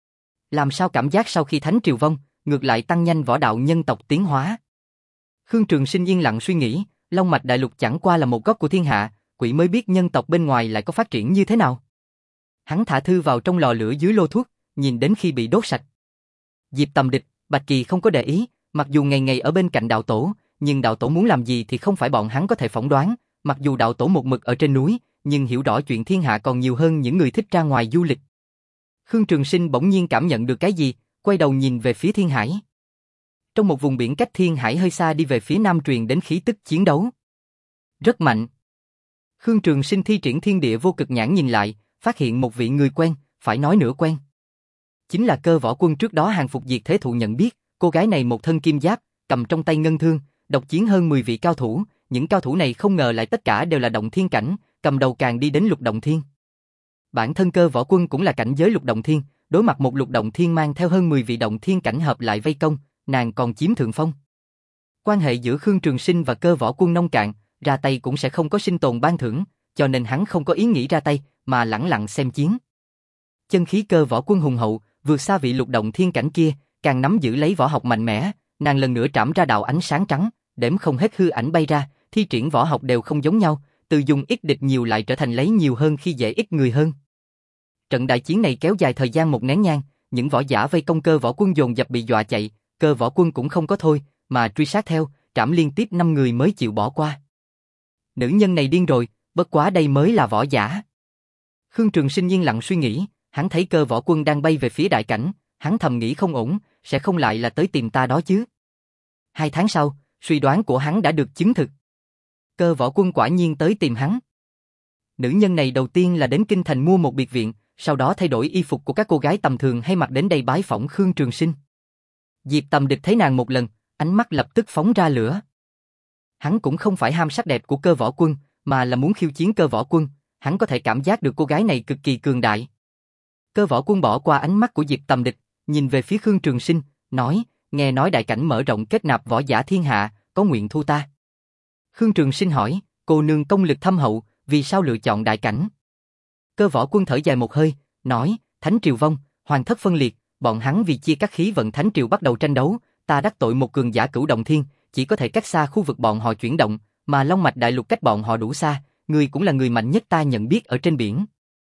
Speaker 1: Làm sao cảm giác sau khi Thánh Triều vong, ngược lại tăng nhanh võ đạo nhân tộc tiến hóa. Khương Trường Sinh yên lặng suy nghĩ, Long Mạch Đại Lục chẳng qua là một góc của thiên hạ, quỷ mới biết nhân tộc bên ngoài lại có phát triển như thế nào. Hắn thả thư vào trong lò lửa dưới lô thuốc, nhìn đến khi bị đốt sạch. Diệp Tầm Địch, Bạch Kỳ không có để ý, mặc dù ngày ngày ở bên cạnh đạo tổ, nhưng đạo tổ muốn làm gì thì không phải bọn hắn có thể phỏng đoán, mặc dù đạo tổ một mực ở trên núi, nhưng hiểu rõ chuyện thiên hạ còn nhiều hơn những người thích ra ngoài du lịch. Khương Trường Sinh bỗng nhiên cảm nhận được cái gì, quay đầu nhìn về phía thiên hải. Trong một vùng biển cách thiên hải hơi xa đi về phía nam truyền đến khí tức chiến đấu. Rất mạnh. Khương Trường Sinh thi triển thiên địa vô cực nhãn nhìn lại, phát hiện một vị người quen, phải nói nửa quen. Chính là Cơ Võ Quân trước đó hàng phục diệt thế thụ nhận biết, cô gái này một thân kim giáp, cầm trong tay ngân thương, độc chiến hơn mười vị cao thủ, những cao thủ này không ngờ lại tất cả đều là động thiên cảnh, cầm đầu càng đi đến lục động thiên. Bản thân Cơ Võ Quân cũng là cảnh giới lục động thiên, đối mặt một lục động thiên mang theo hơn mười vị động thiên cảnh hợp lại vây công, nàng còn chiếm thượng phong. Quan hệ giữa Khương Trường Sinh và Cơ Võ Quân nông cạn, ra tay cũng sẽ không có sinh tồn ban thưởng, cho nên hắn không có ý nghĩ ra tay, mà lẳng lặng xem chiến. Chân khí Cơ Võ Quân hùng hậu, vượt xa vị lục động thiên cảnh kia, càng nắm giữ lấy võ học mạnh mẽ, nàng lần nữa trảm ra đạo ánh sáng trắng, đếm không hết hư ảnh bay ra, thi triển võ học đều không giống nhau, từ dùng ít địch nhiều lại trở thành lấy nhiều hơn khi dễ ít người hơn. Trận đại chiến này kéo dài thời gian một nén nhang, những võ giả vây công Cơ Võ Quân dồn dập bị dọa chạy, Cơ Võ Quân cũng không có thôi, mà truy sát theo, trảm liên tiếp năm người mới chịu bỏ qua. Nữ nhân này điên rồi, bất quá đây mới là võ giả. Khương Trường Sinh yên lặng suy nghĩ, hắn thấy Cơ Võ Quân đang bay về phía đại cảnh, hắn thầm nghĩ không ổn, sẽ không lại là tới tìm ta đó chứ. Hai tháng sau, suy đoán của hắn đã được chứng thực. Cơ Võ Quân quả nhiên tới tìm hắn. Nữ nhân này đầu tiên là đến kinh thành mua một biệt viện, sau đó thay đổi y phục của các cô gái tầm thường hay mặc đến đây bái phỏng Khương Trường Sinh. Diệp Tầm Địch thấy nàng một lần, ánh mắt lập tức phóng ra lửa. Hắn cũng không phải ham sắc đẹp của Cơ Võ Quân, mà là muốn khiêu chiến Cơ Võ Quân, hắn có thể cảm giác được cô gái này cực kỳ cường đại. Cơ Võ Quân bỏ qua ánh mắt của Diệp Tầm Địch, nhìn về phía Khương Trường Sinh, nói, nghe nói đại cảnh mở rộng kết nạp võ giả thiên hạ, có nguyện thu ta. Khương Trường Sinh hỏi, cô nương công lực thâm hậu, vì sao lựa chọn đại cảnh? Cơ Võ Quân thở dài một hơi, nói, Thánh Triều vong, hoàng thất phân liệt, bọn hắn vì chia cắt khí vận Thánh Triều bắt đầu tranh đấu, ta đắc tội một cường giả cửu động thiên, chỉ có thể cách xa khu vực bọn họ chuyển động, mà Long Mạch Đại Lục cách bọn họ đủ xa, ngươi cũng là người mạnh nhất ta nhận biết ở trên biển.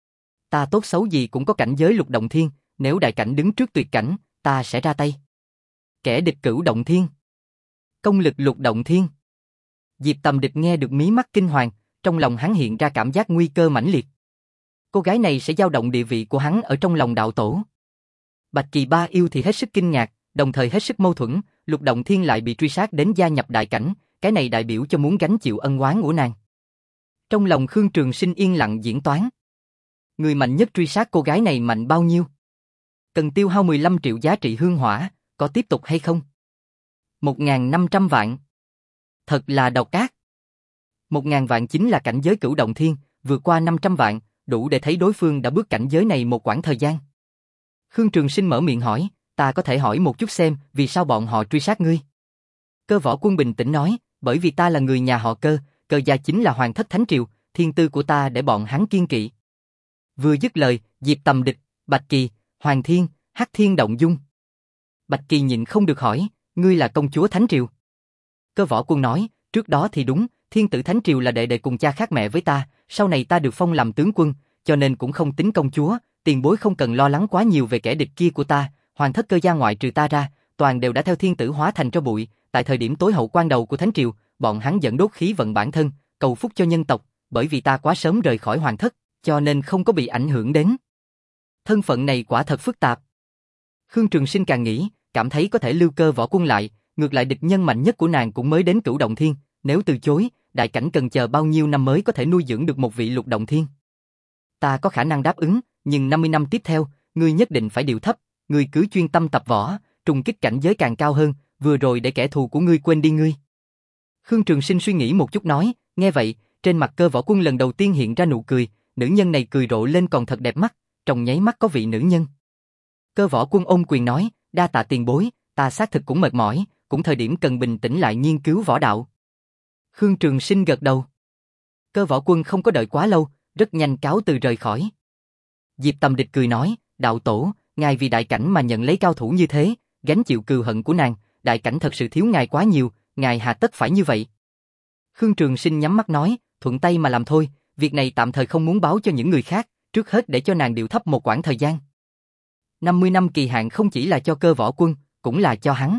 Speaker 1: Ta tốt xấu gì cũng có cảnh giới lục động thiên, nếu đại cảnh đứng trước tuyệt cảnh, ta sẽ ra tay. Kẻ địch cửu động thiên, công lực lục động thiên. Diệp Tầm Địch nghe được mí mắt kinh hoàng, trong lòng hắn hiện ra cảm giác nguy cơ mãnh liệt. Cô gái này sẽ dao động địa vị của hắn ở trong lòng đạo tổ. Bạch Kỳ Ba yêu thì hết sức kinh ngạc, đồng thời hết sức mâu thuẫn, lục động thiên lại bị truy sát đến gia nhập đại cảnh, cái này đại biểu cho muốn gánh chịu ân oán của nàng. Trong lòng Khương Trường Sinh yên lặng diễn toán. Người mạnh nhất truy sát cô gái này mạnh bao nhiêu? Cần tiêu hao mười lăm triệu giá trị hương hỏa, có tiếp tục hay không? một nghìn năm trăm vạn. Thật là độc ác. một nghìn vạn chính là cảnh giới cửu động thiên, vượt qua năm trăm vạn, đủ để thấy đối phương đã bước cảnh giới này một quãng thời gian. Khương Trường Sinh mở miệng hỏi, ta có thể hỏi một chút xem vì sao bọn họ truy sát ngươi? Cơ Võ Quân bình tĩnh nói, bởi vì ta là người nhà họ Cơ, Cơ gia chính là hoàng thất Thánh Triều, thiên tư của ta để bọn hắn kiên kỵ. Vừa dứt lời, Diệp Tầm Địch, Bạch Kỳ, Hoàng Thiên, Hắc Thiên động dung. Bạch Kỳ nhịn không được hỏi, ngươi là công chúa Thánh Triều? Cơ Võ Quân nói, trước đó thì đúng, Thiên tử Thánh Triều là đệ đệ cùng cha khác mẹ với ta, sau này ta được phong làm tướng quân, cho nên cũng không tính công chúa, tiền bối không cần lo lắng quá nhiều về kẻ địch kia của ta, hoàng thất Cơ gia ngoại trừ ta ra, toàn đều đã theo thiên tử hóa thành tro bụi, tại thời điểm tối hậu quan đầu của Thánh Triều, bọn hắn dẫn đốt khí vận bản thân, cầu phúc cho nhân tộc, bởi vì ta quá sớm rời khỏi hoàng thất, cho nên không có bị ảnh hưởng đến. Thân phận này quả thật phức tạp. Khương Trường Sinh càng nghĩ, cảm thấy có thể lưu Cơ Võ Quân lại, ngược lại địch nhân mạnh nhất của nàng cũng mới đến Cửu Động Thiên, nếu từ chối, đại cảnh cần chờ bao nhiêu năm mới có thể nuôi dưỡng được một vị Lục Động Thiên. Ta có khả năng đáp ứng, nhưng năm mươi năm tiếp theo, ngươi nhất định phải điều thấp, ngươi cứ chuyên tâm tập võ, trùng kích cảnh giới càng cao hơn, vừa rồi để kẻ thù của ngươi quên đi ngươi. Khương Trường Sinh suy nghĩ một chút nói, nghe vậy, trên mặt Cơ Võ Quân lần đầu tiên hiện ra nụ cười, nữ nhân này cười rộ lên còn thật đẹp mắt, trong nháy mắt có vị nữ nhân. Cơ Võ Quân ôm quyền nói, đa tạ tiền bối, ta xác thực cũng mệt mỏi, cũng thời điểm cần bình tĩnh lại nghiên cứu võ đạo. Khương Trường Sinh gật đầu. Cơ Võ Quân không có đợi quá lâu, rất nhanh cáo từ rời khỏi. Diệp Tầm Địch cười nói, đạo tổ, ngài vì đại cảnh mà nhận lấy cao thủ như thế, gánh chịu cừu hận của nàng, đại cảnh thật sự thiếu ngài quá nhiều, ngài hà tất phải như vậy. Khương Trường Sinh nhắm mắt nói, thuận tay mà làm thôi, việc này tạm thời không muốn báo cho những người khác, trước hết để cho nàng điều thấp một quãng thời gian. năm mươi năm kỳ hạn không chỉ là cho Cơ Võ Quân, cũng là cho hắn.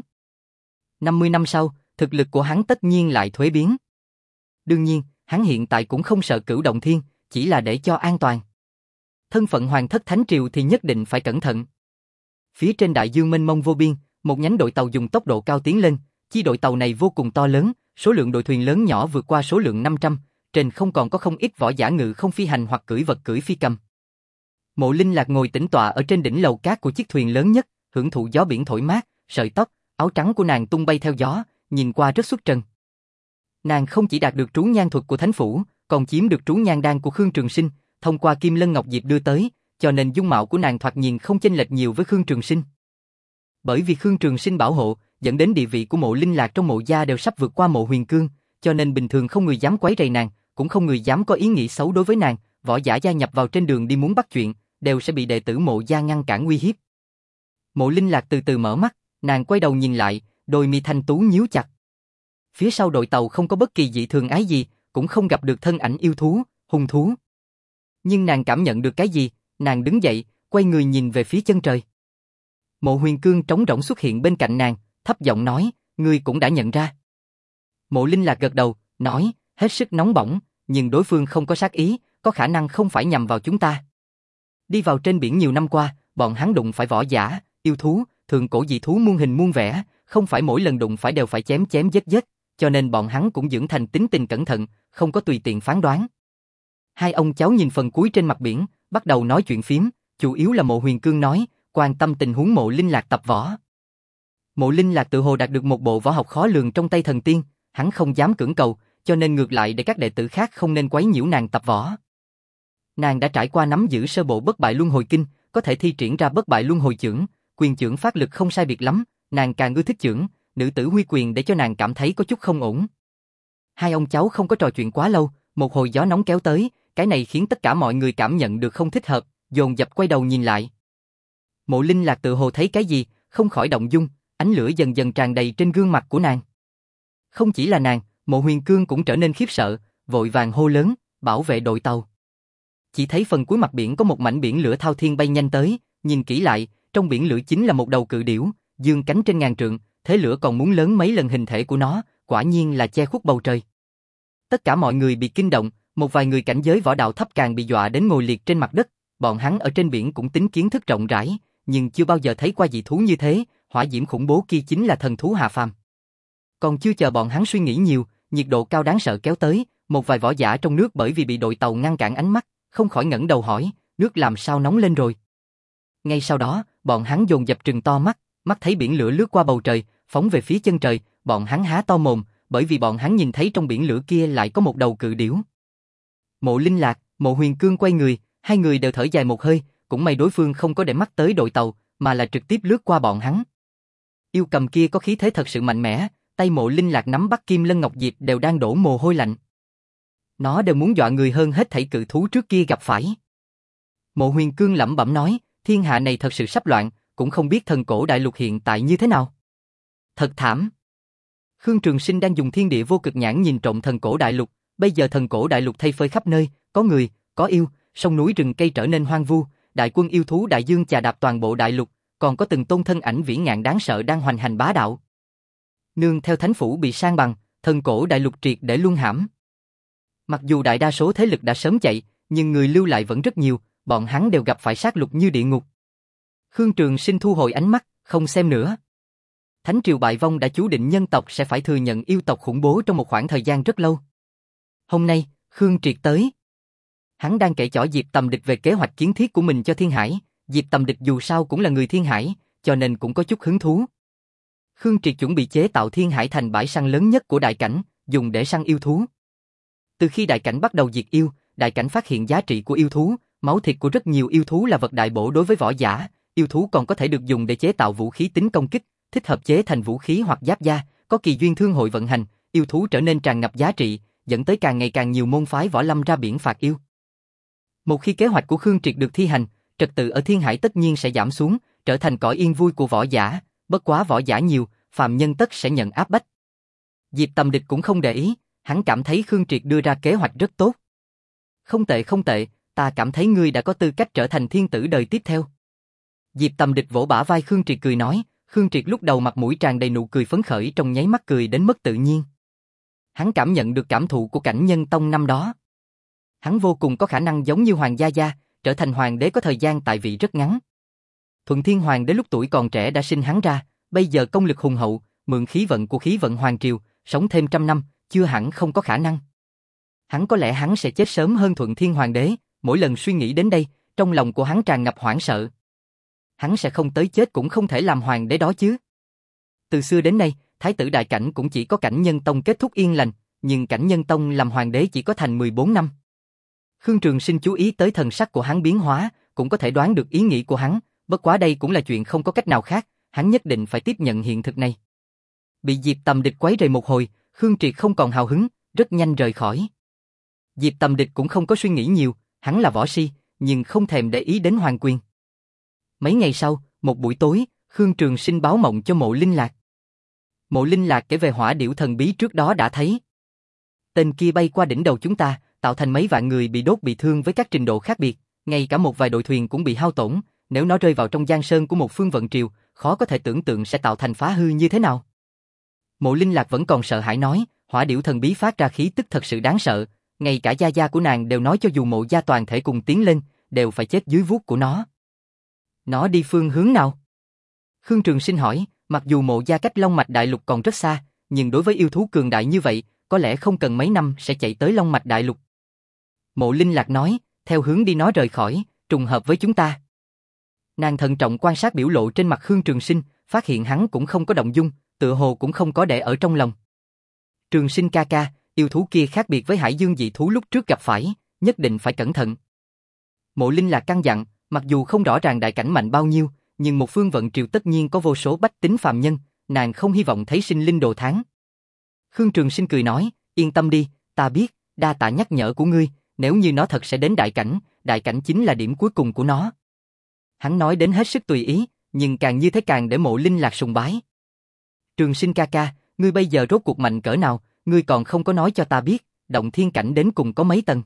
Speaker 1: năm mươi năm sau, thực lực của hắn tất nhiên lại thuế biến. Đương nhiên, hắn hiện tại cũng không sợ Cửu Động Thiên, chỉ là để cho an toàn. Thân phận hoàng thất Thánh Triều thì nhất định phải cẩn thận. Phía trên đại dương mênh mông vô biên, một nhánh đội tàu dùng tốc độ cao tiến lên, chi đội tàu này vô cùng to lớn, số lượng đội thuyền lớn nhỏ vượt qua số lượng năm trăm, trên không còn có không ít võ giả ngự không phi hành hoặc cưỡi vật cưỡi phi cầm. Mộ Linh Lạc ngồi tĩnh tọa ở trên đỉnh lầu cát của chiếc thuyền lớn nhất, hưởng thụ gió biển thổi mát, sợi tóc, áo trắng của nàng tung bay theo gió, nhìn qua rất xuất trần. Nàng không chỉ đạt được trú nhan thuật của thánh phủ, còn chiếm được trú nhan đan của Khương Trường Sinh, thông qua Kim Lân Ngọc Diệp đưa tới, cho nên dung mạo của nàng thoạt nhìn không chênh lệch nhiều với Khương Trường Sinh. Bởi vì Khương Trường Sinh bảo hộ, dẫn đến địa vị của Mộ Linh Lạc trong Mộ gia đều sắp vượt qua Mộ Huyền Cương, cho nên bình thường không người dám quấy rầy nàng, cũng không người dám có ý nghĩ xấu đối với nàng, võ giả gia nhập vào trên đường đi muốn bắt chuyện, đều sẽ bị đệ tử Mộ gia ngăn cản uy hiếp. Mộ Linh Lạc từ từ mở mắt, nàng quay đầu nhìn lại, đôi mi thanh tú nhíu chặt. Phía sau đội tàu không có bất kỳ dị thường ái gì, cũng không gặp được thân ảnh yêu thú, hung thú. Nhưng nàng cảm nhận được cái gì, nàng đứng dậy, quay người nhìn về phía chân trời. Mộ Huyền Cương trống rỗng xuất hiện bên cạnh nàng, thấp giọng nói, ngươi cũng đã nhận ra. Mộ Linh Lạc gật đầu, nói, hết sức nóng bỏng, nhưng đối phương không có sát ý, có khả năng không phải nhằm vào chúng ta. Đi vào trên biển nhiều năm qua, bọn hắn đụng phải võ giả, yêu thú, thượng cổ dị thú muôn hình muôn vẻ, không phải mỗi lần đụng phải đều phải chém chém giết giết, cho nên bọn hắn cũng dưỡng thành tính tình cẩn thận, không có tùy tiện phán đoán. Hai ông cháu nhìn phần cuối trên mặt biển, bắt đầu nói chuyện phím, chủ yếu là Mộ Huyền Cương nói, quan tâm tình huống Mộ Linh Lạc tập võ. Mộ Linh Lạc tự hồ đạt được một bộ võ học khó lường trong tay thần tiên, hắn không dám cưỡng cầu, cho nên ngược lại để các đệ tử khác không nên quấy nhiễu nàng tập võ. Nàng đã trải qua nắm giữ sơ bộ bất bại luân hồi kinh, có thể thi triển ra bất bại luân hồi chưởng, quyền chưởng phát lực không sai biệt lắm, nàng càng ưa thích chưởng, nữ tử huy quyền để cho nàng cảm thấy có chút không ổn. Hai ông cháu không có trò chuyện quá lâu, một hồi gió nóng kéo tới, cái này khiến tất cả mọi người cảm nhận được không thích hợp, dồn dập quay đầu nhìn lại. Mộ Linh Lạc tự hồ thấy cái gì, không khỏi động dung, ánh lửa dần dần tràn đầy trên gương mặt của nàng. Không chỉ là nàng, Mộ Huyền Cương cũng trở nên khiếp sợ, vội vàng hô lớn, bảo vệ đội tàu. Chỉ thấy phần cuối mặt biển có một mảnh biển lửa thao thiên bay nhanh tới, nhìn kỹ lại, trong biển lửa chính là một đầu cự điểu, dương cánh trên ngàn trượng, thế lửa còn muốn lớn mấy lần hình thể của nó, quả nhiên là che khuất bầu trời. Tất cả mọi người bị kinh động, một vài người cảnh giới võ đạo thấp càng bị dọa đến ngồi liệt trên mặt đất, bọn hắn ở trên biển cũng tính kiến thức rộng rãi, nhưng chưa bao giờ thấy qua dị thú như thế, hỏa diễm khủng bố kia chính là thần thú hạ phàm. Còn chưa chờ bọn hắn suy nghĩ nhiều, nhiệt độ cao đáng sợ kéo tới, một vài võ giả trong nước bởi vì bị đội tàu ngăn cản ánh mắt, không khỏi ngẩng đầu hỏi, nước làm sao nóng lên rồi. Ngay sau đó, bọn hắn dồn dập trừng to mắt, mắt thấy biển lửa lướt qua bầu trời, phóng về phía chân trời, bọn hắn há to mồm, bởi vì bọn hắn nhìn thấy trong biển lửa kia lại có một đầu cự điểu. Mộ Linh Lạc, Mộ Huyền Cương quay người, hai người đều thở dài một hơi, cũng may đối phương không có để mắt tới đội tàu, mà là trực tiếp lướt qua bọn hắn. Yêu cầm kia có khí thế thật sự mạnh mẽ, tay Mộ Linh Lạc nắm bắt Kim Lân Ngọc Diệp đều đang đổ mồ hôi lạnh. Nó đều muốn dọa người hơn hết thảy cự thú trước kia gặp phải. Mộ Huyền Cương lẩm bẩm nói, thiên hạ này thật sự sắp loạn, cũng không biết thần cổ đại lục hiện tại như thế nào. Thật thảm. Khương Trường Sinh đang dùng thiên địa vô cực nhãn nhìn trộm thần cổ đại lục, bây giờ thần cổ đại lục thay phơi khắp nơi, có người, có yêu, sông núi rừng cây trở nên hoang vu, đại quân yêu thú đại dương chà đạp toàn bộ đại lục, còn có từng tôn thân ảnh vĩ ngạn đáng sợ đang hoành hành bá đạo. Nương theo thánh phủ bị san bằng, thần cổ đại lục triệt để luân hãm. Mặc dù đại đa số thế lực đã sớm chạy, nhưng người lưu lại vẫn rất nhiều, bọn hắn đều gặp phải sát lục như địa ngục. Khương Trường Sinh thu hồi ánh mắt, không xem nữa. Thánh triều bại vong đã chú định nhân tộc sẽ phải thừa nhận yêu tộc khủng bố trong một khoảng thời gian rất lâu. Hôm nay, Khương Triệt tới. Hắn đang kể cho Diệp Tầm Địch về kế hoạch kiến thiết của mình cho Thiên Hải. Diệp Tầm Địch dù sao cũng là người Thiên Hải, cho nên cũng có chút hứng thú. Khương Triệt chuẩn bị chế tạo Thiên Hải thành bãi săn lớn nhất của đại cảnh, dùng để săn yêu thú. Từ khi đại cảnh bắt đầu diệt yêu, đại cảnh phát hiện giá trị của yêu thú, máu thịt của rất nhiều yêu thú là vật đại bổ đối với võ giả, yêu thú còn có thể được dùng để chế tạo vũ khí tính công kích, thích hợp chế thành vũ khí hoặc giáp da, có kỳ duyên thương hội vận hành, yêu thú trở nên tràn ngập giá trị, dẫn tới càng ngày càng nhiều môn phái võ lâm ra biển phạt yêu. Một khi kế hoạch của Khương Triệt được thi hành, trật tự ở Thiên Hải tất nhiên sẽ giảm xuống, trở thành cõi yên vui của võ giả, bất quá võ giả nhiều, phàm nhân tất sẽ nhận áp bách. Diệp Tầm Địch cũng không để ý, hắn cảm thấy Khương Triệt đưa ra kế hoạch rất tốt. Không tệ không tệ, ta cảm thấy ngươi đã có tư cách trở thành thiên tử đời tiếp theo. Diệp Tầm Địch vỗ bả vai Khương Triệt cười nói, Khương Triệt lúc đầu mặt mũi tràn đầy nụ cười phấn khởi, trong nháy mắt cười đến mất tự nhiên. Hắn cảm nhận được cảm thụ của cảnh nhân tông năm đó. Hắn vô cùng có khả năng giống như Hoàng Gia Gia, trở thành hoàng đế có thời gian tại vị rất ngắn. Thuận Thiên Hoàng đế lúc tuổi còn trẻ đã sinh hắn ra, bây giờ công lực hùng hậu, mượn khí vận của khí vận hoàng triều, sống thêm trăm năm, chưa hẳn không có khả năng. Hắn có lẽ hắn sẽ chết sớm hơn Thuận Thiên Hoàng đế, mỗi lần suy nghĩ đến đây, trong lòng của hắn tràn ngập hoảng sợ. Hắn sẽ không tới chết cũng không thể làm hoàng đế đó chứ. Từ xưa đến nay, thái tử đại cảnh cũng chỉ có Cảnh Nhân Tông kết thúc yên lành, nhưng Cảnh Nhân Tông làm hoàng đế chỉ có thành mười bốn năm. Khương Trường Sinh chú ý tới thần sắc của hắn biến hóa, cũng có thể đoán được ý nghĩ của hắn, bất quá đây cũng là chuyện không có cách nào khác, hắn nhất định phải tiếp nhận hiện thực này. Bị Diệp Tầm Địch quấy rầy một hồi, Khương Triệt không còn hào hứng, rất nhanh rời khỏi. Diệp Tầm Địch cũng không có suy nghĩ nhiều, hắn là võ si, nhưng không thèm để ý đến hoàng quyền. Mấy ngày sau, một buổi tối, Khương Trường Sinh báo mộng cho Mộ Linh Lạc. Mộ Linh Lạc kể về hỏa điểu thần bí trước đó đã thấy. Tên kia bay qua đỉnh đầu chúng ta, tạo thành mấy vạn người bị đốt bị thương với các trình độ khác biệt, ngay cả một vài đội thuyền cũng bị hao tổn, nếu nó rơi vào trong giang sơn của một phương vận triều, khó có thể tưởng tượng sẽ tạo thành phá hư như thế nào. Mộ Linh Lạc vẫn còn sợ hãi nói, hỏa điểu thần bí phát ra khí tức thật sự đáng sợ, ngay cả gia gia của nàng đều nói cho dù Mộ gia toàn thể cùng tiến lên, đều phải chết dưới vuốt của nó. Nó đi phương hướng nào? Khương Trường Sinh hỏi, mặc dù Mộ gia cách Long Mạch Đại Lục còn rất xa, nhưng đối với yêu thú cường đại như vậy, có lẽ không cần mấy năm sẽ chạy tới Long Mạch Đại Lục. Mộ Linh Lạc nói, theo hướng đi nó rời khỏi, trùng hợp với chúng ta. Nàng thận trọng quan sát biểu lộ trên mặt Khương Trường Sinh, phát hiện hắn cũng không có động dung, tựa hồ cũng không có để ở trong lòng. Trường Sinh ca ca, yêu thú kia khác biệt với hải dương dị thú lúc trước gặp phải, nhất định phải cẩn thận. Mộ Linh Lạc căn dặn, mặc dù không rõ ràng đại cảnh mạnh bao nhiêu, nhưng một phương vận triều tất nhiên có vô số bách tính phàm nhân, nàng không hy vọng thấy sinh linh đồ thán. Khương Trường Sinh cười nói, yên tâm đi, ta biết, đa tạ nhắc nhở của ngươi, nếu như nó thật sẽ đến đại cảnh, đại cảnh chính là điểm cuối cùng của nó. Hắn nói đến hết sức tùy ý, nhưng càng như thế càng để Mộ Linh Lạc sùng bái. Trường Sinh ca ca, ngươi bây giờ rốt cuộc mạnh cỡ nào, ngươi còn không có nói cho ta biết, động thiên cảnh đến cùng có mấy tầng.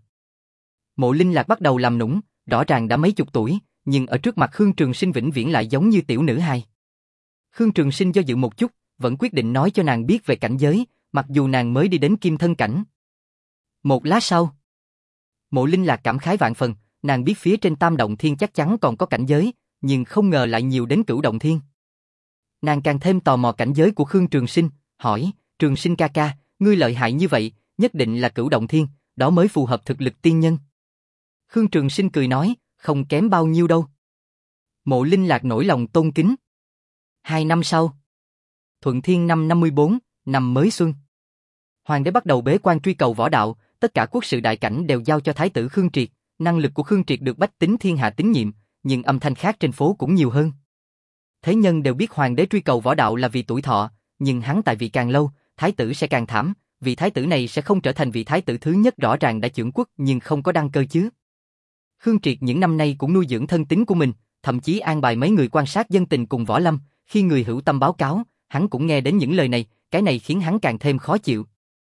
Speaker 1: Mộ Linh Lạc bắt đầu làm nũng, rõ ràng đã mấy chục tuổi, nhưng ở trước mặt Khương Trường Sinh vĩnh viễn lại giống như tiểu nữ hài. Khương Trường Sinh do dự một chút, vẫn quyết định nói cho nàng biết về cảnh giới, mặc dù nàng mới đi đến kim thân cảnh. Một lát sau, Mộ Linh Lạc cảm khái vạn phần, nàng biết phía trên Tam Động Thiên chắc chắn còn có cảnh giới, nhưng không ngờ lại nhiều đến Cửu Động Thiên. Nàng càng thêm tò mò cảnh giới của Khương Trường Sinh, hỏi, Trường Sinh ca ca, ngươi lợi hại như vậy, nhất định là Cửu Động Thiên, đó mới phù hợp thực lực tiên nhân. Khương Trường Sinh cười nói, không kém bao nhiêu đâu. Mộ Linh Lạc nổi lòng tôn kính. Hai năm sau, Thuận Thiên năm năm mươi bốn, năm mới xuân. Hoàng đế bắt đầu bế quan truy cầu võ đạo, tất cả quốc sự đại cảnh đều giao cho thái tử Khương Triệt, năng lực của Khương Triệt được bách tính thiên hạ tín nhiệm, nhưng âm thanh khác trên phố cũng nhiều hơn. Thế nhân đều biết hoàng đế truy cầu võ đạo là vì tuổi thọ, nhưng hắn tại vị càng lâu, thái tử sẽ càng thảm, vì thái tử này sẽ không trở thành vị thái tử thứ nhất rõ ràng đã chưởng quốc nhưng không có đăng cơ chứ. Khương Triệt những năm nay cũng nuôi dưỡng thân tín của mình, thậm chí an bài mấy người quan sát dân tình cùng võ lâm, khi người hữu tâm báo cáo, hắn cũng nghe đến những lời này, cái này khiến hắn càng thêm khó chịu.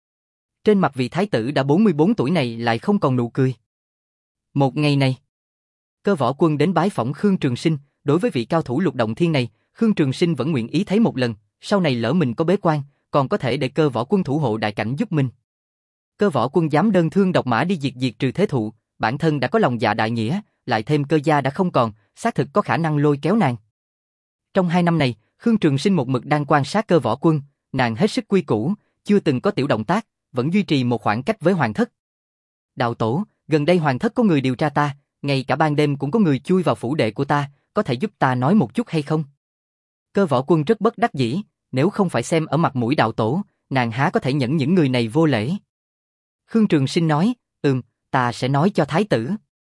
Speaker 1: Trên mặt vị thái tử đã bốn mươi bốn tuổi này lại không còn nụ cười. Một ngày này, Cơ Võ Quân đến bái phỏng Khương Trường Sinh, đối với vị cao thủ lục động thiên này, Khương Trường Sinh vẫn nguyện ý thấy một lần, sau này lỡ mình có bế quan, còn có thể để Cơ Võ Quân thủ hộ đại cảnh giúp mình. Cơ Võ Quân dám đơn thương độc mã đi diệt diệt trừ thế thụ, bản thân đã có lòng dạ đại nghĩa, lại thêm Cơ gia đã không còn, xác thực có khả năng lôi kéo nàng. Trong hai năm này, Khương Trường Sinh một mực đang quan sát Cơ Võ Quân, nàng hết sức quy củ, chưa từng có tiểu động tác, vẫn duy trì một khoảng cách với hoàng thất. Đạo tổ, gần đây hoàng thất có người điều tra ta, ngay cả ban đêm cũng có người chui vào phủ đệ của ta, có thể giúp ta nói một chút hay không? Cơ Võ Quân rất bất đắc dĩ, nếu không phải xem ở mặt mũi đạo tổ, nàng há có thể nhẫn những người này vô lễ. Khương Trường Sinh nói, ừm, ta sẽ nói cho thái tử.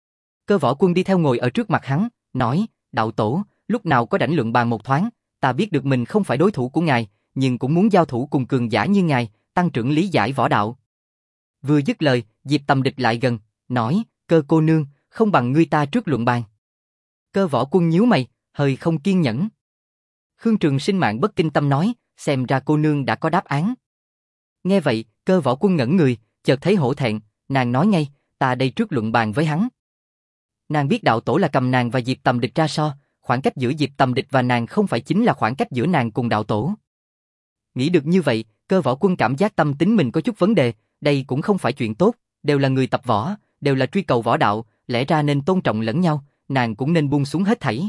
Speaker 1: Cơ Võ Quân đi theo ngồi ở trước mặt hắn, nói, đạo tổ, lúc nào có rảnh luận bàn một thoáng, ta biết được mình không phải đối thủ của ngài, nhưng cũng muốn giao thủ cùng cường giả như ngài, tăng trưởng lý giải võ đạo. Vừa dứt lời, Diệp Tầm Địch lại gần, nói, Cơ cô nương, không bằng ngươi ta trước luận bàn. Cơ Võ Quân nhíu mày, hơi không kiên nhẫn. Khương Trường Sinh mạng bất kinh tâm nói, xem ra cô nương đã có đáp án. Nghe vậy, Cơ Võ Quân ngẩn người, chợt thấy hổ thẹn, nàng nói ngay, ta đây trước luận bàn với hắn. Nàng biết đạo tổ là cầm nàng và Diệp Tầm Địch ra so, khoảng cách giữa Diệp Tầm Địch và nàng không phải chính là khoảng cách giữa nàng cùng đạo tổ. Nghĩ được như vậy, Cơ Võ Quân cảm giác tâm tính mình có chút vấn đề, đây cũng không phải chuyện tốt, đều là người tập võ, đều là truy cầu võ đạo, lẽ ra nên tôn trọng lẫn nhau, nàng cũng nên buông xuống hết thảy.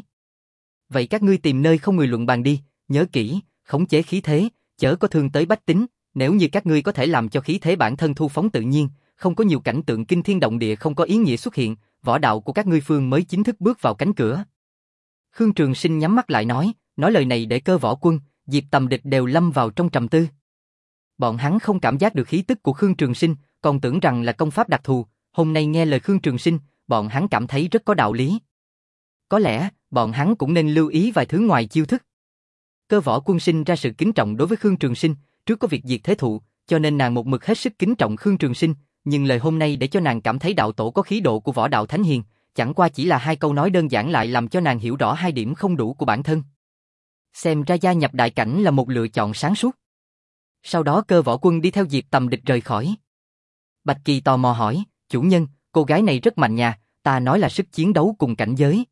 Speaker 1: Vậy các ngươi tìm nơi không người luận bàn đi, nhớ kỹ, khống chế khí thế, chớ có thương tới bách tính, nếu như các ngươi có thể làm cho khí thế bản thân thu phóng tự nhiên, không có nhiều cảnh tượng kinh thiên động địa không có ý nghĩa xuất hiện, võ đạo của các ngươi phương mới chính thức bước vào cánh cửa. Khương Trường Sinh nhắm mắt lại nói, nói lời này để Cơ Võ Quân, Diệp Tầm Địch đều lâm vào trong trầm tư. Bọn hắn không cảm giác được khí tức của Khương Trường Sinh, còn tưởng rằng là công pháp đặc thù, hôm nay nghe lời Khương Trường Sinh, bọn hắn cảm thấy rất có đạo lý. Có lẽ, bọn hắn cũng nên lưu ý vài thứ ngoài chiêu thức. Cơ Võ Quân sinh ra sự kính trọng đối với Khương Trường Sinh, trước có việc diệt thế thụ, cho nên nàng một mực hết sức kính trọng Khương Trường Sinh, nhưng lời hôm nay để cho nàng cảm thấy đạo tổ có khí độ của võ đạo thánh hiền, chẳng qua chỉ là hai câu nói đơn giản lại làm cho nàng hiểu rõ hai điểm không đủ của bản thân. Xem ra gia nhập đại cảnh là một lựa chọn sáng suốt. Sau đó Cơ Võ Quân đi theo Diệp Tầm Địch rời khỏi. Bạch Kỳ tò mò hỏi, chủ nhân, cô gái này rất mạnh nha, ta nói là sức chiến đấu cùng cảnh giới.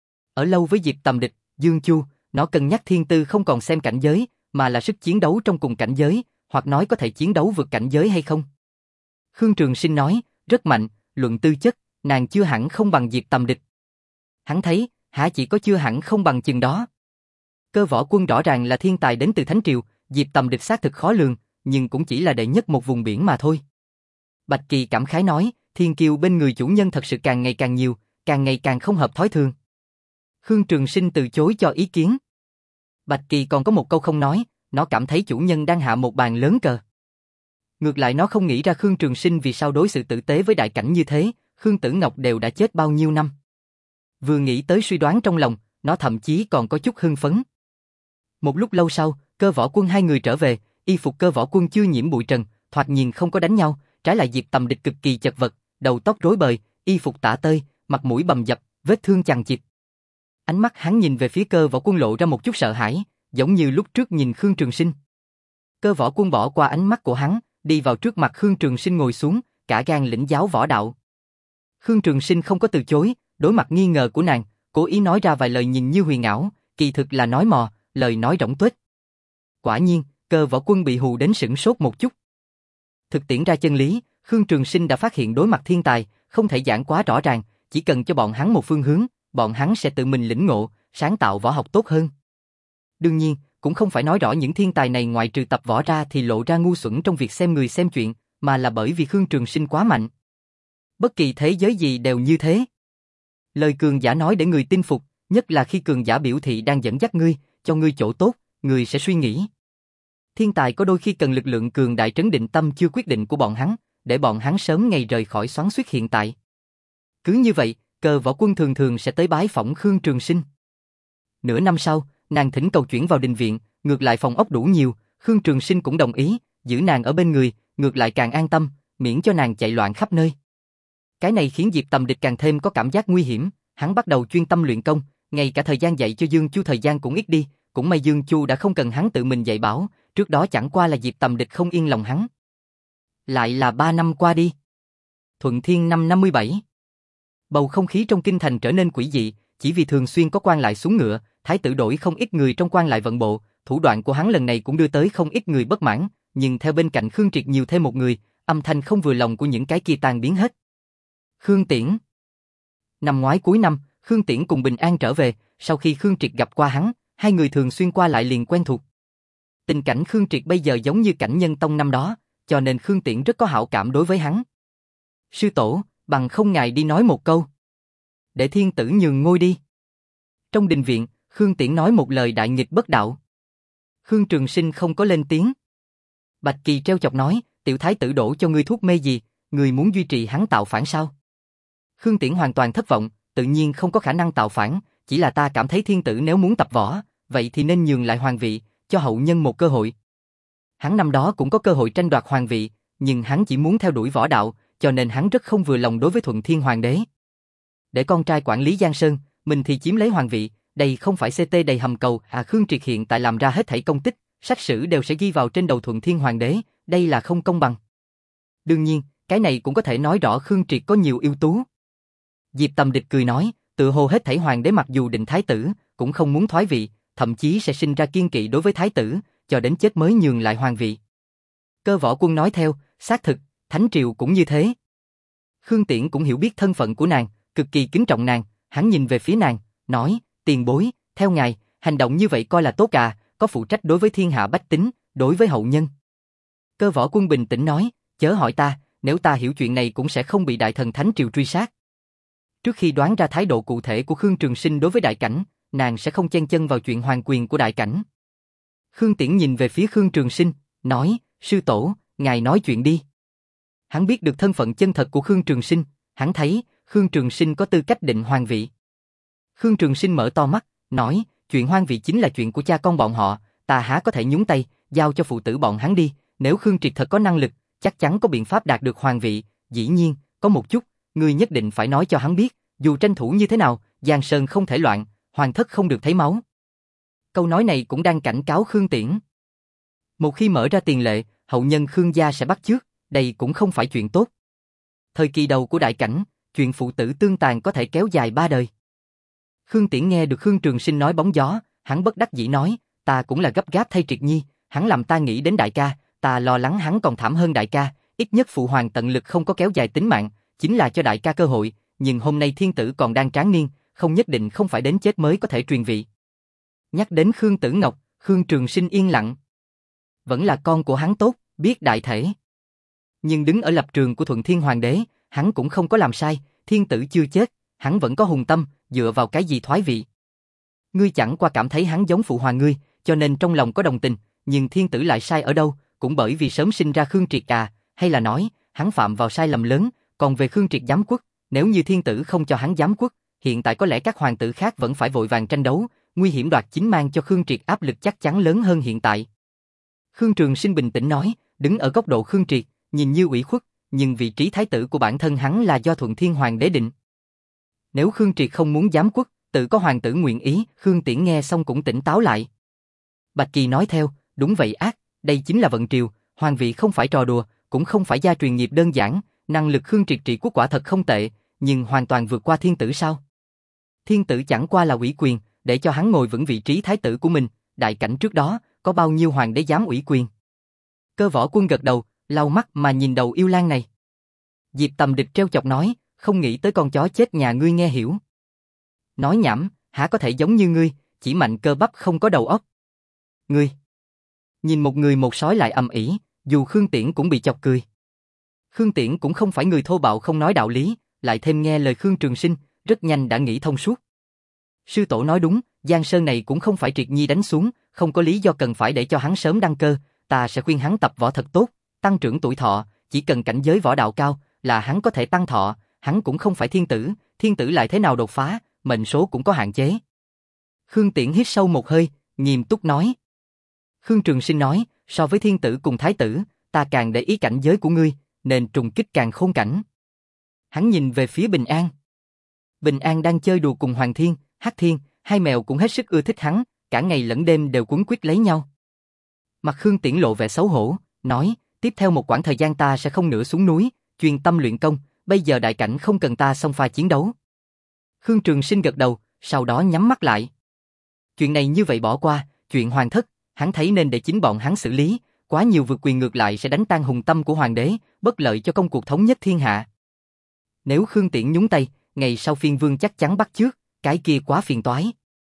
Speaker 1: Ở lâu với Diệp Tầm Địch, Dương Chu, nó cân nhắc thiên tư không còn xem cảnh giới, mà là sức chiến đấu trong cùng cảnh giới, hoặc nói có thể chiến đấu vượt cảnh giới hay không. Khương Trường Sinh nói, rất mạnh, luận tư chất, nàng chưa hẳn không bằng Diệp Tầm Địch. Hắn thấy, hả chỉ có chưa hẳn không bằng chừng đó. Cơ Võ Quân rõ ràng là thiên tài đến từ Thánh Triều, Diệp Tầm Địch xác thực khó lường, nhưng cũng chỉ là đệ nhất một vùng biển mà thôi. Bạch Kỳ cảm khái nói, thiên kiêu bên người chủ nhân thật sự càng ngày càng nhiều, càng ngày càng không hợp thói thường. Khương Trường Sinh từ chối cho ý kiến. Bạch Kỳ còn có một câu không nói, nó cảm thấy chủ nhân đang hạ một bàn lớn cờ. Ngược lại nó không nghĩ ra Khương Trường Sinh vì sao đối xử tử tế với đại cảnh như thế, Khương Tử Ngọc đều đã chết bao nhiêu năm. Vừa nghĩ tới suy đoán trong lòng, nó thậm chí còn có chút hưng phấn. Một lúc lâu sau, Cơ Võ Quân hai người trở về, y phục Cơ Võ Quân chưa nhiễm bụi trần, thoạt nhìn không có đánh nhau, trái lại Diệp Tầm Địch cực kỳ chật vật, đầu tóc rối bời, y phục tả tơi, mặt mũi bầm dập, vết thương chằng chịt. Ánh mắt hắn nhìn về phía Cơ Võ Quân lộ ra một chút sợ hãi, giống như lúc trước nhìn Khương Trường Sinh. Cơ Võ Quân bỏ qua ánh mắt của hắn, đi vào trước mặt Khương Trường Sinh ngồi xuống, cả gan lĩnh giáo võ đạo. Khương Trường Sinh không có từ chối, đối mặt nghi ngờ của nàng, cố ý nói ra vài lời nhìn như huyền ảo, kỳ thực là nói mò, lời nói rỗng tuếch. Quả nhiên, Cơ Võ Quân bị hù đến sửng sốt một chút. Thực tiễn ra chân lý, Khương Trường Sinh đã phát hiện đối mặt thiên tài, không thể giảng quá rõ ràng, chỉ cần cho bọn hắn một phương hướng, bọn hắn sẽ tự mình lĩnh ngộ, sáng tạo võ học tốt hơn. Đương nhiên, cũng không phải nói rõ những thiên tài này ngoại trừ tập võ ra thì lộ ra ngu xuẩn trong việc xem người xem chuyện, mà là bởi vì Khương Trường Sinh quá mạnh. Bất kỳ thế giới gì đều như thế. Lời cường giả nói để người tin phục, nhất là khi cường giả biểu thị đang dẫn dắt ngươi, cho ngươi chỗ tốt, người sẽ suy nghĩ. Thiên tài có đôi khi cần lực lượng cường đại trấn định tâm chưa quyết định của bọn hắn, để bọn hắn sớm ngày rời khỏi xoắn xuýt hiện tại. Cứ như vậy, Cơ Võ Quân thường thường sẽ tới bái phỏng Khương Trường Sinh. Nửa năm sau, nàng thỉnh cầu chuyển vào đình viện, ngược lại phòng ốc đủ nhiều, Khương Trường Sinh cũng đồng ý, giữ nàng ở bên người, ngược lại càng an tâm, miễn cho nàng chạy loạn khắp nơi. Cái này khiến Diệp Tầm Địch càng thêm có cảm giác nguy hiểm, hắn bắt đầu chuyên tâm luyện công, ngay cả thời gian dạy cho Dương Chu thời gian cũng ít đi, cũng may Dương Chu đã không cần hắn tự mình dạy bảo, trước đó chẳng qua là Diệp Tầm Địch không yên lòng hắn. Lại là ba năm qua đi. Thuận Thiên năm năm mươi bảy. Bầu không khí trong kinh thành trở nên quỷ dị, chỉ vì thường xuyên có quan lại xuống ngựa, thái tử đổi không ít người trong quan lại vận bộ, thủ đoạn của hắn lần này cũng đưa tới không ít người bất mãn, nhưng theo bên cạnh Khương Triệt nhiều thêm một người, âm thanh không vừa lòng của những cái kia tan biến hết. Khương Tiễn. Năm ngoái cuối năm, Khương Tiễn cùng Bình An trở về, sau khi Khương Triệt gặp qua hắn, hai người thường xuyên qua lại liền quen thuộc. Tình cảnh Khương Triệt bây giờ giống như cảnh Nhân Tông năm đó, cho nên Khương Tiễn rất có hảo cảm đối với hắn. Sư tổ, bằng không ngài đi nói một câu. Để thiên tử nhường ngôi đi. Trong đình viện, Khương Tiễn nói một lời đại nghịch bất đạo. Khương Trường Sinh không có lên tiếng. Bạch Kỳ treo chọc nói, tiểu thái tử đổ cho ngươi thuốc mê gì, ngươi muốn duy trì hắn tạo phản sao? Khương Tiễn hoàn toàn thất vọng, tự nhiên không có khả năng tạo phản, chỉ là ta cảm thấy thiên tử nếu muốn tập võ, vậy thì nên nhường lại hoàng vị, cho hậu nhân một cơ hội. Hắn năm đó cũng có cơ hội tranh đoạt hoàng vị, nhưng hắn chỉ muốn theo đuổi võ đạo, cho nên hắn rất không vừa lòng đối với Thuận Thiên Hoàng đế. Để con trai quản lý Giang Sơn, mình thì chiếm lấy hoàng vị, đây không phải xê tê đầy hầm cầu, à Khương Triệt hiện tại làm ra hết thảy công tích, sách sử đều sẽ ghi vào trên đầu Thuận Thiên Hoàng đế, đây là không công bằng. Đương nhiên, cái này cũng có thể nói rõ Khương Triệt có nhiều ưu tú. Diệp Tầm Địch cười nói, tự hồ hết thảy hoàng đế mặc dù định thái tử, cũng không muốn thoái vị, thậm chí sẽ sinh ra kiên kỵ đối với thái tử, cho đến chết mới nhường lại hoàng vị. Cơ Võ Quân nói theo, xác thực, Thánh Triều cũng như thế. Khương Tiễn cũng hiểu biết thân phận của nàng, cực kỳ kính trọng nàng, hắn nhìn về phía nàng, nói, tiền bối, theo ngài, hành động như vậy coi là tốt à, có phụ trách đối với thiên hạ bách tính, đối với hậu nhân. Cơ Võ Quân bình tĩnh nói, chớ hỏi ta, nếu ta hiểu chuyện này cũng sẽ không bị đại thần Thánh Triều truy sát. Trước khi đoán ra thái độ cụ thể của Khương Trường Sinh đối với đại cảnh, nàng sẽ không chen chân vào chuyện hoàng quyền của đại cảnh. Khương Tiễn nhìn về phía Khương Trường Sinh, nói, sư tổ, ngài nói chuyện đi. Hắn biết được thân phận chân thật của Khương Trường Sinh, hắn thấy Khương Trường Sinh có tư cách định hoàng vị. Khương Trường Sinh mở to mắt, nói, chuyện hoàng vị chính là chuyện của cha con bọn họ, ta há có thể nhúng tay, giao cho phụ tử bọn hắn đi, nếu Khương Triệt thật có năng lực, chắc chắn có biện pháp đạt được hoàng vị, dĩ nhiên, có một chút, ngươi nhất định phải nói cho hắn biết, dù tranh thủ như thế nào, Giang Sơn không thể loạn, hoàng thất không được thấy máu. Câu nói này cũng đang cảnh cáo Khương Tiễn. Một khi mở ra tiền lệ, hậu nhân Khương gia sẽ bắt chước, đây cũng không phải chuyện tốt. Thời kỳ đầu của đại cảnh, chuyện phụ tử tương tàn có thể kéo dài ba đời. Khương Tiễn nghe được Khương Trường Sinh nói bóng gió, hắn bất đắc dĩ nói, ta cũng là gấp gáp thay Triệt Nhi, hắn làm ta nghĩ đến đại ca, ta lo lắng hắn còn thảm hơn đại ca, ít nhất phụ hoàng tận lực không có kéo dài tính mạng, chính là cho đại ca cơ hội, nhưng hôm nay thiên tử còn đang tráng niên, không nhất định không phải đến chết mới có thể truyền vị. Nhắc đến Khương Tử Ngọc, Khương Trường Sinh yên lặng. Vẫn là con của hắn tốt, biết đại thể. Nhưng đứng ở lập trường của Thuận Thiên Hoàng đế, hắn cũng không có làm sai, thiên tử chưa chết, hắn vẫn có hùng tâm, dựa vào cái gì thoái vị. Ngươi chẳng qua cảm thấy hắn giống phụ hoàng ngươi, cho nên trong lòng có đồng tình, nhưng thiên tử lại sai ở đâu, cũng bởi vì sớm sinh ra Khương Triệt à, hay là nói, hắn phạm vào sai lầm lớn, còn về Khương Triệt giám quốc, nếu như thiên tử không cho hắn giám quốc, hiện tại có lẽ các hoàng tử khác vẫn phải vội vàng tranh đấu, nguy hiểm đoạt chính mang cho Khương Triệt áp lực chắc chắn lớn hơn hiện tại. Khương Trường Sinh bình tĩnh nói, đứng ở góc độ Khương Triệt, nhìn như ủy khuất, nhưng vị trí thái tử của bản thân hắn là do Thuận Thiên Hoàng đế định. Nếu Khương Triệt không muốn giám quốc, tự có hoàng tử nguyện ý, Khương Tiễn nghe xong cũng tỉnh táo lại. Bạch Kỳ nói theo, đúng vậy ác, đây chính là vận triều, hoàng vị không phải trò đùa, cũng không phải gia truyền nghiệp đơn giản, năng lực Khương Triệt trị quốc quả thật không tệ, nhưng hoàn toàn vượt qua thiên tử sao? Thiên tử chẳng qua là ủy quyền, để cho hắn ngồi vững vị trí thái tử của mình, đại cảnh trước đó, có bao nhiêu hoàng đế dám ủy quyền? Cơ Võ Quân gật đầu, lau mắt mà nhìn đầu yêu lang này. Diệp Tầm Địch treo chọc nói, không nghĩ tới con chó chết nhà ngươi nghe hiểu. Nói nhảm, hả có thể giống như ngươi, chỉ mạnh cơ bắp không có đầu óc. Ngươi. Nhìn một người một sói lại ầm ĩ, dù Khương Tiễn cũng bị chọc cười. Khương Tiễn cũng không phải người thô bạo không nói đạo lý, lại thêm nghe lời Khương Trường Sinh, rất nhanh đã nghĩ thông suốt. Sư tổ nói đúng, Giang Sơn này cũng không phải Triệt Nhi đánh xuống, không có lý do cần phải để cho hắn sớm đăng cơ, ta sẽ khuyên hắn tập võ thật tốt, tăng trưởng tuổi thọ, chỉ cần cảnh giới võ đạo cao, là hắn có thể tăng thọ, hắn cũng không phải thiên tử, thiên tử lại thế nào đột phá, mệnh số cũng có hạn chế. Khương Tiễn hít sâu một hơi, nghiêm túc nói. Khương Trường Sinh nói, so với thiên tử cùng thái tử, ta càng để ý cảnh giới của ngươi, nên trùng kích càng khôn cảnh. Hắn nhìn về phía Bình An. Bình An đang chơi đùa cùng Hoàng Thiên, Hắc Thiên, hai mèo cũng hết sức ưa thích hắn, cả ngày lẫn đêm đều quấn quýt lấy nhau. Mặt Khương Tiễn lộ vẻ xấu hổ, nói, tiếp theo một quãng thời gian ta sẽ không nữa xuống núi, chuyên tâm luyện công, bây giờ đại cảnh không cần ta xông pha chiến đấu. Khương Trường Sinh gật đầu, sau đó nhắm mắt lại. Chuyện này như vậy bỏ qua, chuyện hoàng thất, hắn thấy nên để chính bọn hắn xử lý, quá nhiều vượt quyền ngược lại sẽ đánh tan hùng tâm của hoàng đế, bất lợi cho công cuộc thống nhất thiên hạ. Nếu Khương Tiễn nhúng tay, ngày sau phiên vương chắc chắn bắt chước, cái kia quá phiền toái.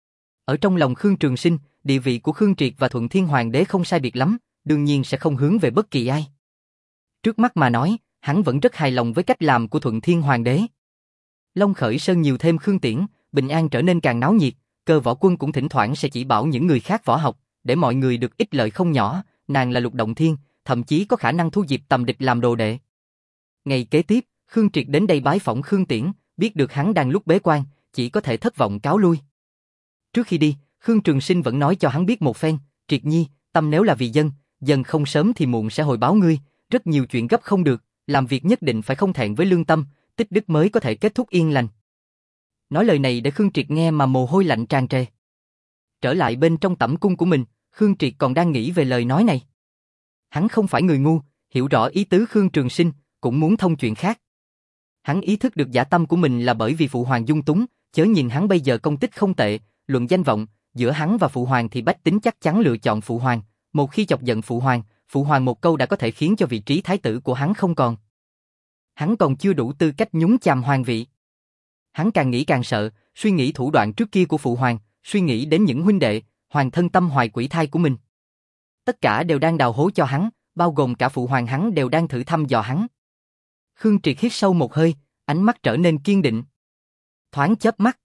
Speaker 1: Ở trong lòng Khương Trường Sinh, địa vị của Khương Triệt và Thuận Thiên Hoàng đế không sai biệt lắm, đương nhiên sẽ không hướng về bất kỳ ai. Trước mắt mà nói, hắn vẫn rất hài lòng với cách làm của Thuận Thiên Hoàng đế. Long Khởi Sơn nhiều thêm Khương Tiễn, Bình An trở nên càng náo nhiệt, Cơ Võ Quân cũng thỉnh thoảng sẽ chỉ bảo những người khác võ học, để mọi người được ích lợi không nhỏ, nàng là Lục Động Thiên, thậm chí có khả năng thu Diệp Tầm Địch làm đồ đệ. Ngày kế tiếp, Khương Triệt đến đây bái phỏng Khương Tiễn, biết được hắn đang lúc bế quan, chỉ có thể thất vọng cáo lui. Trước khi đi, Khương Trường Sinh vẫn nói cho hắn biết một phen, Triệt nhi, tâm nếu là vì dân, dân không sớm thì muộn sẽ hồi báo ngươi, rất nhiều chuyện gấp không được, làm việc nhất định phải không thẹn với lương tâm, tích đức mới có thể kết thúc yên lành. Nói lời này để Khương Triệt nghe mà mồ hôi lạnh tràn trề. Trở lại bên trong tẩm cung của mình, Khương Triệt còn đang nghĩ về lời nói này. Hắn không phải người ngu, hiểu rõ ý tứ Khương Trường Sinh, cũng muốn thông chuyện khác. Hắn ý thức được giả tâm của mình là bởi vì Phụ Hoàng dung túng, chớ nhìn hắn bây giờ công tích không tệ, luận danh vọng, giữa hắn và Phụ Hoàng thì bách tính chắc chắn lựa chọn Phụ Hoàng. Một khi chọc giận Phụ Hoàng, Phụ Hoàng một câu đã có thể khiến cho vị trí thái tử của hắn không còn. Hắn còn chưa đủ tư cách nhúng chàm hoàng vị. Hắn càng nghĩ càng sợ, suy nghĩ thủ đoạn trước kia của Phụ Hoàng, suy nghĩ đến những huynh đệ, hoàng thân tâm hoài quỷ thai của mình. Tất cả đều đang đào hố cho hắn, bao gồm cả Phụ Hoàng hắn đều đang thử thăm dò hắn. Khương Triệt hít sâu một hơi, ánh mắt trở nên kiên định. Thoáng chớp mắt.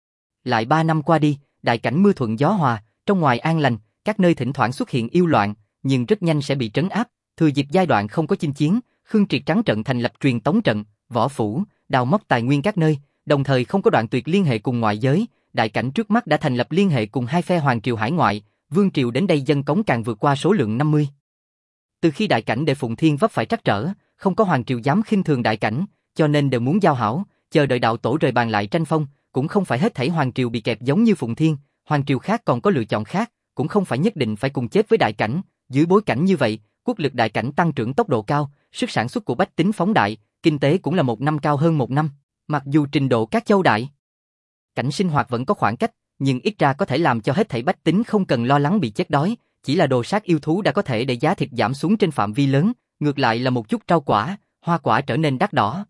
Speaker 1: Lại ba năm qua đi, đại cảnh mưa thuận gió hòa, trong ngoài an lành, các nơi thỉnh thoảng xuất hiện yêu loạn, nhưng rất nhanh sẽ bị trấn áp. Thừa dịp giai đoạn không có chinh chiến, Khương Triệt trắng trận thành lập truyền tống trận, võ phủ, đào móc tài nguyên các nơi, đồng thời không có đoạn tuyệt liên hệ cùng ngoại giới. Đại cảnh trước mắt đã thành lập liên hệ cùng hai phe hoàng triều hải ngoại, vương triều đến đây dân cống càng vượt qua số lượng năm mươi. Từ khi đại cảnh để Phụng Thiên vấp phải trắc trở, không có hoàng triều dám khinh thường đại cảnh, cho nên đều muốn giao hảo, chờ đợi đạo tổ rời bàn lại tranh phong, cũng không phải hết thảy hoàng triều bị kẹp giống như Phụng Thiên, hoàng triều khác còn có lựa chọn khác, cũng không phải nhất định phải cùng chết với đại cảnh. Dưới bối cảnh như vậy, quốc lực đại cảnh tăng trưởng tốc độ cao, sức sản xuất của bách tính phóng đại, kinh tế cũng là một năm cao hơn một năm, mặc dù trình độ các châu đại cảnh sinh hoạt vẫn có khoảng cách, nhưng ít ra có thể làm cho hết thảy bách tính không cần lo lắng bị chết đói, chỉ là đồ sát yêu thú đã có thể để giá thịt giảm xuống trên phạm vi lớn, ngược lại là một chút rau quả, hoa quả trở nên đắt đỏ.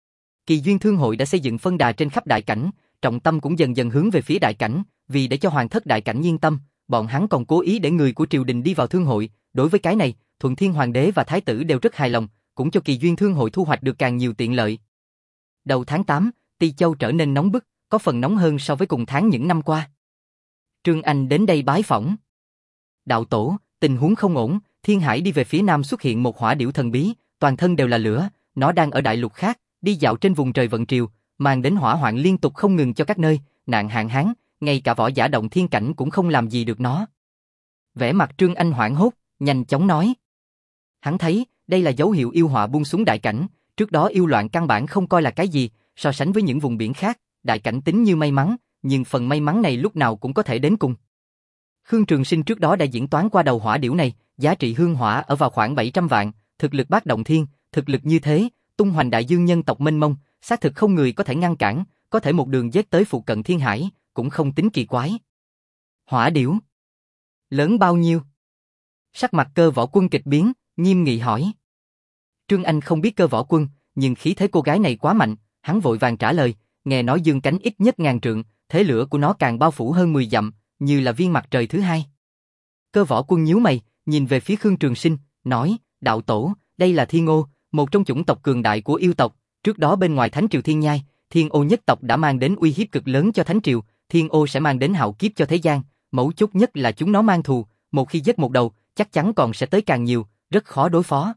Speaker 1: Kỳ Duyên Thương hội đã xây dựng phân đà trên khắp đại cảnh, trọng tâm cũng dần dần hướng về phía đại cảnh, vì để cho hoàng thất đại cảnh yên tâm, bọn hắn còn cố ý để người của triều đình đi vào thương hội, đối với cái này, Thuận Thiên Hoàng đế và thái tử đều rất hài lòng, cũng cho Kỳ Duyên Thương hội thu hoạch được càng nhiều tiện lợi. Đầu tháng tám, Ti Châu trở nên nóng bức, có phần nóng hơn so với cùng tháng những năm qua. Trương Anh đến đây bái phỏng. Đạo tổ, tình huống không ổn, Thiên Hải đi về phía nam xuất hiện một hỏa điểu thần bí, toàn thân đều là lửa, nó đang ở đại lục khác, đi dạo trên vùng trời vận triều, mang đến hỏa hoạn liên tục không ngừng cho các nơi, nạn hạn hán, ngay cả võ giả động thiên cảnh cũng không làm gì được nó. Vẻ mặt Trương Anh hoảng hốt, nhanh chóng nói. Hắn thấy, đây là dấu hiệu yêu họa buông xuống đại cảnh, trước đó yêu loạn căn bản không coi là cái gì, so sánh với những vùng biển khác, đại cảnh tính như may mắn, nhưng phần may mắn này lúc nào cũng có thể đến cùng. Khương Trường Sinh trước đó đã diễn toán qua đầu hỏa điểu này, giá trị hương hỏa ở vào khoảng bảy trăm vạn, thực lực bát động thiên, thực lực như thế, tung hoành đại dương nhân tộc mênh mông, xác thực không người có thể ngăn cản, có thể một đường giết tới phụ cận Thiên Hải, cũng không tính kỳ quái. Hỏa điểu lớn bao nhiêu? Sắc mặt Cơ Võ Quân kịch biến, nghiêm nghị hỏi. Trương Anh không biết Cơ Võ Quân, nhưng khí thế cô gái này quá mạnh, hắn vội vàng trả lời, nghe nói dương cánh ít nhất ngàn trượng, thế lửa của nó càng bao phủ hơn mười dặm, như là viên mặt trời thứ hai. Cơ Võ Quân nhíu mày, nhìn về phía Khương Trường Sinh, nói, đạo tổ, đây là Thiên Ô, một trong chủng tộc cường đại của yêu tộc, trước đó bên ngoài Thánh Triều Thiên Nhai, Thiên Ô nhất tộc đã mang đến uy hiếp cực lớn cho Thánh Triều, Thiên Ô sẽ mang đến hạo kiếp cho thế gian, mấu chốt nhất là chúng nó mang thù, một khi giết một đầu, chắc chắn còn sẽ tới càng nhiều, rất khó đối phó.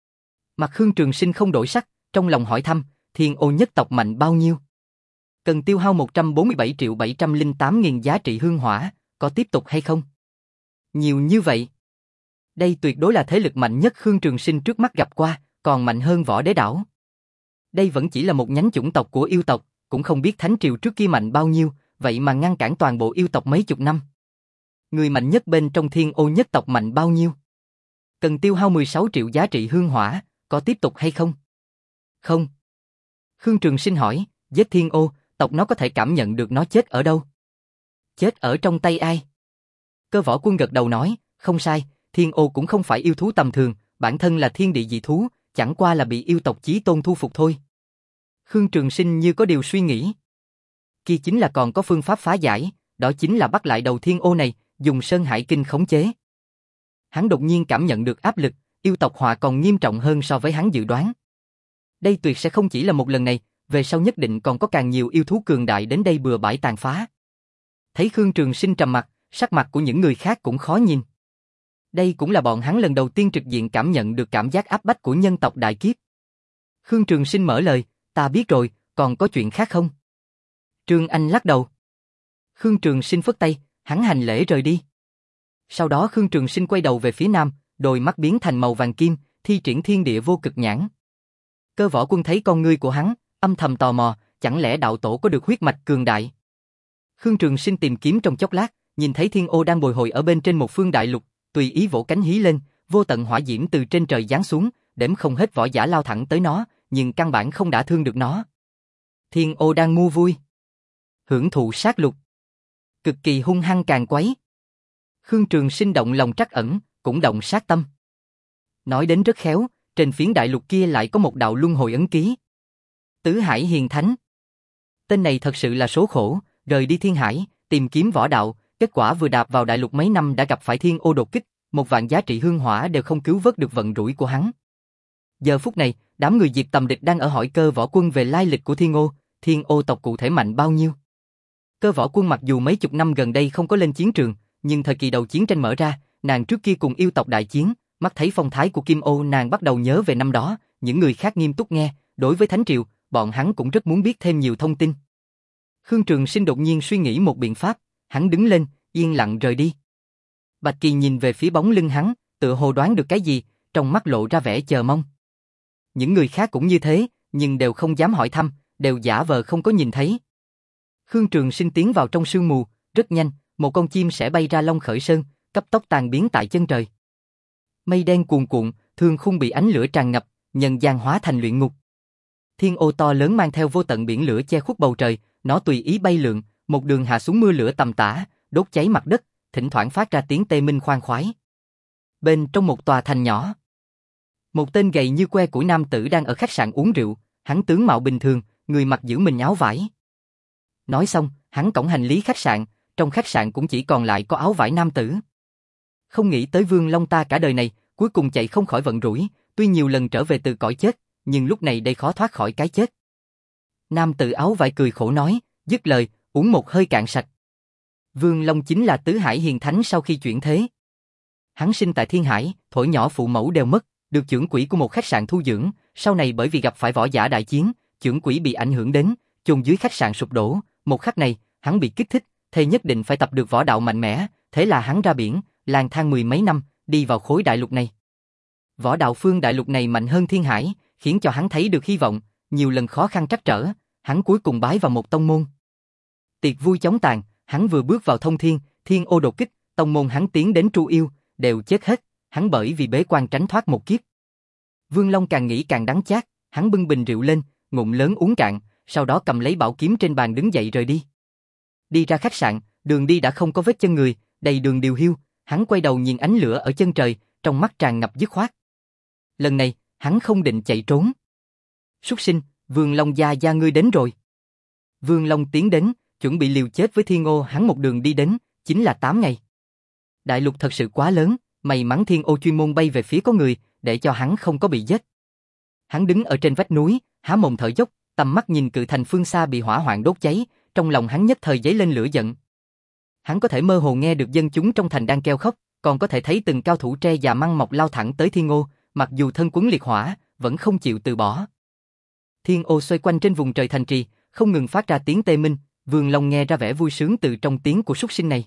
Speaker 1: Mặt Khương Trường Sinh không đổi sắc, trong lòng hỏi thăm, Thiên Ô nhất tộc mạnh bao nhiêu? Cần tiêu hao một trăm bốn mươi bảy triệu bảy trăm lẻ tám nghìn giá trị hương hỏa, có tiếp tục hay không? Nhiều như vậy. Đây tuyệt đối là thế lực mạnh nhất Khương Trường Sinh trước mắt gặp qua, còn mạnh hơn Võ Đế Đảo. Đây vẫn chỉ là một nhánh chủng tộc của yêu tộc, cũng không biết Thánh Triều trước kia mạnh bao nhiêu, vậy mà ngăn cản toàn bộ yêu tộc mấy chục năm. người mạnh nhất bên trong Thiên Ô nhất tộc mạnh bao nhiêu? Cần tiêu hao mười sáu triệu giá trị hương hỏa, có tiếp tục hay không? Không. Khương Trường Sinh hỏi, giết Thiên Ô, tộc nó có thể cảm nhận được nó chết ở đâu? Chết ở trong tay ai? Cơ Võ Quân gật đầu nói, không sai, Thiên Ô cũng không phải yêu thú tầm thường, bản thân là thiên địa dị thú, chẳng qua là bị yêu tộc Chí Tôn thu phục thôi. Khương Trường Sinh như có điều suy nghĩ. Kia chính là còn có phương pháp phá giải, đó chính là bắt lại đầu Thiên Ô này, dùng Sơn Hải Kinh khống chế. Hắn đột nhiên cảm nhận được áp lực, yêu tộc họa còn nghiêm trọng hơn so với hắn dự đoán. Đây tuyệt sẽ không chỉ là một lần này, về sau nhất định còn có càng nhiều yêu thú cường đại đến đây bừa bãi tàn phá. Thấy Khương Trường Sinh trầm mặt, sắc mặt của những người khác cũng khó nhìn. Đây cũng là bọn hắn lần đầu tiên trực diện cảm nhận được cảm giác áp bách của nhân tộc đại kiếp. Khương Trường Sinh mở lời, ta biết rồi, còn có chuyện khác không? Trương Anh lắc đầu. Khương Trường Sinh phất tay, hắn hành lễ rời đi. Sau đó Khương Trường Sinh quay đầu về phía nam, đôi mắt biến thành màu vàng kim, thi triển thiên địa vô cực nhãn. Cơ Võ Quân thấy con ngươi của hắn, âm thầm tò mò, chẳng lẽ đạo tổ có được huyết mạch cường đại? Khương Trường Sinh tìm kiếm trong chốc lát, nhìn thấy Thiên Ô đang bồi hồi ở bên trên một phương đại lục, tùy ý vỗ cánh hí lên, vô tận hỏa diễm từ trên trời giáng xuống, đếm không hết võ giả lao thẳng tới nó, nhưng căn bản không đả thương được nó. Thiên Ô đang mua vui, hưởng thụ sát lục, cực kỳ hung hăng càng quấy. Khương Trường Sinh động lòng trắc ẩn, cũng động sát tâm. Nói đến rất khéo, trên phiến đại lục kia lại có một đạo luân hồi ấn ký. Tứ Hải Hiền Thánh. Tên này thật sự là số khổ, rời đi Thiên Hải, tìm kiếm võ đạo, kết quả vừa đạp vào đại lục mấy năm đã gặp phải Thiên Ô đột kích, một vạn giá trị hương hỏa đều không cứu vớt được vận rủi của hắn. Giờ phút này, đám người Diệp Tầm Địch đang ở hỏi Cơ Võ Quân về lai lịch của Thiên Ô, Thiên Ô tộc cụ thể mạnh bao nhiêu. Cơ Võ Quân mặc dù mấy chục năm gần đây không có lên chiến trường, nhưng thời kỳ đầu chiến tranh mở ra, nàng trước kia cùng yêu tộc đại chiến, mắt thấy phong thái của Kim Ô nàng bắt đầu nhớ về năm đó, những người khác nghiêm túc nghe, đối với Thánh Triều, bọn hắn cũng rất muốn biết thêm nhiều thông tin. Khương Trường Sinh đột nhiên suy nghĩ một biện pháp, hắn đứng lên, yên lặng rời đi. Bạch Kỳ nhìn về phía bóng lưng hắn, tựa hồ đoán được cái gì, trong mắt lộ ra vẻ chờ mong. Những người khác cũng như thế, nhưng đều không dám hỏi thăm, đều giả vờ không có nhìn thấy. Khương Trường Sinh tiến vào trong sương mù, rất nhanh, một con chim sẻ bay ra Long Khởi Sơn, cấp tốc tan biến tại chân trời. Mây đen cuồn cuộn, thương khung bị ánh lửa tràn ngập, nhân gian hóa thành luyện ngục. Thiên Ô to lớn mang theo vô tận biển lửa che khuất bầu trời, nó tùy ý bay lượn, một đường hạ xuống mưa lửa tầm tã, đốt cháy mặt đất, thỉnh thoảng phát ra tiếng tê minh khoan khoái. Bên trong một tòa thành nhỏ, một tên gầy như que củi nam tử đang ở khách sạn uống rượu, hắn tướng mạo bình thường, người mặc giữ mình áo vải. Nói xong, hắn cõng hành lý khách sạn, trong khách sạn cũng chỉ còn lại có áo vải nam tử. Không nghĩ tới Vương Long ta cả đời này, cuối cùng chạy không khỏi vận rủi, tuy nhiều lần trở về từ cõi chết, nhưng lúc này đây khó thoát khỏi cái chết. Nam tử áo vải cười khổ nói, dứt lời, uống một hơi cạn sạch. Vương Long chính là Tứ Hải Hiền Thánh sau khi chuyển thế. Hắn sinh tại Thiên Hải, thuở nhỏ phụ mẫu đều mất, được trưởng quỹ của một khách sạn thu dưỡng, sau này bởi vì gặp phải võ giả đại chiến, trưởng quỹ bị ảnh hưởng đến, chôn dưới khách sạn sụp đổ, một khắc này, hắn bị kích thích, thề nhất định phải tập được võ đạo mạnh mẽ, thế là hắn ra biển, lang thang mười mấy năm, đi vào khối đại lục này. Võ đạo phương đại lục này mạnh hơn Thiên Hải, khiến cho hắn thấy được hy vọng, nhiều lần khó khăn trắc trở, hắn cuối cùng bái vào một tông môn. Tiệc vui chóng tàn, hắn vừa bước vào thông thiên, Thiên Ô đột kích, tông môn hắn tiến đến tru yêu, đều chết hết, hắn bởi vì bế quan tránh thoát một kiếp. Vương Long càng nghĩ càng đắng chát, hắn bưng bình rượu lên, ngụm lớn uống cạn, sau đó cầm lấy bảo kiếm trên bàn đứng dậy rời đi. Đi ra khách sạn, đường đi đã không có vết chân người, đầy đường điều hiu, hắn quay đầu nhìn ánh lửa ở chân trời, trong mắt tràn ngập dứt khoát. Lần này, hắn không định chạy trốn. Súc sinh, Vương Long gia gia ngươi đến rồi. Vương Long tiến đến, chuẩn bị liều chết với Thiên Ô, hắn một đường đi đến, chính là tám ngày. Đại lục thật sự quá lớn, may mắn Thiên Ô chuyên môn bay về phía có người, để cho hắn không có bị giết. Hắn đứng ở trên vách núi, há mồm thở dốc, tầm mắt nhìn cự thành phương xa bị hỏa hoạn đốt cháy, trong lòng hắn nhất thời dấy lên lửa giận. Hắn có thể mơ hồ nghe được dân chúng trong thành đang kêu khóc, còn có thể thấy từng cao thủ tre già măng mọc lao thẳng tới Thiên Ô, mặc dù thân quấn liệt hỏa, vẫn không chịu từ bỏ. Thiên Ô xoay quanh trên vùng trời thành trì, không ngừng phát ra tiếng tê minh, Vương Long nghe ra vẻ vui sướng từ trong tiếng của súc sinh này.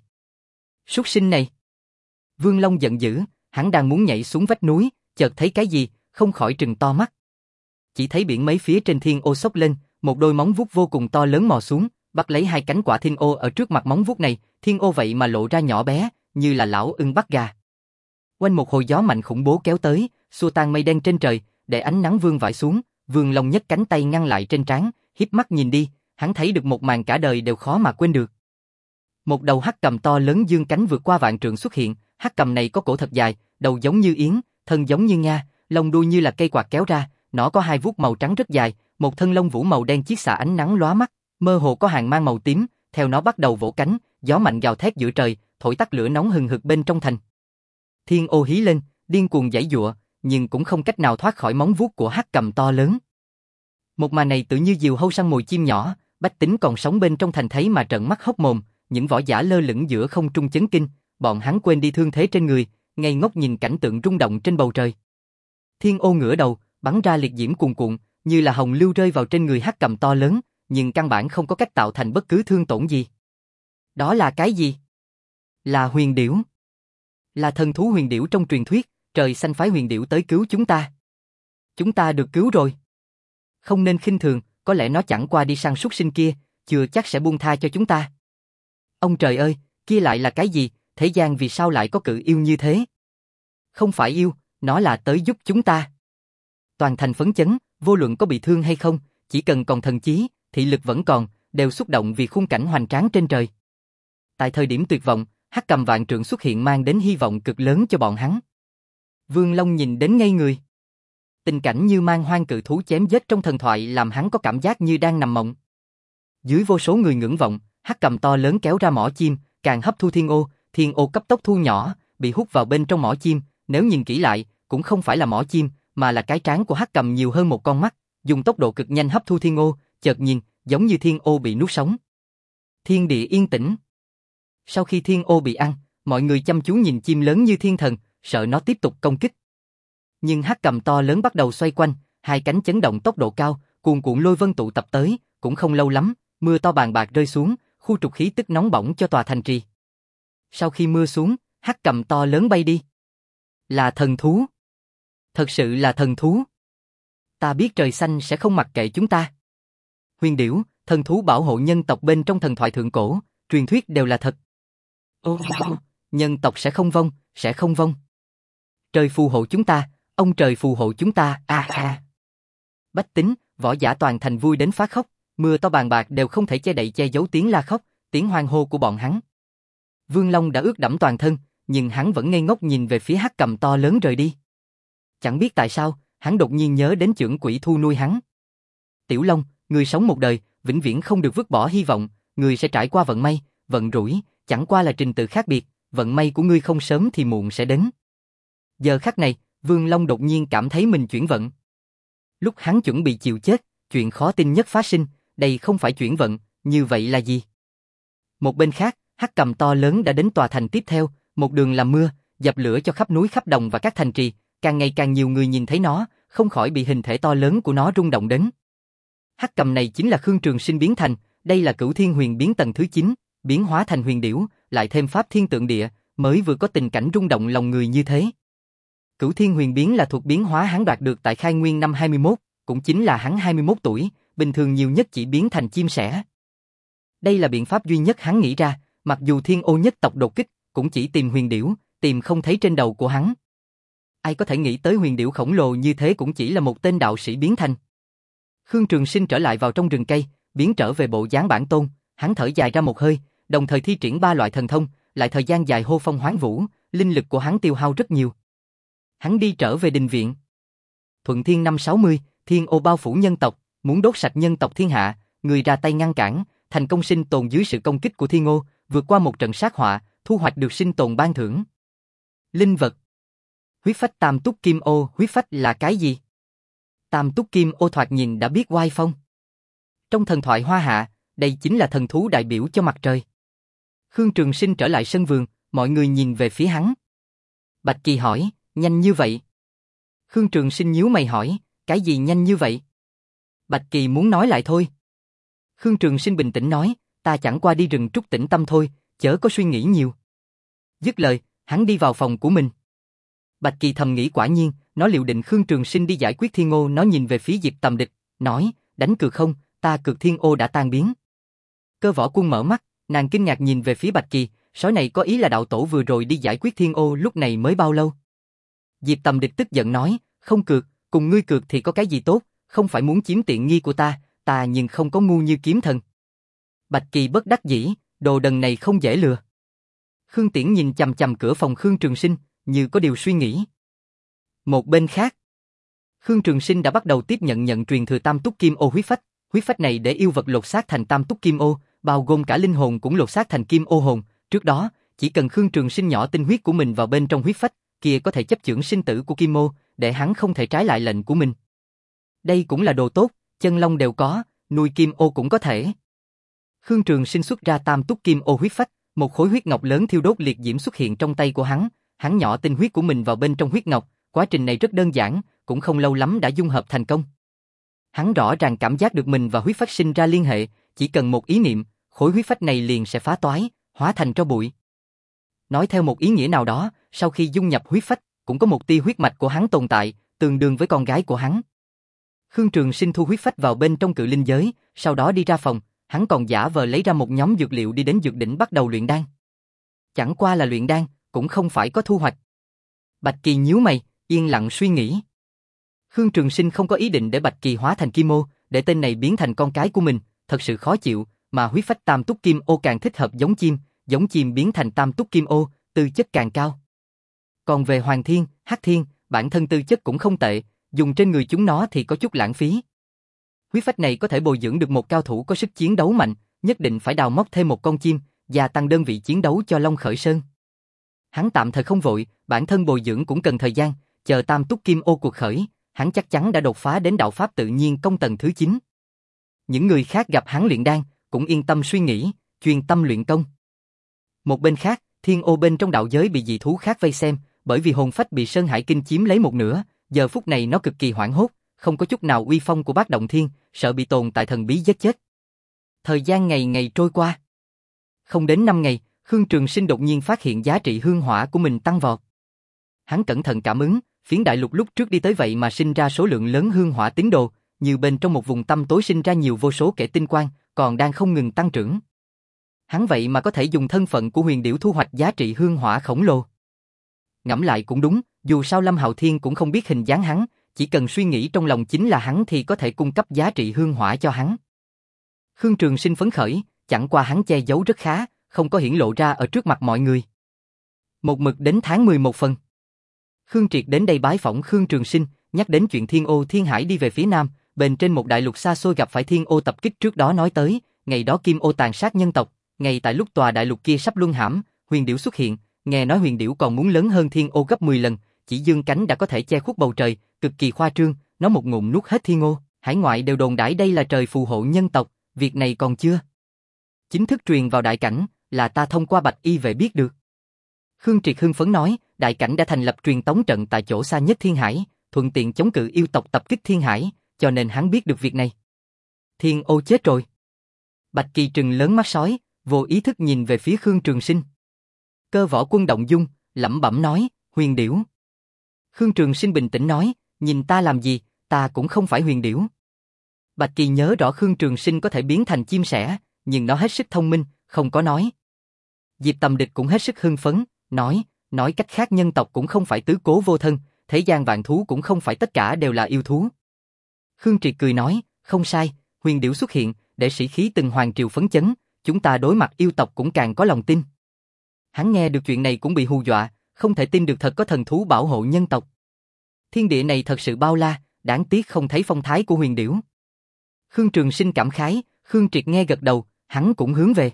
Speaker 1: Súc sinh này! Vương Long giận dữ, hắn đang muốn nhảy xuống vách núi, chợt thấy cái gì, không khỏi trừng to mắt. Chỉ thấy biển mấy phía trên Thiên Ô xốc lên, một đôi móng vuốt vô cùng to lớn mò xuống, bắt lấy hai cánh quả Thiên Ô ở trước mặt móng vuốt này, Thiên Ô vậy mà lộ ra nhỏ bé, như là lão ưng bắt gà. Quanh một hồi gió mạnh khủng bố kéo tới, xua tan mây đen trên trời, để ánh nắng vương vãi xuống. Vương Long nhấc cánh tay ngăn lại trên trán, híp mắt nhìn đi, hắn thấy được một màn cả đời đều khó mà quên được. Một đầu hắc cầm to lớn dương cánh vượt qua vạn trượng xuất hiện, hắc cầm này có cổ thật dài, đầu giống như yến, thân giống như nga, lông đuôi như là cây quạt kéo ra, nó có hai vuốt màu trắng rất dài, một thân lông vũ màu đen chiết xạ ánh nắng lóa mắt, mơ hồ có hàng mang màu tím, theo nó bắt đầu vỗ cánh, gió mạnh gào thét giữa trời, thổi tắt lửa nóng hừng hực bên trong thành. Thiên Ô hí lên, điên cuồng giãy giụa, nhưng cũng không cách nào thoát khỏi móng vuốt của hắc cầm to lớn. Một màn này tự như diều hâu săn mồi chim nhỏ, bách tính còn sống bên trong thành thấy mà trợn mắt hốc mồm, những võ giả lơ lửng giữa không trung chấn kinh, bọn hắn quên đi thương thế trên người, ngây ngốc nhìn cảnh tượng rung động trên bầu trời. Thiên Ô ngửa đầu, bắn ra liệt diễm cuồn cuộn, như là hồng lưu rơi vào trên người hắc cầm to lớn, nhưng căn bản không có cách tạo thành bất cứ thương tổn gì. Đó là cái gì? Là huyền điểu. Là thần thú huyền điểu trong truyền thuyết, trời xanh phái huyền điểu tới cứu chúng ta. Chúng ta được cứu rồi. Không nên khinh thường, có lẽ nó chẳng qua đi săn súc sinh kia, chưa chắc sẽ buông tha cho chúng ta. Ông trời ơi, kia lại là cái gì, thế gian vì sao lại có cự yêu như thế? Không phải yêu, nó là tới giúp chúng ta. Toàn thành phấn chấn, vô luận có bị thương hay không, chỉ cần còn thần trí, thị lực vẫn còn, đều xúc động vì khung cảnh hoành tráng trên trời. Tại thời điểm tuyệt vọng, hắc cầm vạn trượng xuất hiện mang đến hy vọng cực lớn cho bọn hắn. Vương Long nhìn đến ngây người. Tình cảnh như man hoang cự thú chém giết trong thần thoại làm hắn có cảm giác như đang nằm mộng. Dưới vô số người ngưỡng vọng, hắc cầm to lớn kéo ra mỏ chim, càng hấp thu Thiên Ô, Thiên Ô cấp tốc thu nhỏ, bị hút vào bên trong mỏ chim, nếu nhìn kỹ lại, cũng không phải là mỏ chim, mà là cái trán của hắc cầm nhiều hơn một con mắt, dùng tốc độ cực nhanh hấp thu Thiên Ô, chợt nhìn, giống như Thiên Ô bị nuốt sống. Thiên địa yên tĩnh. Sau khi Thiên Ô bị ăn, mọi người chăm chú nhìn chim lớn như thiên thần, sợ nó tiếp tục công kích. Nhưng hắc cầm to lớn bắt đầu xoay quanh, hai cánh chấn động tốc độ cao, cuồn cuộn lôi vân tụ tập tới, cũng không lâu lắm, mưa to bàn bạc rơi xuống, khu trục khí tức nóng bỏng cho tòa thành trì. Sau khi mưa xuống, hắc cầm to lớn bay đi. Là thần thú. Thật sự là thần thú. Ta biết trời xanh sẽ không mặc kệ chúng ta. Huyền điểu, thần thú bảo hộ nhân tộc bên trong thần thoại thượng cổ, truyền thuyết đều là thật. Ô, nhân tộc sẽ không vong, sẽ không vong. Trời phù hộ chúng ta, ông trời phù hộ chúng ta, a à, à. Bách tính, võ giả toàn thành vui đến phá khóc, mưa to bàn bạc đều không thể che đậy che giấu tiếng la khóc, tiếng hoan hô của bọn hắn. Vương Long đã ướt đẫm toàn thân, nhưng hắn vẫn ngây ngốc nhìn về phía hắc cầm to lớn rời đi. Chẳng biết tại sao, hắn đột nhiên nhớ đến chưởng quỷ thu nuôi hắn. Tiểu Long, người sống một đời, vĩnh viễn không được vứt bỏ hy vọng, người sẽ trải qua vận may, vận rủi, chẳng qua là trình tự khác biệt, vận may của ngươi không sớm thì muộn sẽ đến. Giờ khắc này, Vương Long đột nhiên cảm thấy mình chuyển vận. Lúc hắn chuẩn bị chịu chết, chuyện khó tin nhất phát sinh, đây không phải chuyển vận, như vậy là gì? Một bên khác, hắc cầm to lớn đã đến tòa thành tiếp theo, một đường làm mưa, dập lửa cho khắp núi khắp đồng và các thành trì, càng ngày càng nhiều người nhìn thấy nó, không khỏi bị hình thể to lớn của nó rung động đến. Hắc cầm này chính là Khương Trường Sinh biến thành, đây là Cửu Thiên Huyền biến tầng thứ chín, biến hóa thành huyền điểu, lại thêm pháp thiên tượng địa, mới vừa có tình cảnh rung động lòng người như thế. Cửu Thiên Huyền biến là thuộc biến hóa hắn đoạt được tại Khai Nguyên năm hai mươi mốt, cũng chính là hắn hai mươi mốt tuổi, bình thường nhiều nhất chỉ biến thành chim sẻ. Đây là biện pháp duy nhất hắn nghĩ ra, mặc dù Thiên Ô nhất tộc đột kích, cũng chỉ tìm huyền điểu, tìm không thấy trên đầu của hắn. Ai có thể nghĩ tới huyền điểu khổng lồ như thế cũng chỉ là một tên đạo sĩ biến thành. Khương Trường Sinh trở lại vào trong rừng cây, biến trở về bộ dáng bản tôn, hắn thở dài ra một hơi, đồng thời thi triển ba loại thần thông, lại thời gian dài hô phong hoán vũ, linh lực của hắn tiêu hao rất nhiều. Hắn đi trở về đình viện. Thuận Thiên năm sáu mươi, Thiên Ô bao phủ nhân tộc, muốn đốt sạch nhân tộc thiên hạ, người ra tay ngăn cản, thành công sinh tồn dưới sự công kích của Thiên Ô, vượt qua một trận sát họa, thu hoạch được sinh tồn ban thưởng. Linh vật. Huyết phách tam túc kim ô, huyết phách là cái gì? Tam túc kim ô thoạt nhìn đã biết oai phong. Trong thần thoại Hoa Hạ, đây chính là thần thú đại biểu cho mặt trời. Khương Trường Sinh trở lại sân vườn, mọi người nhìn về phía hắn. Bạch Kỳ hỏi, nhanh như vậy? Khương Trường Sinh nhíu mày hỏi, cái gì nhanh như vậy? Bạch Kỳ muốn nói lại thôi. Khương Trường Sinh bình tĩnh nói, ta chẳng qua đi rừng trúc tĩnh tâm thôi, chớ có suy nghĩ nhiều. Dứt lời, hắn đi vào phòng của mình. Bạch Kỳ thầm nghĩ quả nhiên, nó liệu định Khương Trường Sinh đi giải quyết Thiên Ô, nó nhìn về phía Diệp Tầm Địch, nói, đánh cược không, ta cược Thiên Ô đã tan biến. Cơ Võ Quân mở mắt, nàng kinh ngạc nhìn về phía Bạch Kỳ, sói này có ý là đạo tổ vừa rồi đi giải quyết Thiên Ô lúc này mới bao lâu? Diệp Tầm Địch tức giận nói, không cược, cùng ngươi cược thì có cái gì tốt, không phải muốn chiếm tiện nghi của ta, ta nhưng không có ngu như kiếm thần. Bạch Kỳ bất đắc dĩ, đồ đần này không dễ lừa. Khương Tiễn nhìn chằm chằm cửa phòng Khương Trường Sinh, như có điều suy nghĩ. Một bên khác, Khương Trường Sinh đã bắt đầu tiếp nhận nhận truyền thừa Tam Túc Kim Ô huyết phách, huyết phách này để yêu vật lột xác thành Tam Túc Kim Ô, bao gồm cả linh hồn cũng lột xác thành Kim Ô hồn, trước đó, chỉ cần Khương Trường Sinh nhỏ tinh huyết của mình vào bên trong huyết phách, kia có thể chấp chưởng sinh tử của Kim Ô, để hắn không thể trái lại lệnh của mình. Đây cũng là đồ tốt, chân long đều có, nuôi Kim Ô cũng có thể. Khương Trường Sinh xuất ra Tam Túc Kim Ô huyết phách, một khối huyết ngọc lớn thiêu đốt liệt diễm xuất hiện trong tay của hắn, hắn nhỏ tinh huyết của mình vào bên trong huyết ngọc, quá trình này rất đơn giản, cũng không lâu lắm đã dung hợp thành công. Hắn rõ ràng cảm giác được mình và huyết phách sinh ra liên hệ, chỉ cần một ý niệm, khối huyết phách này liền sẽ phá toái, hóa thành tro bụi. Nói theo một ý nghĩa nào đó, sau khi dung nhập huyết phách, cũng có một tia huyết mạch của hắn tồn tại, tương đương với con gái của hắn. Khương Trường Sinh thu huyết phách vào bên trong cự linh giới, sau đó đi ra phòng, hắn còn giả vờ lấy ra một nhóm dược liệu đi đến dược đỉnh bắt đầu luyện đan. Chẳng qua là luyện đan, cũng không phải có thu hoạch. Bạch Kỳ nhíu mày, yên lặng suy nghĩ. Khương Trường Sinh không có ý định để Bạch Kỳ hóa thành Kim Ô, để tên này biến thành con cái của mình, thật sự khó chịu, mà huyết phách Tam Túc Kim Ô càng thích hợp giống chim, giống chim biến thành Tam Túc Kim Ô, tư chất càng cao. Còn về Hoàng Thiên, Hắc Thiên, bản thân tư chất cũng không tệ, dùng trên người chúng nó thì có chút lãng phí. Huyết phách này có thể bồi dưỡng được một cao thủ có sức chiến đấu mạnh, nhất định phải đào móc thêm một con chim, gia tăng đơn vị chiến đấu cho Long Khởi Sơn. Hắn tạm thời không vội, bản thân bồi dưỡng cũng cần thời gian, chờ Tam Túc Kim Ô cuộc khởi, hắn chắc chắn đã đột phá đến đạo pháp tự nhiên công tầng thứ chín. Những người khác gặp hắn luyện đan, cũng yên tâm suy nghĩ, chuyên tâm luyện công. Một bên khác, Thiên Ô bên trong đạo giới bị dị thú khác vây xem, bởi vì hồn phách bị Sơn Hải Kinh chiếm lấy một nửa, giờ phút này nó cực kỳ hoảng hốt, không có chút nào uy phong của Bát Động Thiên, sợ bị tồn tại thần bí giết chết. Thời gian ngày ngày trôi qua. Không đến năm ngày, Khương Trường Sinh đột nhiên phát hiện giá trị hương hỏa của mình tăng vọt. Hắn cẩn thận cảm ứng, phiến đại lục lúc trước đi tới vậy mà sinh ra số lượng lớn hương hỏa tín đồ, như bên trong một vùng tăm tối sinh ra nhiều vô số kẻ tinh quang, còn đang không ngừng tăng trưởng. Hắn vậy mà có thể dùng thân phận của huyền điểu thu hoạch giá trị hương hỏa khổng lồ. Ngẫm lại cũng đúng, dù sao Lâm Hạo Thiên cũng không biết hình dáng hắn, chỉ cần suy nghĩ trong lòng chính là hắn thì có thể cung cấp giá trị hương hỏa cho hắn. Khương Trường Sinh phấn khởi, chẳng qua hắn che giấu rất khá, không có hiển lộ ra ở trước mặt mọi người. Một mực đến tháng mười một phần. Khương Triệt đến đây bái phỏng Khương Trường Sinh, nhắc đến chuyện Thiên Ô Thiên Hải đi về phía nam, bên trên một đại lục xa xôi gặp phải Thiên Ô tập kích trước đó nói tới, ngày đó Kim Ô tàn sát nhân tộc, ngay tại lúc tòa đại lục kia sắp luân hãm, huyền điểu xuất hiện, nghe nói huyền điểu còn muốn lớn hơn Thiên Ô gấp mười lần, chỉ dương cánh đã có thể che khuất bầu trời, cực kỳ khoa trương, nó một ngụm nuốt hết Thiên Ô, hải ngoại đều đồn đãi đây là trời phù hộ nhân tộc, việc này còn chưa chính thức truyền vào đại cảnh, là ta thông qua Bạch Y Vệ biết được. Khương Triệt hưng phấn nói, đại cảnh đã thành lập truyền tống trận tại chỗ xa nhất Thiên Hải, thuận tiện chống cự yêu tộc tập kích Thiên Hải, cho nên hắn biết được việc này. Thiên Ô chết rồi. Bạch Kỳ trừng lớn mắt sói, vô ý thức nhìn về phía Khương Trường Sinh. Cơ Võ Quân động dung, lẩm bẩm nói, huyền điểu. Khương Trường Sinh bình tĩnh nói, nhìn ta làm gì, ta cũng không phải huyền điểu. Bạch Kỳ nhớ rõ Khương Trường Sinh có thể biến thành chim sẻ, nhưng nó hết sức thông minh, không có nói. Diệp Tầm Địch cũng hết sức hưng phấn, nói, nói cách khác nhân tộc cũng không phải tứ cố vô thân, thế gian vạn thú cũng không phải tất cả đều là yêu thú. Khương Triệt cười nói, không sai, huyền điểu xuất hiện, để sĩ khí từng hoàng triều phấn chấn, chúng ta đối mặt yêu tộc cũng càng có lòng tin. Hắn nghe được chuyện này cũng bị hù dọa, không thể tin được thật có thần thú bảo hộ nhân tộc. Thiên địa này thật sự bao la, đáng tiếc không thấy phong thái của huyền điểu. Khương Trường Sinh cảm khái, Khương Triệt nghe gật đầu, hắn cũng hướng về.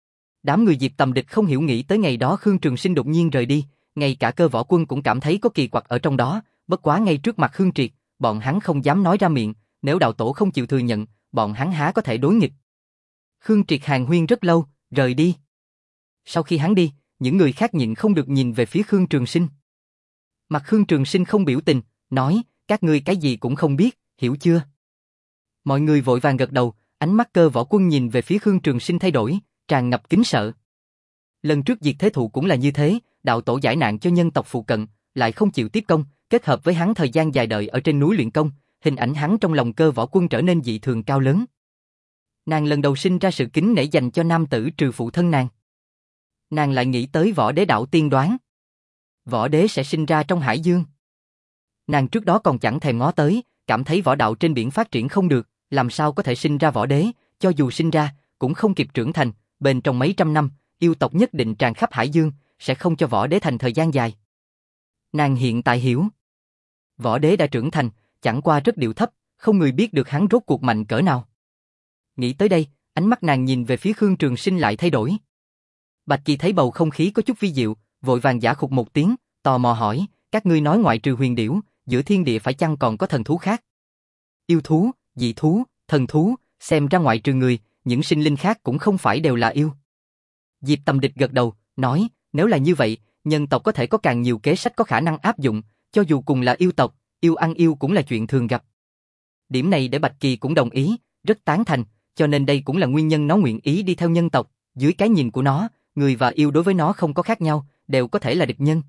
Speaker 1: Đám người Diệp Tầm Địch không hiểu nghĩ tới ngày đó Khương Trường Sinh đột nhiên rời đi, ngay cả Cơ Võ Quân cũng cảm thấy có kỳ quặc ở trong đó, bất quá ngay trước mặt Khương Triệt, bọn hắn không dám nói ra miệng, nếu đạo tổ không chịu thừa nhận, bọn hắn há có thể đối nghịch. Khương Triệt hàn huyên rất lâu, rời đi. Sau khi hắn đi, những người khác nhịn không được nhìn về phía Khương Trường Sinh. Mặt Khương Trường Sinh không biểu tình, nói, các ngươi cái gì cũng không biết, hiểu chưa? Mọi người vội vàng gật đầu, ánh mắt Cơ Võ Quân nhìn về phía Khương Trường Sinh thay đổi, tràn ngập kính sợ. Lần trước Diệt Thế Thụ cũng là như thế, đạo tổ giải nạn cho nhân tộc phụ cận, lại không chịu tiếp công, kết hợp với hắn thời gian dài đợi ở trên núi luyện công, hình ảnh hắn trong lòng Cơ Võ Quân trở nên dị thường cao lớn. Nàng lần đầu sinh ra sự kính nể dành cho nam tử trừ phụ thân nàng. Nàng lại nghĩ tới võ đế đạo tiên đoán. Võ đế sẽ sinh ra trong hải dương. Nàng trước đó còn chẳng thèm ngó tới, cảm thấy võ đạo trên biển phát triển không được, làm sao có thể sinh ra võ đế, cho dù sinh ra, cũng không kịp trưởng thành, bên trong mấy trăm năm, yêu tộc nhất định tràn khắp hải dương, sẽ không cho võ đế thành thời gian dài. Nàng hiện tại hiểu. Võ đế đã trưởng thành, chẳng qua rất điệu thấp, không người biết được hắn rốt cuộc mạnh cỡ nào. Nghĩ tới đây, ánh mắt nàng nhìn về phía Khương Trường Sinh lại thay đổi. Bạch Kỳ thấy bầu không khí có chút vi diệu, vội vàng giả khục một tiếng, tò mò hỏi, các ngươi nói ngoại trừ huyền điểu, giữa thiên địa phải chăng còn có thần thú khác? Yêu thú, dị thú, thần thú, xem ra ngoại trừ người, những sinh linh khác cũng không phải đều là yêu. Diệp Tầm Địch gật đầu, nói, nếu là như vậy, nhân tộc có thể có càng nhiều kế sách có khả năng áp dụng, cho dù cùng là yêu tộc, yêu ăn yêu cũng là chuyện thường gặp. Điểm này để Bạch Kỳ cũng đồng ý, rất tán thành, cho nên đây cũng là nguyên nhân nó nguyện ý đi theo nhân tộc, dưới cái nhìn của nó, người và yêu đối với nó không có khác nhau, đều có thể là địch nhân.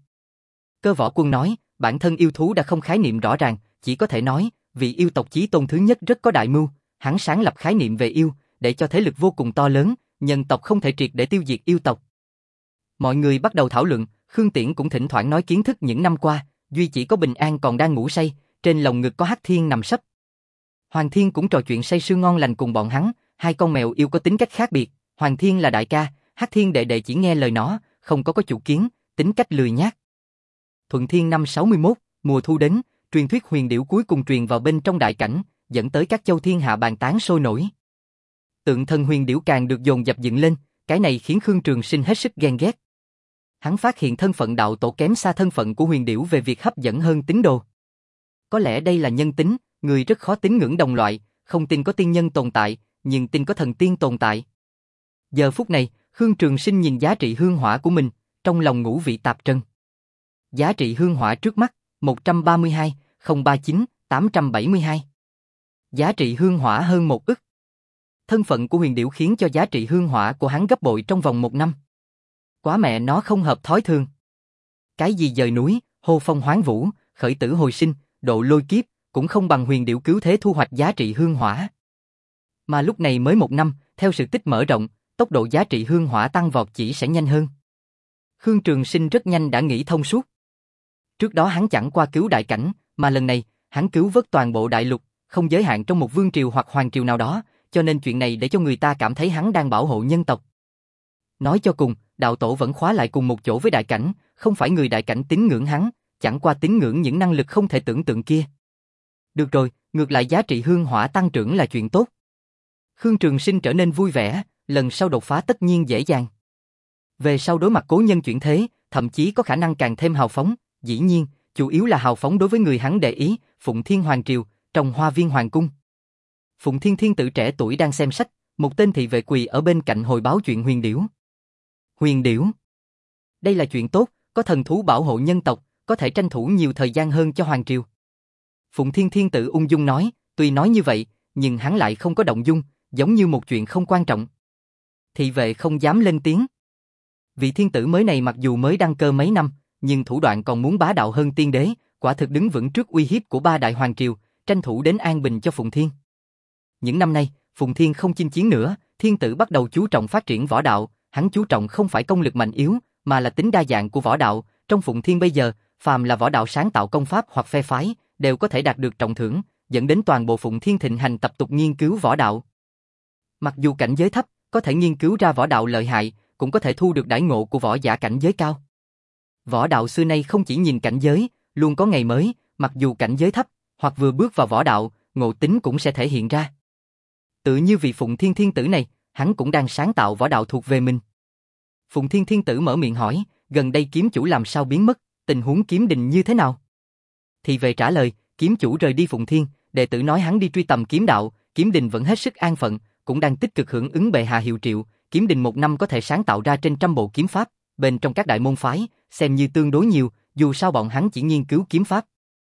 Speaker 1: Cơ Võ Quân nói, bản thân yêu thú đã không khái niệm rõ ràng, chỉ có thể nói, vị yêu tộc chí tôn thứ nhất rất có đại mưu, hắn sáng lập khái niệm về yêu, để cho thế lực vô cùng to lớn, nhân tộc không thể triệt để tiêu diệt yêu tộc. Mọi người bắt đầu thảo luận, Khương Tiễn cũng thỉnh thoảng nói kiến thức những năm qua, duy chỉ có Bình An còn đang ngủ say, trên lồng ngực có Hắc Thiên nằm sấp. Hoàng Thiên cũng trò chuyện say sưa ngon lành cùng bọn hắn, hai con mèo yêu có tính cách khác biệt, Hoàng Thiên là đại ca, Hắc Thiên đệ đệ chỉ nghe lời nó, không có có chủ kiến, tính cách lười nhác. Thuận Thiên năm sáu mươi mốt, mùa thu đến, truyền thuyết huyền điểu cuối cùng truyền vào bên trong đại cảnh, dẫn tới các châu thiên hạ bàn tán sôi nổi. Tượng thần huyền điểu càng được dồn dập dựng lên, cái này khiến Khương Trường Sinh hết sức ghen ghét. Hắn phát hiện thân phận đạo tổ kém xa thân phận của huyền điểu về việc hấp dẫn hơn tín đồ. Có lẽ đây là nhân tính, người rất khó tín ngưỡng đồng loại, không tin có tiên nhân tồn tại, nhưng tin có thần tiên tồn tại. Giờ phút này, Khương Trường Sinh nhìn giá trị hương hỏa của mình, trong lòng ngũ vị tạp trần. Giá trị hương hỏa trước mắt, một trăm ba mươi hai, không ba chín, tám trăm bảy mươi hai. Giá trị hương hỏa hơn một ức. Thân phận của huyền điểu khiến cho giá trị hương hỏa của hắn gấp bội trong vòng một năm. Quá mẹ nó không hợp thói thường. Cái gì dời núi, hô phong hoán vũ, khởi tử hồi sinh, độ lôi kiếp, cũng không bằng huyền điểu cứu thế thu hoạch giá trị hương hỏa. Mà lúc này mới một năm, theo sự tích mở rộng, tốc độ giá trị hương hỏa tăng vọt chỉ sẽ nhanh hơn. Khương Trường Sinh rất nhanh đã nghĩ thông suốt. Trước đó hắn chẳng qua cứu đại cảnh, mà lần này, hắn cứu vớt toàn bộ đại lục, không giới hạn trong một vương triều hoặc hoàng triều nào đó, cho nên chuyện này để cho người ta cảm thấy hắn đang bảo hộ nhân tộc. Nói cho cùng, đạo tổ vẫn khóa lại cùng một chỗ với đại cảnh, không phải người đại cảnh tín ngưỡng hắn, chẳng qua tín ngưỡng những năng lực không thể tưởng tượng kia. Được rồi, ngược lại giá trị hương hỏa tăng trưởng là chuyện tốt. Khương Trường Sinh trở nên vui vẻ, lần sau đột phá tất nhiên dễ dàng. Về sau đối mặt cố nhân chuyển thế, thậm chí có khả năng càng thêm hào phóng, dĩ nhiên, chủ yếu là hào phóng đối với người hắn để ý, Phụng Thiên Hoàng Triều, trong Hoa Viên Hoàng Cung. Phụng Thiên Thiên tử trẻ tuổi đang xem sách, một tên thị vệ quỳ ở bên cạnh hồi báo chuyện huyền điểu. Huyền điểu. Đây là chuyện tốt, có thần thú bảo hộ nhân tộc, có thể tranh thủ nhiều thời gian hơn cho Hoàng Triều. Phụng Thiên Thiên tử ung dung nói, tuy nói như vậy, nhưng hắn lại không có động dung, giống như một chuyện không quan trọng. Thị vệ không dám lên tiếng. Vị thiên tử mới này mặc dù mới đăng cơ mấy năm, nhưng thủ đoạn còn muốn bá đạo hơn tiên đế, quả thực đứng vững trước uy hiếp của ba đại hoàng triều, tranh thủ đến an bình cho Phụng Thiên. Những năm nay, Phụng Thiên không chinh chiến nữa, thiên tử bắt đầu chú trọng phát triển võ đạo, hắn chú trọng không phải công lực mạnh yếu, mà là tính đa dạng của võ đạo, trong Phụng Thiên bây giờ, phàm là võ đạo sáng tạo công pháp hoặc phe phái, đều có thể đạt được trọng thưởng, dẫn đến toàn bộ Phụng Thiên thịnh hành tập tục nghiên cứu võ đạo. Mặc dù cảnh giới thấp, có thể nghiên cứu ra võ đạo lợi hại, cũng có thể thu được đãi ngộ của võ giả cảnh giới cao. Võ đạo xưa nay không chỉ nhìn cảnh giới, luôn có ngày mới, mặc dù cảnh giới thấp, hoặc vừa bước vào võ đạo, ngộ tính cũng sẽ thể hiện ra. Tự như vị Phụng Thiên Thiên tử này, hắn cũng đang sáng tạo võ đạo thuộc về mình. Phụng Thiên Thiên tử mở miệng hỏi, gần đây kiếm chủ làm sao biến mất, tình huống kiếm đình như thế nào? Thì về trả lời, kiếm chủ rời đi Phụng Thiên, đệ tử nói hắn đi truy tầm kiếm đạo, kiếm đình vẫn hết sức an phận, cũng đang tích cực hưởng ứng bệ hạ hiệu triệu, kiếm đình một năm có thể sáng tạo ra trên trăm bộ kiếm pháp, bên trong các đại môn phái, xem như tương đối nhiều, dù sao bọn hắn chỉ nghiên cứu kiếm pháp.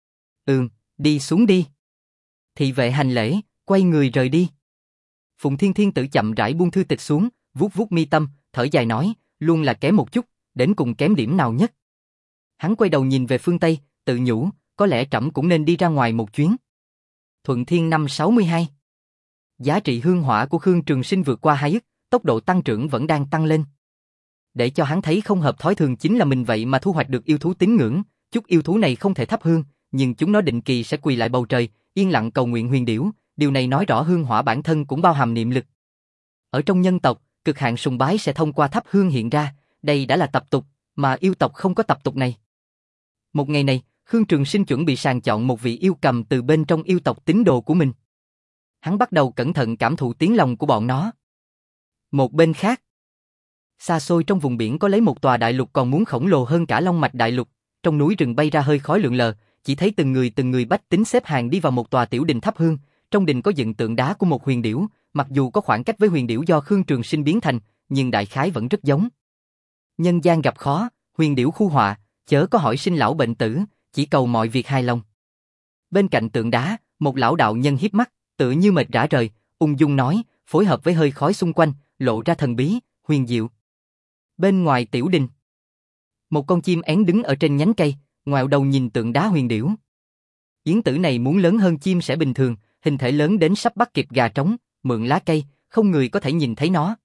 Speaker 1: Ừm, đi xuống đi. Thị vệ hành lễ, quay người rời đi. Phụng Thiên Thiên tử chậm rãi buông thư tịch xuống, vuốt vuốt mi tâm, thở dài nói, luôn là kém một chút, đến cùng kém điểm nào nhất. Hắn quay đầu nhìn về phương Tây, tự nhủ, có lẽ trẫm cũng nên đi ra ngoài một chuyến. Thuận Thiên năm sáu mươi hai. Giá trị hương hỏa của Khương Trường Sinh vượt qua hai ức, tốc độ tăng trưởng vẫn đang tăng lên. Để cho hắn thấy không hợp thói thường chính là mình vậy mà thu hoạch được yêu thú tín ngưỡng, chút yêu thú này không thể thắp hương, nhưng chúng nó định kỳ sẽ quỳ lại bầu trời, yên lặng cầu nguyện huyền điểu, điều này nói rõ hương hỏa bản thân cũng bao hàm niệm lực. Ở trong nhân tộc, cực hạn sùng bái sẽ thông qua thắp hương hiện ra, đây đã là tập tục, mà yêu tộc không có tập tục này. Một ngày này, Khương Trường Sinh chuẩn bị sàng chọn một vị yêu cầm từ bên trong yêu tộc tín đồ của mình. Hắn bắt đầu cẩn thận cảm thụ tiếng lòng của bọn nó. Một bên khác, xa xôi trong vùng biển có lấy một tòa đại lục còn muốn khổng lồ hơn cả Long Mạch đại lục, trong núi rừng bay ra hơi khói lượn lờ, chỉ thấy từng người từng người bách tính xếp hàng đi vào một tòa tiểu đình thắp hương, trong đình có dựng tượng đá của một huyền điểu, mặc dù có khoảng cách với huyền điểu do Khương Trường Sinh biến thành, nhưng đại khái vẫn rất giống. Nhân gian gặp khó, huyền điểu khu họa, chớ có hỏi sinh lão bệnh tử, chỉ cầu mọi việc hài lòng. Bên cạnh tượng đá, một lão đạo nhân hiếp mắt, tựa như mệt rã rời, ung dung nói, phối hợp với hơi khói xung quanh, lộ ra thần bí, huyền diệu. Bên ngoài tiểu đình, một con chim én đứng ở trên nhánh cây, ngoẹo đầu nhìn tượng đá huyền điểu. Yến tử này muốn lớn hơn chim sẻ bình thường, hình thể lớn đến sắp bắt kịp gà trống, mượn lá cây, không người có thể nhìn thấy nó.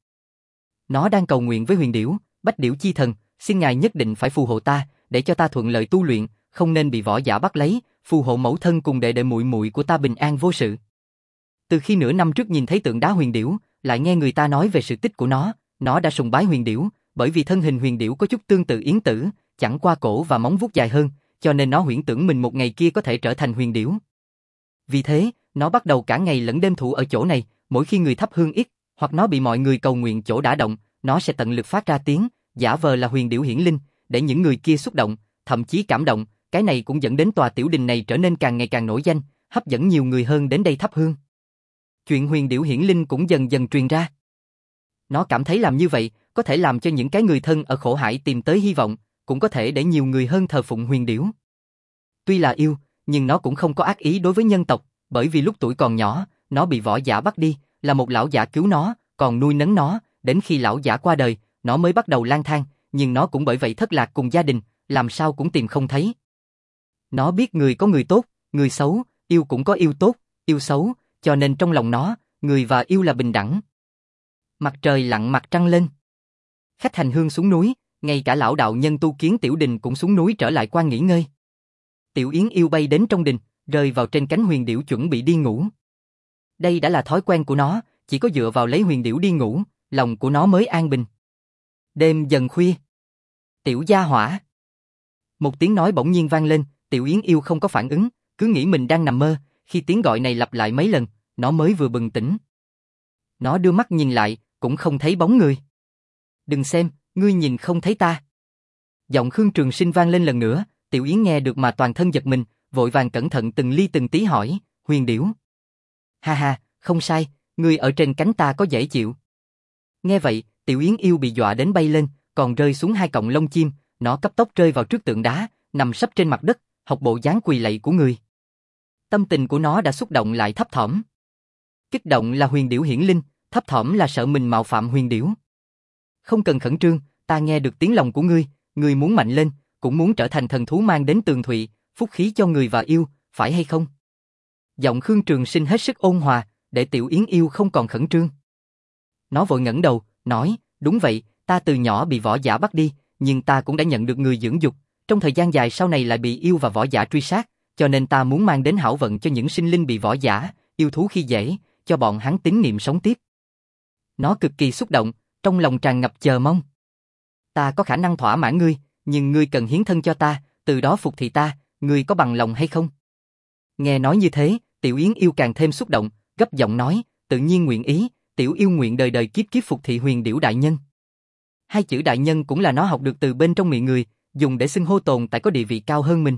Speaker 1: Nó đang cầu nguyện với huyền điểu, Bách Điểu chi thần, xin ngài nhất định phải phù hộ ta, để cho ta thuận lợi tu luyện, không nên bị võ giả bắt lấy, phù hộ mẫu thân cùng đệ đệ muội muội của ta bình an vô sự. Từ khi nửa năm trước nhìn thấy tượng đá huyền điểu, lại nghe người ta nói về sự tích của nó, nó đã sùng bái huyền điểu, bởi vì thân hình huyền điểu có chút tương tự yến tử, chẳng qua cổ và móng vuốt dài hơn, cho nên nó huyễn tưởng mình một ngày kia có thể trở thành huyền điểu. Vì thế, nó bắt đầu cả ngày lẫn đêm thủ ở chỗ này, mỗi khi người thắp hương ít, hoặc nó bị mọi người cầu nguyện chỗ đã động, nó sẽ tận lực phát ra tiếng, giả vờ là huyền điểu hiển linh, để những người kia xúc động, thậm chí cảm động, cái này cũng dẫn đến tòa tiểu đình này trở nên càng ngày càng nổi danh, hấp dẫn nhiều người hơn đến đây thắp hương. Chuyện huyền điểu hiển linh cũng dần dần truyền ra. Nó cảm thấy làm như vậy, có thể làm cho những cái người thân ở khổ hải tìm tới hy vọng, cũng có thể để nhiều người hơn thờ phụng huyền điểu. Tuy là yêu, nhưng nó cũng không có ác ý đối với nhân tộc, bởi vì lúc tuổi còn nhỏ, nó bị võ giả bắt đi, là một lão giả cứu nó, còn nuôi nấng nó, đến khi lão giả qua đời, nó mới bắt đầu lang thang, nhưng nó cũng bởi vậy thất lạc cùng gia đình, làm sao cũng tìm không thấy. Nó biết người có người tốt, người xấu, yêu cũng có yêu tốt, yêu xấu, cho nên trong lòng nó, người và yêu là bình đẳng. Mặt trời lặn mặt trăng lên. Khách hành hương xuống núi, ngay cả lão đạo nhân tu kiến tiểu đình cũng xuống núi trở lại quan nghỉ ngơi. Tiểu Yến yêu bay đến trong đình, rơi vào trên cánh huyền điểu chuẩn bị đi ngủ. Đây đã là thói quen của nó, chỉ có dựa vào lấy huyền điểu đi ngủ, lòng của nó mới an bình. Đêm dần khuya. Tiểu gia hỏa. Một tiếng nói bỗng nhiên vang lên, Tiểu Yến yêu không có phản ứng, cứ nghĩ mình đang nằm mơ, khi tiếng gọi này lặp lại mấy lần, nó mới vừa bừng tỉnh. Nó đưa mắt nhìn lại, cũng không thấy bóng người. Đừng xem, ngươi nhìn không thấy ta. Giọng Khương Trường Sinh vang lên lần nữa, Tiểu Yến nghe được mà toàn thân giật mình, vội vàng cẩn thận từng ly từng tí hỏi, huyền điểu. Ha ha, không sai, ngươi ở trên cánh ta có dễ chịu. Nghe vậy, Tiểu Yến yêu bị dọa đến bay lên, còn rơi xuống hai cọng lông chim, nó cấp tốc rơi vào trước tượng đá, nằm sấp trên mặt đất, học bộ dáng quỳ lạy của người. Tâm tình của nó đã xúc động lại thấp thỏm. Kích động là huyền điểu hiển linh, thấp thỏm là sợ mình mạo phạm huyền điểu. Không cần khẩn trương, ta nghe được tiếng lòng của ngươi, ngươi muốn mạnh lên, cũng muốn trở thành thần thú mang đến tường thụy, phúc khí cho người và yêu, phải hay không? Giọng Khương Trường Sinh hết sức ôn hòa, để Tiểu Yến yêu không còn khẩn trương. Nó vội ngẩng đầu, nói, đúng vậy, ta từ nhỏ bị võ giả bắt đi, nhưng ta cũng đã nhận được người dưỡng dục, trong thời gian dài sau này lại bị yêu và võ giả truy sát, cho nên ta muốn mang đến hảo vận cho những sinh linh bị võ giả, yêu thú khi dễ, cho bọn hắn tín niệm sống tiếp. Nó cực kỳ xúc động, trong lòng tràn ngập chờ mong. Ta có khả năng thỏa mãn ngươi, nhưng ngươi cần hiến thân cho ta, từ đó phục thị ta, ngươi có bằng lòng hay không? Nghe nói như thế, Tiểu Yến yêu càng thêm xúc động, gấp giọng nói, tự nhiên nguyện ý, tiểu yêu nguyện đời đời kiếp kiếp phục thị huyền điểu đại nhân. Hai chữ đại nhân cũng là nó học được từ bên trong miệng người, dùng để xưng hô tồn tại có địa vị cao hơn mình.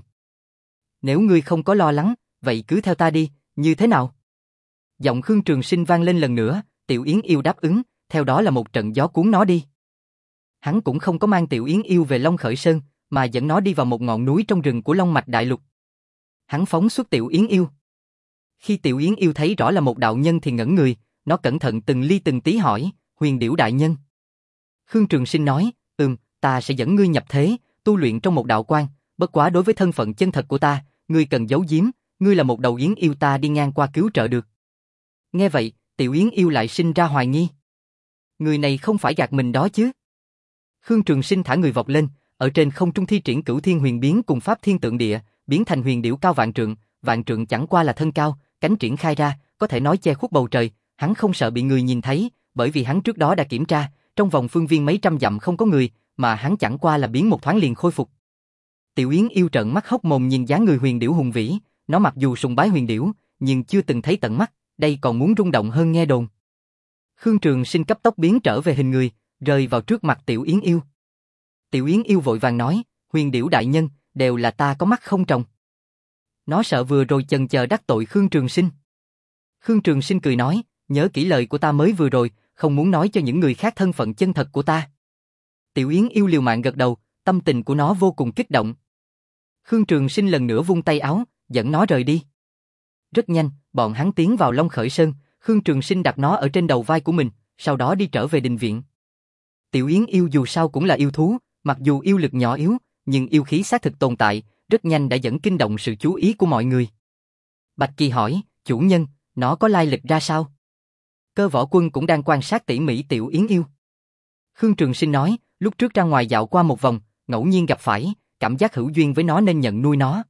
Speaker 1: Nếu ngươi không có lo lắng, vậy cứ theo ta đi, như thế nào? Giọng Khương Trường Sinh vang lên lần nữa, Tiểu Yến yêu đáp ứng, theo đó là một trận gió cuốn nó đi. Hắn cũng không có mang Tiểu Yến yêu về Long Khởi Sơn, mà dẫn nó đi vào một ngọn núi trong rừng của Long Mạch Đại Lục. Hắn phóng xuất Tiểu Yến yêu. Khi Tiểu Yến yêu thấy rõ là một đạo nhân thì ngẩn người, nó cẩn thận từng ly từng tí hỏi, huyền điểu đại nhân. Khương Trường Sinh nói, ừm, ta sẽ dẫn ngươi nhập thế, tu luyện trong một đạo quan, bất quá đối với thân phận chân thật của ta, ngươi cần giấu giếm, ngươi là một đầu Yến yêu ta đi ngang qua cứu trợ được. Nghe vậy, Tiểu Yến yêu lại sinh ra hoài nghi. Người này không phải gạt mình đó chứ? Khương Trường Sinh thả người vọt lên, ở trên không trung thi triển Cửu Thiên Huyền Biến cùng Pháp Thiên Tượng Địa, biến thành huyền điểu cao vạn trượng, vạn trượng chẳng qua là thân cao, cánh triển khai ra, có thể nói che khuất bầu trời, hắn không sợ bị người nhìn thấy, bởi vì hắn trước đó đã kiểm tra, trong vòng phương viên mấy trăm dặm không có người, mà hắn chẳng qua là biến một thoáng liền khôi phục. Tiểu Yến yêu trợn mắt hốc mồm nhìn dáng người huyền điểu hùng vĩ, nó mặc dù sùng bái huyền điểu, nhưng chưa từng thấy tận mắt, đây còn muốn rung động hơn nghe đồn. Khương Trường Sinh cấp tốc biến trở về hình người, rơi vào trước mặt Tiểu Yến yêu. Tiểu Yến yêu vội vàng nói, huyền điểu đại nhân, đều là ta có mắt không tròng. Nó sợ vừa rồi chần chờ đắc tội Khương Trường Sinh. Khương Trường Sinh cười nói, nhớ kỹ lời của ta mới vừa rồi, không muốn nói cho những người khác thân phận chân thật của ta. Tiểu Yến yêu liều mạng gật đầu, tâm tình của nó vô cùng kích động. Khương Trường Sinh lần nữa vung tay áo, dẫn nó rời đi. Rất nhanh, bọn hắn tiến vào Long Khởi Sơn, Khương Trường Sinh đặt nó ở trên đầu vai của mình, sau đó đi trở về đình viện. Tiểu Yến yêu dù sao cũng là yêu thú, mặc dù yêu lực nhỏ yếu, nhưng yêu khí xác thực tồn tại, rất nhanh đã dẫn kinh động sự chú ý của mọi người. Bạch Kỳ hỏi, chủ nhân, nó có lai lịch ra sao? Cơ Võ Quân cũng đang quan sát tỉ mỉ Tiểu Yến yêu. Khương Trường Sinh nói, lúc trước ra ngoài dạo qua một vòng, ngẫu nhiên gặp phải, cảm giác hữu duyên với nó nên nhận nuôi nó.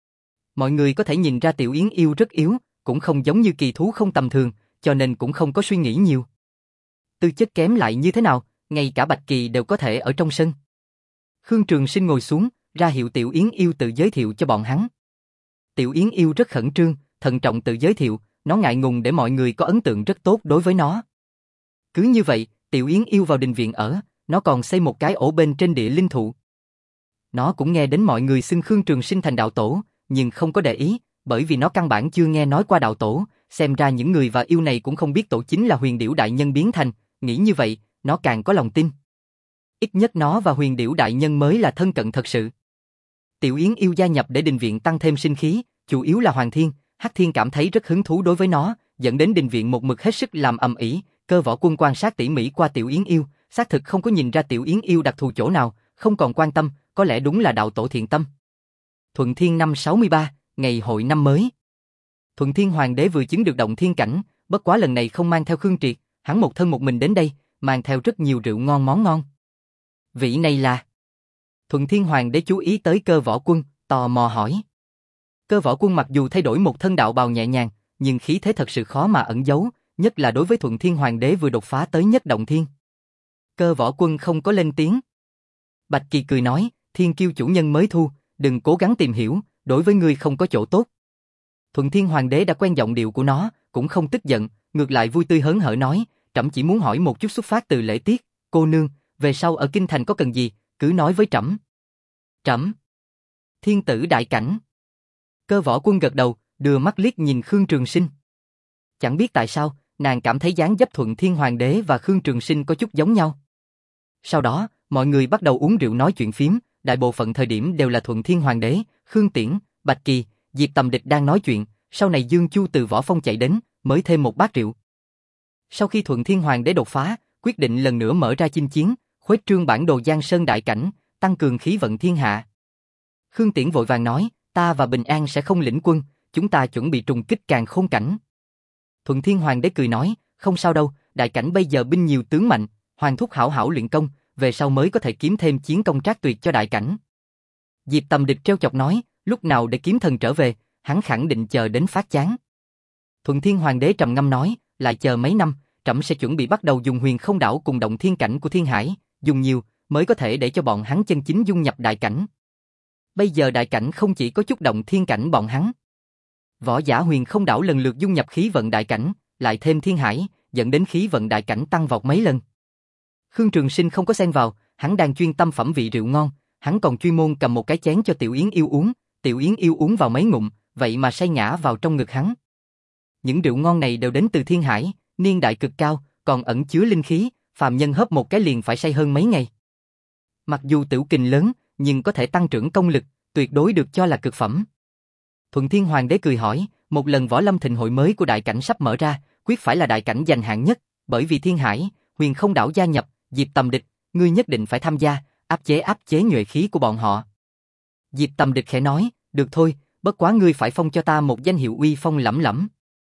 Speaker 1: Mọi người có thể nhìn ra Tiểu Yến yêu rất yếu, cũng không giống như kỳ thú không tầm thường, cho nên cũng không có suy nghĩ nhiều. Tư chất kém lại như thế nào, ngay cả Bạch Kỳ đều có thể ở trong sân. Khương Trường Sinh ngồi xuống, ra hiệu Tiểu Yến yêu tự giới thiệu cho bọn hắn. Tiểu Yến yêu rất khẩn trương, thận trọng tự giới thiệu, nó ngại ngùng để mọi người có ấn tượng rất tốt đối với nó. Cứ như vậy, Tiểu Yến yêu vào đình viện ở, nó còn xây một cái ổ bên trên địa linh thụ. Nó cũng nghe đến mọi người xưng Khương Trường Sinh thành đạo tổ, nhưng không có để ý, bởi vì nó căn bản chưa nghe nói qua đạo tổ, xem ra những người và yêu này cũng không biết tổ chính là huyền điểu đại nhân biến thành, nghĩ như vậy, nó càng có lòng tin. Ít nhất nó và huyền điểu đại nhân mới là thân cận thật sự. Tiểu Yến yêu gia nhập để đình viện tăng thêm sinh khí, chủ yếu là Hoàng Thiên, Hắc Thiên cảm thấy rất hứng thú đối với nó, dẫn đến đình viện một mực hết sức làm ầm ĩ. Cơ Võ Quân quan sát tỉ mỉ qua Tiểu Yến yêu, xác thực không có nhìn ra Tiểu Yến yêu đặc thù chỗ nào, không còn quan tâm, có lẽ đúng là đạo tổ thiện tâm. Thuận Thiên năm sáu mươi ba, ngày hội năm mới. Thuận Thiên Hoàng đế vừa chứng được động thiên cảnh, bất quá lần này không mang theo Khương Triệt, hắn một thân một mình đến đây, mang theo rất nhiều rượu ngon món ngon. Vị này là... Thuận Thiên Hoàng đế chú ý tới Cơ Võ Quân, tò mò hỏi. Cơ Võ Quân mặc dù thay đổi một thân đạo bào nhẹ nhàng, nhưng khí thế thật sự khó mà ẩn giấu, nhất là đối với Thuận Thiên Hoàng đế vừa đột phá tới nhất động thiên. Cơ Võ Quân không có lên tiếng. Bạch Kỳ cười nói, Thiên Kiêu chủ nhân mới thu, đừng cố gắng tìm hiểu, đối với ngươi không có chỗ tốt. Thuận Thiên Hoàng đế đã quen giọng điệu của nó, cũng không tức giận, ngược lại vui tươi hớn hở nói, trẫm chỉ muốn hỏi một chút xuất phát từ lễ tiết, cô nương, về sau ở kinh thành có cần gì, cứ nói với trẫm. Trẫm. Thiên tử đại cảnh. Cơ Võ Quân gật đầu, đưa mắt liếc nhìn Khương Trường Sinh. Chẳng biết tại sao, nàng cảm thấy dáng dấp Thuận Thiên Hoàng đế và Khương Trường Sinh có chút giống nhau. Sau đó, mọi người bắt đầu uống rượu nói chuyện phiếm, đại bộ phận thời điểm đều là Thuận Thiên Hoàng đế, Khương Tiễn, Bạch Kỳ, Diệp Tầm Địch đang nói chuyện, sau này Dương Chu từ Võ Phong chạy đến, mới thêm một bát rượu. Sau khi Thuận Thiên Hoàng đế đột phá, quyết định lần nữa mở ra chinh chiến, khuếch trương bản đồ Giang Sơn đại cảnh, tăng cường khí vận thiên hạ. Khương Tiễn vội vàng nói, ta và Bình An sẽ không lĩnh quân, chúng ta chuẩn bị trùng kích Càn Khôn cảnh. Thuận Thiên Hoàng đế cười nói, không sao đâu, đại cảnh bây giờ binh nhiều tướng mạnh, Hoàng thúc hảo hảo luyện công, về sau mới có thể kiếm thêm chiến công trác tuyệt cho đại cảnh. Diệp Tầm Địch trêu chọc nói, lúc nào để kiếm thần trở về, hắn khẳng định chờ đến phát chán. Thuận Thiên Hoàng đế trầm ngâm nói, lại chờ mấy năm, trẫm sẽ chuẩn bị bắt đầu dùng huyền không đảo cùng động thiên cảnh của thiên hải, dùng nhiều, mới có thể để cho bọn hắn chân chính dung nhập đại cảnh. Bây giờ đại cảnh không chỉ có chút động thiên cảnh bọn hắn. Võ giả huyền không đảo lần lượt dung nhập khí vận đại cảnh, lại thêm thiên hải, dẫn đến khí vận đại cảnh tăng vọt mấy lần. Khương Trường Sinh không có xen vào, hắn đang chuyên tâm phẩm vị rượu ngon, hắn còn chuyên môn cầm một cái chén cho Tiểu Yến yêu uống, Tiểu Yến yêu uống vào mấy ngụm, vậy mà say ngã vào trong ngực hắn. Những rượu ngon này đều đến từ thiên hải, niên đại cực cao, còn ẩn chứa linh khí, phàm nhân hớp một cái liền phải say hơn mấy ngày. Mặc dù tiểu kình lớn, nhưng có thể tăng trưởng công lực, tuyệt đối được cho là cực phẩm. Thuận Thiên Hoàng đế cười hỏi, một lần võ lâm thịnh hội mới của đại cảnh sắp mở ra, quyết phải là đại cảnh giành hạng nhất, bởi vì thiên hải, huyền không đảo gia nhập, Diệp Tầm Địch, ngươi nhất định phải tham gia, áp chế áp chế nhuệ khí của bọn họ. Diệp Tầm Địch khẽ nói, được thôi, bất quá ngươi phải phong cho ta một danh hiệu uy phong lẫm lẫm.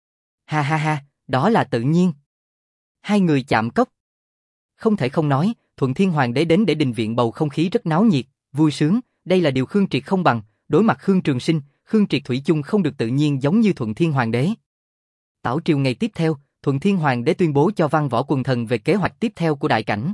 Speaker 1: Ha ha ha, đó là tự nhiên. Hai người chạm cốc. Không thể không nói, Thuận Thiên Hoàng đế đến để đình viện bầu không khí rất náo nhiệt, vui sướng, đây là điều Khương Triệt không bằng, đối mặt Khương Trường Sinh, Khương Triệt thủy chung không được tự nhiên giống như Thuận Thiên Hoàng đế. Tảo triều ngày tiếp theo, Thuận Thiên Hoàng đế tuyên bố cho văn võ quần thần về kế hoạch tiếp theo của đại cảnh.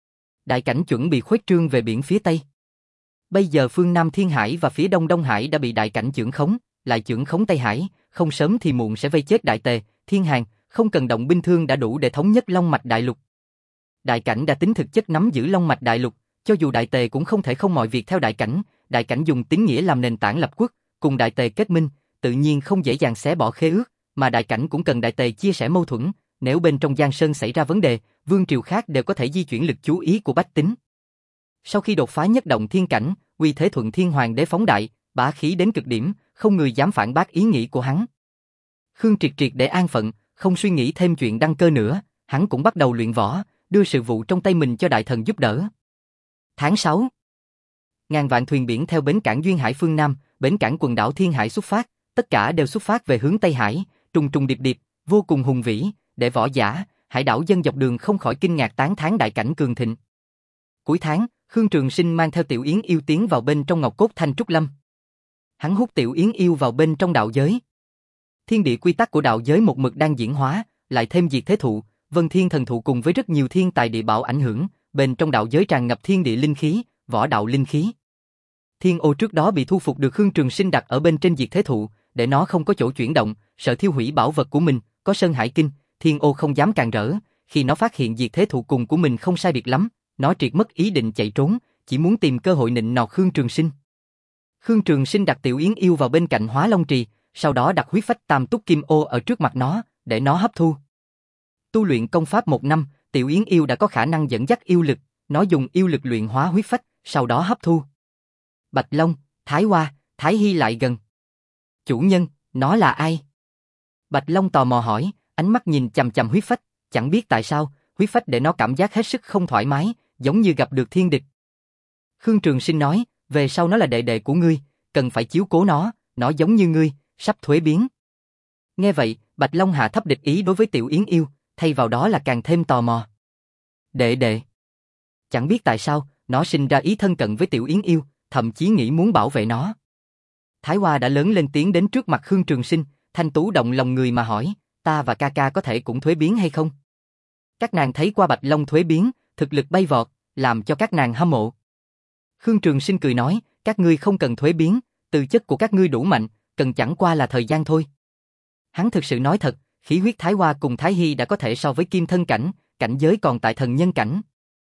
Speaker 1: Đại cảnh chuẩn bị khuếch trương về biển phía Tây. Bây giờ phương Nam Thiên Hải và phía Đông Đông Hải đã bị đại cảnh chưởng khống, lại chưởng khống Tây Hải, không sớm thì muộn sẽ vây chết Đại Tề, Thiên Hàn, không cần động binh thương đã đủ để thống nhất Long Mạch Đại Lục. Đại cảnh đã tính thực chất nắm giữ Long Mạch Đại Lục, cho dù Đại Tề cũng không thể không mọi việc theo đại cảnh, đại cảnh dùng tín nghĩa làm nền tảng lập quốc, cùng Đại Tề kết minh, tự nhiên không dễ dàng xé bỏ khế ước, mà đại cảnh cũng cần Đại Tề chia sẻ mâu thuẫn, nếu bên trong Giang Sơn xảy ra vấn đề, vương triều khác đều có thể di chuyển lực chú ý của bách tính. Sau khi đột phá nhất động thiên cảnh, uy thế Thuận Thiên Hoàng đế phóng đại, bá khí đến cực điểm, không người dám phản bác ý nghĩ của hắn. Khương Triệt triệt để an phận, không suy nghĩ thêm chuyện đăng cơ nữa, hắn cũng bắt đầu luyện võ, đưa sự vụ trong tay mình cho đại thần giúp đỡ. Tháng sáu, ngàn vạn thuyền biển theo bến cảng Duyên Hải phương Nam, bến cảng quần đảo Thiên Hải xuất phát, tất cả đều xuất phát về hướng Tây Hải, trùng trùng điệp điệp, vô cùng hùng vĩ, để võ giả, hải đảo dân dọc đường không khỏi kinh ngạc tán thán đại cảnh cường thịnh. Cuối tháng, Khương Trường Sinh mang theo Tiểu Yến Yêu tiến vào bên trong Ngọc Cốt Thanh Trúc Lâm. Hắn hút Tiểu Yến Yêu vào bên trong đạo giới. Thiên địa quy tắc của đạo giới một mực đang diễn hóa, lại thêm diệt thế thụ, Vân Thiên Thần Thụ cùng với rất nhiều thiên tài địa bảo ảnh hưởng, bên trong đạo giới tràn ngập thiên địa linh khí, võ đạo linh khí. Thiên ô trước đó bị thu phục được Khương Trường Sinh đặt ở bên trên diệt thế thụ, để nó không có chỗ chuyển động, sợ thiêu hủy bảo vật của mình, có Sơn Hải Kinh, Thiên ô không dám càn rỡ, khi nó phát hiện diệt thế thụ cùng của mình không sai biệt lắm, nó triệt mất ý định chạy trốn, chỉ muốn tìm cơ hội nịnh nọt Khương Trường Sinh. Khương Trường Sinh đặt Tiểu Yến Yêu vào bên cạnh Hóa Long Trì, sau đó đặt huyết phách tam túc kim ô ở trước mặt nó, để nó hấp thu. Tu luyện công pháp một năm, Tiểu Yến Yêu đã có khả năng dẫn dắt yêu lực, nó dùng yêu lực luyện hóa huyết phách, sau đó hấp thu. Bạch Long, Thái Hoa, Thái Hy lại gần. Chủ nhân, nó là ai? Bạch Long tò mò hỏi, ánh mắt nhìn chằm chằm huyết phách, chẳng biết tại sao, huyết phách để nó cảm giác hết sức không thoải mái, giống như gặp được thiên địch. Khương Trường Sinh nói, về sau nó là đệ đệ của ngươi, cần phải chiếu cố nó, nó giống như ngươi, sắp thuế biến. Nghe vậy, Bạch Long hạ thấp địch ý đối với Tiểu Yến Yêu, thay vào đó là càng thêm tò mò. Đệ đệ. Chẳng biết tại sao, nó sinh ra ý thân cận với Tiểu Yến Yêu, thậm chí nghĩ muốn bảo vệ nó. Thái Hoa đã lớn lên tiếng đến trước mặt Khương Trường Sinh, thanh tú động lòng người mà hỏi, ta và ca ca có thể cũng thuế biến hay không? Các nàng thấy qua Bạch Long thuế biến, thực lực bay vọt, làm cho các nàng hâm mộ. Khương Trường Sinh cười nói, các ngươi không cần thuế biến, tư chất của các ngươi đủ mạnh, cần chẳng qua là thời gian thôi. Hắn thực sự nói thật, khí huyết Thái Hoa cùng Thái Hy đã có thể so với kim thân cảnh, cảnh giới còn tại thần nhân cảnh.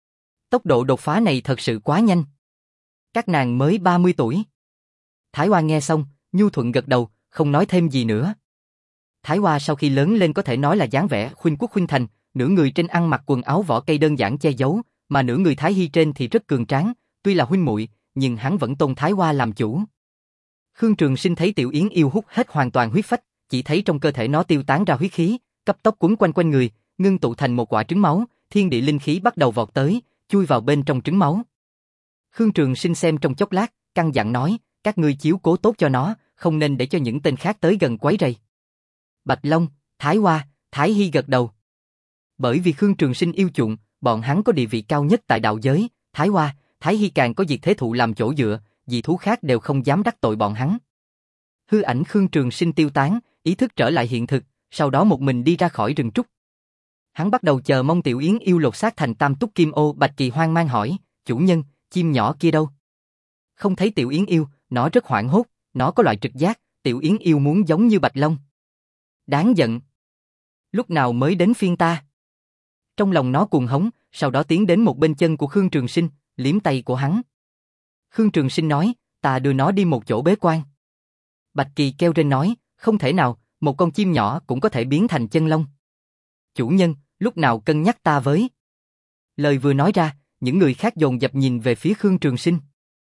Speaker 1: Tốc độ đột phá này thật sự quá nhanh. Các nàng mới ba mươi tuổi. Thái Hoa nghe xong, nhu thuận gật đầu, không nói thêm gì nữa. Thái Hoa sau khi lớn lên có thể nói là dáng vẻ khuynh quốc khuynh thành, nửa người trên ăn mặc quần áo vỏ cây đơn giản che giấu, mà nửa người Thái Hy trên thì rất cường tráng, tuy là huynh muội, nhưng hắn vẫn tôn Thái Hoa làm chủ. Khương Trường Sinh thấy Tiểu Yến Yêu hút hết hoàn toàn huyết phách, chỉ thấy trong cơ thể nó tiêu tán ra huyết khí, cấp tốc quấn quanh quanh người, ngưng tụ thành một quả trứng máu, thiên địa linh khí bắt đầu vọt tới, chui vào bên trong trứng máu. Khương Trường Sinh xem trong chốc lát, căn dặn nói, các ngươi chiếu cố tốt cho nó, không nên để cho những tên khác tới gần quấy rầy. Bạch Long, Thái Hoa, Thái Hy gật đầu. Bởi vì Khương Trường Sinh yêu chuộng, bọn hắn có địa vị cao nhất tại đạo giới, Thái Hoa, Thái Hy càng có diệt thế thụ làm chỗ dựa, dị thú khác đều không dám đắc tội bọn hắn. Hư ảnh Khương Trường Sinh tiêu tán, ý thức trở lại hiện thực, sau đó một mình đi ra khỏi rừng trúc. Hắn bắt đầu chờ mong Tiểu Yến Yêu lột xác thành tam túc kim ô. Bạch Kỳ hoang mang hỏi, chủ nhân, chim nhỏ kia đâu? Không thấy Tiểu Yến Yêu, nó rất hoảng hốt, nó có loại trực giác, Tiểu Yến Yêu muốn giống như Bạch Long. Đáng giận. Lúc nào mới đến phiên ta? Trong lòng nó cuồng hống, sau đó tiến đến một bên chân của Khương Trường Sinh, liếm tay của hắn. Khương Trường Sinh nói, ta đưa nó đi một chỗ bế quan. Bạch Kỳ kêu rên nói, không thể nào, một con chim nhỏ cũng có thể biến thành chân long. Chủ nhân, lúc nào cân nhắc ta với? Lời vừa nói ra, những người khác dồn dập nhìn về phía Khương Trường Sinh.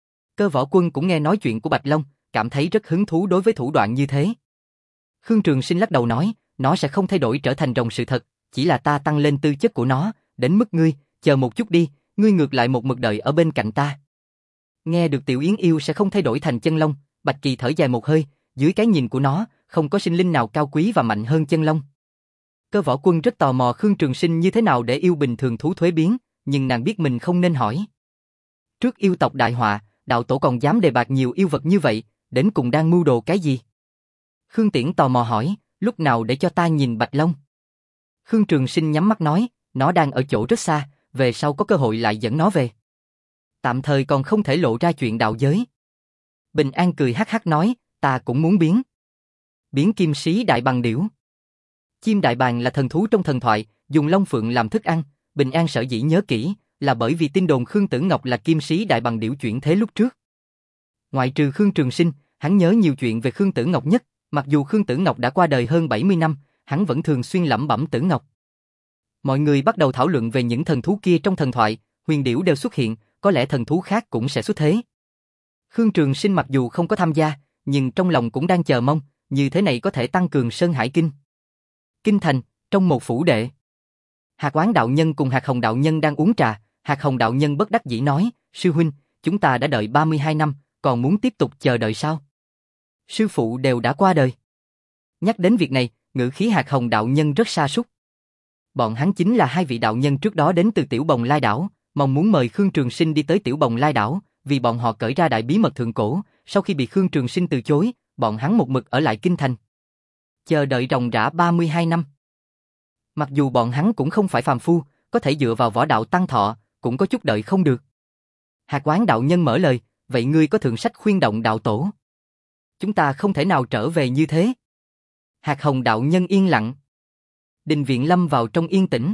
Speaker 1: Cơ Võ Quân cũng nghe nói chuyện của Bạch Long, cảm thấy rất hứng thú đối với thủ đoạn như thế. Khương Trường Sinh lắc đầu nói, nó sẽ không thay đổi trở thành rồng sự thật, chỉ là ta tăng lên tư chất của nó, đến mức ngươi, chờ một chút đi, ngươi ngược lại một mực đợi ở bên cạnh ta. Nghe được Tiểu Yến Yêu sẽ không thay đổi thành chân long, Bạch Kỳ thở dài một hơi, dưới cái nhìn của nó, không có sinh linh nào cao quý và mạnh hơn chân long. Cơ Võ Quân rất tò mò Khương Trường Sinh như thế nào để yêu bình thường thú thuế biến, nhưng nàng biết mình không nên hỏi. Trước yêu tộc đại họa, đạo tổ còn dám đề bạt nhiều yêu vật như vậy, đến cùng đang mưu đồ cái gì? Khương Tiễn tò mò hỏi, lúc nào để cho ta nhìn Bạch Long? Khương Trường Sinh nhắm mắt nói, nó đang ở chỗ rất xa, về sau có cơ hội lại dẫn nó về. Tạm thời còn không thể lộ ra chuyện đạo giới. Bình An cười hắc hắc nói, ta cũng muốn biến. Biến kim sĩ đại bàng điểu. Chim đại bàng là thần thú trong thần thoại, dùng long phượng làm thức ăn. Bình An sở dĩ nhớ kỹ, là bởi vì tin đồn Khương Tử Ngọc là kim sĩ đại bàng điểu chuyển thế lúc trước. Ngoại trừ Khương Trường Sinh, hắn nhớ nhiều chuyện về Khương Tử Ngọc nhất. Mặc dù Khương Tử Ngọc đã qua đời hơn bảy mươi năm, hắn vẫn thường xuyên lẩm bẩm Tử Ngọc. Mọi người bắt đầu thảo luận về những thần thú kia trong thần thoại, huyền điểu đều xuất hiện, có lẽ thần thú khác cũng sẽ xuất thế. Khương Trường Sinh mặc dù không có tham gia, nhưng trong lòng cũng đang chờ mong, như thế này có thể tăng cường Sơn Hải Kinh. Kinh thành, trong một phủ đệ. Hạc Oán đạo nhân cùng Hạc Hồng đạo nhân đang uống trà, Hạc Hồng đạo nhân bất đắc dĩ nói, sư huynh, chúng ta đã đợi ba mươi hai năm, còn muốn tiếp tục chờ đợi sao? Sư phụ đều đã qua đời. Nhắc đến việc này, ngữ khí Hạc Hồng đạo nhân rất sa sút. Bọn hắn chính là hai vị đạo nhân trước đó đến từ Tiểu Bồng Lai đảo, mong muốn mời Khương Trường Sinh đi tới Tiểu Bồng Lai đảo, vì bọn họ cởi ra đại bí mật thượng cổ, sau khi bị Khương Trường Sinh từ chối, bọn hắn một mực ở lại kinh thành. Chờ đợi ròng rã ba mươi hai năm. Mặc dù bọn hắn cũng không phải phàm phu, có thể dựa vào võ đạo tăng thọ, cũng có chút đợi không được. Hạc Oán đạo nhân mở lời, vậy ngươi có thượng sách khuyên động đạo tổ? Chúng ta không thể nào trở về như thế. Hạc Hồng đạo nhân yên lặng. Đình viện lâm vào trong yên tĩnh.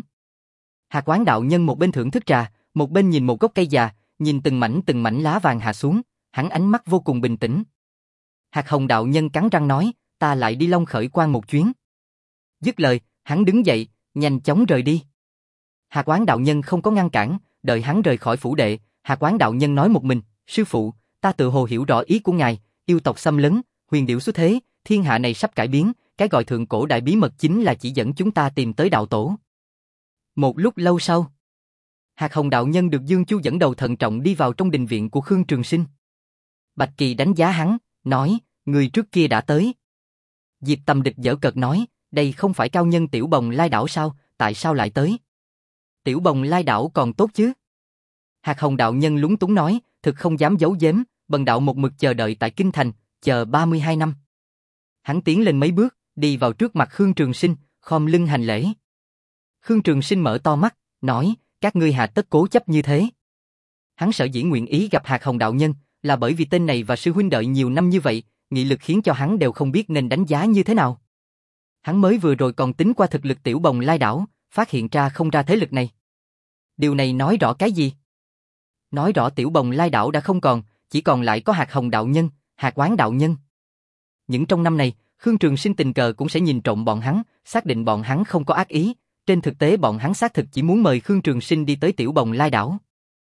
Speaker 1: Hạc Oán đạo nhân một bên thưởng thức trà, một bên nhìn một gốc cây già, nhìn từng mảnh từng mảnh lá vàng hạ xuống, hắn ánh mắt vô cùng bình tĩnh. Hạc Hồng đạo nhân cắn răng nói, ta lại đi Long Khởi Quan một chuyến. Dứt lời, hắn đứng dậy, nhanh chóng rời đi. Hạc Oán đạo nhân không có ngăn cản, đợi hắn rời khỏi phủ đệ, Hạc Oán đạo nhân nói một mình, sư phụ, ta tự hồ hiểu rõ ý của ngài, yêu tộc xâm lấn, huyền điểu xuất thế, thiên hạ này sắp cải biến, cái gọi thượng cổ đại bí mật chính là chỉ dẫn chúng ta tìm tới đạo tổ. Một lúc lâu sau, Hạc Hồng đạo nhân được Dương Chu dẫn đầu thận trọng đi vào trong đình viện của Khương Trường Sinh. Bạch Kỳ đánh giá hắn, nói, người trước kia đã tới. Diệp Tầm Địch giở cợt nói, đây không phải cao nhân Tiểu Bồng Lai đảo sao, tại sao lại tới? Tiểu Bồng Lai đảo còn tốt chứ? Hạc Hồng đạo nhân lúng túng nói, thực không dám giấu giếm, bần đạo một mực chờ đợi tại kinh thành, chờ ba mươi hai năm. Hắn tiến lên mấy bước, đi vào trước mặt Khương Trường Sinh, khom lưng hành lễ. Khương Trường Sinh mở to mắt, nói, các ngươi hà tất cố chấp như thế. Hắn sở dĩ nguyện ý gặp Hạc Hồng đạo nhân, là bởi vì tên này và sư huynh đợi nhiều năm như vậy, nghị lực khiến cho hắn đều không biết nên đánh giá như thế nào. Hắn mới vừa rồi còn tính qua thực lực Tiểu Bồng Lai đảo, phát hiện ra không ra thế lực này. Điều này nói rõ cái gì? Nói rõ Tiểu Bồng Lai đảo đã không còn, chỉ còn lại có Hạc Hồng đạo nhân, Hạc Oán đạo nhân. Những trong năm này, Khương Trường Sinh tình cờ cũng sẽ nhìn trộm bọn hắn, xác định bọn hắn không có ác ý. Trên thực tế bọn hắn xác thực chỉ muốn mời Khương Trường Sinh đi tới Tiểu Bồng Lai đảo.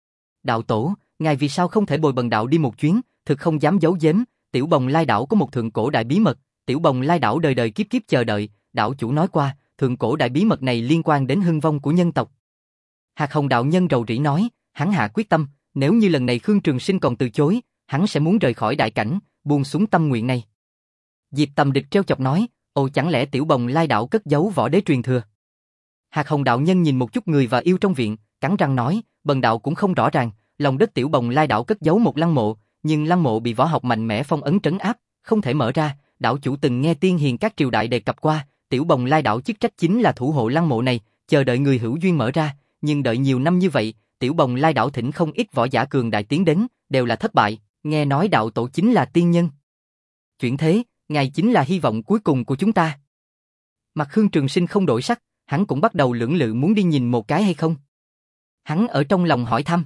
Speaker 1: Đạo tổ, ngài vì sao không thể bồi bần đạo đi một chuyến? Thực không dám giấu giếm, Tiểu Bồng Lai đảo có một thượng cổ đại bí mật. Tiểu Bồng Lai đảo đời đời kiếp kiếp chờ đợi, đảo chủ nói qua, thượng cổ đại bí mật này liên quan đến hưng vong của nhân tộc. Hạc Hồng đạo nhân rầu rĩ nói, hắn hạ quyết tâm, nếu như lần này Khương Trường Sinh còn từ chối, hắn sẽ muốn rời khỏi đại cảnh, buông xuống tâm nguyện này. Diệp Tầm Địch trêu chọc nói, ồ, chẳng lẽ Tiểu Bồng Lai đảo cất giấu võ đế truyền thừa? Hạc Hồng đạo nhân nhìn một chút người và yêu trong viện, cắn răng nói, bần đạo cũng không rõ ràng, lòng đất Tiểu Bồng Lai đảo cất giấu một lăng mộ, nhưng lăng mộ bị võ học mạnh mẽ phong ấn trấn áp, không thể mở ra. Đảo chủ từng nghe tiên hiền các triều đại đề cập qua, Tiểu Bồng Lai đảo chức trách chính là thủ hộ lăng mộ này, chờ đợi người hữu duyên mở ra, nhưng đợi nhiều năm như vậy, Tiểu Bồng Lai đảo thỉnh không ít võ giả cường đại tiến đến, đều là thất bại, nghe nói đạo tổ chính là tiên nhân. Chuyện thế, ngài chính là hy vọng cuối cùng của chúng ta. Mặt Khương Trường Sinh không đổi sắc, hắn cũng bắt đầu lưỡng lự muốn đi nhìn một cái hay không. Hắn ở trong lòng hỏi thăm.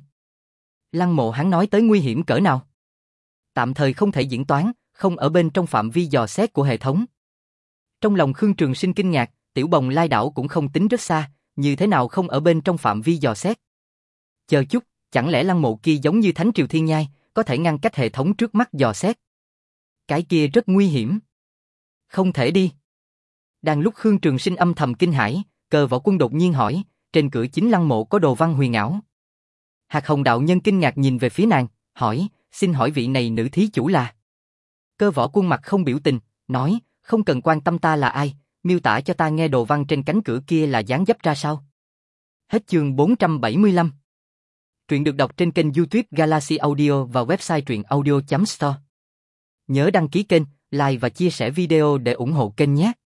Speaker 1: Lăng mộ hắn nói tới nguy hiểm cỡ nào? Tạm thời không thể diễn toán, không ở bên trong phạm vi dò xét của hệ thống. Trong lòng Khương Trường Sinh kinh ngạc, Tiểu Bồng Lai đảo cũng không tính rất xa, như thế nào không ở bên trong phạm vi dò xét? Chờ chút, chẳng lẽ lăng mộ kia giống như Thánh Triều Thiên Nhai, có thể ngăn cách hệ thống trước mắt dò xét? Cái kia rất nguy hiểm. Không thể đi. Đang lúc Khương Trường Sinh âm thầm kinh hãi, Cờ Võ Quân đột nhiên hỏi, trên cửa chính lăng mộ có đồ văn huyền ảo. Hạc Hồng đạo nhân kinh ngạc nhìn về phía nàng, hỏi, xin hỏi vị này nữ thí chủ là? Cơ Võ Quân mặt không biểu tình, nói, không cần quan tâm ta là ai, miêu tả cho ta nghe đồ văn trên cánh cửa kia là dáng dấp ra sao. Hết chương bốn trăm bảy mươi lăm. Truyện được đọc trên kênh YouTube Galaxy Audio và website truyện audio chấm store. Nhớ đăng ký kênh, like và chia sẻ video để ủng hộ kênh nhé.